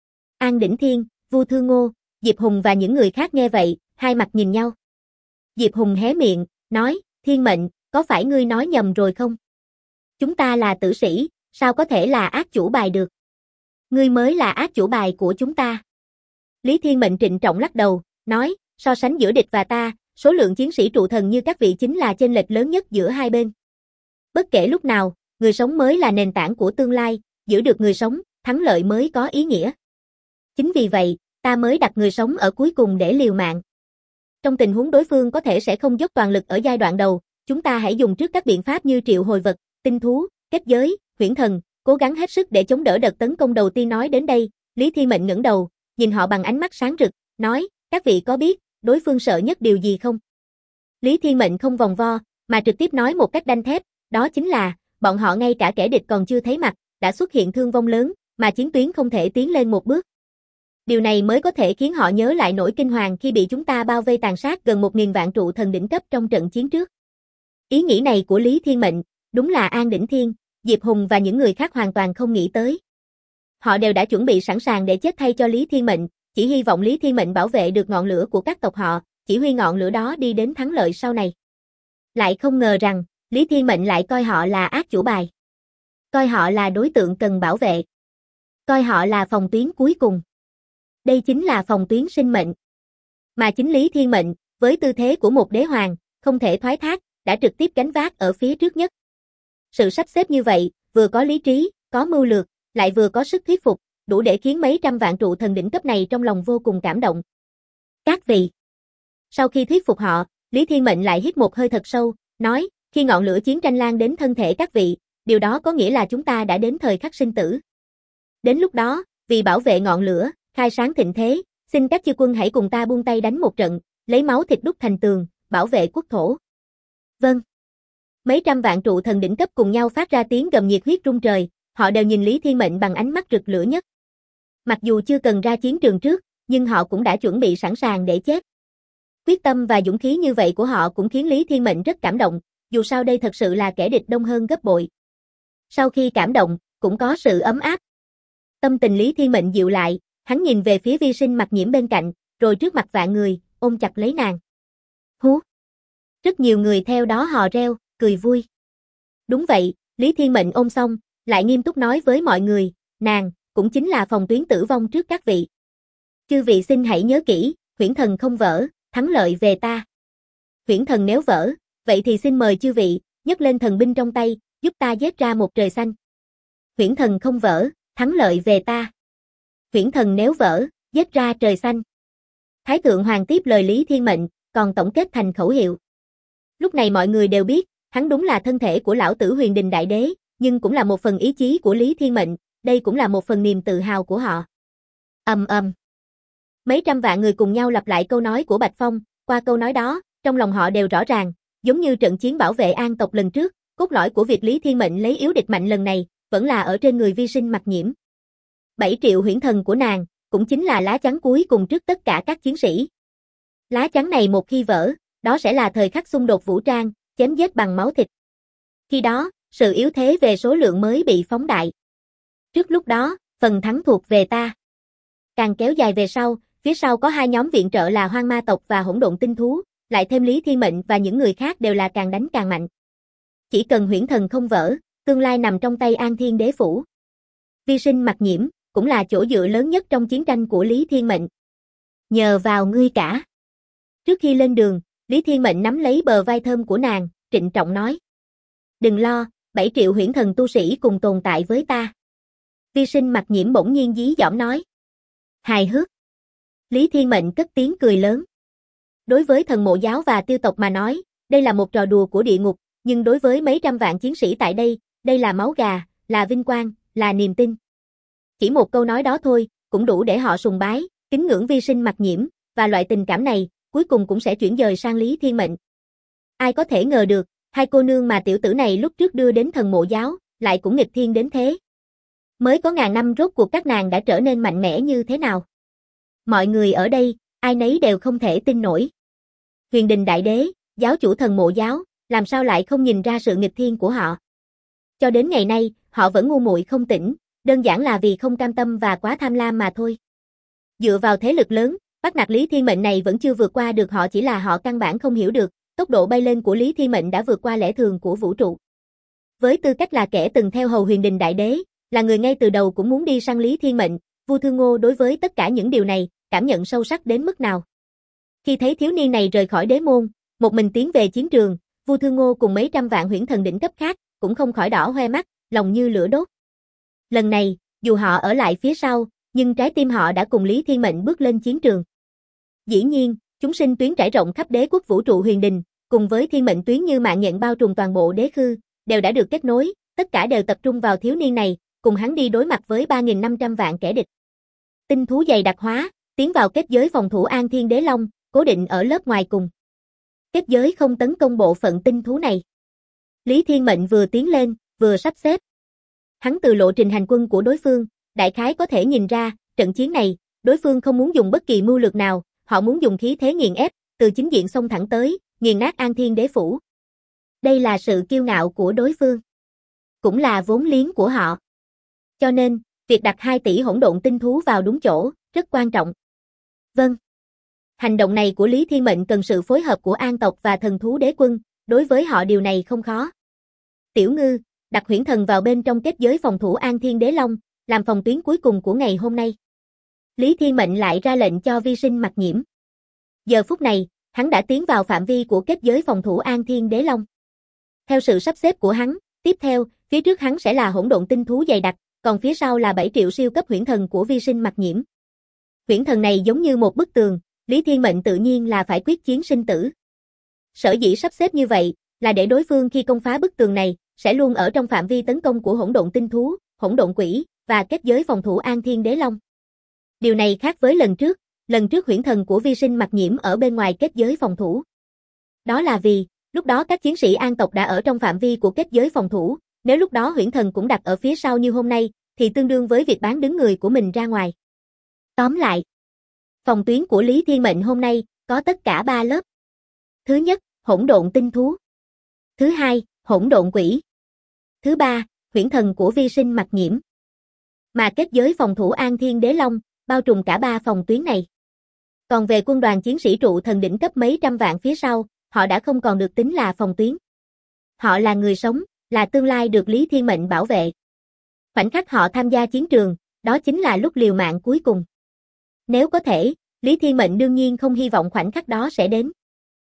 An Đỉnh Thiên, Vu Thư Ngô, Diệp Hùng và những người khác nghe vậy, hai mặt nhìn nhau. Diệp Hùng hé miệng, nói, Thiên Mệnh, có phải ngươi nói nhầm rồi không? Chúng ta là tử sĩ, sao có thể là ác chủ bài được? Ngươi mới là ác chủ bài của chúng ta. Lý Thiên Mệnh trịnh trọng lắc đầu, nói, so sánh giữa địch và ta, số lượng chiến sĩ trụ thần như các vị chính là chênh lệch lớn nhất giữa hai bên. Bất kể lúc nào, người sống mới là nền tảng của tương lai, giữ được người sống, thắng lợi mới có ý nghĩa. Chính vì vậy, ta mới đặt người sống ở cuối cùng để liều mạng. Trong tình huống đối phương có thể sẽ không dốc toàn lực ở giai đoạn đầu, chúng ta hãy dùng trước các biện pháp như triệu hồi vật, tinh thú, kết giới, huyễn thần, cố gắng hết sức để chống đỡ đợt tấn công đầu tiên. Nói đến đây, Lý Thiên Mệnh ngẩng đầu, nhìn họ bằng ánh mắt sáng rực, nói, các vị có biết, đối phương sợ nhất điều gì không? Lý Thiên Mệnh không vòng vo, mà trực tiếp nói một cách đanh thép, đó chính là, bọn họ ngay cả kẻ địch còn chưa thấy mặt, đã xuất hiện thương vong lớn, mà chiến tuyến không thể tiến lên một bước. Điều này mới có thể khiến họ nhớ lại nỗi kinh hoàng khi bị chúng ta bao vây tàn sát gần 1.000 vạn trụ thần đỉnh cấp trong trận chiến trước. Ý nghĩ này của Lý Thiên Mệnh, đúng là An Đỉnh Thiên, Diệp Hùng và những người khác hoàn toàn không nghĩ tới. Họ đều đã chuẩn bị sẵn sàng để chết thay cho Lý Thiên Mệnh, chỉ hy vọng Lý Thiên Mệnh bảo vệ được ngọn lửa của các tộc họ, chỉ huy ngọn lửa đó đi đến thắng lợi sau này. Lại không ngờ rằng, Lý Thiên Mệnh lại coi họ là ác chủ bài. Coi họ là đối tượng cần bảo vệ. Coi họ là phòng tuyến cuối cùng. Đây chính là phòng tuyến sinh mệnh. Mà chính Lý Thiên Mệnh, với tư thế của một đế hoàng, không thể thoái thác, đã trực tiếp gánh vác ở phía trước nhất. Sự sắp xếp như vậy, vừa có lý trí, có mưu lược, lại vừa có sức thuyết phục, đủ để khiến mấy trăm vạn trụ thần đỉnh cấp này trong lòng vô cùng cảm động. Các vị. Sau khi thuyết phục họ, Lý Thiên Mệnh lại hít một hơi thật sâu, nói, khi ngọn lửa chiến tranh lan đến thân thể các vị, điều đó có nghĩa là chúng ta đã đến thời khắc sinh tử. Đến lúc đó, vì bảo vệ ngọn lửa, khai sáng thịnh thế, xin các chư quân hãy cùng ta buông tay đánh một trận, lấy máu thịt đúc thành tường, bảo vệ quốc thổ. Vâng. Mấy trăm vạn trụ thần đỉnh cấp cùng nhau phát ra tiếng gầm nhiệt huyết rung trời, họ đều nhìn Lý Thiên Mệnh bằng ánh mắt rực lửa nhất. Mặc dù chưa cần ra chiến trường trước, nhưng họ cũng đã chuẩn bị sẵn sàng để chết. Quyết tâm và dũng khí như vậy của họ cũng khiến Lý Thiên Mệnh rất cảm động, dù sao đây thật sự là kẻ địch đông hơn gấp bội. Sau khi cảm động, cũng có sự ấm áp. Tâm tình Lý Thiên Mệnh dịu lại, hắn nhìn về phía Vi Sinh mặt nhiễm bên cạnh, rồi trước mặt vạn người, ôm chặt lấy nàng. Hú! Rất nhiều người theo đó hò reo, cười vui. Đúng vậy, Lý Thiên Mệnh ôm xong, lại nghiêm túc nói với mọi người, nàng, cũng chính là phòng tuyến tử vong trước các vị. Chư vị xin hãy nhớ kỹ, huyễn thần không vỡ, thắng lợi về ta. Huyễn thần nếu vỡ, vậy thì xin mời chư vị, nhấc lên thần binh trong tay, giúp ta giết ra một trời xanh. Huyễn thần không vỡ, thắng lợi về ta. Huyễn thần nếu vỡ, giết ra trời xanh. Thái Thượng Hoàng tiếp lời Lý Thiên Mệnh, còn tổng kết thành khẩu hiệu. Lúc này mọi người đều biết, hắn đúng là thân thể của lão tử Huyền Đình Đại Đế, nhưng cũng là một phần ý chí của Lý Thiên Mệnh, đây cũng là một phần niềm tự hào của họ. Mấy trăm vạn người cùng nhau lặp lại câu nói của Bạch Phong, qua câu nói đó, trong lòng họ đều rõ ràng, giống như trận chiến bảo vệ An tộc lần trước, cốt lõi của việc Lý Thiên Mệnh lấy yếu địch mạnh lần này, vẫn là ở trên người Vi Sinh mặt nhiễm. 7 triệu huyễn thần của nàng, cũng chính là lá chắn cuối cùng trước tất cả các chiến sĩ. Lá chắn này một khi vỡ, đó sẽ là thời khắc xung đột vũ trang, chém giết bằng máu thịt. Khi đó, sự yếu thế về số lượng mới bị phóng đại. Trước lúc đó, phần thắng thuộc về ta. Càng kéo dài về sau, phía sau có hai nhóm viện trợ là Hoang Ma tộc và Hỗn Độn Tinh thú, lại thêm Lý Thiên Mệnh và những người khác đều là càng đánh càng mạnh. Chỉ cần huyễn thần không vỡ, tương lai nằm trong tay An Thiên Đế phủ. Vi Sinh Mặc Nhiễm cũng là chỗ dựa lớn nhất trong chiến tranh của Lý Thiên Mệnh. Nhờ vào ngươi cả. Trước khi lên đường, Lý Thiên Mệnh nắm lấy bờ vai thơm của nàng, trịnh trọng nói. Đừng lo, 7 triệu huyễn thần tu sĩ cùng tồn tại với ta. Vi Sinh Mặc Nhiễm bỗng nhiên dí dỏm nói. Hài hước. Lý Thiên Mệnh cất tiếng cười lớn. Đối với thần mộ giáo và tiêu tộc mà nói, đây là một trò đùa của địa ngục, nhưng đối với mấy trăm vạn chiến sĩ tại đây là máu gà, là vinh quang, là niềm tin. Chỉ một câu nói đó thôi, cũng đủ để họ sùng bái, kính ngưỡng Vi Sinh Mặc Nhiễm, và loại tình cảm này, cuối cùng cũng sẽ chuyển dời sang Lý Thiên Mệnh. Ai có thể ngờ được, hai cô nương mà tiểu tử này lúc trước đưa đến thần mộ giáo, lại cũng nghịch thiên đến thế. Mới có ngàn năm rốt cuộc các nàng đã trở nên mạnh mẽ như thế nào. Mọi người ở đây, ai nấy đều không thể tin nổi. Huyền Đình Đại Đế, giáo chủ thần mộ giáo, làm sao lại không nhìn ra sự nghịch thiên của họ. Cho đến ngày nay, họ vẫn ngu muội không tỉnh, đơn giản là vì không cam tâm và quá tham lam mà thôi. Dựa vào thế lực lớn, bắt nạt Lý Thiên Mệnh này vẫn chưa vượt qua được họ, chỉ là họ căn bản không hiểu được, tốc độ bay lên của Lý Thiên Mệnh đã vượt qua lẽ thường của vũ trụ. Với tư cách là kẻ từng theo hầu Huyền Đình Đại Đế, là người ngay từ đầu cũng muốn đi săn Lý Thiên Mệnh, Vu Thương Ngô đối với tất cả những điều này, cảm nhận sâu sắc đến mức nào. Khi thấy thiếu niên này rời khỏi đế môn, một mình tiến về chiến trường, Vu Thương Ngô cùng mấy trăm vạn huyễn thần đỉnh cấp khác, cũng không khỏi đỏ hoe mắt, lòng như lửa đốt. Lần này, dù họ ở lại phía sau, nhưng trái tim họ đã cùng Lý Thiên Mệnh bước lên chiến trường. Dĩ nhiên, chúng sinh tuyến trải rộng khắp đế quốc vũ trụ huyền đình, cùng với thiên mệnh tuyến như mạng nhện bao trùm toàn bộ đế khư, đều đã được kết nối, tất cả đều tập trung vào thiếu niên này, cùng hắn đi đối mặt với 3.500 vạn kẻ địch. Tinh thú dày đặc hóa, tiến vào kết giới phòng thủ An Thiên Đế Long, cố định ở lớp ngoài cùng. Kết giới không tấn công bộ phận tinh thú này. Lý Thiên Mệnh vừa tiến lên, vừa sắp xếp. Hắn từ lộ trình hành quân của đối phương, đại khái có thể nhìn ra, trận chiến này, đối phương không muốn dùng bất kỳ mưu lược nào, họ muốn dùng khí thế nghiền ép, từ chính diện xông thẳng tới, nghiền nát An Thiên Đế phủ. Đây là sự kiêu ngạo của đối phương, cũng là vốn liếng của họ. Cho nên, việc đặt 2 tỷ hỗn độn tinh thú vào đúng chỗ, rất quan trọng. Vâng. Hành động này của Lý Thiên Mệnh cần sự phối hợp của An tộc và thần thú đế quân, đối với họ điều này không khó. Tiểu Ngư, đặt huyễn thần vào bên trong kết giới phòng thủ An Thiên Đế Long, làm phòng tuyến cuối cùng của ngày hôm nay. Lý Thiên Mệnh lại ra lệnh cho Vi Sinh Mặc Nhiễm. Giờ phút này, hắn đã tiến vào phạm vi của kết giới phòng thủ An Thiên Đế Long. Theo sự sắp xếp của hắn, tiếp theo, phía trước hắn sẽ là hỗn độn tinh thú dày đặc, còn phía sau là 7 triệu siêu cấp huyễn thần của Vi Sinh Mặc Nhiễm. Huyễn thần này giống như một bức tường, Lý Thiên Mệnh tự nhiên là phải quyết chiến sinh tử. Sở dĩ sắp xếp như vậy, là để đối phương khi công phá bức tường này, sẽ luôn ở trong phạm vi tấn công của hỗn độn tinh thú, hỗn độn quỷ, và kết giới phòng thủ An Thiên Đế Long. Điều này khác với lần trước huyễn thần của Vi Sinh Mặc Nhiễm ở bên ngoài kết giới phòng thủ. Đó là vì, lúc đó các chiến sĩ An tộc đã ở trong phạm vi của kết giới phòng thủ, nếu lúc đó huyễn thần cũng đặt ở phía sau như hôm nay, thì tương đương với việc bán đứng người của mình ra ngoài. Tóm lại, phòng tuyến của Lý Thiên Mệnh hôm nay, có tất cả 3 lớp. Thứ nhất, hỗn độn tinh thú. Thứ hai, hỗn độn quỷ. Thứ ba, huyễn thần của Vi Sinh Mặc Nhiễm. Mà kết giới phòng thủ An Thiên Đế Long, bao trùm cả 3 phòng tuyến này. Còn về quân đoàn chiến sĩ trụ thần đỉnh cấp mấy trăm vạn phía sau, họ đã không còn được tính là phòng tuyến. Họ là người sống, là tương lai được Lý Thiên Mệnh bảo vệ. Khoảnh khắc họ tham gia chiến trường, đó chính là lúc liều mạng cuối cùng. Nếu có thể, Lý Thiên Mệnh đương nhiên không hy vọng khoảnh khắc đó sẽ đến.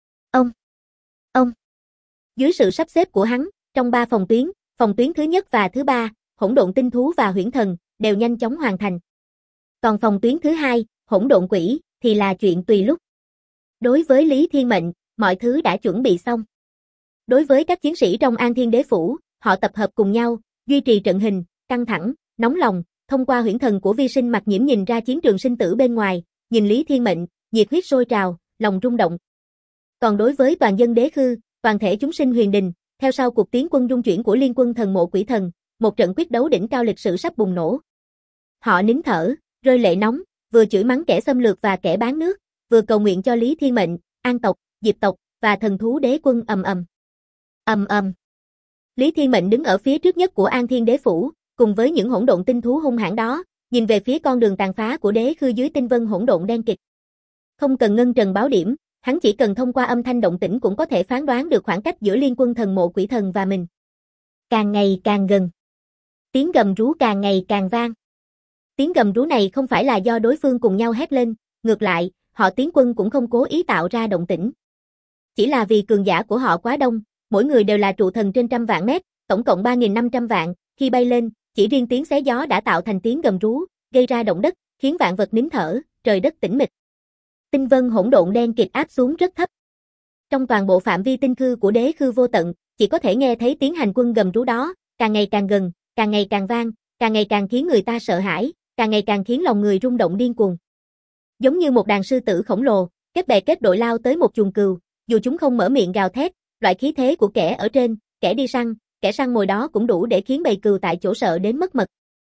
Ông. Dưới sự sắp xếp của hắn, trong 3 phòng tuyến thứ nhất và thứ 3, hỗn độn tinh thú và huyễn thần, đều nhanh chóng hoàn thành. Còn phòng tuyến thứ 2, hỗn độn quỷ, thì là chuyện tùy lúc. Đối với Lý Thiên Mệnh, mọi thứ đã chuẩn bị xong. Đối với các chiến sĩ trong An Thiên Đế Phủ, họ tập hợp cùng nhau, duy trì trận hình, căng thẳng, nóng lòng, thông qua huyễn thần của Vi Sinh Mặc Nhiễm nhìn ra chiến trường sinh tử bên ngoài, nhìn Lý Thiên Mệnh, nhiệt huyết sôi trào, lòng rung động. Còn đối với toàn dân đế khư, toàn thể chúng sinh huyền đình, theo sau cuộc tiến quân dung chuyển của liên quân thần mộ quỷ thần, một trận quyết đấu đỉnh cao lịch sử sắp bùng nổ. Họ nín thở, rơi lệ nóng, vừa chửi mắng kẻ xâm lược và kẻ bán nước, vừa cầu nguyện cho Lý Thiên Mệnh, An tộc, Diệp tộc và thần thú đế quân ầm ầm. Ầm ầm. Lý Thiên Mệnh đứng ở phía trước nhất của An Thiên Đế phủ, cùng với những hỗn độn tinh thú hung hãn đó, nhìn về phía con đường tàn phá của đế khư dưới tinh vân hỗn độn đen kịt. Không cần ngân trần báo điểm, hắn chỉ cần thông qua âm thanh động tĩnh cũng có thể phán đoán được khoảng cách giữa liên quân thần mộ quỷ thần và mình. Càng ngày càng gần. Tiếng gầm rú càng ngày càng vang. Tiếng gầm rú này không phải là do đối phương cùng nhau hét lên, ngược lại, họ tiến quân cũng không cố ý tạo ra động tĩnh. Chỉ là vì cường giả của họ quá đông, mỗi người đều là trụ thần trên trăm vạn mét, tổng cộng 3.500 vạn, khi bay lên, chỉ riêng tiếng xé gió đã tạo thành tiếng gầm rú, gây ra động đất, khiến vạn vật nín thở, trời đất tĩnh mịch. Tinh vân hỗn độn đen kịt áp xuống rất thấp. Trong toàn bộ phạm vi tinh khư của đế khư vô tận, chỉ có thể nghe thấy tiếng hành quân gầm rú đó, càng ngày càng gần, càng ngày càng vang, càng ngày càng khiến người ta sợ hãi, càng ngày càng khiến lòng người rung động điên cuồng. Giống như một đàn sư tử khổng lồ, kết bè kết đội lao tới một chuồng cừu, dù chúng không mở miệng gào thét, loại khí thế của kẻ ở trên, kẻ đi săn, kẻ săn mồi đó cũng đủ để khiến bầy cừu tại chỗ sợ đến mất mật.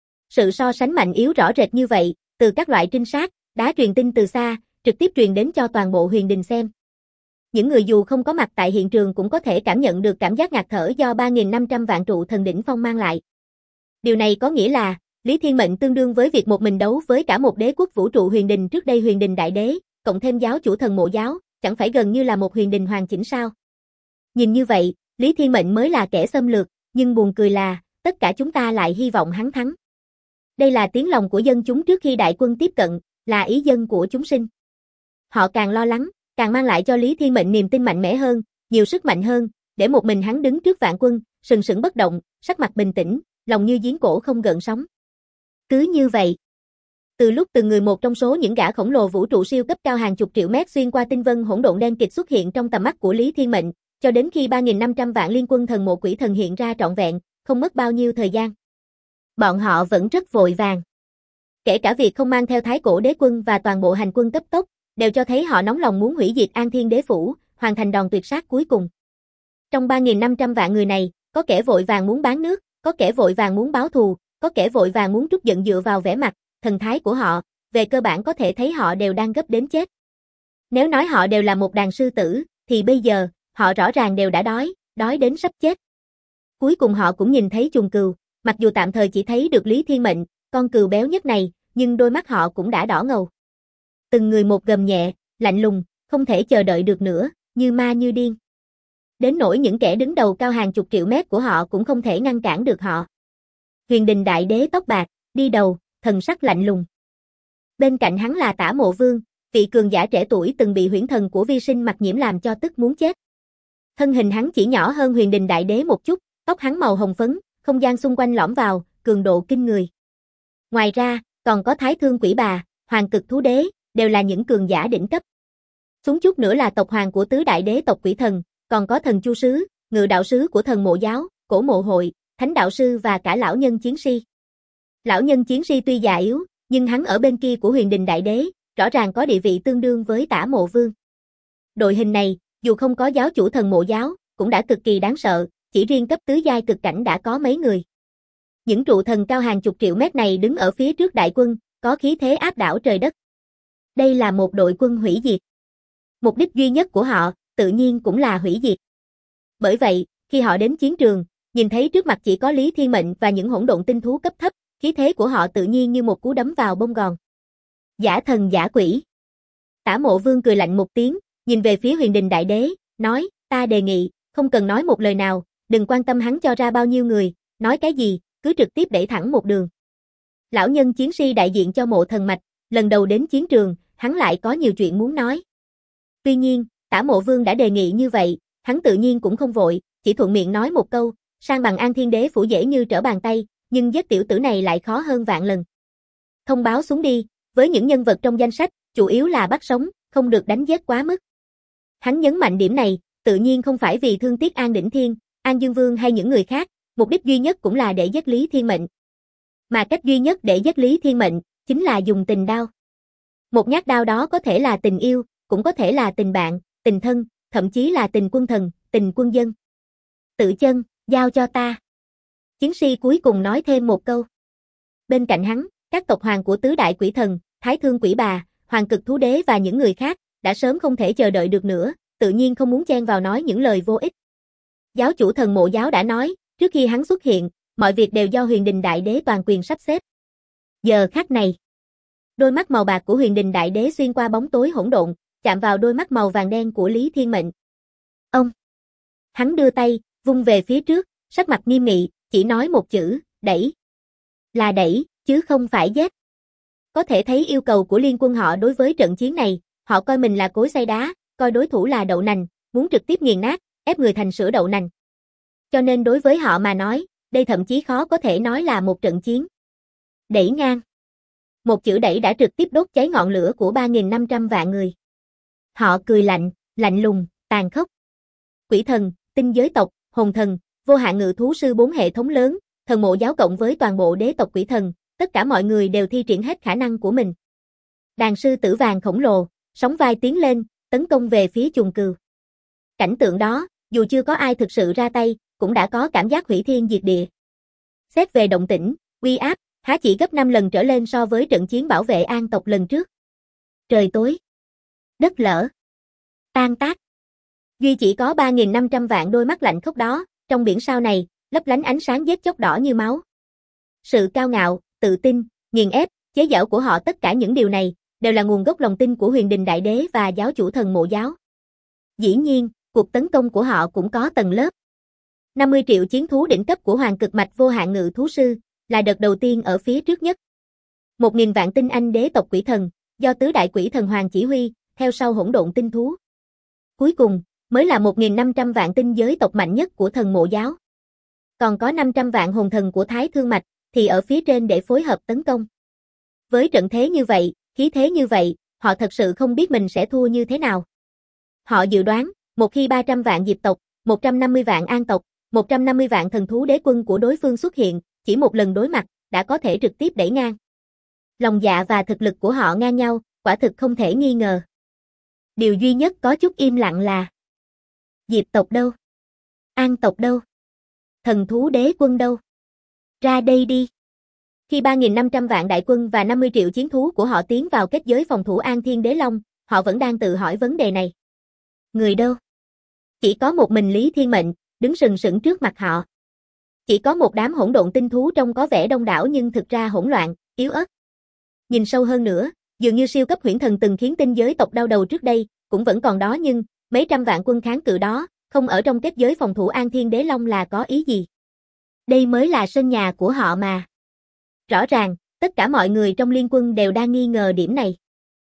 Sự so sánh mạnh yếu rõ rệt như vậy, từ các loại trinh sát, đã truyền tin từ xa, trực tiếp truyền đến cho toàn bộ huyền đình xem. Những người dù không có mặt tại hiện trường cũng có thể cảm nhận được cảm giác ngạt thở do 3.500 vạn trụ thần đỉnh phong mang lại. Điều này có nghĩa là, Lý Thiên Mệnh tương đương với việc một mình đấu với cả một đế quốc vũ trụ huyền đình trước đây huyền đình đại đế, cộng thêm giáo chủ thần mộ giáo, chẳng phải gần như là một huyền đình hoàn chỉnh sao? Nhìn như vậy, Lý Thiên Mệnh mới là kẻ xâm lược, nhưng buồn cười là, tất cả chúng ta lại hy vọng hắn thắng. Đây là tiếng lòng của dân chúng trước khi đại quân tiếp cận, là ý dân của chúng sinh. Họ càng lo lắng, càng mang lại cho Lý Thiên Mệnh niềm tin mạnh mẽ hơn, nhiều sức mạnh hơn, để một mình hắn đứng trước vạn quân, sừng sững bất động, sắc mặt bình tĩnh, lòng như giếng cổ không gợn sóng. Cứ như vậy, từ lúc từng người một trong số những gã khổng lồ vũ trụ siêu cấp cao hàng chục triệu mét xuyên qua tinh vân hỗn độn đen kịt xuất hiện trong tầm mắt của Lý Thiên Mệnh, cho đến khi 3.500 vạn liên quân thần mộ quỷ thần hiện ra trọn vẹn, không mất bao nhiêu thời gian. Bọn họ vẫn rất vội vàng. Kể cả việc không mang theo thái cổ đế quân và toàn bộ hành quân cấp tốc, đều cho thấy họ nóng lòng muốn hủy diệt An Thiên Đế Phủ, hoàn thành đòn tuyệt sát cuối cùng. Trong 3.500 vạn người này, có kẻ vội vàng muốn bán nước, có kẻ vội vàng muốn báo thù, có kẻ vội vàng muốn trút giận dựa vào vẻ mặt, thần thái của họ, về cơ bản có thể thấy họ đều đang gấp đến chết. Nếu nói họ đều là một đàn sư tử, thì bây giờ, họ rõ ràng đều đã đói đến sắp chết. Cuối cùng họ cũng nhìn thấy chuồng cừu, mặc dù tạm thời chỉ thấy được Lý Thiên Mệnh, con cừu béo nhất này, nhưng đôi mắt họ cũng đã đỏ ngầu. Từng người một gầm nhẹ, lạnh lùng, không thể chờ đợi được nữa, như ma như điên. Đến nỗi những kẻ đứng đầu cao hàng chục triệu mét của họ cũng không thể ngăn cản được họ. Huyền đình đại đế tóc bạc, đi đầu, thần sắc lạnh lùng. Bên cạnh hắn là Tả Mộ Vương, vị cường giả trẻ tuổi từng bị huyễn thần của vi sinh Mặc Nhiễm làm cho tức muốn chết. Thân hình hắn chỉ nhỏ hơn huyền đình đại đế một chút, tóc hắn màu hồng phấn, không gian xung quanh lõm vào, cường độ kinh người. Ngoài ra, còn có Thái Thương Quỷ Bà, Hoàng Cực Thú Đế, đều là những cường giả đỉnh cấp. Xuống chút nữa là tộc hoàng của tứ đại đế tộc quỷ thần, còn có thần chu sứ, ngự đạo sứ của thần mộ giáo, cổ mộ hội, thánh đạo sư và cả lão nhân chiến si. Lão nhân chiến si tuy già yếu, nhưng hắn ở bên kia của huyền đình đại đế, rõ ràng có địa vị tương đương với Tả Mộ Vương. Đội hình này, dù không có giáo chủ thần mộ giáo, cũng đã cực kỳ đáng sợ, chỉ riêng cấp tứ giai cực cảnh đã có mấy người. Những trụ thần cao hàng chục triệu mét này đứng ở phía trước đại quân, có khí thế áp đảo trời đất. Đây là một đội quân hủy diệt. Mục đích duy nhất của họ, tự nhiên cũng là hủy diệt. Bởi vậy, khi họ đến chiến trường, nhìn thấy trước mặt chỉ có Lý Thiên Mệnh và những hỗn độn tinh thú cấp thấp, khí thế của họ tự nhiên như một cú đấm vào bông gòn. Giả thần giả quỷ. Tả Mộ Vương cười lạnh một tiếng, nhìn về phía huyền đình đại đế, nói, ta đề nghị, không cần nói một lời nào, đừng quan tâm hắn cho ra bao nhiêu người, nói cái gì, cứ trực tiếp đẩy thẳng một đường. Lão nhân chiến si đại diện cho Mộ Thần Mạch, lần đầu đến chiến trường, hắn lại có nhiều chuyện muốn nói. Tuy nhiên, Tả Mộ Vương đã đề nghị như vậy, hắn tự nhiên cũng không vội, chỉ thuận miệng nói một câu, san bằng An Thiên Đế Phủ dễ như trở bàn tay, nhưng giết tiểu tử này lại khó hơn vạn lần. Thông báo xuống đi, với những nhân vật trong danh sách, chủ yếu là bắt sống, không được đánh giết quá mức. Hắn nhấn mạnh điểm này, tự nhiên không phải vì thương tiếc An Đỉnh Thiên, An Dương Vương hay những người khác, mục đích duy nhất cũng là để giết Lý Thiên Mệnh. Mà cách duy nhất để giết Lý Thiên Mệnh, chính là dùng tình đao. Một nhát đao đó có thể là tình yêu, cũng có thể là tình bạn, tình thân, thậm chí là tình quân thần, tình quân dân. Tự chân, giao cho ta. Chiến si cuối cùng nói thêm một câu. Bên cạnh hắn, các tộc hoàng của tứ đại quỷ thần, Thái Thương Quỷ Bà, Hoàng Cực Thú Đế và những người khác, đã sớm không thể chờ đợi được nữa, tự nhiên không muốn chen vào nói những lời vô ích. Giáo chủ thần mộ giáo đã nói, trước khi hắn xuất hiện, mọi việc đều do huyền đình đại đế toàn quyền sắp xếp. Giờ khắc này, đôi mắt màu bạc của Huyền Đình Đại Đế xuyên qua bóng tối hỗn độn, chạm vào đôi mắt màu vàng đen của Lý Thiên Mệnh. Ông! Hắn đưa tay, vung về phía trước, sắc mặt nghiêm nghị, chỉ nói một chữ, đẩy. Là đẩy, chứ không phải giết. Có thể thấy yêu cầu của liên quân họ đối với trận chiến này, họ coi mình là cối xay đá, coi đối thủ là đậu nành, muốn trực tiếp nghiền nát, ép người thành sữa đậu nành. Cho nên đối với họ mà nói, đây thậm chí khó có thể nói là một trận chiến. Đẩy ngang. Một chữ đẩy đã trực tiếp đốt cháy ngọn lửa của 3.500 vạn người. Họ cười lạnh, lạnh lùng, tàn khốc. Quỷ thần, tinh giới tộc, hồn thần, vô hạn ngự thú sư 4 hệ thống lớn, thần mộ giáo cộng với toàn bộ đế tộc quỷ thần, tất cả mọi người đều thi triển hết khả năng của mình. Đàn sư tử vàng khổng lồ, sóng vai tiến lên, tấn công về phía Trùng Cừu. Cảnh tượng đó, dù chưa có ai thực sự ra tay, cũng đã có cảm giác hủy thiên diệt địa. Xét về động tĩnh, uy áp, há chỉ gấp 5 lần trở lên so với trận chiến bảo vệ An tộc lần trước. Trời tối. Đất lở. Tan tác. Duy chỉ có 3.500 vạn đôi mắt lạnh khốc đó, trong biển sao này, lấp lánh ánh sáng giết chóc đỏ như máu. Sự cao ngạo, tự tin, nghiền ép, chế giễu của họ, tất cả những điều này, đều là nguồn gốc lòng tin của Huyền Đình Đại Đế và giáo chủ thần mộ giáo. Dĩ nhiên, cuộc tấn công của họ cũng có tầng lớp. 50 triệu chiến thú đỉnh cấp của Hoàng Cực Mạch vô hạn ngự thú sư, là đợt đầu tiên ở phía trước nhất. 1.000 vạn tinh anh đế tộc quỷ thần, do tứ đại quỷ thần hoàng chỉ huy, theo sau hỗn độn tinh thú. Cuối cùng, mới là 1.500 vạn tinh giới tộc mạnh nhất của thần mộ giáo. Còn có 500 vạn hồn thần của Thái Thương Mạch, thì ở phía trên để phối hợp tấn công. Với trận thế như vậy, khí thế như vậy, họ thật sự không biết mình sẽ thua như thế nào. Họ dự đoán, một khi 300 vạn diệp tộc, 150 vạn an tộc, 150 vạn thần thú đế quân của đối phương xuất hiện, chỉ một lần đối mặt, đã có thể trực tiếp đẩy ngang. Lòng dạ và thực lực của họ ngang nhau, quả thực không thể nghi ngờ. Điều duy nhất có chút im lặng là diệp tộc đâu? An tộc đâu? Thần thú đế quân đâu? Ra đây đi. Khi 3.500 vạn đại quân và 50 triệu chiến thú của họ tiến vào kết giới phòng thủ An Thiên Đế Long, họ vẫn đang tự hỏi vấn đề này. Người đâu? Chỉ có một mình Lý Thiên Mệnh, đứng sừng sững trước mặt họ. Chỉ có một đám hỗn độn tinh thú trông có vẻ đông đảo nhưng thực ra hỗn loạn, yếu ớt. Nhìn sâu hơn nữa, dường như siêu cấp huyễn thần từng khiến tinh giới tộc đau đầu trước đây, cũng vẫn còn đó, nhưng mấy trăm vạn quân kháng cự đó, không ở trong kết giới phòng thủ An Thiên Đế Long là có ý gì? Đây mới là sân nhà của họ mà. Rõ ràng, tất cả mọi người trong liên quân đều đang nghi ngờ điểm này.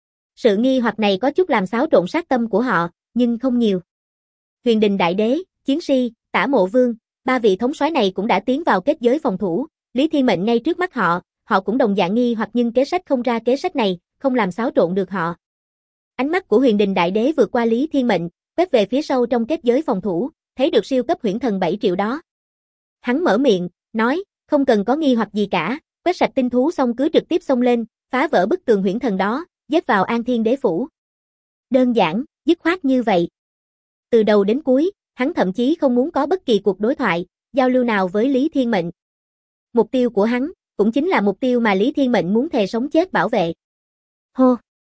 Sự nghi hoặc này có chút làm xáo trộn sát tâm của họ, nhưng không nhiều. Huyền Đình Đại Đế, Chiến Si, Tả Mộ Vương, ba vị thống soái này cũng đã tiến vào kết giới phòng thủ, Lý Thiên Mệnh ngay trước mắt họ, họ cũng đồng dạng nghi hoặc, nhưng kế sách không ra kế sách này, không làm xáo trộn được họ. Ánh mắt của Huyền Đình Đại Đế vượt qua Lý Thiên Mệnh, quét về phía sâu trong kết giới phòng thủ, thấy được siêu cấp huyễn thần 7 triệu đó. Hắn mở miệng, nói, không cần có nghi hoặc gì cả, quét sạch tinh thú xong cứ trực tiếp xông lên, phá vỡ bức tường huyễn thần đó, giết vào An Thiên Đế phủ. Đơn giản, dứt khoát như vậy. Từ đầu đến cuối, hắn thậm chí không muốn có bất kỳ cuộc đối thoại, giao lưu nào với Lý Thiên Mệnh. Mục tiêu của hắn, cũng chính là mục tiêu mà Lý Thiên Mệnh muốn thề sống chết bảo vệ. Hô!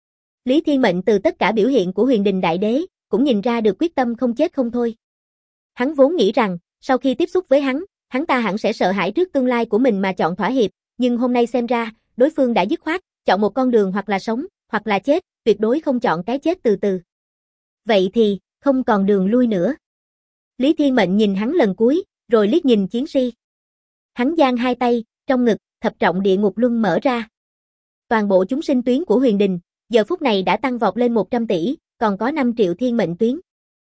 Lý Thiên Mệnh từ tất cả biểu hiện của Huyền Đình Đại Đế, cũng nhìn ra được quyết tâm không chết không thôi. Hắn vốn nghĩ rằng, sau khi tiếp xúc với hắn ta hẳn sẽ sợ hãi trước tương lai của mình mà chọn thỏa hiệp, nhưng hôm nay xem ra, đối phương đã dứt khoát, chọn một con đường hoặc là sống, hoặc là chết, tuyệt đối không chọn cái chết từ từ. Vậy thì, không còn đường lui nữa. Lý Thiên Mệnh nhìn hắn lần cuối, rồi liếc nhìn Chiến Si. Hắn giang hai tay, trong ngực, thập trọng địa ngục luân mở ra. Toàn bộ chúng sinh tuyến của Huyền Đình, giờ phút này đã tăng vọt lên 100 tỷ, còn có 5 triệu thiên mệnh tuyến.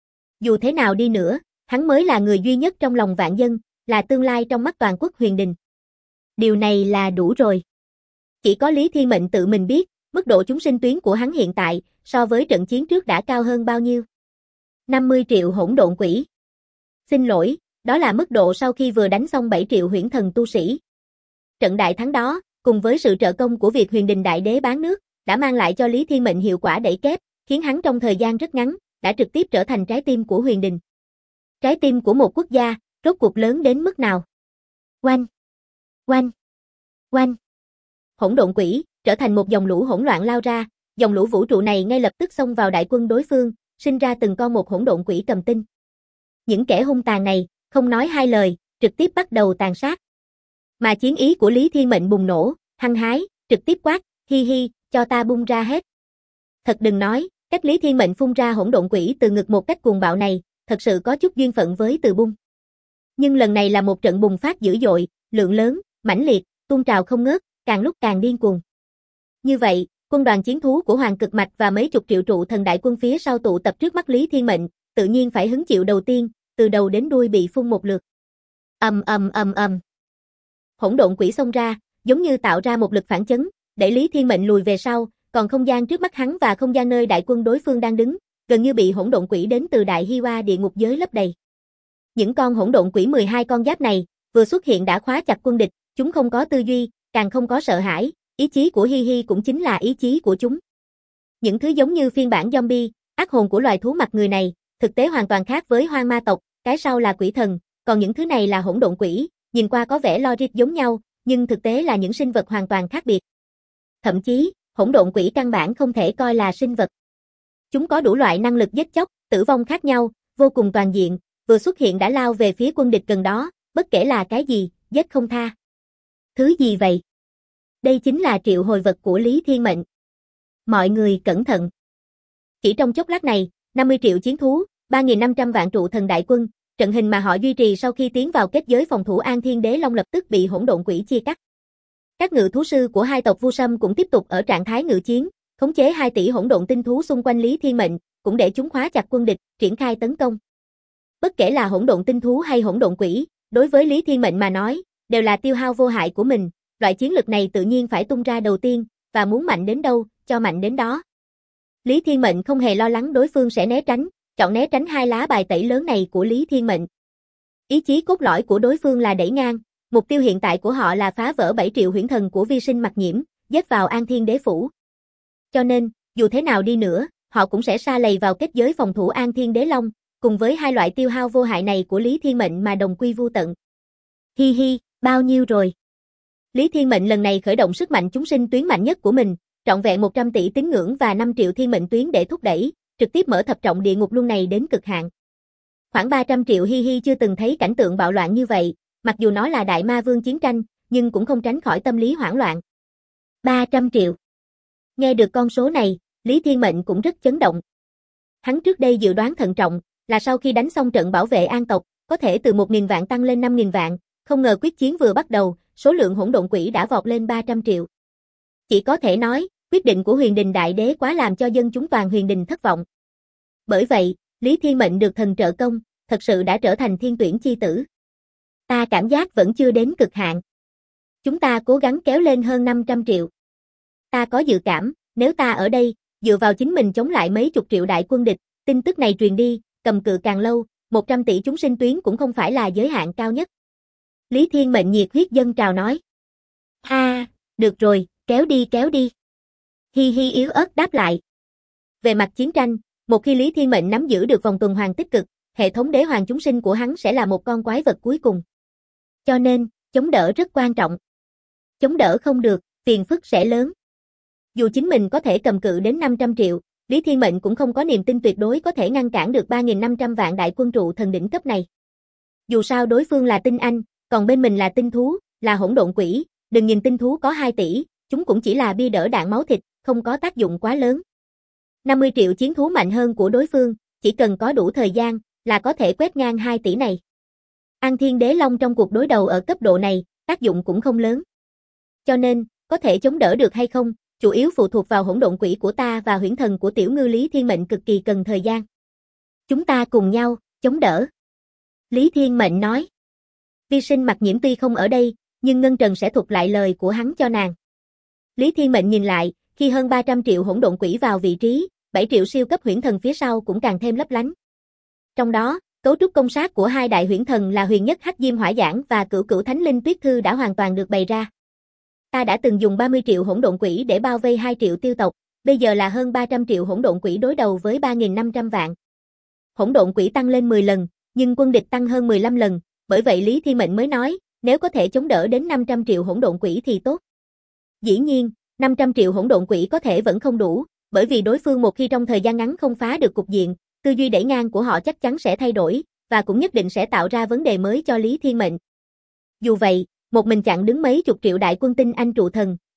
Dù thế nào đi nữa, hắn mới là người duy nhất trong lòng vạn dân, là tương lai trong mắt toàn quốc Huyền Đình. Điều này là đủ rồi. Chỉ có Lý Thiên Mệnh tự mình biết, mức độ chúng sinh tuyến của hắn hiện tại, so với trận chiến trước đã cao hơn bao nhiêu. 50 triệu hỗn độn quỷ. Xin lỗi, đó là mức độ sau khi vừa đánh xong 7 triệu huyễn thần tu sĩ. Trận đại thắng đó, cùng với sự trợ công của việc Huyền Đình Đại Đế bán nước, đã mang lại cho Lý Thiên Mệnh hiệu quả đẩy kép, khiến hắn trong thời gian rất ngắn, đã trực tiếp trở thành trái tim của Huyền Đình. Trái tim của một quốc gia, rốt cuộc lớn đến mức nào? Oanh! Oanh! Oanh! Hỗn độn quỷ, trở thành một dòng lũ hỗn loạn lao ra, dòng lũ vũ trụ này ngay lập tức xông vào đại quân đối phương, sinh ra từng con một hỗn độn quỷ cầm tinh. Những kẻ hung tàn này, không nói hai lời, trực tiếp bắt đầu tàn sát. Mà chiến ý của Lý Thiên Mệnh bùng nổ, hăng hái, trực tiếp quát, hi hi, cho ta bung ra hết. Thật đừng nói, cách Lý Thiên Mệnh phun ra hỗn độn quỷ từ ngực một cách cuồng bạo này, thật sự có chút duyên phận với từ bung. Nhưng lần này là một trận bùng phát dữ dội, lượng lớn, mãnh liệt, tuôn trào không ngớt, càng lúc càng điên cuồng. Như vậy, quân đoàn chiến thú của Hoàng Cực Mạch và mấy chục triệu trụ thần đại quân phía sau tụ tập trước mắt Lý Thiên Mệnh, tự nhiên phải hứng chịu đầu tiên, từ đầu đến đuôi bị phun một lượt. Hỗn độn quỷ xông ra, giống như tạo ra một lực phản chấn, để Lý Thiên Mệnh lùi về sau, còn không gian trước mắt hắn và không gian nơi đại quân đối phương đang đứng, gần như bị hỗn độn quỷ đến từ Đại Hi Hoa địa ngục giới lấp đầy. Những con hỗn độn quỷ 12 con giáp này, vừa xuất hiện đã khóa chặt quân địch, chúng không có tư duy, càng không có sợ hãi, ý chí của Hi Hi cũng chính là ý chí của chúng. Những thứ giống như phiên bản zombie, ác hồn của loài thú mặt người này, thực tế hoàn toàn khác với hoang ma tộc, cái sau là quỷ thần, còn những thứ này là hỗn độn quỷ, nhìn qua có vẻ logic giống nhau, nhưng thực tế là những sinh vật hoàn toàn khác biệt. Thậm chí, hỗn độn quỷ căn bản không thể coi là sinh vật. Chúng có đủ loại năng lực giết chóc, tử vong khác nhau, vô cùng toàn diện, vừa xuất hiện đã lao về phía quân địch gần đó, bất kể là cái gì, giết không tha. Thứ gì vậy? Đây chính là triệu hồi vật của Lý Thiên Mệnh. Mọi người cẩn thận. Chỉ trong chốc lát này, 50 triệu chiến thú, 3.500 vạn trụ thần đại quân, trận hình mà họ duy trì sau khi tiến vào kết giới phòng thủ An Thiên Đế Long lập tức bị hỗn độn quỷ chia cắt. Các ngự thú sư của hai tộc Vu Sâm cũng tiếp tục ở trạng thái ngự chiến, khống chế 2 tỷ hỗn độn tinh thú xung quanh Lý Thiên Mệnh, cũng để chúng khóa chặt quân địch, triển khai tấn công. Bất kể là hỗn độn tinh thú hay hỗn độn quỷ, đối với Lý Thiên Mệnh mà nói, đều là tiêu hao vô hại của mình, loại chiến lực này tự nhiên phải tung ra đầu tiên, và muốn mạnh đến đâu, cho mạnh đến đó. Lý Thiên Mệnh không hề lo lắng đối phương sẽ né tránh, chọn né tránh 2 lá bài tẩy lớn này của Lý Thiên Mệnh. Ý chí cốt lõi của đối phương là đẩy ngang, mục tiêu hiện tại của họ là phá vỡ 7 triệu huyễn thần của vi sinh Mặc Nhiễm, giết vào An Thiên Đế Phủ. Cho nên, dù thế nào đi nữa, họ cũng sẽ sa lầy vào kết giới phòng thủ An Thiên Đế Long, cùng với 2 loại tiêu hao vô hại này của Lý Thiên Mệnh mà đồng quy vu tận. Hi hi, bao nhiêu rồi? Lý Thiên Mệnh lần này khởi động sức mạnh chúng sinh tuyến mạnh nhất của mình, trọn vẹn 100 tỷ tín ngưỡng và 5 triệu thiên mệnh tuyến để thúc đẩy, trực tiếp mở thập trọng địa ngục luân này đến cực hạn. Khoảng 300 triệu Hi Hi chưa từng thấy cảnh tượng bạo loạn như vậy, mặc dù nó là đại ma vương chiến tranh, nhưng cũng không tránh khỏi tâm lý hoảng loạn. 300 triệu. Nghe được con số này, Lý Thiên Mệnh cũng rất chấn động. Hắn trước đây dự đoán thận trọng, là sau khi đánh xong trận bảo vệ an tộc, có thể từ 1.000 vạn tăng lên 5.000 vạn, không ngờ quyết chiến vừa bắt đầu, số lượng hỗn độn quỷ đã vọt lên 300 triệu. Chỉ có thể nói, quyết định của Huyền Đình Đại Đế quá làm cho dân chúng toàn Huyền Đình thất vọng. Bởi vậy, Lý Thiên Mệnh được thần trợ công, thật sự đã trở thành thiên tuyển chi tử. Ta cảm giác vẫn chưa đến cực hạn. Chúng ta cố gắng kéo lên hơn 500 triệu. Ta có dự cảm, nếu ta ở đây, dựa vào chính mình chống lại mấy chục triệu đại quân địch, tin tức này truyền đi, cầm cự càng lâu, 100 tỷ chúng sinh tuyến cũng không phải là giới hạn cao nhất. Lý Thiên Mệnh nhiệt huyết dâng trào nói. Được rồi, kéo đi. Hi Hi yếu ớt đáp lại. Về mặt chiến tranh, một khi Lý Thiên Mệnh nắm giữ được vòng tuần hoàn tích cực, hệ thống đế hoàng chúng sinh của hắn sẽ là một con quái vật cuối cùng. Cho nên, chống đỡ rất quan trọng. Chống đỡ không được, phiền phức sẽ lớn. Dù chính mình có thể cầm cự đến 500 triệu, Lý Thiên Mệnh cũng không có niềm tin tuyệt đối có thể ngăn cản được 3.500 vạn đại quân trụ thần đỉnh cấp này. Dù sao đối phương là tinh anh, còn bên mình là tinh thú, là hỗn độn quỷ, đừng nhìn tinh thú có 2 tỷ, chúng cũng chỉ là bia đỡ đạn máu thịt, không có tác dụng quá lớn. 50 triệu chiến thú mạnh hơn của đối phương, chỉ cần có đủ thời gian, là có thể quét ngang 2 tỷ này. An Thiên Đế Long trong cuộc đối đầu ở cấp độ này, tác dụng cũng không lớn. Cho nên, có thể chống đỡ được hay không, chủ yếu phụ thuộc vào hỗn độn quỷ của ta và huyễn thần của tiểu ngư Lý Thiên Mệnh cực kỳ cần thời gian. Chúng ta cùng nhau, chống đỡ. Lý Thiên Mệnh nói. Vi sinh Mặc Nhiễm tuy không ở đây, nhưng Ngân Trần sẽ thuật lại lời của hắn cho nàng. Lý Thiên Mệnh nhìn lại, khi hơn 300 triệu hỗn độn quỷ vào vị trí, 7 triệu siêu cấp huyễn thần phía sau cũng càng thêm lấp lánh. Trong đó, cấu trúc công sát của 2 đại huyễn thần là Huyền Nhất Hắc Diêm Hỏa Giảng và Cửu Cửu Thánh Linh Tuyết Thư đã hoàn toàn được bày ra. Ta đã từng dùng 30 triệu hỗn độn quỷ để bao vây 2 triệu tiêu tộc, bây giờ là hơn 300 triệu hỗn độn quỷ đối đầu với 3.500 vạn. Hỗn độn quỷ tăng lên 10 lần, nhưng quân địch tăng hơn 15 lần, bởi vậy Lý Thiên Mệnh mới nói, nếu có thể chống đỡ đến 500 triệu hỗn độn quỷ thì tốt. Dĩ nhiên, 500 triệu hỗn độn quỷ có thể vẫn không đủ, bởi vì đối phương một khi trong thời gian ngắn không phá được cục diện, tư duy đẩy ngang của họ chắc chắn sẽ thay đổi, và cũng nhất định sẽ tạo ra vấn đề mới cho Lý Thiên Mệnh. Dù vậy, một mình chặn đứng mấy chục triệu đại quân tinh anh trụ thần,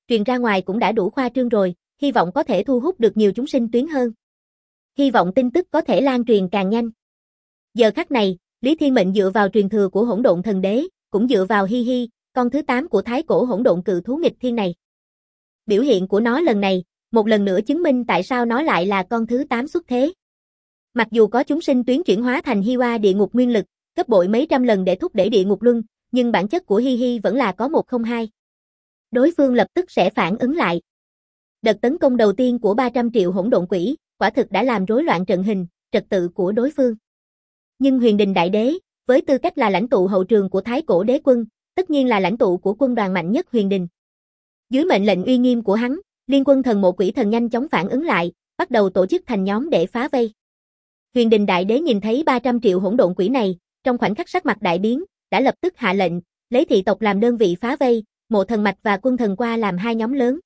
truyền ra ngoài cũng đã đủ khoa trương rồi, hy vọng có thể thu hút được nhiều chúng sinh tuyến hơn. Hy vọng tin tức có thể lan truyền càng nhanh. Giờ khắc này, Lý Thiên Mệnh dựa vào truyền thừa của Hỗn Độn Thần Đế, cũng dựa vào Hi Hi, con thứ 8 của thái cổ hỗn độn cự thú nghịch thiên này. Biểu hiện của nó lần này, một lần nữa chứng minh tại sao nó lại là con thứ 8 xuất thế. Mặc dù có chúng sinh tuyến chuyển hóa thành Hi Hoa địa ngục nguyên lực, gấp bội mấy trăm lần để thúc đẩy địa ngục luân, nhưng bản chất của Hi Hi vẫn là có 102. Đối phương lập tức sẽ phản ứng lại. Đợt tấn công đầu tiên của 300 triệu hỗn độn quỷ, quả thực đã làm rối loạn trận hình, trật tự của đối phương. Nhưng Huyền Đình Đại Đế, với tư cách là lãnh tụ hậu trường của Thái Cổ Đế Quân, tất nhiên là lãnh tụ của quân đoàn mạnh nhất Huyền Đình. Dưới mệnh lệnh uy nghiêm của hắn, liên quân thần mộ quỷ thần nhanh chóng phản ứng lại, bắt đầu tổ chức thành nhóm để phá vây. Huyền Đình Đại Đế nhìn thấy 300 triệu hỗn độn quỷ này, trong khoảnh khắc sắc mặt đại biến, đã lập tức hạ lệnh, lấy thị tộc làm đơn vị phá vây, mộ thần mạch và quân thần qua làm hai nhóm lớn.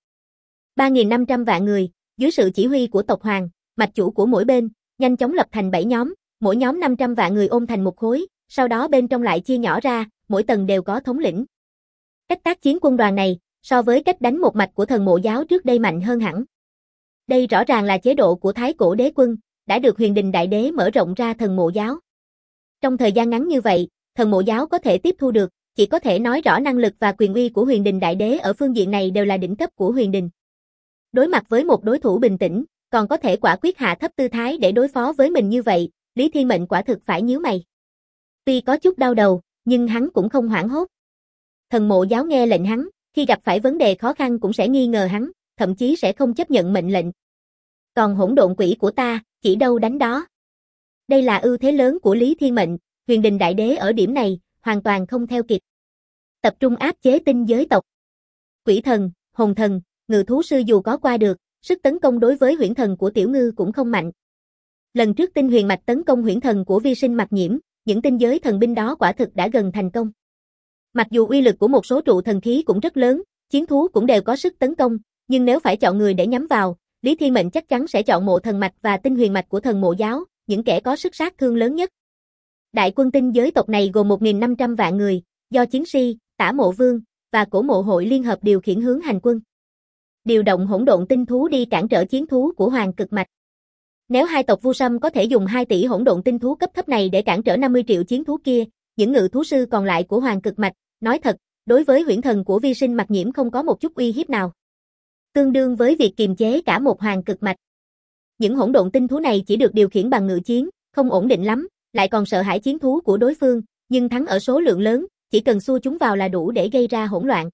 3.500 vạn người, dưới sự chỉ huy của tộc hoàng, mạch chủ của mỗi bên, nhanh chóng lập thành 7 nhóm, mỗi nhóm 500 vạn người ôm thành một khối, sau đó bên trong lại chia nhỏ ra, mỗi tầng đều có thống lĩnh. Cách tác chiến quân đoàn này, so với cách đánh một mạch của thần mộ giáo trước đây mạnh hơn hẳn. Đây rõ ràng là chế độ của Thái Cổ Đế Quân, đã được Huyền Đình Đại Đế mở rộng ra thần mộ giáo. Trong thời gian ngắn như vậy, thần mộ giáo có thể tiếp thu được, chỉ có thể nói rõ năng lực và quyền uy của Huyền Đình Đại Đế ở phương diện này đều là đỉnh cấp của Huyền Đình. Đối mặt với một đối thủ bình tĩnh, còn có thể quả quyết hạ thấp tư thái để đối phó với mình như vậy, Lý Thiên Mệnh quả thực phải nhíu mày. Tuy có chút đau đầu, nhưng hắn cũng không hoảng hốt. Thần mộ giáo nghe lệnh hắn, khi gặp phải vấn đề khó khăn cũng sẽ nghi ngờ hắn, thậm chí sẽ không chấp nhận mệnh lệnh. Còn hỗn độn quỷ của ta, chỉ đâu đánh đó. Đây là ưu thế lớn của Lý Thiên Mệnh, Huyền Đình Đại Đế ở điểm này, hoàn toàn không theo kịp. Tập trung áp chế tinh giới tộc. Quỷ thần, hồn thần, ngự thú sư dù có qua được, sức tấn công đối với huyễn thần của Tiểu Ngư cũng không mạnh. Lần trước tinh huyền mạch tấn công huyễn thần của Vi Sinh Mặc Nhiễm, những tinh giới thần binh đó quả thực đã gần thành công. Mặc dù uy lực của một số trụ thần khí cũng rất lớn, chiến thú cũng đều có sức tấn công, nhưng nếu phải chọn người để nhắm vào, Lý Thiên Mệnh chắc chắn sẽ chọn mộ thần mạch và tinh huyền mạch của thần mộ giáo, những kẻ có sức sát thương lớn nhất. Đại quân tinh giới tộc này gồm 1.500 vạn người, do Chiến Si, Tả Mộ Vương và Cổ Mộ Hội liên hợp điều khiển hướng hành quân. Điều động hỗn độn tinh thú đi cản trở chiến thú của Hoàng Cực Mạch. Nếu hai tộc Vu Sâm có thể dùng 2 tỷ hỗn độn tinh thú cấp thấp này để cản trở 50 triệu chiến thú kia, những ngự thú sư còn lại của Hoàng Cực Mạch, nói thật, đối với huyễn thần của Vi Sinh Mặc Nhiễm không có một chút uy hiếp nào. Tương đương với việc kiềm chế cả một Hoàng Cực Mạch. Những hỗn độn tinh thú này chỉ được điều khiển bằng ngự chiến, không ổn định lắm, lại còn sợ hãi chiến thú của đối phương, nhưng thắng ở số lượng lớn, chỉ cần xua chúng vào là đủ để gây ra hỗn loạn.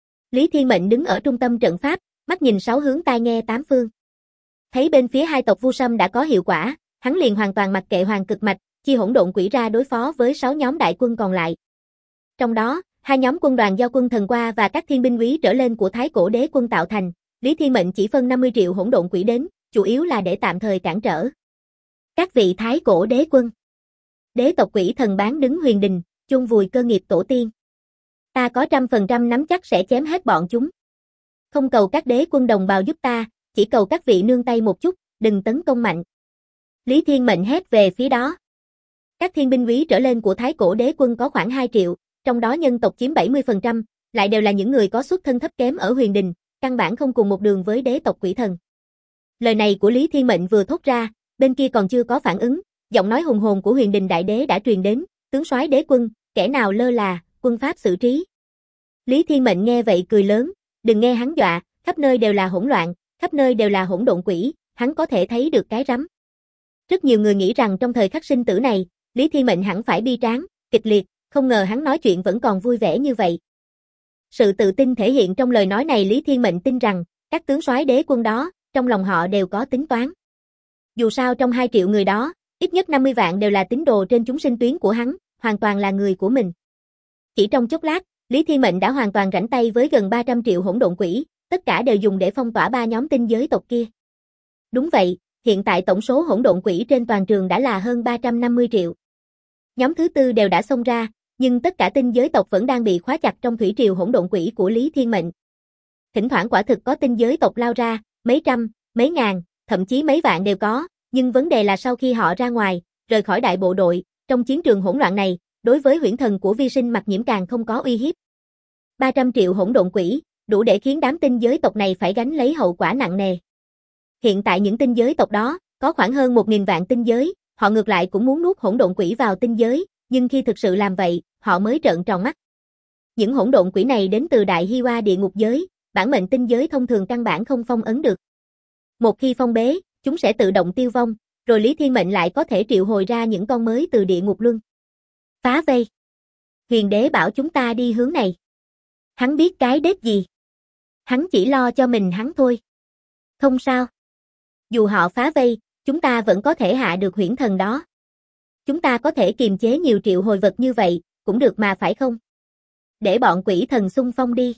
Lý Thiên Mệnh đứng ở trung tâm trận pháp, mắt nhìn 6 hướng tai nghe 8 phương. Thấy bên phía hai tộc Vu Sâm đã có hiệu quả, hắn liền hoàn toàn mặc kệ Hoàng Cực Mạch, chia hỗn độn quỷ ra đối phó với 6 nhóm đại quân còn lại. Trong đó, 2 nhóm quân đoàn do quân thần qua và các thiên binh quý trở lên của Thái Cổ Đế Quân tạo thành, Lý Thiên Mệnh chỉ phân 50 triệu hỗn độn quỷ đến, chủ yếu là để tạm thời cản trở. Các vị Thái Cổ Đế Quân, đế tộc quỷ thần bán đứng Huyền Đình, chôn vùi cơ nghiệp tổ tiên. Ta có 100% nắm chắc sẽ chém hết bọn chúng. Không cầu các đế quân đồng bào giúp ta, chỉ cầu các vị nương tay một chút, đừng tấn công mạnh. Lý Thiên Mệnh hét về phía đó. Các thiên binh quý trở lên của Thái Cổ Đế Quân có khoảng 2 triệu, trong đó nhân tộc chiếm 70%, lại đều là những người có xuất thân thấp kém ở Huyền Đình, căn bản không cùng một đường với đế tộc quỷ thần. Lời này của Lý Thiên Mệnh vừa thốt ra, bên kia còn chưa có phản ứng, giọng nói hùng hồn của Huyền Đình Đại Đế đã truyền đến, tướng soái đế quân, kẻ nào lơ là, quân pháp xử trí. Lý Thiên Mệnh nghe vậy cười lớn, đừng nghe hắn dọa, khắp nơi đều là hỗn loạn, khắp nơi đều là hỗn độn quỷ, hắn có thể thấy được cái rắm. Rất nhiều người nghĩ rằng trong thời khắc sinh tử này, Lý Thiên Mệnh hẳn phải bi tráng, kịch liệt, không ngờ hắn nói chuyện vẫn còn vui vẻ như vậy. Sự tự tin thể hiện trong lời nói này Lý Thiên Mệnh tin rằng, các tướng soái đế quân đó, trong lòng họ đều có tính toán. Dù sao trong 2 triệu người đó, ít nhất 50 vạn đều là tín đồ trên chúng sinh tuyến của hắn, hoàn toàn là người của mình. Chỉ trong chốc lát, Lý Thiên Mệnh đã hoàn toàn rảnh tay với gần 300 triệu hỗn độn quỷ, tất cả đều dùng để phong tỏa 3 nhóm tinh giới tộc kia. Đúng vậy, hiện tại tổng số hỗn độn quỷ trên toàn trường đã là hơn 350 triệu. Nhóm thứ 4 đều đã xông ra, nhưng tất cả tinh giới tộc vẫn đang bị khóa chặt trong thủy triều hỗn độn quỷ của Lý Thiên Mệnh. Thỉnh thoảng quả thực có tinh giới tộc lao ra, mấy trăm, mấy ngàn, thậm chí mấy vạn đều có, nhưng vấn đề là sau khi họ ra ngoài, rời khỏi đại bộ đội, trong chiến trường hỗn loạn này, đối với huyễn thần của Vi Sinh Mặc Nhiễm càng không có uy hiếp. 300 triệu hỗn độn quỷ, đủ để khiến đám tinh giới tộc này phải gánh lấy hậu quả nặng nề. Hiện tại những tinh giới tộc đó, có khoảng hơn 1.000 vạn tinh giới, họ ngược lại cũng muốn nuốt hỗn độn quỷ vào tinh giới, nhưng khi thực sự làm vậy, họ mới trợn tròn mắt. Những hỗn độn quỷ này đến từ Đại Hi Hoa địa ngục giới, bản mệnh tinh giới thông thường căn bản không phong ấn được. Một khi phong bế, chúng sẽ tự động tiêu vong, rồi Lý Thiên Mệnh lại có thể triệu hồi ra những con mới từ địa ngục luân. Phá vây. Huyền đế bảo chúng ta đi hướng này. Hắn biết cái đết gì. Hắn chỉ lo cho mình hắn thôi. Không sao. Dù họ phá vây, chúng ta vẫn có thể hạ được huyễn thần đó. Chúng ta có thể kiềm chế nhiều triệu hồi vật như vậy, cũng được mà phải không? Để bọn quỷ thần xung phong đi.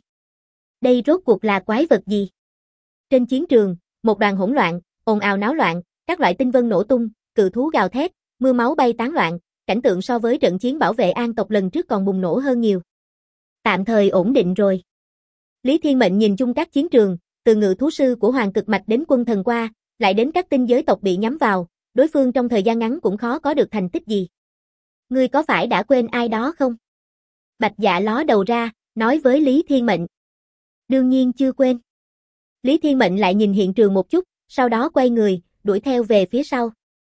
Đây rốt cuộc là quái vật gì? Trên chiến trường, một đoàn hỗn loạn, ồn ào náo loạn, các loại tinh vân nổ tung, cự thú gào thét, mưa máu bay tán loạn, cảnh tượng so với trận chiến bảo vệ An tộc lần trước còn bùng nổ hơn nhiều. Tạm thời ổn định rồi. Lý Thiên Mệnh nhìn chung các chiến trường, từ ngự thú sư của Hoàng Cực Mạch đến quân thần qua, lại đến các tinh giới tộc bị nhắm vào, đối phương trong thời gian ngắn cũng khó có được thành tích gì. Ngươi có phải đã quên ai đó không? Bạch Dạ ló đầu ra, nói với Lý Thiên Mệnh. Đương nhiên chưa quên. Lý Thiên Mệnh lại nhìn hiện trường một chút, sau đó quay người, đuổi theo về phía sau.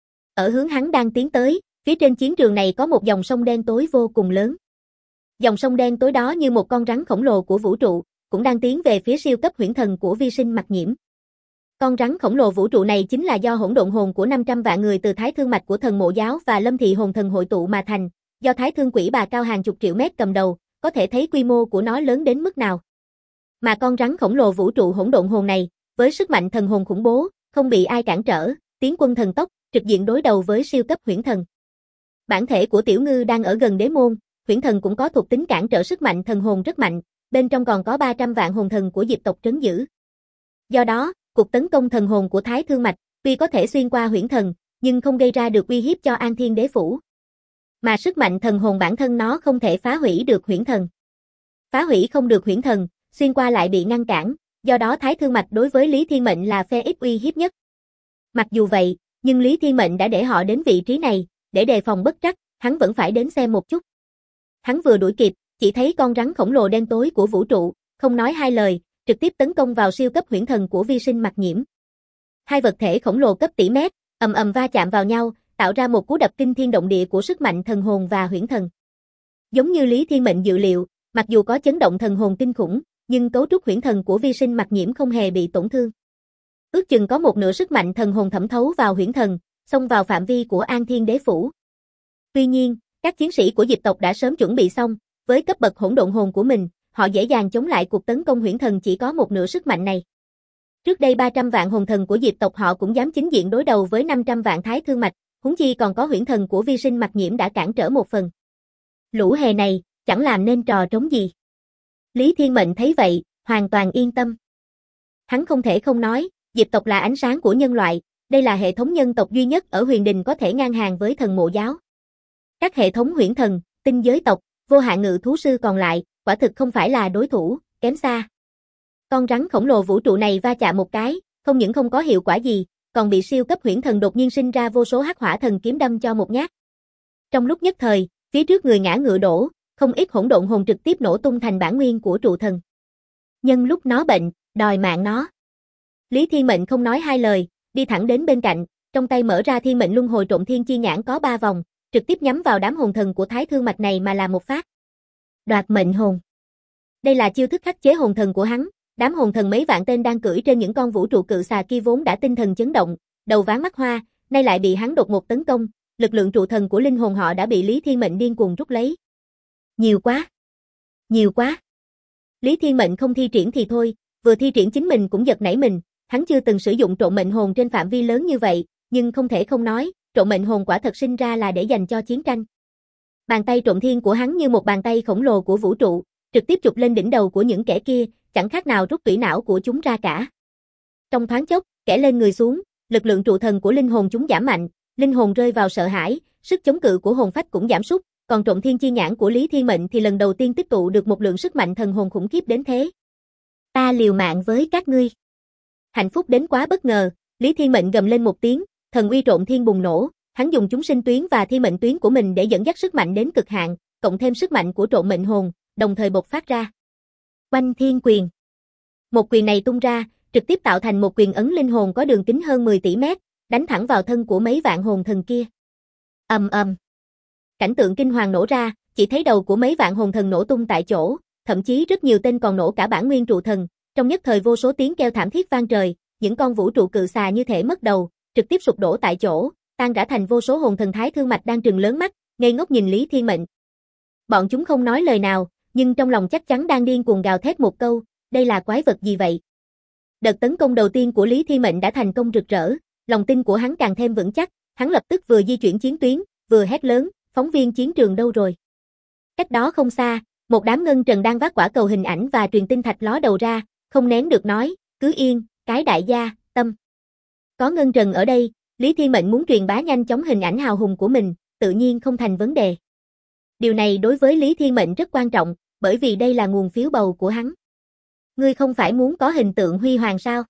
Ở hướng hắn đang tiến tới, phía trên chiến trường này có một dòng sông đen tối vô cùng lớn. Dòng sông đen tối đó như một con rắn khổng lồ của vũ trụ, cũng đang tiến về phía siêu cấp huyễn thần của vi sinh Mặc Nhiễm. Con rắn khổng lồ vũ trụ này chính là do hỗn độn hồn của 500 vạn người từ Thái Thương Mạch của Thần Mộ Giáo và Lâm Thị Hồn Thần hội tụ mà thành, do Thái Thương Quỷ Bà cao hàng chục triệu mét cầm đầu, có thể thấy quy mô của nó lớn đến mức nào. Mà con rắn khổng lồ vũ trụ hỗn độn hồn này, với sức mạnh thần hồn khủng bố, không bị ai cản trở, tiến quân thần tốc, trực diện đối đầu với siêu cấp huyễn thần. Bản thể của Tiểu Ngư đang ở gần đế môn, huyễn thần cũng có thuộc tính cản trở sức mạnh thần hồn rất mạnh, bên trong còn có 300 vạn hồn thần của Diệp tộc trấn giữ. Do đó, cuộc tấn công thần hồn của Thái Thương Mạch, tuy có thể xuyên qua huyễn thần, nhưng không gây ra được uy hiếp cho An Thiên Đế Phủ. Mà sức mạnh thần hồn bản thân nó không thể phá hủy được huyễn thần. Phá hủy không được huyễn thần, xuyên qua lại bị ngăn cản, do đó Thái Thương Mạch đối với Lý Thiên Mệnh là phe ít uy hiếp nhất. Mặc dù vậy, nhưng Lý Thiên Mệnh đã để họ đến vị trí này, để đề phòng bất trắc, hắn vẫn phải đến xem một chút. Hắn vừa đuổi kịp, chỉ thấy con rắn khổng lồ đen tối của vũ trụ, không nói hai lời, trực tiếp tấn công vào siêu cấp huyễn thần của vi sinh Mặc Nhiễm. Hai vật thể khổng lồ cấp tỷ mét, ầm ầm va chạm vào nhau, tạo ra một cú đập kinh thiên động địa của sức mạnh thần hồn và huyễn thần. Giống như Lý Thiên Mệnh dự liệu, mặc dù có chấn động thần hồn kinh khủng, nhưng cấu trúc huyễn thần của vi sinh Mặc Nhiễm không hề bị tổn thương. Ước chừng có một nửa sức mạnh thần hồn thẩm thấu vào huyễn thần, xông vào phạm vi của An Thiên Đế Phủ. Tuy nhiên, các chiến sĩ của Diệp tộc đã sớm chuẩn bị xong, với cấp bậc hỗn độn hồn của mình, họ dễ dàng chống lại cuộc tấn công huyễn thần chỉ có một nửa sức mạnh này. Trước đây 300 vạn hồn thần của Diệp tộc họ cũng dám chính diện đối đầu với 500 vạn Thái Thương Mạch, huống chi còn có huyễn thần của vi sinh Mặc Nhiễm đã cản trở một phần. Lũ hề này, chẳng làm nên trò trống gì. Lý Thiên Mệnh thấy vậy, hoàn toàn yên tâm. Hắn không thể không nói, Diệp tộc là ánh sáng của nhân loại, đây là hệ thống nhân tộc duy nhất ở huyền đình có thể ngang hàng với Thần Mộ Giáo. Các hệ thống huyễn thần, tinh giới tộc, vô hạn ngự thú sư còn lại, quả thực không phải là đối thủ, kém xa. Con rắn khổng lồ vũ trụ này va chạm một cái, không những không có hiệu quả gì, còn bị siêu cấp huyễn thần đột nhiên sinh ra vô số hắc hỏa thần kiếm đâm cho một nhát. Trong lúc nhất thời, phía trước người ngã ngựa đổ, không ít hỗn độn hồn trực tiếp nổ tung thành bản nguyên của trụ thần. Nhân lúc nó bệnh, đòi mạng nó. Lý Thiên Mệnh không nói hai lời, đi thẳng đến bên cạnh, trong tay mở ra Thiên Mệnh Luân Hồi Trộm Thiên Chi Nhãn có 3 vòng, trực tiếp nhắm vào đám hồn thần của Thái Thương Mạch này mà làm một phát. Đoạt mệnh hồn. Đây là chiêu thức khắc chế hồn thần của hắn, đám hồn thần mấy vạn tên đang cưỡi trên những con vũ trụ cự xà kia vốn đã tinh thần chấn động, đầu váng mắt hoa, nay lại bị hắn đột ngột tấn công, lực lượng trụ thần của linh hồn họ đã bị Lý Thiên Mệnh điên cuồng rút lấy. Nhiều quá. Nhiều quá. Lý Thiên Mệnh không thi triển thì thôi, vừa thi triển chính mình cũng giật nảy mình, hắn chưa từng sử dụng trộm mệnh hồn trên phạm vi lớn như vậy, nhưng không thể không nói, trộm mệnh hồn quả thật sinh ra là để dành cho chiến tranh. Bàn tay trộm thiên của hắn như một bàn tay khổng lồ của vũ trụ, trực tiếp chụp lên đỉnh đầu của những kẻ kia, chẳng khác nào rút tủy não của chúng ra cả. Trong thoáng chốc, kẻ lên người xuống, lực lượng trụ thần của linh hồn chúng giảm mạnh, linh hồn rơi vào sợ hãi, sức chống cự của hồn phách cũng giảm sút, còn trộm thiên chi nhãn của Lý Thiên Mệnh thì lần đầu tiên tích tụ được một lượng sức mạnh thần hồn khủng khiếp đến thế. Ta liều mạng với các ngươi. Hạnh phúc đến quá bất ngờ, Lý Thiên Mệnh gầm lên một tiếng, thần uy trộm thiên bùng nổ, hắn dùng chúng sinh tuyến và thiên mệnh tuyến của mình để dẫn dắt sức mạnh đến cực hạn, cộng thêm sức mạnh của trộm mệnh hồn, đồng thời bộc phát ra. Oanh thiên quyền. Một quyền này tung ra, trực tiếp tạo thành một quyền ấn linh hồn có đường kính hơn 10 tỷ mét, đánh thẳng vào thân của mấy vạn hồn thần kia. Ầm ầm. Cảnh tượng kinh hoàng nổ ra, chỉ thấy đầu của mấy vạn hồn thần nổ tung tại chỗ, thậm chí rất nhiều tên còn nổ cả bản nguyên trụ thần, trong nhất thời vô số tiếng kêu thảm thiết vang trời, những con vũ trụ cự xà như thể mất đầu, trực tiếp sụp đổ tại chỗ, tan rã thành vô số hồn thần thái thương mạch đang trừng lớn mắt, ngây ngốc nhìn Lý Thiên Mệnh. Bọn chúng không nói lời nào, nhưng trong lòng chắc chắn đang điên cuồng gào thét một câu, đây là quái vật gì vậy? Đợt tấn công đầu tiên của Lý Thiên Mệnh đã thành công rực rỡ, lòng tin của hắn càng thêm vững chắc, hắn lập tức vừa di chuyển chiến tuyến, vừa hét lớn, phóng viên chiến trường đâu rồi? Cách đó không xa, một đám ngân trần đang vác quả cầu hình ảnh và truyền tinh thạch ló đầu ra, không nén được nói, cứ yên, cái đại gia, tâm. Có ngân trần ở đây, Lý Thiên Mệnh muốn truyền bá nhanh chóng hình ảnh hào hùng của mình, tự nhiên không thành vấn đề. Điều này đối với Lý Thiên Mệnh rất quan trọng, bởi vì đây là nguồn phiếu bầu của hắn. Ngươi không phải muốn có hình tượng huy hoàng sao?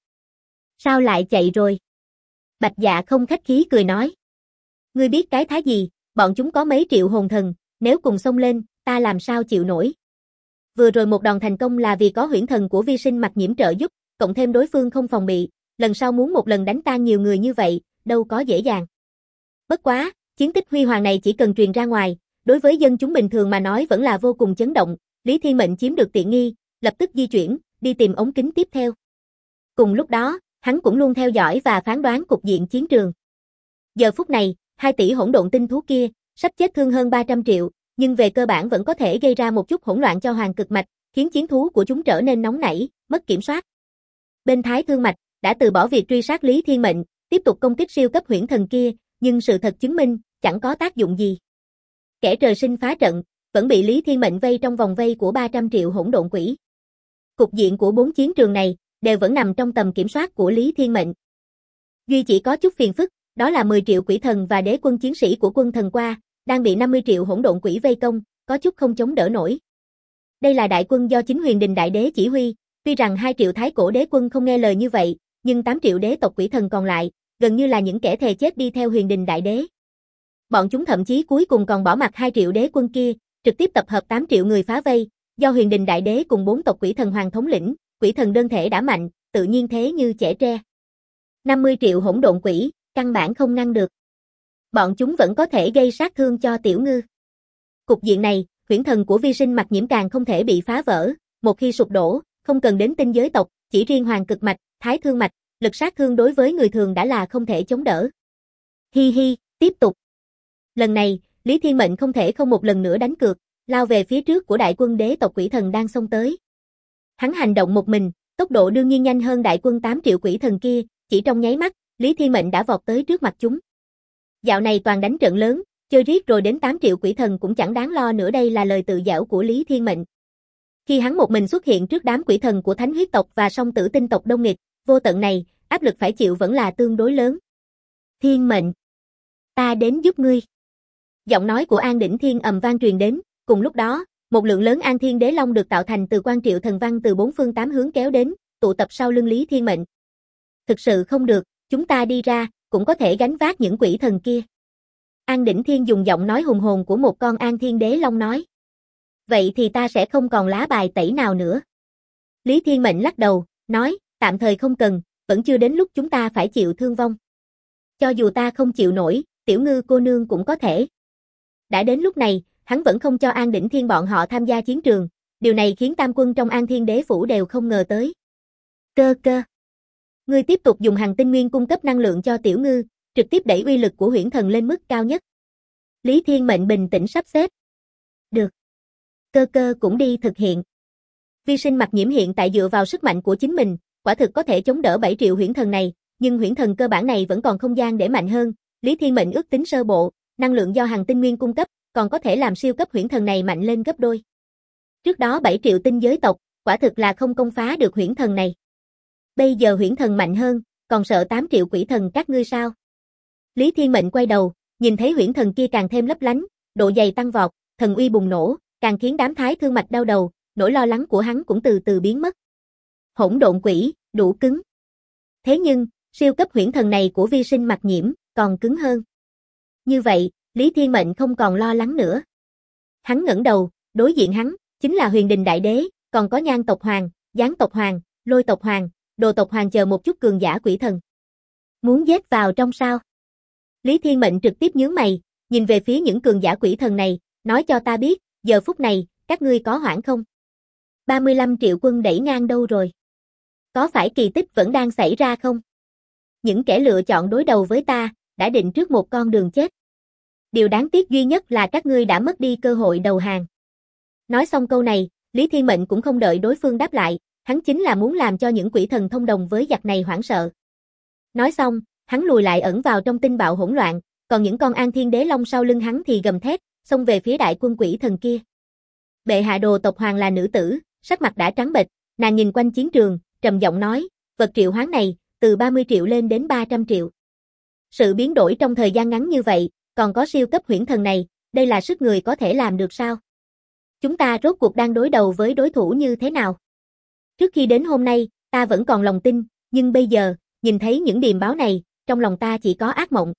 Sao lại chạy rồi? Bạch Dạ không khách khí cười nói. Ngươi biết cái thá gì, bọn chúng có mấy triệu hồn thần, nếu cùng xông lên, ta làm sao chịu nổi. Vừa rồi một đòn thành công là vì có huyễn thần của Vi Sinh Mặc Nhiễm trợ giúp, cộng thêm đối phương không phòng bị, lần sau muốn một lần đánh tan nhiều người như vậy, đâu có dễ dàng. Bất quá, chiến tích huy hoàng này chỉ cần truyền ra ngoài, đối với dân chúng bình thường mà nói vẫn là vô cùng chấn động, Lý Thiên Mệnh chiếm được tiện nghi, lập tức di chuyển, đi tìm ống kính tiếp theo. Cùng lúc đó, hắn cũng luôn theo dõi và phán đoán cục diện chiến trường. Giờ phút này, 2 tỷ hỗn độn tinh thú kia, sắp chết thương hơn 300 triệu, nhưng về cơ bản vẫn có thể gây ra một chút hỗn loạn cho Hoàng Cực Mạch, khiến chiến thú của chúng trở nên nóng nảy, mất kiểm soát. Bên Thái Thương Mạch, đã từ bỏ việc truy sát Lý Thiên Mệnh, tiếp tục công kích siêu cấp huyễn thần kia, nhưng sự thật chứng minh, chẳng có tác dụng gì. Kẻ trời sinh phá trận, vẫn bị Lý Thiên Mệnh vây trong vòng vây của 300 triệu hỗn độn quỷ. Cục diện của 4 chiến trường này, đều vẫn nằm trong tầm kiểm soát của Lý Thiên Mệnh. Duy chỉ có chút phiền phức, đó là 10 triệu quỷ thần và đế quân chiến sĩ của quân thần qua, đang bị 50 triệu hỗn độn quỷ vây công, có chút không chống đỡ nổi. Đây là đại quân do chính Huyền Đình Đại Đế chỉ huy, tuy rằng 2 triệu thái cổ đế quân không nghe lời như vậy, nhưng 8 triệu đế tộc quỷ thần còn lại, gần như là những kẻ thề chết đi theo Huyền Đình Đại Đế. Bọn chúng thậm chí cuối cùng còn bỏ mặc 2 triệu đế quân kia, trực tiếp tập hợp 8 triệu người phá vây, do Huyền Đình Đại Đế cùng 4 tộc quỷ thần hoàng thống lĩnh, quỷ thần đơn thể đã mạnh, tự nhiên thế như trẻ tre. 50 triệu hỗn độn quỷ, căn bản không ngăn được. Bọn chúng vẫn có thể gây sát thương cho Tiểu Ngư. Cục diện này, huyễn thần của Vi Sinh Mặc Nhiễm càng không thể bị phá vỡ, một khi sụp đổ, không cần đến tinh giới tộc, chỉ riêng Hoàng Cực Mạch, Thái Thương Mạch, lực sát thương đối với người thường đã là không thể chống đỡ. Hi hi, tiếp tục. Lần này, Lý Thiên Mệnh không thể không một lần nữa đánh cược, lao về phía trước của đại quân đế tộc quỷ thần đang xông tới. Hắn hành động một mình, tốc độ đương nhiên nhanh hơn đại quân 8 triệu quỷ thần kia, chỉ trong nháy mắt, Lý Thiên Mệnh đã vọt tới trước mặt chúng. Dạo này toàn đánh trận lớn, chơi riết rồi đến 8 triệu quỷ thần cũng chẳng đáng lo nữa, đây là lời tự giễu của Lý Thiên Mệnh. Khi hắn một mình xuất hiện trước đám quỷ thần của Thánh Huyết tộc và Song Tử Tinh tộc đông nghịch, vô tận này, áp lực phải chịu vẫn là tương đối lớn. Thiên Mệnh, ta đến giúp ngươi. Giọng nói của An Đỉnh Thiên ầm vang truyền đến, cùng lúc đó, một lượng lớn An Thiên Đế Long được tạo thành từ quan triệu thần văn từ 4 phương 8 hướng kéo đến, tụ tập sau lưng Lý Thiên Mệnh. Thực sự không được, chúng ta đi ra, cũng có thể gánh vác những quỷ thần kia. An Đỉnh Thiên dùng giọng nói hùng hồn của một con An Thiên Đế Long nói. Vậy thì ta sẽ không còn lá bài tẩy nào nữa. Lý Thiên Mệnh lắc đầu, nói, tạm thời không cần, vẫn chưa đến lúc chúng ta phải chịu thương vong. Cho dù ta không chịu nổi, Tiểu Ngư cô nương cũng có thể. Đã đến lúc này, hắn vẫn không cho An Đỉnh Thiên bọn họ tham gia chiến trường, điều này khiến tam quân trong An Thiên Đế Phủ đều không ngờ tới. Cơ cơ. Ngươi tiếp tục dùng hằng tinh nguyên cung cấp năng lượng cho Tiểu Ngư, trực tiếp đẩy uy lực của huyễn thần lên mức cao nhất. Lý Thiên Mệnh bình tĩnh sắp xếp. Được. Cơ cơ cũng đi thực hiện. Vi Sinh Mặc Nhiễm hiện tại dựa vào sức mạnh của chính mình, quả thực có thể chống đỡ 7 triệu huyễn thần này, nhưng huyễn thần cơ bản này vẫn còn không gian để mạnh hơn. Lý Thiên Mệnh ước tính sơ bộ, năng lượng do hằng tinh nguyên cung cấp, còn có thể làm siêu cấp huyễn thần này mạnh lên gấp đôi. Trước đó 7 triệu tinh giới tộc, quả thực là không công phá được huyễn thần này. Bây giờ huyễn thần mạnh hơn, còn sợ 8 triệu quỷ thần các ngươi sao? Lý Thiên Mệnh quay đầu, nhìn thấy huyễn thần kia càng thêm lấp lánh, độ dày tăng vọt, thần uy bùng nổ, càng khiến đám Thái Thương Mạch đau đầu, nỗi lo lắng của hắn cũng từ từ biến mất. Hỗn độn quỷ, đủ cứng. Thế nhưng, siêu cấp huyễn thần này của Vi Sinh Mặc Nhiễm, còn cứng hơn. Như vậy, Lý Thiên Mệnh không còn lo lắng nữa. Hắn ngẩng đầu, đối diện hắn, chính là Huyền Đình Đại Đế, còn có Nhan tộc Hoàng, Giáng tộc Hoàng, Lôi tộc hoàng, đồ tộc hoàng chờ một chút cường giả quỷ thần. Muốn giết vào trong sao? Lý Thiên Mệnh trực tiếp nhướng mày, nhìn về phía những cường giả quỷ thần này, nói cho ta biết, giờ phút này, các ngươi có hoảng không? 35 triệu quân đẩy ngang đâu rồi? Có phải kỳ tích vẫn đang xảy ra không? Những kẻ lựa chọn đối đầu với ta, đã định trước một con đường chết. Điều đáng tiếc duy nhất là các ngươi đã mất đi cơ hội đầu hàng. Nói xong câu này, Lý Thiên Mệnh cũng không đợi đối phương đáp lại, hắn chính là muốn làm cho những quỷ thần thông đồng với giặc này hoảng sợ. Nói xong, hắn lùi lại ẩn vào trong tinh bạo hỗn loạn, còn những con An Thiên Đế Long sau lưng hắn thì gầm thét, xông về phía đại quân quỷ thần kia. Bệ hạ đồ tộc hoàng là nữ tử, sắc mặt đã trắng bệch, nàng nhìn quanh chiến trường, trầm giọng nói, vật triệu hoán này, từ 30 triệu lên đến 300 triệu. Sự biến đổi trong thời gian ngắn như vậy, còn có siêu cấp huyễn thần này, đây là sức người có thể làm được sao? Chúng ta rốt cuộc đang đối đầu với đối thủ như thế nào? Trước khi đến hôm nay, ta vẫn còn lòng tin, nhưng bây giờ, nhìn thấy những điềm báo này, trong lòng ta chỉ có ác mộng.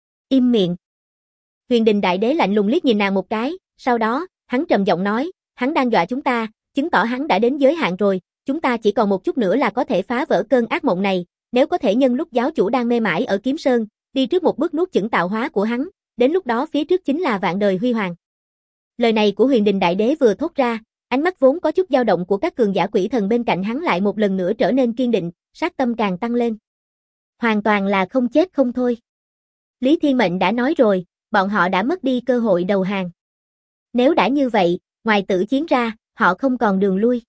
Im miệng. Huyền Đình Đại Đế lạnh lùng liếc nhìn nàng một cái, sau đó, hắn trầm giọng nói, hắn đang dọa chúng ta, chứng tỏ hắn đã đến giới hạn rồi, chúng ta chỉ còn một chút nữa là có thể phá vỡ cơn ác mộng này, nếu có thể nhân lúc giáo chủ đang mê mải ở Kiếm Sơn, đi trước một bước nuốt chửng tạo hóa của hắn, đến lúc đó phía trước chính là vạn đời huy hoàng. Lời này của Huyền Đình Đại Đế vừa thốt ra, ánh mắt vốn có chút dao động của các cường giả quỷ thần bên cạnh hắn lại một lần nữa trở nên kiên định, sát tâm càng tăng lên. Hoàn toàn là không chết không thôi. Lý Thiên Mệnh đã nói rồi, bọn họ đã mất đi cơ hội đầu hàng. Nếu đã như vậy, ngoài tử chiến ra, họ không còn đường lui.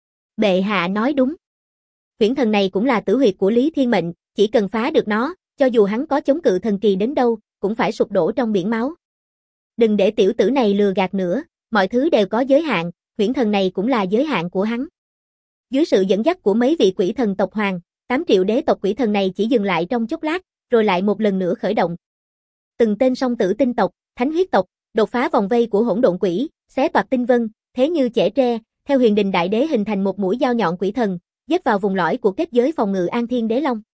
Bệ hạ nói đúng. Huyễn thần này cũng là tử huyệt của Lý Thiên Mệnh, chỉ cần phá được nó, cho dù hắn có chống cự thần kỳ đến đâu, cũng phải sụp đổ trong biển máu. Đừng để tiểu tử này lừa gạt nữa, mọi thứ đều có giới hạn, huyễn thần này cũng là giới hạn của hắn. Dưới sự dẫn dắt của mấy vị quỷ thần tộc hoàng, 8 triệu đế tộc quỷ thần này chỉ dừng lại trong chốc lát, rồi lại một lần nữa khởi động. Từng tên song tử tinh tộc, thánh huyết tộc, đột phá vòng vây của hỗn độn quỷ, xé toạc tinh vân, thế như chẻ tre, theo Huyền Đình Đại Đế hình thành một mũi dao nhọn quỷ thần, giết vào vùng lõi của kết giới phòng ngự An Thiên Đế Long.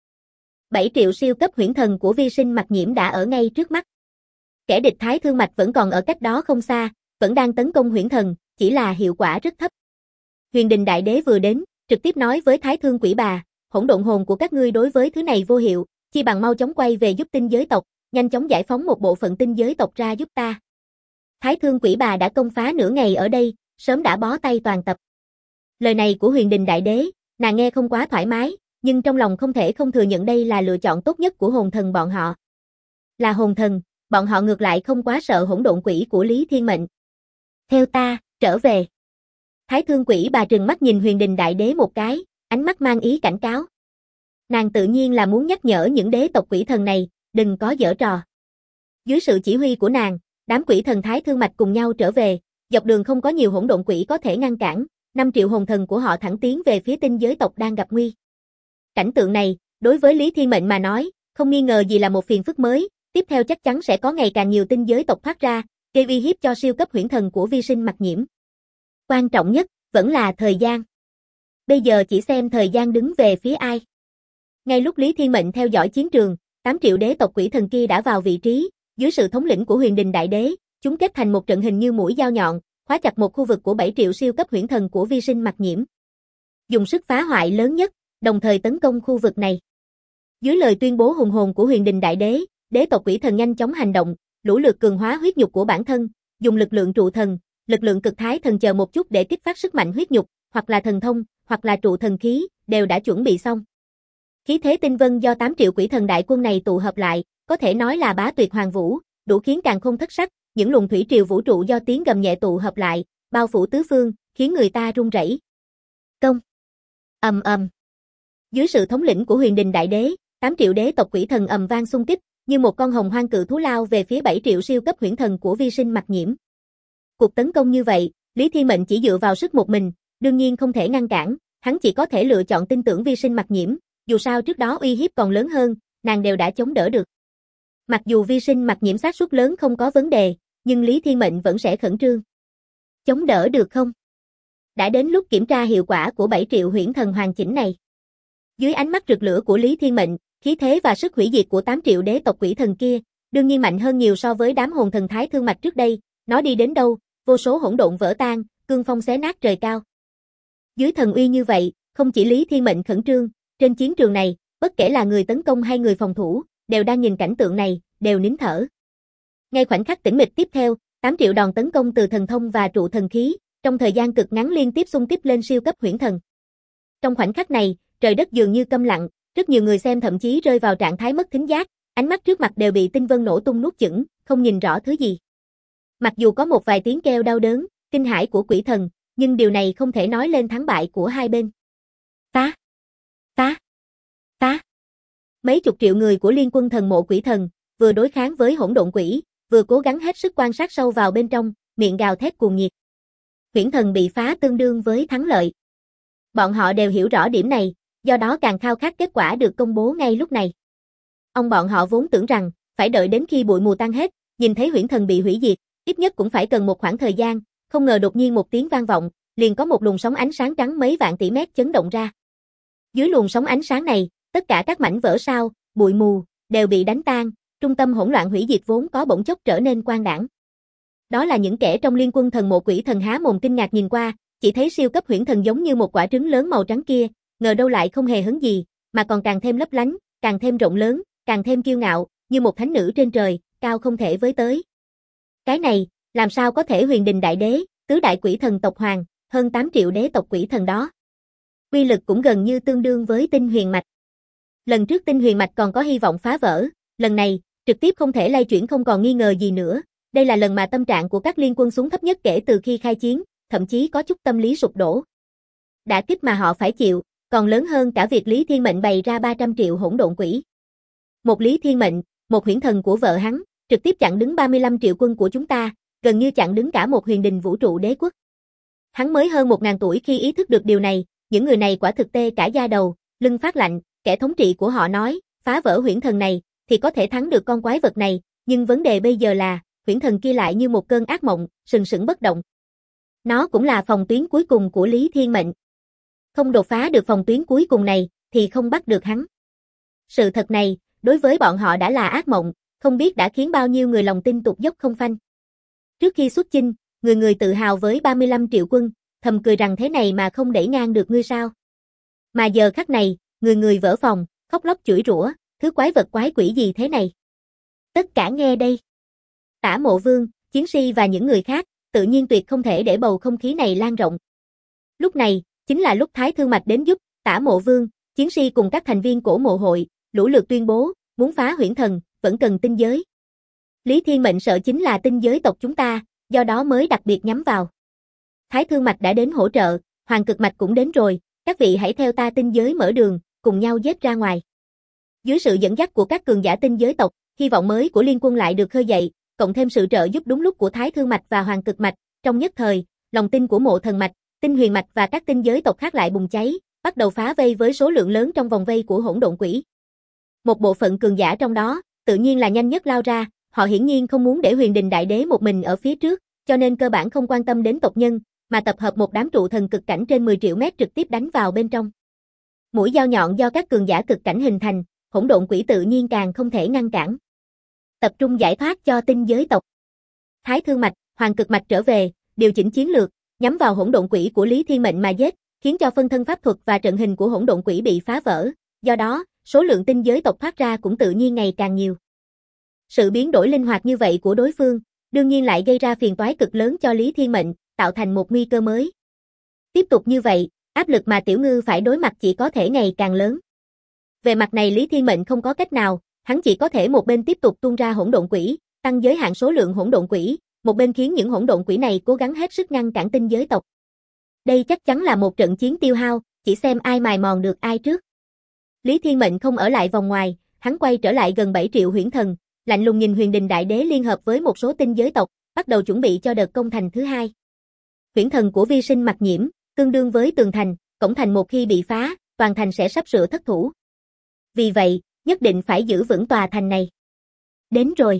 7 triệu siêu cấp huyễn thần của Vi Sinh Mặc Nhiễm đã ở ngay trước mắt. Kẻ địch Thái Thương Mạch vẫn còn ở cách đó không xa, vẫn đang tấn công huyễn thần, chỉ là hiệu quả rất thấp. Huyền Đình Đại Đế vừa đến, trực tiếp nói với Thái Thương Quỷ Bà, hỗn độn hồn của các ngươi đối với thứ này vô hiệu, chi bằng mau chóng quay về giúp tinh giới tộc, nhanh chóng giải phóng một bộ phận tinh giới tộc ra giúp ta. Thái Thương Quỷ Bà đã công phá nửa ngày ở đây, sớm đã bó tay toàn tập. Lời này của Huyền Đình Đại Đế, nàng nghe không quá thoải mái, nhưng trong lòng không thể không thừa nhận đây là lựa chọn tốt nhất của hồn thần bọn họ. Là hồn thần, bọn họ ngược lại không quá sợ hỗn độn quỷ của Lý Thiên Mệnh. Theo ta, trở về. Thái Thương Quỷ Bà trừng mắt nhìn Huyền Đình Đại Đế một cái, ánh mắt mang ý cảnh cáo. Nàng tự nhiên là muốn nhắc nhở những đế tộc quỷ thần này, đừng có giở trò. Dưới sự chỉ huy của nàng, đám quỷ thần Thái Thương Mạch cùng nhau trở về, dọc đường không có nhiều hỗn độn quỷ có thể ngăn cản, 5 triệu hồn thần của họ thẳng tiến về phía tinh giới tộc đang gặp nguy. Cảnh tượng này, đối với Lý Thiên Mệnh mà nói, không nghi ngờ gì là một phiền phức mới, tiếp theo chắc chắn sẽ có ngày càng nhiều tinh giới tộc thoát ra, gây uy hiếp cho siêu cấp huyễn thần của Vi Sinh Mặc Nhiễm. Quan trọng nhất, vẫn là thời gian. Bây giờ chỉ xem thời gian đứng về phía ai. Ngay lúc Lý Thiên Mệnh theo dõi chiến trường, 8 triệu đế tộc quỷ thần kia đã vào vị trí, dưới sự thống lĩnh của Huyền Đình Đại Đế, chúng kết thành một trận hình như mũi dao nhọn, khóa chặt một khu vực của 7 triệu siêu cấp huyễn thần của Vi Sinh Mặc Nhiễm. Dùng sức phá hoại lớn nhất, đồng thời tấn công khu vực này. Dưới lời tuyên bố hùng hồn của Huyền Đình Đại Đế, đế tộc quỷ thần nhanh chóng hành động, lũ lượt cường hóa huyết nhục của bản thân, dùng lực lượng trụ thần, lực lượng cực thái thần chờ một chút để kích phát sức mạnh huyết nhục, hoặc là thần thông, hoặc là trụ thần khí, đều đã chuẩn bị xong. Khí thế tinh vân do 8 triệu quỷ thần đại quân này tụ hợp lại, có thể nói là bá tuyệt hoàng vũ, đủ khiến càn khôn thất sắc, những luồng thủy triều vũ trụ do tiếng gầm nhẹ tụ hợp lại, bao phủ tứ phương, khiến người ta run rẩy. Công. Ầm ầm. Dưới sự thống lĩnh của Huyền Đình Đại Đế, 8 triệu đế tộc quỷ thần ầm vang xung kích, như một con hồng hoang cự thú lao về phía 7 triệu siêu cấp huyễn thần của Vi Sinh Mặc Nhiễm. Cuộc tấn công như vậy, Lý Thiên Mệnh chỉ dựa vào sức một mình, đương nhiên không thể ngăn cản, hắn chỉ có thể lựa chọn tin tưởng Vi Sinh Mặc Nhiễm, dù sao trước đó uy hiếp còn lớn hơn, nàng đều đã chống đỡ được. Mặc dù Vi Sinh Mặc Nhiễm xác suất lớn không có vấn đề, nhưng Lý Thiên Mệnh vẫn sẽ khẩn trương. Chống đỡ được không? Đã đến lúc kiểm tra hiệu quả của 7 triệu huyễn thần hoàn chỉnh này. Dưới ánh mắt rực lửa của Lý Thiên Mệnh, khí thế và sức hủy diệt của 8 triệu đế tộc quỷ thần kia, đương nhiên mạnh hơn nhiều so với đám hồn thần Thái Thương Mạch trước đây, nó đi đến đâu, vô số hỗn độn vỡ tan, cương phong xé nát trời cao. Dưới thần uy như vậy, Không chỉ Lý Thiên Mệnh khẩn trương, trên chiến trường này, bất kể là người tấn công hay người phòng thủ, đều đang nhìn cảnh tượng này, đều nín thở. Ngay khoảnh khắc tĩnh mịch tiếp theo, 8 triệu đòn tấn công từ thần thông và trụ thần khí, trong thời gian cực ngắn liên tiếp xung kích lên siêu cấp huyễn thần. Trong khoảnh khắc này, trời đất dường như câm lặng, rất nhiều người xem thậm chí rơi vào trạng thái mất thính giác, ánh mắt trước mặt đều bị tinh vân nổ tung nuốt chửng, không nhìn rõ thứ gì. Mặc dù có một vài tiếng kêu đau đớn, kinh hãi của quỷ thần, nhưng điều này không thể nói lên thắng bại của hai bên. Phá! Phá! Phá! Mấy chục triệu người của liên quân thần mộ quỷ thần, vừa đối kháng với hỗn độn quỷ, vừa cố gắng hết sức quan sát sâu vào bên trong, miệng gào thét cuồng nhiệt. Huyễn thần bị phá tương đương với thắng lợi. Bọn họ đều hiểu rõ điểm này, do đó càng khao khát kết quả được công bố ngay lúc này. Bọn họ vốn tưởng rằng, phải đợi đến khi bụi mù tan hết, nhìn thấy huyễn thần bị hủy diệt, ít nhất cũng phải cần một khoảng thời gian, không ngờ đột nhiên một tiếng vang vọng, liền có một luồng sóng ánh sáng trắng mấy vạn tỷ mét chấn động ra. Dưới luồng sóng ánh sáng này, tất cả các mảnh vỡ sao, bụi mù, đều bị đánh tan, trung tâm hỗn loạn hủy diệt vốn có bỗng chốc trở nên quang đãng. Đó là những kẻ trong liên quân thần mộ quỷ thần há mồm kinh ngạc nhìn qua, chỉ thấy siêu cấp huyễn thần giống như một quả trứng lớn màu trắng kia, ngờ đâu lại không hề hấn gì, mà còn càng thêm lấp lánh, càng thêm rộng lớn, càng thêm kiêu ngạo, như một thánh nữ trên trời, cao không thể với tới. Cái này, làm sao có thể huyền đình đại đế, tứ đại quỷ thần tộc hoàng, hơn 8 triệu đế tộc quỷ thần đó. Uy lực cũng gần như tương đương với tinh huyền mạch. Lần trước tinh huyền mạch còn có hy vọng phá vỡ, lần này, trực tiếp không thể lay chuyển không còn nghi ngờ gì nữa. Đây là lần mà tâm trạng của các liên quân xuống thấp nhất kể từ khi khai chiến, thậm chí có chút tâm lý sụp đổ. Đả kích mà họ phải chịu, còn lớn hơn cả việc Lý Thiên Mệnh bày ra 300 triệu hỗn độn quỷ. Một Lý Thiên Mệnh, một huyễn thần của vợ hắn, trực tiếp chặn đứng 35 triệu quân của chúng ta, gần như chặn đứng cả một huyền đình vũ trụ đế quốc. Hắn mới hơn 1000 tuổi khi ý thức được điều này, những người này quả thực tê cả da đầu, lưng phát lạnh, kẻ thống trị của họ nói, phá vỡ huyễn thần này, thì có thể thắng được con quái vật này, nhưng vấn đề bây giờ là, huyễn thần kia lại như một cơn ác mộng, sừng sững bất động. Nó cũng là phòng tuyến cuối cùng của Lý Thiên Mệnh. Không đột phá được phòng tuyến cuối cùng này, thì không bắt được hắn. Sự thật này, đối với bọn họ đã là ác mộng, không biết đã khiến bao nhiêu người lòng tin tụt dốc không phanh. Trước khi xuất chinh, người người tự hào với 35 triệu quân, thầm cười rằng thế này mà không đẩy ngang được ngươi sao. Mà giờ khắc này, người người vỡ phòng, khóc lóc chửi rủa, thứ quái vật quái quỷ gì thế này. Tất cả nghe đây. Tả Mộ Vương, Chiến Si và những người khác, tự nhiên tuyệt không thể để bầu không khí này lan rộng. Lúc này, chính là lúc Thái Thương Mạch đến giúp, Tả Mộ Vương, Chiến Si cùng các thành viên cổ mộ hội, lũ lượt tuyên bố, muốn phá huyễn thần, vẫn cần tinh giới. Lý Thiên Mệnh sợ chính là tinh giới tộc chúng ta, do đó mới đặc biệt nhắm vào. Thái Thương Mạch đã đến hỗ trợ, Hoàng Cực Mạch cũng đến rồi, các vị hãy theo ta tinh giới mở đường, cùng nhau giết ra ngoài. Dưới sự dẫn dắt của các cường giả tinh giới tộc, hy vọng mới của liên quân lại được khơi dậy, cộng thêm sự trợ giúp đúng lúc của Thái Thương Mạch và Hoàng Cực Mạch, trong nhất thời, lòng tin của Mộ Thần Mạch, Tinh Huyền Mạch và các tinh giới tộc khác lại bùng cháy, bắt đầu phá vây với số lượng lớn trong vòng vây của hỗn độn quỷ. Một bộ phận cường giả trong đó, tự nhiên là nhanh nhất lao ra, họ hiển nhiên không muốn để Huyền Đình Đại Đế một mình ở phía trước, cho nên cơ bản không quan tâm đến tộc nhân, mà tập hợp một đám trụ thần cực cảnh trên 10 triệu mét trực tiếp đánh vào bên trong. Mũi dao nhọn do các cường giả cực cảnh hình thành, hỗn độn quỷ tự nhiên càng không thể ngăn cản. Tập trung giải thoát cho tinh giới tộc. Thái Thương Mạch, Hoàng Cực Mạch trở về, điều chỉnh chiến lược, nhắm vào hỗn độn quỷ của Lý Thiên Mệnh mà giết, khiến cho phân thân pháp thuật và trận hình của hỗn độn quỷ bị phá vỡ, do đó, số lượng tinh giới tộc thoát ra cũng tự nhiên ngày càng nhiều. Sự biến đổi linh hoạt như vậy của đối phương, đương nhiên lại gây ra phiền toái cực lớn cho Lý Thiên Mệnh, tạo thành một nguy cơ mới. Tiếp tục như vậy, áp lực mà Tiểu Ngư phải đối mặt chỉ có thể ngày càng lớn. Về mặt này Lý Thiên Mệnh không có cách nào, hắn chỉ có thể một bên tiếp tục tung ra hỗn độn quỷ, tăng giới hạn số lượng hỗn độn quỷ, một bên khiến những hỗn độn quỷ này cố gắng hết sức ngăn cản tinh giới tộc. Đây chắc chắn là một trận chiến tiêu hao, chỉ xem ai mài mòn được ai trước. Lý Thiên Mệnh không ở lại vòng ngoài, hắn quay trở lại gần 7 triệu huyễn thần, lạnh lùng nhìn Huyền Đình Đại Đế liên hợp với một số tinh giới tộc, bắt đầu chuẩn bị cho đợt công thành thứ hai. Huyễn thần của Vi Sinh Mặc Nhiễm, tương đương với tường thành, cổng thành một khi bị phá, toàn thành sẽ sắp sửa thất thủ. Vì vậy, nhất định phải giữ vững tòa thành này. Đến rồi.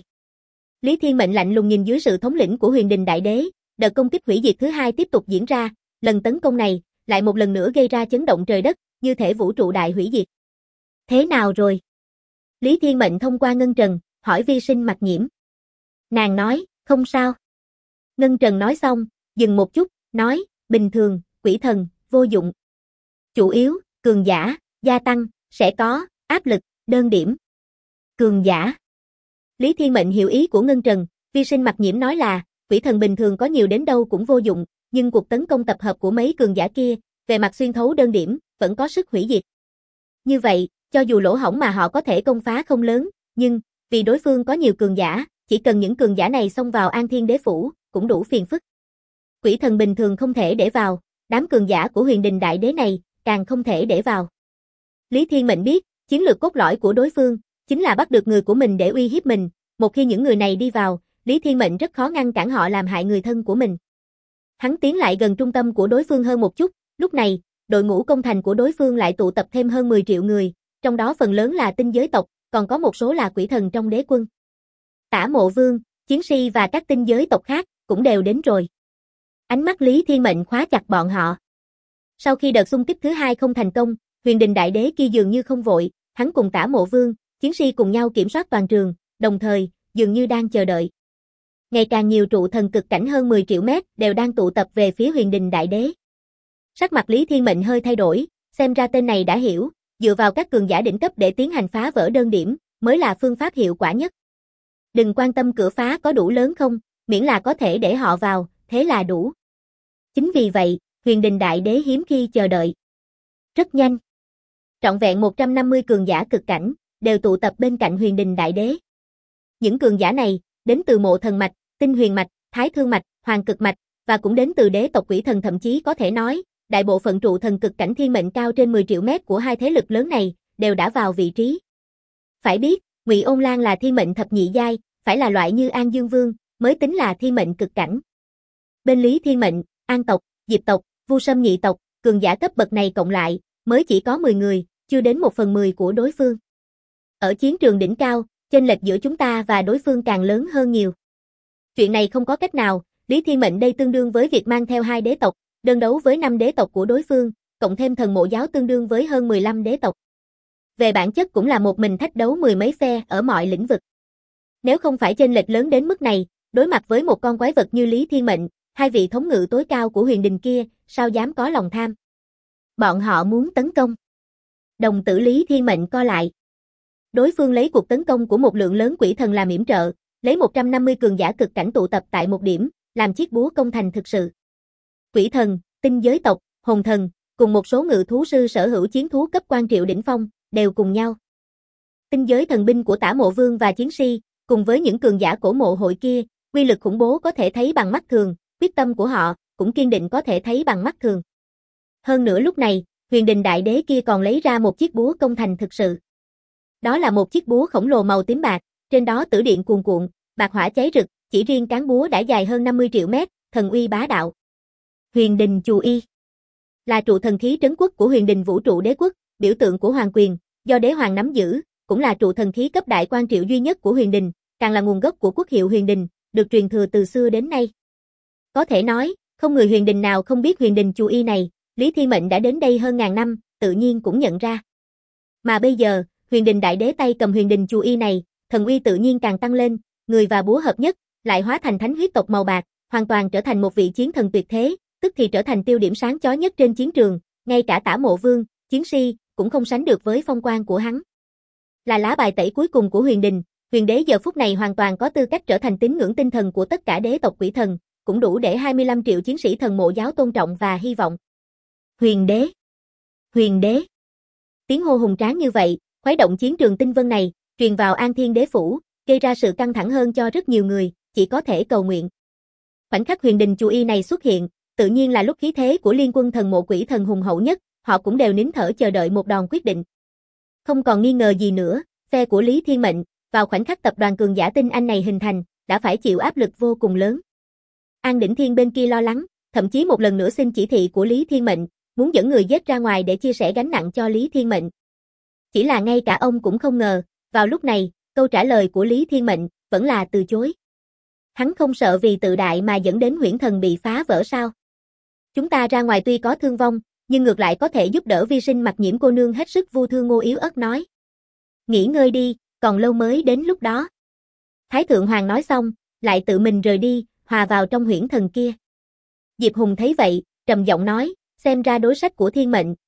Lý Thiên Mệnh lạnh lùng nhìn dưới sự thống lĩnh của Huyền Đình Đại Đế, đợt công kích hủy diệt thứ hai tiếp tục diễn ra, lần tấn công này, lại một lần nữa gây ra chấn động trời đất, như thể vũ trụ đại hủy diệt. Thế nào rồi? Lý Thiên Mệnh thông qua Ngân Trần, hỏi Vi Sinh Mặc Nhiễm. Nàng nói, không sao. Ngân Trần nói xong, dừng một chút, nói, bình thường, quỷ thần, vô dụng. Chủ yếu, cường giả, gia tăng, sẽ có, áp lực, đơn điểm. Cường giả. Lý Thiên Mệnh hiểu ý của Ngân Trần, Vi Sinh Mặc Nhiễm nói là, quỷ thần bình thường có nhiều đến đâu cũng vô dụng, nhưng cuộc tấn công tập hợp của mấy cường giả kia, về mặt xuyên thấu đơn điểm, vẫn có sức hủy diệt. Như vậy, cho dù lỗ hổng mà họ có thể công phá không lớn, nhưng, vì đối phương có nhiều cường giả, chỉ cần những cường giả này xông vào An Thiên Đế Phủ, cũng đủ phiền phức. Quỷ thần bình thường không thể để vào, đám cường giả của Huyền Đình Đại Đế này, càng không thể để vào. Lý Thiên Mệnh biết, chiến lược cốt lõi của đối phương, chính là bắt được người của mình để uy hiếp mình, một khi những người này đi vào, Lý Thiên Mệnh rất khó ngăn cản họ làm hại người thân của mình. Hắn tiến lại gần trung tâm của đối phương hơn một chút, lúc này, đội ngũ công thành của đối phương lại tụ tập thêm hơn 10 triệu người, trong đó phần lớn là tinh giới tộc, còn có một số là quỷ thần trong đế quân. Tả Mộ Vương, Chiến Si và các tinh giới tộc khác, cũng đều đến rồi. Ánh mắt Lý Thiên Mệnh khóa chặt bọn họ. Sau khi đợt xung kích thứ hai không thành công, Huyền Đình Đại Đế kia dường như không vội, hắn cùng Tả Mộ Vương, Chiến Si cùng nhau kiểm soát toàn trường, đồng thời, dường như đang chờ đợi. Ngày càng nhiều trụ thần cực cảnh hơn 10 triệu mét đều đang tụ tập về phía Huyền Đình Đại Đế. Sắc mặt Lý Thiên Mệnh hơi thay đổi, xem ra tên này đã hiểu, dựa vào các cường giả đỉnh cấp để tiến hành phá vỡ đơn điểm, mới là phương pháp hiệu quả nhất. Đừng quan tâm cửa phá có đủ lớn không, miễn là có thể để họ vào, thế là đủ. Chính vì vậy, Huyền Đình Đại Đế hiếm khi chờ đợi. Rất nhanh. Trọn vẹn 150 cường giả cực cảnh, đều tụ tập bên cạnh Huyền Đình Đại Đế. Những cường giả này, đến từ Mộ Thần Mạch, Tinh Huyền Mạch, Thái Thương Mạch, Hoàng Cực Mạch, và cũng đến từ đế tộc quỷ thần, thậm chí có thể nói, đại bộ phận trụ thần cực cảnh thiên mệnh cao trên 10 triệu mét của hai thế lực lớn này, đều đã vào vị trí. Phải biết, Ngụy Ôn Lan là thiên mệnh thập nhị giai, phải là loại như An Dương Vương, mới tính là thiên mệnh cực cảnh. Bên Lý Thiên Mệnh, An tộc, Diệp tộc, Vu Sâm nhị tộc, cường giả cấp bậc này cộng lại, mới chỉ có 10 người, chưa đến 1/10 của đối phương. Ở chiến trường đỉnh cao, chênh lệch giữa chúng ta và đối phương càng lớn hơn nhiều. Chuyện này không có cách nào, Lý Thiên Mệnh đây tương đương với việc mang theo 2 đế tộc, đơn đấu với 5 đế tộc của đối phương, cộng thêm thần mộ giáo tương đương với hơn 15 đế tộc. Về bản chất cũng là một mình thách đấu 10 mấy phe ở mọi lĩnh vực. Nếu không phải chênh lệch lớn đến mức này, đối mặt với một con quái vật như Lý Thiên Mệnh, hai vị thống ngự tối cao của Huyền Đình kia, sao dám có lòng tham. Bọn họ muốn tấn công. Đồng tử Lý Thiên Mệnh co lại. Đối phương lấy cuộc tấn công của một lượng lớn quỷ thần làm yểm trợ, lấy 150 cường giả cực cảnh tụ tập tại một điểm, làm chiếc búa công thành thực sự. Quỷ thần, tinh giới tộc, hồn thần, cùng một số ngự thú sư sở hữu chiến thú cấp quan triệu đỉnh phong, đều cùng nhau. Tinh giới thần binh của Tả Mộ Vương và Chiến Si, cùng với những cường giả cổ mộ hội kia, uy lực khủng bố có thể thấy bằng mắt thường, quyết tâm của họ, cũng kiên định có thể thấy bằng mắt thường. Hơn nữa lúc này, Huyền Đình Đại Đế kia còn lấy ra một chiếc búa công thành thực sự. Đó là một chiếc búa khổng lồ màu tím bạc, trên đó tử điện cuồn cuộn, bạc hỏa cháy rực, chỉ riêng cán búa đã dài hơn 50 triệu mét, thần uy bá đạo. Huyền Đình Chù Y là trụ thần khí trấn quốc của Huyền Đình Vũ Trụ Đế Quốc, biểu tượng của hoàng quyền, do đế hoàng nắm giữ, cũng là trụ thần khí cấp đại quan triệu duy nhất của Huyền Đình, càng là nguồn gốc của quốc hiệu Huyền Đình, được truyền thừa từ xưa đến nay. Có thể nói, không người Huyền Đình nào không biết Huyền Đình Chù Y này, Lý Thiên Mệnh đã đến đây hơn ngàn năm, tự nhiên cũng nhận ra. Mà bây giờ, Huyền Đình Đại Đế tay cầm Huyền Đình Chù Y này, thần uy tự nhiên càng tăng lên, người và búa hợp nhất, lại hóa thành thánh huyết tộc màu bạc, hoàn toàn trở thành một vị chiến thần tuyệt thế, tức thì trở thành tiêu điểm sáng chói nhất trên chiến trường, ngay cả Tả Mộ Vương, Chiến Si, cũng không sánh được với phong quang của hắn. Là lá bài tẩy cuối cùng của Huyền Đình, Huyền Đế giờ phút này hoàn toàn có tư cách trở thành tín ngưỡng tinh thần của tất cả đế tộc quỷ thần, cũng đủ để 25 triệu chiến sĩ thần mộ giáo tôn trọng và hy vọng. Huyền Đế! Huyền Đế! Tiếng hô hùng tráng như vậy, khuấy động chiến trường tinh vân này, truyền vào An Thiên Đế Phủ, gây ra sự căng thẳng hơn cho rất nhiều người, chỉ có thể cầu nguyện. Khoảnh khắc Huyền Đình Chù Y này xuất hiện, tự nhiên là lúc khí thế của liên quân thần mộ quỷ thần hùng hậu nhất, họ cũng đều nín thở chờ đợi một đòn quyết định. Không còn nghi ngờ gì nữa, phe của Lý Thiên Mệnh, vào khoảnh khắc tập đoàn cường giả tinh anh này hình thành, đã phải chịu áp lực vô cùng lớn. An Đỉnh Thiên bên kia lo lắng, thậm chí một lần nữa xin chỉ thị của Lý Thiên Mệnh, muốn dẫn người giết ra ngoài để chia sẻ gánh nặng cho Lý Thiên Mệnh. Chỉ là ngay cả ông cũng không ngờ, vào lúc này, câu trả lời của Lý Thiên Mệnh vẫn là từ chối. Hắn không sợ vì tự đại mà dẫn đến huyễn thần bị phá vỡ sao? Chúng ta ra ngoài tuy có thương vong, nhưng ngược lại có thể giúp đỡ Vi Sinh Mặc Nhiễm cô nương hết sức vô thương Ngô Yếu Ớt nói. Nghỉ ngơi đi, còn lâu mới đến lúc đó. Thái Thượng Hoàng nói xong, lại tự mình rời đi, hòa vào trong huyễn thần kia. Diệp Hùng thấy vậy, trầm giọng nói, xem ra đối sách của Thiên Mệnh,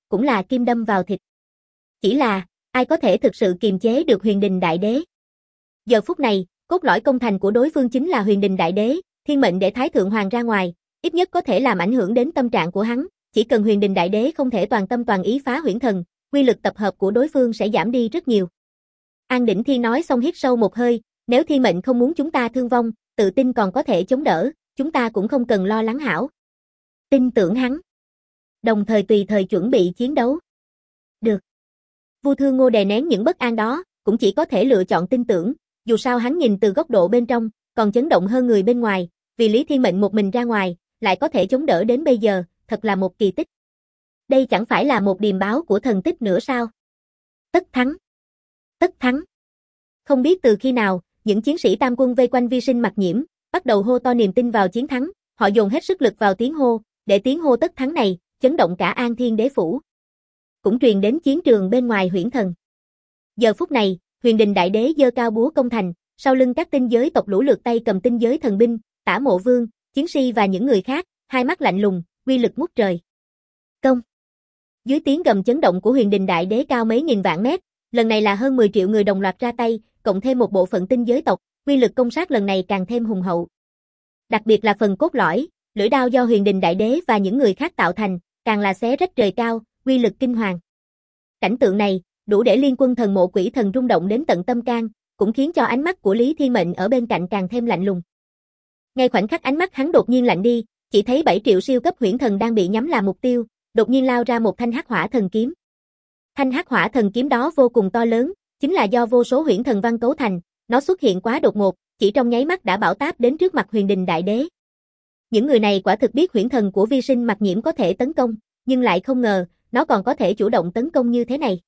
cũng là kim đâm vào thịt. Chỉ là, ai có thể thực sự kiềm chế được Huyền Đình Đại Đế? Giờ phút này, cốt lõi công thành của đối phương chính là Huyền Đình Đại Đế, thiên mệnh để Thái Thượng Hoàng ra ngoài, ít nhất có thể làm ảnh hưởng đến tâm trạng của hắn, chỉ cần Huyền Đình Đại Đế không thể toàn tâm toàn ý phá huyễn thần, quy lực tập hợp của đối phương sẽ giảm đi rất nhiều. An Đỉnh Thiên nói xong hít sâu một hơi, nếu thiên mệnh không muốn chúng ta thương vong, tự tin còn có thể chống đỡ, chúng ta cũng không cần lo lắng hảo. Tin tưởng hắn. Đồng thời tùy thời chuẩn bị chiến đấu. Được. Vu Thương Ngô đè nén những bất an đó, cũng chỉ có thể lựa chọn tin tưởng, dù sao hắn nhìn từ góc độ bên trong, còn chấn động hơn người bên ngoài, vì Lý Thiên Mệnh một mình ra ngoài, lại có thể chống đỡ đến bây giờ, thật là một kỳ tích. Đây chẳng phải là một điềm báo của thần tích nữa sao? Tất thắng. Tất thắng. Không biết từ khi nào, những chiến sĩ tam quân vây quanh Vi Sinh Mặc Nhiễm, bắt đầu hô to niềm tin vào chiến thắng, họ dồn hết sức lực vào tiếng hô, để tiếng hô tất thắng này, chấn động cả An Thiên Đế Phủ. Cũng truyền đến chiến trường bên ngoài huyễn thần. Giờ phút này, Huyền Đình Đại Đế giơ cao búa công thành, sau lưng các tinh giới tộc lũ lượt tay cầm tinh giới thần binh, Tả Mộ Vương, Chiến Si và những người khác, hai mắt lạnh lùng, uy lực ngút trời. Công. Dưới tiếng gầm chấn động của Huyền Đình Đại Đế cao mấy nghìn vạn mét, lần này là hơn 10 triệu người đồng loạt ra tay, cộng thêm một bộ phận tinh giới tộc, uy lực công sát lần này càng thêm hùng hậu. Đặc biệt là phần cốt lõi, lưỡi đao do Huyền Đình Đại Đế và những người khác tạo thành, càng là xé rách trời cao, uy lực kinh hoàng. Cảnh tượng này, đủ để Liên Quân Thần Mộ Quỷ Thần rung động đến tận tâm can, cũng khiến cho ánh mắt của Lý Thiên Mệnh ở bên cạnh càng thêm lạnh lùng. Ngay khoảnh khắc ánh mắt hắn đột nhiên lạnh đi, chỉ thấy 7 triệu siêu cấp huyễn thần đang bị nhắm làm mục tiêu, đột nhiên lao ra một thanh hắc hỏa thần kiếm. Thanh hắc hỏa thần kiếm đó vô cùng to lớn, chính là do vô số huyễn thần văn cấu thành, nó xuất hiện quá đột ngột, chỉ trong nháy mắt đã bão táp đến trước mặt Huyền Đình Đại Đế. Những người này quả thực biết huyễn thần của Vi Sinh Mặc Nhiễm có thể tấn công, nhưng lại không ngờ, nó còn có thể chủ động tấn công như thế này.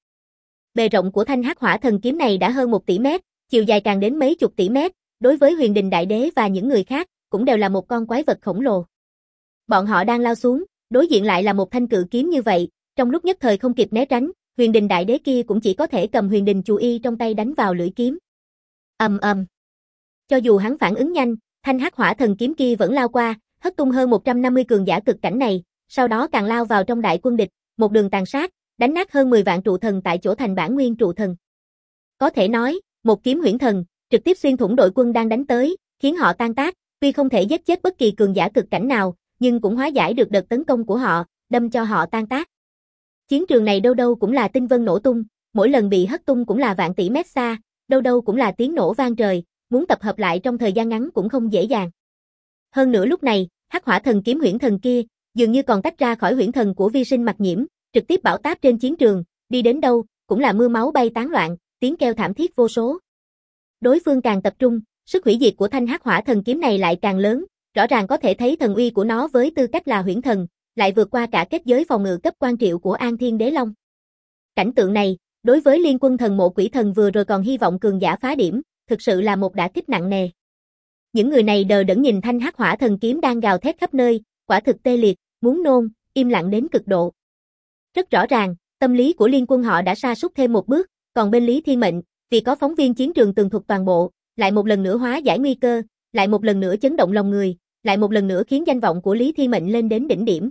Bề rộng của thanh hắc hỏa thần kiếm này đã hơn 1 tỷ mét, chiều dài càng đến mấy chục tỷ mét, đối với Huyền Đình Đại Đế và những người khác, cũng đều là một con quái vật khổng lồ. Bọn họ đang lao xuống, đối diện lại là một thanh cự kiếm như vậy, trong lúc nhất thời không kịp né tránh, Huyền Đình Đại Đế kia cũng chỉ có thể cầm Huyền Đình Chù Y trong tay đánh vào lưỡi kiếm. Ầm ầm. Cho dù hắn phản ứng nhanh, thanh hắc hỏa thần kiếm kia vẫn lao qua, hất tung hơn 150 cường giả cực cảnh này, sau đó càng lao vào trong đại quân địch, một đường tàn sát, đánh nát hơn 10 vạn trụ thần tại chỗ thành bản nguyên trụ thần. Có thể nói, một kiếm huyễn thần, trực tiếp xuyên thủng đội quân đang đánh tới, khiến họ tan tác, tuy không thể giết chết bất kỳ cường giả cực cảnh nào, nhưng cũng hóa giải được đợt tấn công của họ, đâm cho họ tan tác. Chiến trường này đâu đâu cũng là tinh vân nổ tung, mỗi lần bị hất tung cũng là vạn tỷ mét xa, đâu đâu cũng là tiếng nổ vang trời, muốn tập hợp lại trong thời gian ngắn cũng không dễ dàng. Hơn nữa lúc này, hắc hỏa thần kiếm huyễn thần kia, dường như còn tách ra khỏi huyễn thần của Vi Sinh Mặc Nhiễm, trực tiếp bão táp trên chiến trường, đi đến đâu, cũng là mưa máu bay tán loạn, tiếng kêu thảm thiết vô số. Đối phương càng tập trung, sức hủy diệt của thanh hắc hỏa thần kiếm này lại càng lớn, rõ ràng có thể thấy thần uy của nó với tư cách là huyễn thần, lại vượt qua cả kết giới phòng ngự cấp quan triệu của An Thiên Đế Long. Cảnh tượng này, đối với Liên Quân Thần Mộ Quỷ Thần vừa rồi còn hy vọng cường giả phá điểm, thực sự là một đả kích nặng nề. Những người này đờ đẫn nhìn thanh hắc hỏa thần kiếm đang gào thét khắp nơi, quả thực tê liệt, muốn nôn, im lặng đến cực độ. Rất rõ ràng, tâm lý của Liên Quân họ đã sa sút thêm một bước, còn bên Lý Thiên Mệnh, vì có phóng viên chiến trường tường thuật toàn bộ, lại một lần nữa hóa giải nguy cơ, lại một lần nữa chấn động lòng người, lại một lần nữa khiến danh vọng của Lý Thiên Mệnh lên đến đỉnh điểm.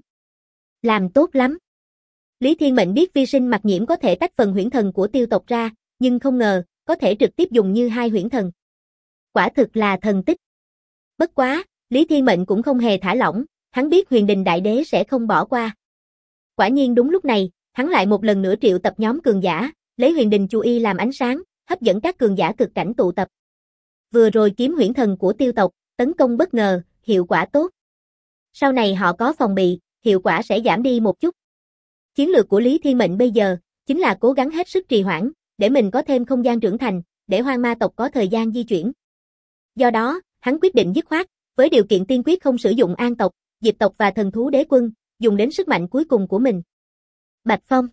Làm tốt lắm. Lý Thiên Mệnh biết Vi Sinh Mặc Nhiễm có thể tách phần huyễn thần của tiêu tộc ra, nhưng không ngờ, có thể trực tiếp dùng như hai huyễn thần. Quả thực là thần tích. Bất quá, Lý Thiên Mệnh cũng không hề thả lỏng, hắn biết Huyền Đình Đại Đế sẽ không bỏ qua. Quả nhiên đúng lúc này, hắn lại một lần nữa triệu tập nhóm cường giả, lấy Huyền Đình Chù Y làm ánh sáng, hấp dẫn các cường giả cực cảnh tụ tập. Vừa rồi kiếm huyễn thần của tiêu tộc, tấn công bất ngờ, hiệu quả tốt. Sau này họ có phòng bị, hiệu quả sẽ giảm đi một chút. Chiến lược của Lý Thiên Mệnh bây giờ, chính là cố gắng hết sức trì hoãn, để mình có thêm không gian trưởng thành, để hoang ma tộc có thời gian di chuyển. Do đó, hắn quyết định dứt khoát, với điều kiện tiên quyết không sử dụng an tộc, diệp tộc và thần thú đế quân, dùng đến sức mạnh cuối cùng của mình. Bạch Phong.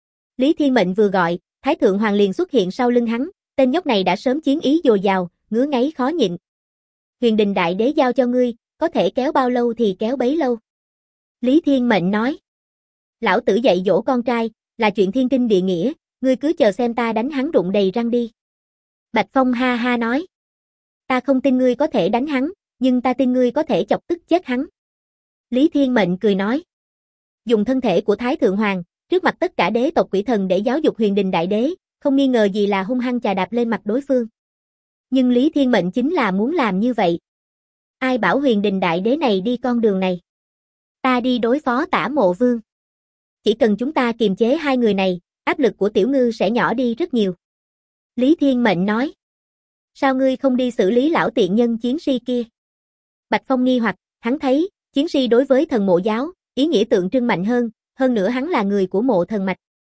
Lý Thiên Mệnh vừa gọi, Thái Thượng Hoàng liền xuất hiện sau lưng hắn, tên nhóc này đã sớm chiến ý dồi dào, ngứa ngáy khó nhịn. Huyền Đình Đại Đế giao cho ngươi, có thể kéo bao lâu thì kéo bấy lâu. Lý Thiên Mệnh nói. Lão tử dạy dỗ con trai, là chuyện thiên kinh địa nghĩa, ngươi cứ chờ xem ta đánh hắn rụng đầy răng đi. Bạch Phong ha ha nói. Ta không tin ngươi có thể đánh hắn, nhưng ta tin ngươi có thể chọc tức chết hắn. Lý Thiên Mệnh cười nói. Dùng thân thể của Thái Thượng Hoàng, trước mặt tất cả đế tộc quỷ thần để giáo dục Huyền Đình Đại Đế, không nghi ngờ gì là hung hăng chà đạp lên mặt đối phương. Nhưng Lý Thiên Mệnh chính là muốn làm như vậy. Ai bảo Huyền Đình Đại Đế này đi con đường này? Ta đi đối phó Tả Mộ Vương. Chỉ cần chúng ta kiềm chế hai người này, áp lực của Tiểu Ngư sẽ nhỏ đi rất nhiều. Lý Thiên Mệnh nói. Sao ngươi không đi xử lý lão tiện nhân chiến si kia? Bạch Phong nghi hoặc, hắn thấy, chiến si đối với thần mộ giáo, ý nghĩa tượng trưng mạnh hơn nữa hắn là người của mộ thần mạch.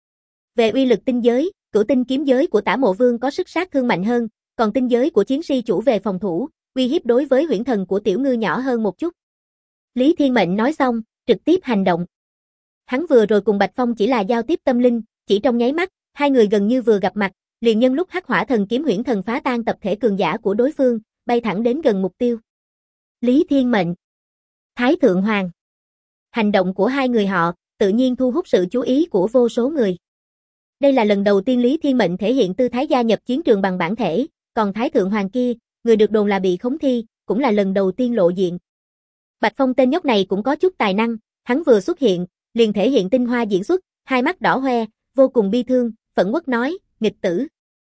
Về uy lực tinh giới, cửu tinh kiếm giới của Tả Mộ Vương có sức sát thương mạnh hơn, còn tinh giới của chiến si chủ về phòng thủ, uy hiếp đối với huyễn thần của Tiểu Ngư nhỏ hơn một chút. Lý Thiên Mệnh nói xong, trực tiếp hành động. Hắn vừa rồi cùng Bạch Phong chỉ là giao tiếp tâm linh, chỉ trong nháy mắt, hai người gần như vừa gặp mặt, liền nhân lúc Hắc Hỏa Thần kiếm huyễn thần phá tan tập thể cường giả của đối phương, bay thẳng đến gần mục tiêu. Lý Thiên Mệnh, Thái Thượng Hoàng. Hành động của hai người họ, tự nhiên thu hút sự chú ý của vô số người. Đây là lần đầu tiên Lý Thiên Mệnh thể hiện tư thái gia nhập chiến trường bằng bản thể, còn Thái Thượng Hoàng kia, người được đồn là bị khống thi, cũng là lần đầu tiên lộ diện. Bạch Phong tên nhóc này cũng có chút tài năng, hắn vừa xuất hiện, liền thể hiện tinh hoa diễn xuất, hai mắt đỏ hoe, vô cùng bi thương, phẫn uất nói, nghịch tử.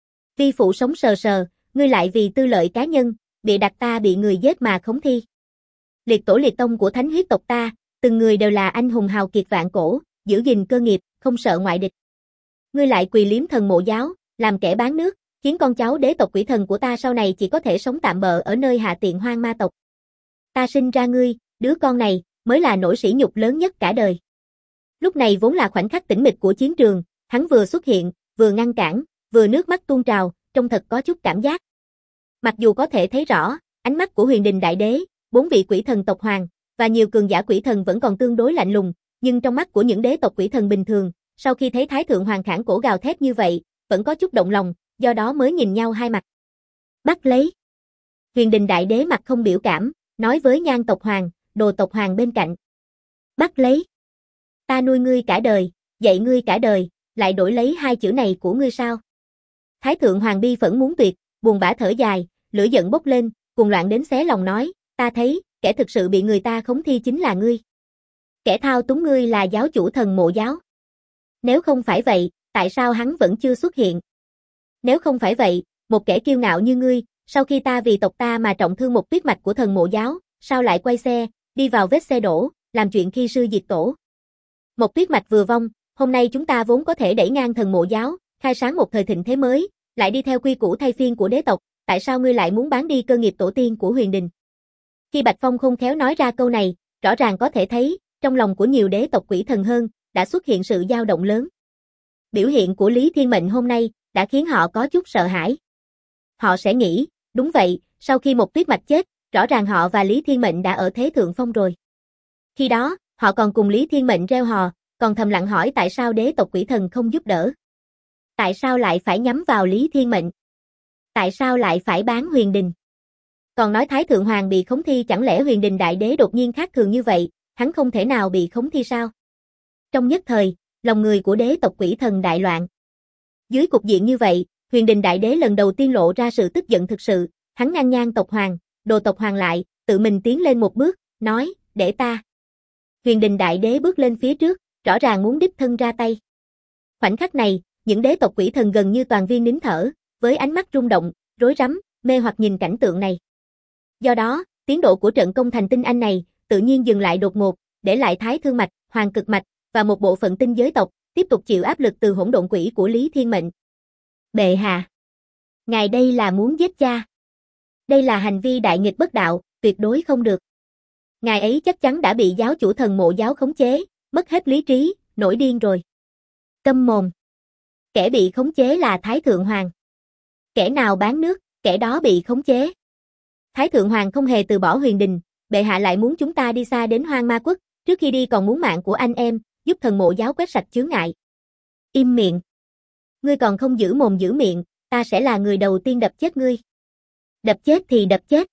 Vi phụ sống sờ sờ, ngươi lại vì tư lợi cá nhân, bịa đặt ta bị người giết mà khống thi. Liệt tổ liệt tông của thánh huyết tộc ta, từng người đều là anh hùng hào kiệt vạn cổ, giữ gìn cơ nghiệp, không sợ ngoại địch. Ngươi lại quỳ liếm thần mộ giáo, làm kẻ bán nước, khiến con cháu đế tộc quỷ thần của ta sau này chỉ có thể sống tạm bợ ở nơi hạ tiện hoang ma tộc. Ta sinh ra ngươi, đứa con này, mới là nỗi sỉ nhục lớn nhất cả đời. Lúc này vốn là khoảnh khắc tĩnh mịch của chiến trường, hắn vừa xuất hiện, vừa ngăn cản, vừa nước mắt tuôn trào, trông thật có chút cảm giác. Mặc dù có thể thấy rõ, ánh mắt của Huyền Đình Đại Đế, 4 vị quỷ thần tộc hoàng, và nhiều cường giả quỷ thần vẫn còn tương đối lạnh lùng, nhưng trong mắt của những đế tộc quỷ thần bình thường, sau khi thấy Thái Thượng Hoàng khản cổ gào thét như vậy, vẫn có chút động lòng, do đó mới nhìn nhau hai mặt. Bắt lấy. Huyền Đình Đại Đế mặt không biểu cảm, nói với Nhan tộc hoàng, Đồ tộc hoàng bên cạnh. Bắt lấy. Ta nuôi ngươi cả đời, dạy ngươi cả đời, lại đổi lấy hai chữ này của ngươi sao? Thái Thượng Hoàng bi phẫn muốn tuyệt, buồn bã thở dài, lửa giận bốc lên, cuồng loạn đến xé lòng nói, ta thấy, kẻ thực sự bị người ta khống thi chính là ngươi. Kẻ thao túng ngươi là giáo chủ thần mộ giáo. Nếu không phải vậy, tại sao hắn vẫn chưa xuất hiện? Nếu không phải vậy, một kẻ kiêu ngạo như ngươi, sau khi ta vì tộc ta mà trọng thương một tuyết mạch của thần mộ giáo, sao lại quay xe, đi vào vết xe đổ, làm chuyện khi sư diệt tổ? Một tuyết mạch vừa vong, hôm nay chúng ta vốn có thể đẩy ngang thần mộ giáo, khai sáng một thời thịnh thế mới, lại đi theo quy củ thay phiên của đế tộc, tại sao ngươi lại muốn bán đi cơ nghiệp tổ tiên của Huyền Đình? Khi Bạch Phong không khéo nói ra câu này, rõ ràng có thể thấy, trong lòng của nhiều đế tộc quỷ thần hơn, đã xuất hiện sự dao động lớn. Biểu hiện của Lý Thiên Mệnh hôm nay, đã khiến họ có chút sợ hãi. Họ sẽ nghĩ, đúng vậy, sau khi một tuyết mạch chết, rõ ràng họ và Lý Thiên Mệnh đã ở thế thượng phong rồi. Khi đó, họ còn cùng Lý Thiên Mệnh reo hò, còn thầm lặng hỏi tại sao đế tộc quỷ thần không giúp đỡ. Tại sao lại phải nhắm vào Lý Thiên Mệnh? Tại sao lại phải bán Huyền Đình? Còn nói Thái Thượng Hoàng bị khống thi, chẳng lẽ Huyền Đình Đại Đế đột nhiên khác thường như vậy, hắn không thể nào bị khống thi sao? Trong nhất thời, lòng người của đế tộc quỷ thần đại loạn. Dưới cục diện như vậy, Huyền Đình Đại Đế lần đầu tiên lộ ra sự tức giận thực sự, hắn ngăn Nhan tộc hoàng, Đồ tộc hoàng lại, tự mình tiến lên một bước, nói, để ta. Huyền Đình Đại Đế bước lên phía trước, rõ ràng muốn đích thân ra tay. Khoảnh khắc này, những đế tộc quỷ thần gần như toàn viên nín thở, với ánh mắt rung động, rối rắm, mê hoặc nhìn cảnh tượng này. Do đó, tiến độ của trận công thành tinh anh này, tự nhiên dừng lại đột ngột, để lại Thái Thương Mạch, Hoàng Cực Mạch, và một bộ phận tinh giới tộc, tiếp tục chịu áp lực từ hỗn độn quỷ của Lý Thiên Mệnh. Bệ hạ, ngài đây là muốn giết cha. Đây là hành vi đại nghịch bất đạo, tuyệt đối không được. Ngài ấy chắc chắn đã bị giáo chủ thần mộ giáo khống chế, mất hết lý trí, nổi điên rồi. Câm mồm. Kẻ bị khống chế là Thái Thượng Hoàng. Kẻ nào bán nước, kẻ đó bị khống chế. Thái Thượng Hoàng không hề từ bỏ Huyền Đình, bệ hạ lại muốn chúng ta đi xa đến Hoang Ma Quốc, trước khi đi còn muốn mạng của anh em, giúp thần mộ giáo quét sạch chướng ngại. Im miệng. Ngươi còn không giữ mồm giữ miệng, ta sẽ là người đầu tiên đập chết ngươi. Đập chết thì đập chết.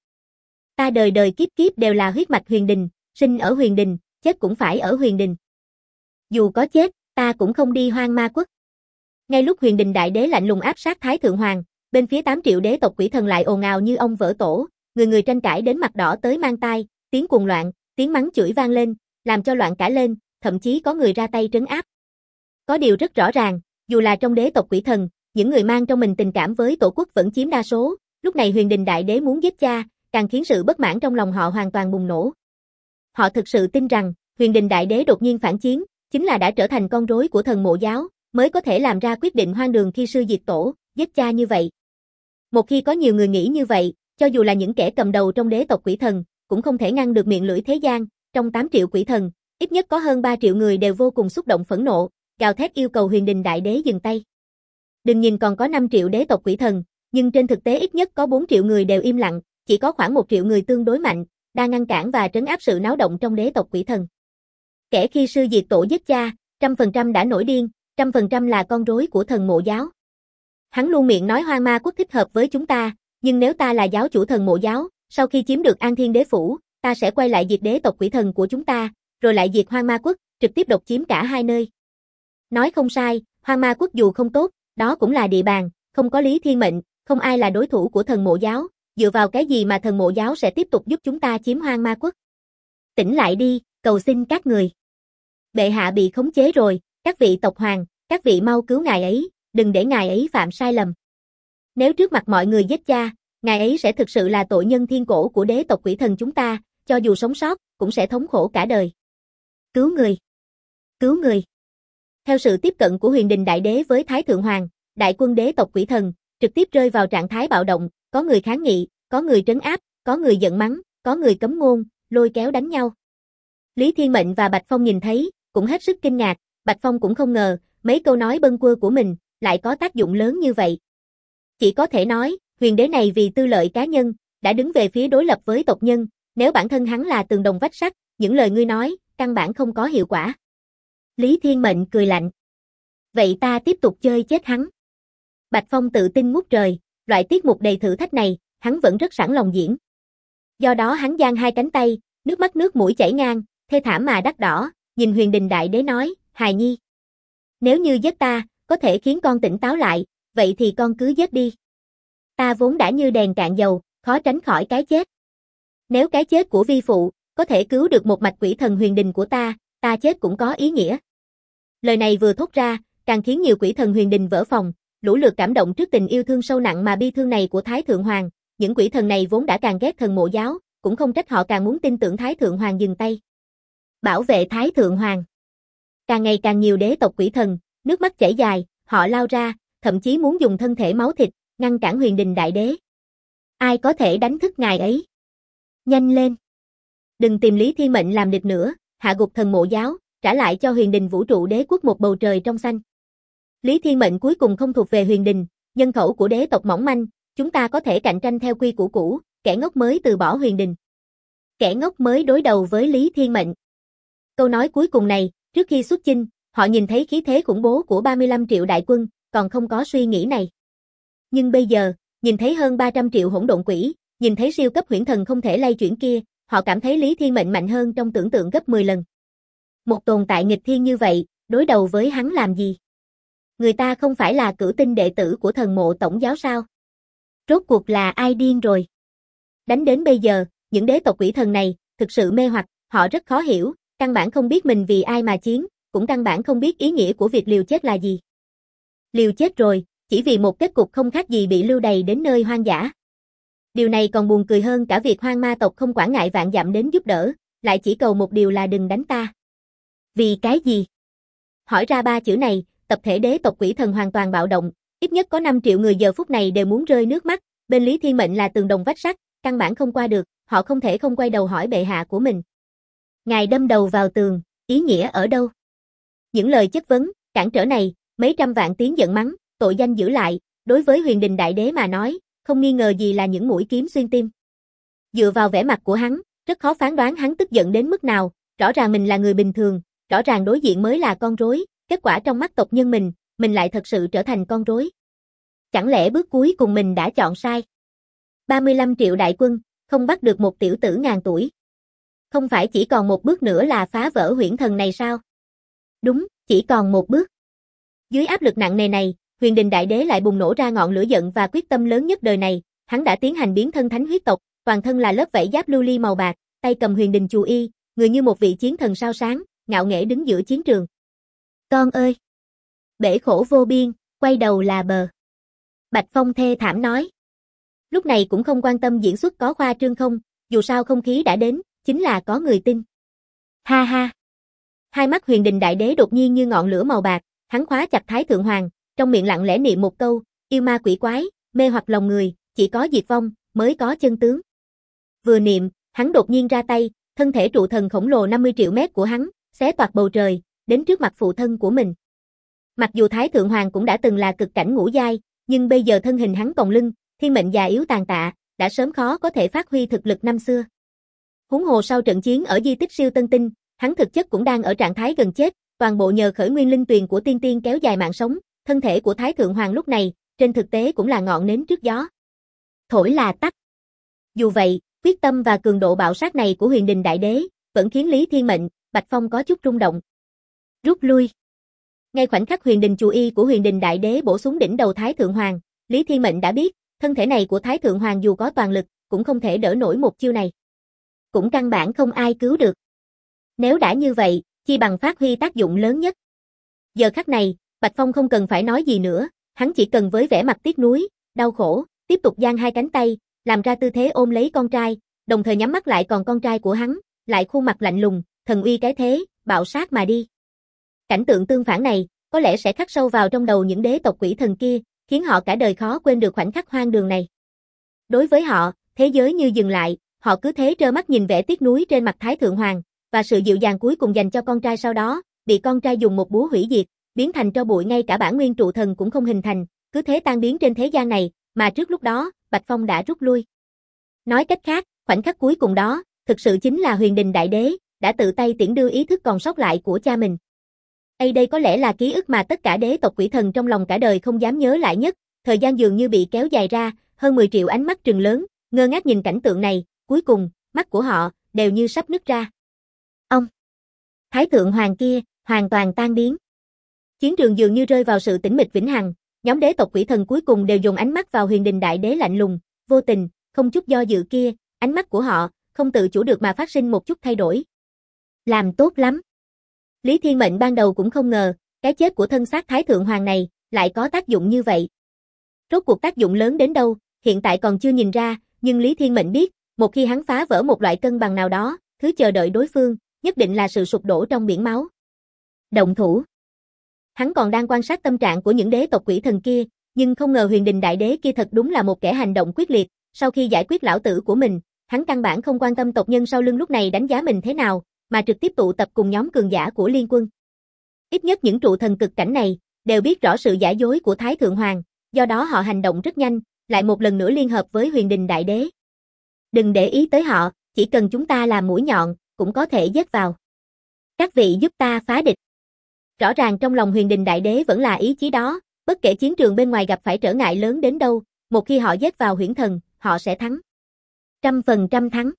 Ta đời đời kiếp kiếp đều là huyết mạch Huyền Đình, sinh ở Huyền Đình, chết cũng phải ở Huyền Đình. Dù có chết, ta cũng không đi Hoang Ma Quốc. Ngay lúc Huyền Đình Đại Đế lạnh lùng áp sát Thái Thượng Hoàng, bên phía 8 triệu đế tộc quỷ thần lại ồn ào như ông vỡ tổ, người người tranh cãi đến mặt đỏ tới mang tai, tiếng cuồng loạn, tiếng mắng chửi vang lên, làm cho loạn cả lên, thậm chí có người ra tay trấn áp. Có điều rất rõ ràng, dù là trong đế tộc quỷ thần, những người mang trong mình tình cảm với tổ quốc vẫn chiếm đa số, lúc này Huyền Đình Đại Đế muốn giết cha, càng khiến sự bất mãn trong lòng họ hoàn toàn bùng nổ. Họ thực sự tin rằng, Huyền Đình Đại Đế đột nhiên phản chiến, chính là đã trở thành con rối của thần mộ giáo, mới có thể làm ra quyết định hoang đường khi sư diệt tổ, giết cha như vậy. Một khi có nhiều người nghĩ như vậy, cho dù là những kẻ cầm đầu trong đế tộc quỷ thần, cũng không thể ngăn được miệng lưỡi thế gian, trong 8 triệu quỷ thần, ít nhất có hơn 3 triệu người đều vô cùng xúc động phẫn nộ, gào thét yêu cầu Huyền Đình Đại Đế dừng tay. Đừng nhìn còn có 5 triệu đế tộc quỷ thần, nhưng trên thực tế ít nhất có 4 triệu người đều im lặng, chỉ có khoảng 1 triệu người tương đối mạnh, đang ngăn cản và trấn áp sự náo động trong đế tộc quỷ thần. Kẻ khi sư diệt tổ giết cha, 100% đã nổi điên, 100% là con rối của thần mộ giáo. Hắn luôn miệng nói Hoang Ma Quốc thích hợp với chúng ta, nhưng nếu ta là giáo chủ thần mộ giáo, sau khi chiếm được An Thiên Đế Phủ, ta sẽ quay lại diệt đế tộc quỷ thần của chúng ta, rồi lại diệt Hoang Ma Quốc, trực tiếp độc chiếm cả hai nơi. Nói không sai, Hoang Ma Quốc dù không tốt, đó cũng là địa bàn, không có Lý Thiên Mệnh, không ai là đối thủ của thần mộ giáo, dựa vào cái gì mà thần mộ giáo sẽ tiếp tục giúp chúng ta chiếm Hoang Ma Quốc. Tỉnh lại đi, cầu xin các người. Bệ hạ bị khống chế rồi, các vị tộc hoàng, các vị mau cứu ngài ấy, đừng để ngài ấy phạm sai lầm. Nếu trước mặt mọi người giết cha, ngài ấy sẽ thực sự là tội nhân thiên cổ của đế tộc quỷ thần chúng ta, cho dù sống sót, cũng sẽ thống khổ cả đời. Cứu người! Cứu người! Theo sự tiếp cận của Huyền Đình Đại Đế với Thái Thượng Hoàng, đại quân đế tộc quỷ thần, trực tiếp rơi vào trạng thái bạo động, có người kháng nghị, có người trấn áp, có người giận mắng, có người cấm ngôn, lôi kéo đánh nhau. Lý Thiên Mệnh và Bạch Phong nhìn thấy, cũng hết sức kinh ngạc, Bạch Phong cũng không ngờ, mấy câu nói bâng quơ của mình, lại có tác dụng lớn như vậy. Chỉ có thể nói, huyền đế này vì tư lợi cá nhân, đã đứng về phía đối lập với tộc nhân, nếu bản thân hắn là tường đồng vách sắt, những lời ngươi nói, căn bản không có hiệu quả. Lý Thiên Mệnh cười lạnh. Vậy ta tiếp tục chơi chết hắn. Bạch Phong tự tin ngút trời, loại tiết mục đầy thử thách này, hắn vẫn rất sẵn lòng diễn. Do đó hắn giang hai cánh tay, nước mắt nước mũi chảy ngang, thê thảm mà đắt đỏ, nhìn Huyền Đình Đại Đế nói, hài nhi. Nếu như giết ta, có thể khiến con tỉnh táo lại, vậy thì con cứ giết đi. Ta vốn đã như đèn cạn dầu, khó tránh khỏi cái chết. Nếu cái chết của vi phụ, có thể cứu được một mạch quỷ thần huyền đình của ta chết cũng có ý nghĩa. Lời này vừa thốt ra, càng khiến nhiều quỷ thần huyền đình vỡ phòng, lũ lượt cảm động trước tình yêu thương sâu nặng mà bi thương này của Thái Thượng Hoàng. Những quỷ thần này vốn đã càng ghét thần mộ giáo, cũng không trách họ càng muốn tin tưởng Thái Thượng Hoàng dừng tay. Bảo vệ Thái Thượng Hoàng. Càng ngày càng nhiều đế tộc quỷ thần, nước mắt chảy dài, họ lao ra, thậm chí muốn dùng thân thể máu thịt, ngăn cản Huyền Đình Đại Đế. Ai có thể đánh thức ngài ấy? Nhanh lên! Đừng tìm Lý Thiên Mệnh làm địch nữa, hạ gục thần mộ giáo, trả lại cho Huyền Đình Vũ Trụ Đế Quốc một bầu trời trong xanh. Lý Thiên Mệnh cuối cùng không thuộc về Huyền Đình, nhân khẩu của đế tộc mỏng manh, chúng ta có thể cạnh tranh theo quy củ cũ, kẻ ngốc mới từ bỏ Huyền Đình. Kẻ ngốc mới đối đầu với Lý Thiên Mệnh. Câu nói cuối cùng này, trước khi xuất chinh, họ nhìn thấy khí thế khủng bố của 35 triệu đại quân, còn không có suy nghĩ này. Nhưng bây giờ, nhìn thấy hơn 300 triệu hỗn độn quỷ, nhìn thấy siêu cấp huyễn thần không thể lay chuyển kia, họ cảm thấy Lý Thiên Mệnh mạnh hơn trong tưởng tượng gấp 10 lần. Một tồn tại nghịch thiên như vậy, đối đầu với hắn làm gì? Người ta không phải là cửu tinh đệ tử của thần mộ tổng giáo sao? Rốt cuộc là ai điên rồi? Đánh đến bây giờ, những đế tộc quỷ thần này, thực sự mê hoặc, họ rất khó hiểu, căn bản không biết mình vì ai mà chiến, cũng căn bản không biết ý nghĩa của việc liều chết là gì. Liều chết rồi, chỉ vì một kết cục không khác gì bị lưu đày đến nơi hoang dã. Điều này còn buồn cười hơn cả việc hoang ma tộc không quản ngại vạn dặm đến giúp đỡ, lại chỉ cầu một điều là đừng đánh ta. Vì cái gì? Hỏi ra ba chữ này, tập thể đế tộc quỷ thần hoàn toàn bạo động, ít nhất có 5 triệu người giờ phút này đều muốn rơi nước mắt, bên Lý Thiên Mệnh là tường đồng vách sắt, căn bản không qua được, họ không thể không quay đầu hỏi bệ hạ của mình. Ngài đâm đầu vào tường, ý nghĩa ở đâu? Những lời chất vấn, cản trở này, mấy trăm vạn tiếng giận mắng, tội danh giữ lại, đối với Huyền Đình Đại Đế mà nói, không nghi ngờ gì là những mũi kiếm xuyên tim. Dựa vào vẻ mặt của hắn, rất khó phán đoán hắn tức giận đến mức nào, rõ ràng mình là người bình thường, rõ ràng đối diện mới là con rối, kết quả trong mắt tộc nhân mình lại thật sự trở thành con rối. Chẳng lẽ bước cuối cùng mình đã chọn sai? 35 triệu đại quân, không bắt được một tiểu tử ngàn tuổi. Không phải chỉ còn một bước nữa là phá vỡ huyễn thần này sao? Đúng, chỉ còn một bước. Dưới áp lực nặng nề này, Huyền Đình Đại Đế lại bùng nổ ra ngọn lửa giận và quyết tâm lớn nhất đời này, hắn đã tiến hành biến thân thánh huyết tộc, toàn thân là lớp vảy giáp lưu ly màu bạc, tay cầm Huyền Đình chù y, người như một vị chiến thần sao sáng, ngạo nghễ đứng giữa chiến trường. Con ơi! Bể khổ vô biên, quay đầu là bờ. Bạch Phong thê thảm nói. Lúc này cũng không quan tâm diễn xuất có khoa trương không, dù sao không khí đã đến, chính là có người tin. Ha ha. Hai mắt Huyền Đình Đại Đế đột nhiên như ngọn lửa màu bạc, hắn khóa chặt Thái Thượng Hoàng, trong miệng lặng lẽ niệm một câu, yêu ma quỷ quái, mê hoặc lòng người, chỉ có diệt vong, mới có chân tướng. Vừa niệm, hắn đột nhiên ra tay, thân thể trụ thần khổng lồ 50 triệu mét của hắn, xé toạc bầu trời, đến trước mặt phụ thân của mình. Mặc dù Thái Thượng Hoàng cũng đã từng là cực cảnh ngũ giai, nhưng bây giờ thân hình hắn còng lưng, thiên mệnh già yếu tàn tạ, đã sớm khó có thể phát huy thực lực năm xưa. Huống hồ sau trận chiến ở di tích siêu tân tinh, hắn thực chất cũng đang ở trạng thái gần chết, toàn bộ nhờ khởi nguyên linh tuyền của tiên tiên kéo dài mạng sống, thân thể của Thái Thượng Hoàng lúc này, trên thực tế cũng là ngọn nến trước gió. Thổi là tắt. Dù vậy, quyết tâm và cường độ bạo sát này của Huyền Đình Đại Đế, vẫn khiến Lý Thiên Mệnh, Bạch Phong có chút rung động. Rút lui. Ngay khoảnh khắc Huyền Đình Chù Y của Huyền Đình Đại Đế bổ xuống đỉnh đầu Thái Thượng Hoàng, Lý Thiên Mệnh đã biết, thân thể này của Thái Thượng Hoàng dù có toàn lực, cũng không thể đỡ nổi một chiêu này. Cũng căn bản không ai cứu được. Nếu đã như vậy, chi bằng phát huy tác dụng lớn nhất. Giờ khắc này, Bạch Phong không cần phải nói gì nữa, hắn chỉ cần với vẻ mặt tiếc nuối, đau khổ, tiếp tục giang hai cánh tay, làm ra tư thế ôm lấy con trai, đồng thời nhắm mắt lại còn con trai của hắn, lại khuôn mặt lạnh lùng, thần uy cái thế, bạo sát mà đi. Cảnh tượng tương phản này, có lẽ sẽ khắc sâu vào trong đầu những đế tộc quỷ thần kia, khiến họ cả đời khó quên được khoảnh khắc hoang đường này. Đối với họ, thế giới như dừng lại, họ cứ thế trơ mắt nhìn vẻ tiếc nuối trên mặt Thái Thượng Hoàng, và sự dịu dàng cuối cùng dành cho con trai sau đó, bị con trai dùng một búa hủy diệt, biến thành tro bụi, ngay cả bản nguyên trụ thần cũng không hình thành, cứ thế tan biến trên thế gian này, mà trước lúc đó, Bạch Phong đã rút lui. Nói cách khác, khoảnh khắc cuối cùng đó, thực sự chính là Huyền Đình Đại Đế, đã tự tay tiễn đưa ý thức còn sót lại của cha mình. Đây có lẽ là ký ức mà tất cả đế tộc quỷ thần trong lòng cả đời không dám nhớ lại nhất, thời gian dường như bị kéo dài ra, hơn 10 triệu ánh mắt trừng lớn, ngơ ngác nhìn cảnh tượng này, cuối cùng, mắt của họ, đều như sắp nứt ra. Ông! Thái Thượng Hoàng kia, hoàn toàn tan biến. Chiến trường dường như rơi vào sự tĩnh mịch vĩnh hằng, nhóm đế tộc quỷ thần cuối cùng đều dồn ánh mắt vào Huyền Đình Đại Đế lạnh lùng, vô tình, không chút do dự kia, ánh mắt của họ, không tự chủ được mà phát sinh một chút thay đổi. Làm tốt lắm! Lý Thiên Mệnh ban đầu cũng không ngờ, cái chết của thân xác Thái Thượng Hoàng này, lại có tác dụng như vậy. Rốt cuộc tác dụng lớn đến đâu, hiện tại còn chưa nhìn ra, nhưng Lý Thiên Mệnh biết, một khi hắn phá vỡ một loại cân bằng nào đó, thứ chờ đợi đối phương, nhất định là sự sụp đổ trong biển máu. Động thủ. Hắn còn đang quan sát tâm trạng của những đế tộc quỷ thần kia, nhưng không ngờ Huyền Đình Đại Đế kia thật đúng là một kẻ hành động quyết liệt, sau khi giải quyết lão tử của mình, hắn căn bản không quan tâm tộc nhân sau lưng lúc này đánh giá mình thế nào, mà trực tiếp tụ tập cùng nhóm cường giả của liên quân. Ít nhất những trụ thần cực cảnh này, đều biết rõ sự giả dối của Thái Thượng Hoàng, do đó họ hành động rất nhanh, lại một lần nữa liên hợp với Huyền Đình Đại Đế. Đừng để ý tới họ, chỉ cần chúng ta làm mũi nhọn, cũng có thể giết vào. Các vị giúp ta phá địch. Rõ ràng trong lòng Huyền Đình Đại Đế vẫn là ý chí đó, bất kể chiến trường bên ngoài gặp phải trở ngại lớn đến đâu, một khi họ giết vào huyễn thần, họ sẽ thắng. 100% thắng.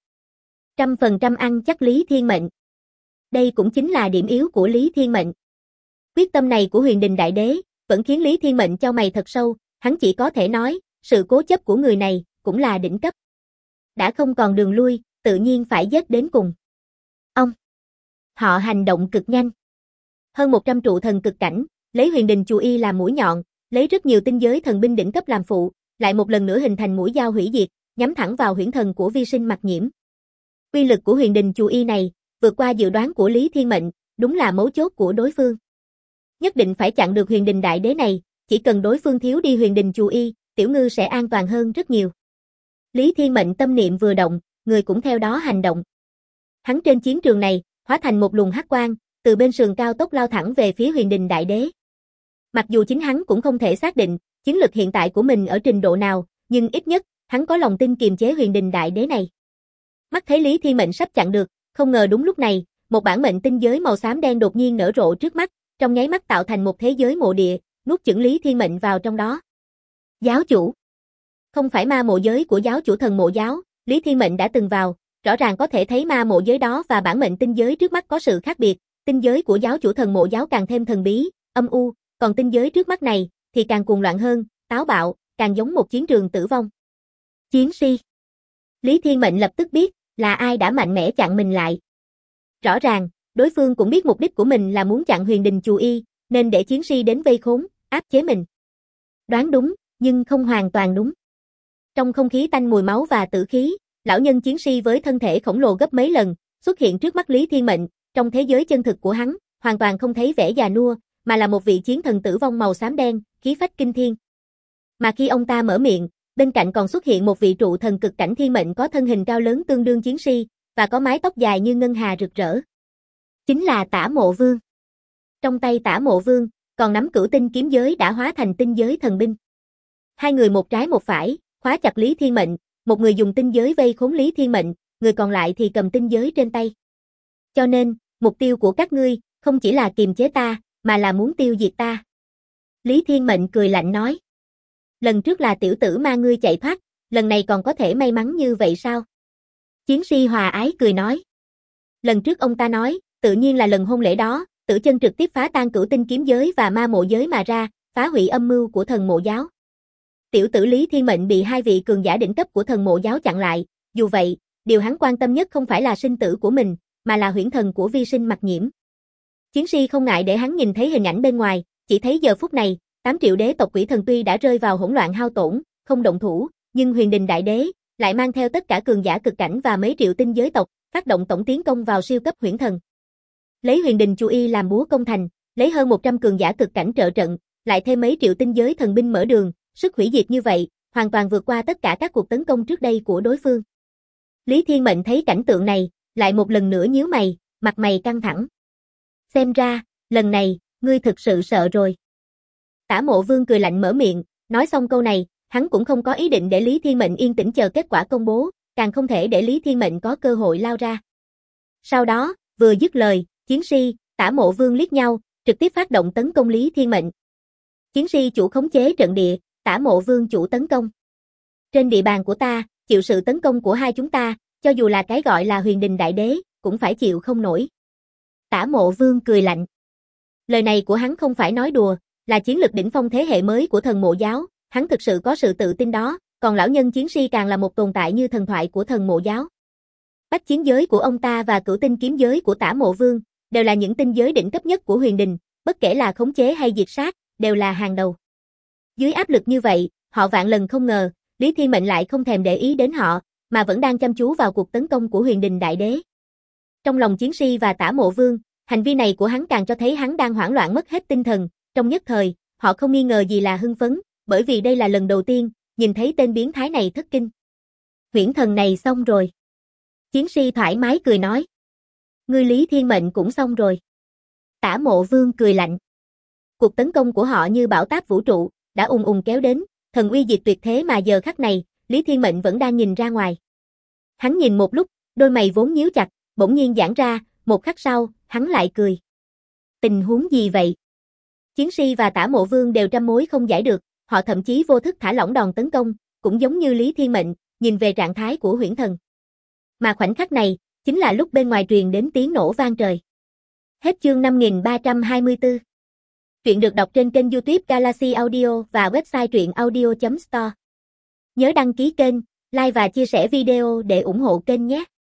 100% ăn chắc Lý Thiên Mệnh. Đây cũng chính là điểm yếu của Lý Thiên Mệnh. Quyết tâm này của Huyền Đình Đại Đế, vẫn khiến Lý Thiên Mệnh chau mày thật sâu, hắn chỉ có thể nói, sự cố chấp của người này, cũng là đỉnh cấp. Đã không còn đường lui, tự nhiên phải giết đến cùng. Ông! Họ hành động cực nhanh. Hơn 100 trụ thần cực cảnh, lấy Huyền Đình Chù Y làm mũi nhọn, lấy rất nhiều tinh giới thần binh đỉnh cấp làm phụ, lại một lần nữa hình thành mũi dao hủy diệt, nhắm thẳng vào huyễn thần của vi sinh Mặc Nhiễm. Uy lực của Huyền Đình Chù Y này, vượt qua dự đoán của Lý Thiên Mệnh, đúng là mấu chốt của đối phương. Nhất định phải chặn được Huyền Đình Đại Đế này, chỉ cần đối phương thiếu đi Huyền Đình Chù Y, tiểu ngư sẽ an toàn hơn rất nhiều. Lý Thiên Mệnh tâm niệm vừa động, người cũng theo đó hành động. Hắn trên chiến trường này, hóa thành một luồng hắc quang, từ bên sườn cao tốc lao thẳng về phía Huyền Đình Đại Đế. Mặc dù chính hắn cũng không thể xác định, chiến lực hiện tại của mình ở trình độ nào, nhưng ít nhất, hắn có lòng tin kiềm chế Huyền Đình Đại Đế này. Mắt thấy Lý Thiên Mệnh sắp chặn được, không ngờ đúng lúc này, một bản mệnh tinh giới màu xám đen đột nhiên nở rộ trước mắt, trong nháy mắt tạo thành một thế giới mộ địa, nuốt chửng Lý Thiên Mệnh vào trong đó. Giáo chủ. Không phải ma mộ giới của giáo chủ thần mộ giáo, Lý Thiên Mệnh đã từng vào, rõ ràng có thể thấy ma mộ giới đó và bản mệnh tinh giới trước mắt có sự khác biệt, tinh giới của giáo chủ thần mộ giáo càng thêm thần bí, âm u, còn tinh giới trước mắt này thì càng cuồng loạn hơn, táo bạo, càng giống một chiến trường tử vong. Chiến si. Lý Thiên Mệnh lập tức biết là ai đã mạnh mẽ chặn mình lại. Rõ ràng, đối phương cũng biết mục đích của mình là muốn chặn Huyền Đình Chù Y, nên để chiến si đến vây khốn, áp chế mình. Đoán đúng, nhưng không hoàn toàn đúng. Trong không khí tanh mùi máu và tử khí, lão nhân chiến si với thân thể khổng lồ gấp mấy lần, xuất hiện trước mắt Lý Thiên Mệnh, trong thế giới chân thực của hắn, hoàn toàn không thấy vẻ già nua, mà là một vị chiến thần tử vong màu xám đen, khí phách kinh thiên. Mà khi ông ta mở miệng, bên cạnh còn xuất hiện một vị trụ thần cực cảnh thiên mệnh có thân hình cao lớn tương đương chiến si, và có mái tóc dài như ngân hà rực rỡ. Chính là Tả Mộ Vương. Trong tay Tả Mộ Vương, còn nắm cửu tinh kiếm giới đã hóa thành tinh giới thần binh. Hai người một trái một phải, khóa chặt Lý Thiên Mệnh, một người dùng tinh giới vây khốn Lý Thiên Mệnh, người còn lại thì cầm tinh giới trên tay. Cho nên, mục tiêu của các ngươi, không chỉ là kiềm chế ta, mà là muốn tiêu diệt ta. Lý Thiên Mệnh cười lạnh nói. Lần trước là tiểu tử ma ngươi chạy thoát, lần này còn có thể may mắn như vậy sao? Chiến si hòa ái cười nói. Lần trước ông ta nói, tự nhiên là lần hôn lễ đó, Tử Chân trực tiếp phá tan cửu tinh kiếm giới và ma mộ giới mà ra, phá hủy âm mưu của thần mộ giáo. Tiểu tử Lý Thiên Mệnh bị hai vị cường giả đỉnh cấp của thần mộ giáo chặn lại, dù vậy, điều hắn quan tâm nhất không phải là sinh tử của mình, mà là huyễn thần của vi sinh Mặc Nhiễm. Chiến si không ngại để hắn nhìn thấy hình ảnh bên ngoài, chỉ thấy giờ phút này, 8 triệu đế tộc quỷ thần tuy đã rơi vào hỗn loạn hao tổn, không động thủ, nhưng Huyền Đình Đại Đế lại mang theo tất cả cường giả cực cảnh và mấy triệu tinh giới tộc, phát động tổng tiến công vào siêu cấp huyễn thần. Lấy Huyền Đình Chu Y làm búa công thành, lấy hơn 100 cường giả cực cảnh trợ trận, lại thêm mấy triệu tinh giới thần binh mở đường, sức hủy diệt như vậy, hoàn toàn vượt qua tất cả các cuộc tấn công trước đây của đối phương. Lý Thiên Mệnh thấy cảnh tượng này, lại một lần nữa nhíu mày, mặt mày căng thẳng. Xem ra, lần này, ngươi thực sự sợ rồi. Tả Mộ Vương cười lạnh mở miệng, nói xong câu này, hắn cũng không có ý định để Lý Thiên Mệnh yên tĩnh chờ kết quả công bố, càng không thể để Lý Thiên Mệnh có cơ hội lao ra. Sau đó, vừa dứt lời, chiến si, Tả Mộ Vương liếc nhau, trực tiếp phát động tấn công Lý Thiên Mệnh. Chiến si chủ khống chế trận địa, Tả Mộ Vương chủ tấn công. Trên địa bàn của ta, chịu sự tấn công của hai chúng ta, cho dù là cái gọi là Huyền Đình Đại Đế, cũng phải chịu không nổi. Tả Mộ Vương cười lạnh. Lời này của hắn không phải nói đùa, là chiến lực đỉnh phong thế hệ mới của thần mộ giáo, hắn thực sự có sự tự tin đó, còn lão nhân chiến si càng là một tồn tại như thần thoại của thần mộ giáo. Bách chiến giới của ông ta và cửu tinh kiếm giới của Tả Mộ Vương, đều là những tinh giới đỉnh cấp nhất của Huyền Đình, bất kể là khống chế hay diệt sát, đều là hàng đầu. Dưới áp lực như vậy, họ vạn lần không ngờ, Lý Thiên Mệnh lại không thèm để ý đến họ, mà vẫn đang chăm chú vào cuộc tấn công của Huyền Đình Đại Đế. Trong lòng chiến si và Tả Mộ Vương, hành vi này của hắn càng cho thấy hắn đang hoảng loạn mất hết tinh thần, trong nhất thời, họ không nghi ngờ gì là hưng phấn, bởi vì đây là lần đầu tiên, nhìn thấy tên biến thái này thất kinh. Huyễn thần này xong rồi. Chiến si thoải mái cười nói. Ngươi Lý Thiên Mệnh cũng xong rồi. Tả Mộ Vương cười lạnh. Cuộc tấn công của họ như bão táp vũ trụ, đã ùng ùng kéo đến, thần uy diệt tuyệt thế mà giờ khắc này, Lý Thiên Mệnh vẫn đang nhìn ra ngoài. Hắn nhìn một lúc, đôi mày vốn nhíu chặt, bỗng nhiên giãn ra, một khắc sau, hắn lại cười. Tình huống gì vậy? Chiến si và Tả Mộ Vương đều trăm mối không giải được, họ thậm chí vô thức thả lỏng đòn tấn công, cũng giống như Lý Thiên Mệnh, nhìn về trạng thái của huyễn thần. Mà khoảnh khắc này, chính là lúc bên ngoài truyền đến tiếng nổ vang trời. Hết chương 5324. Truyện được đọc trên kênh YouTube Galaxy Audio và website truyệnaudio.store. Nhớ đăng ký kênh, like và chia sẻ video để ủng hộ kênh nhé.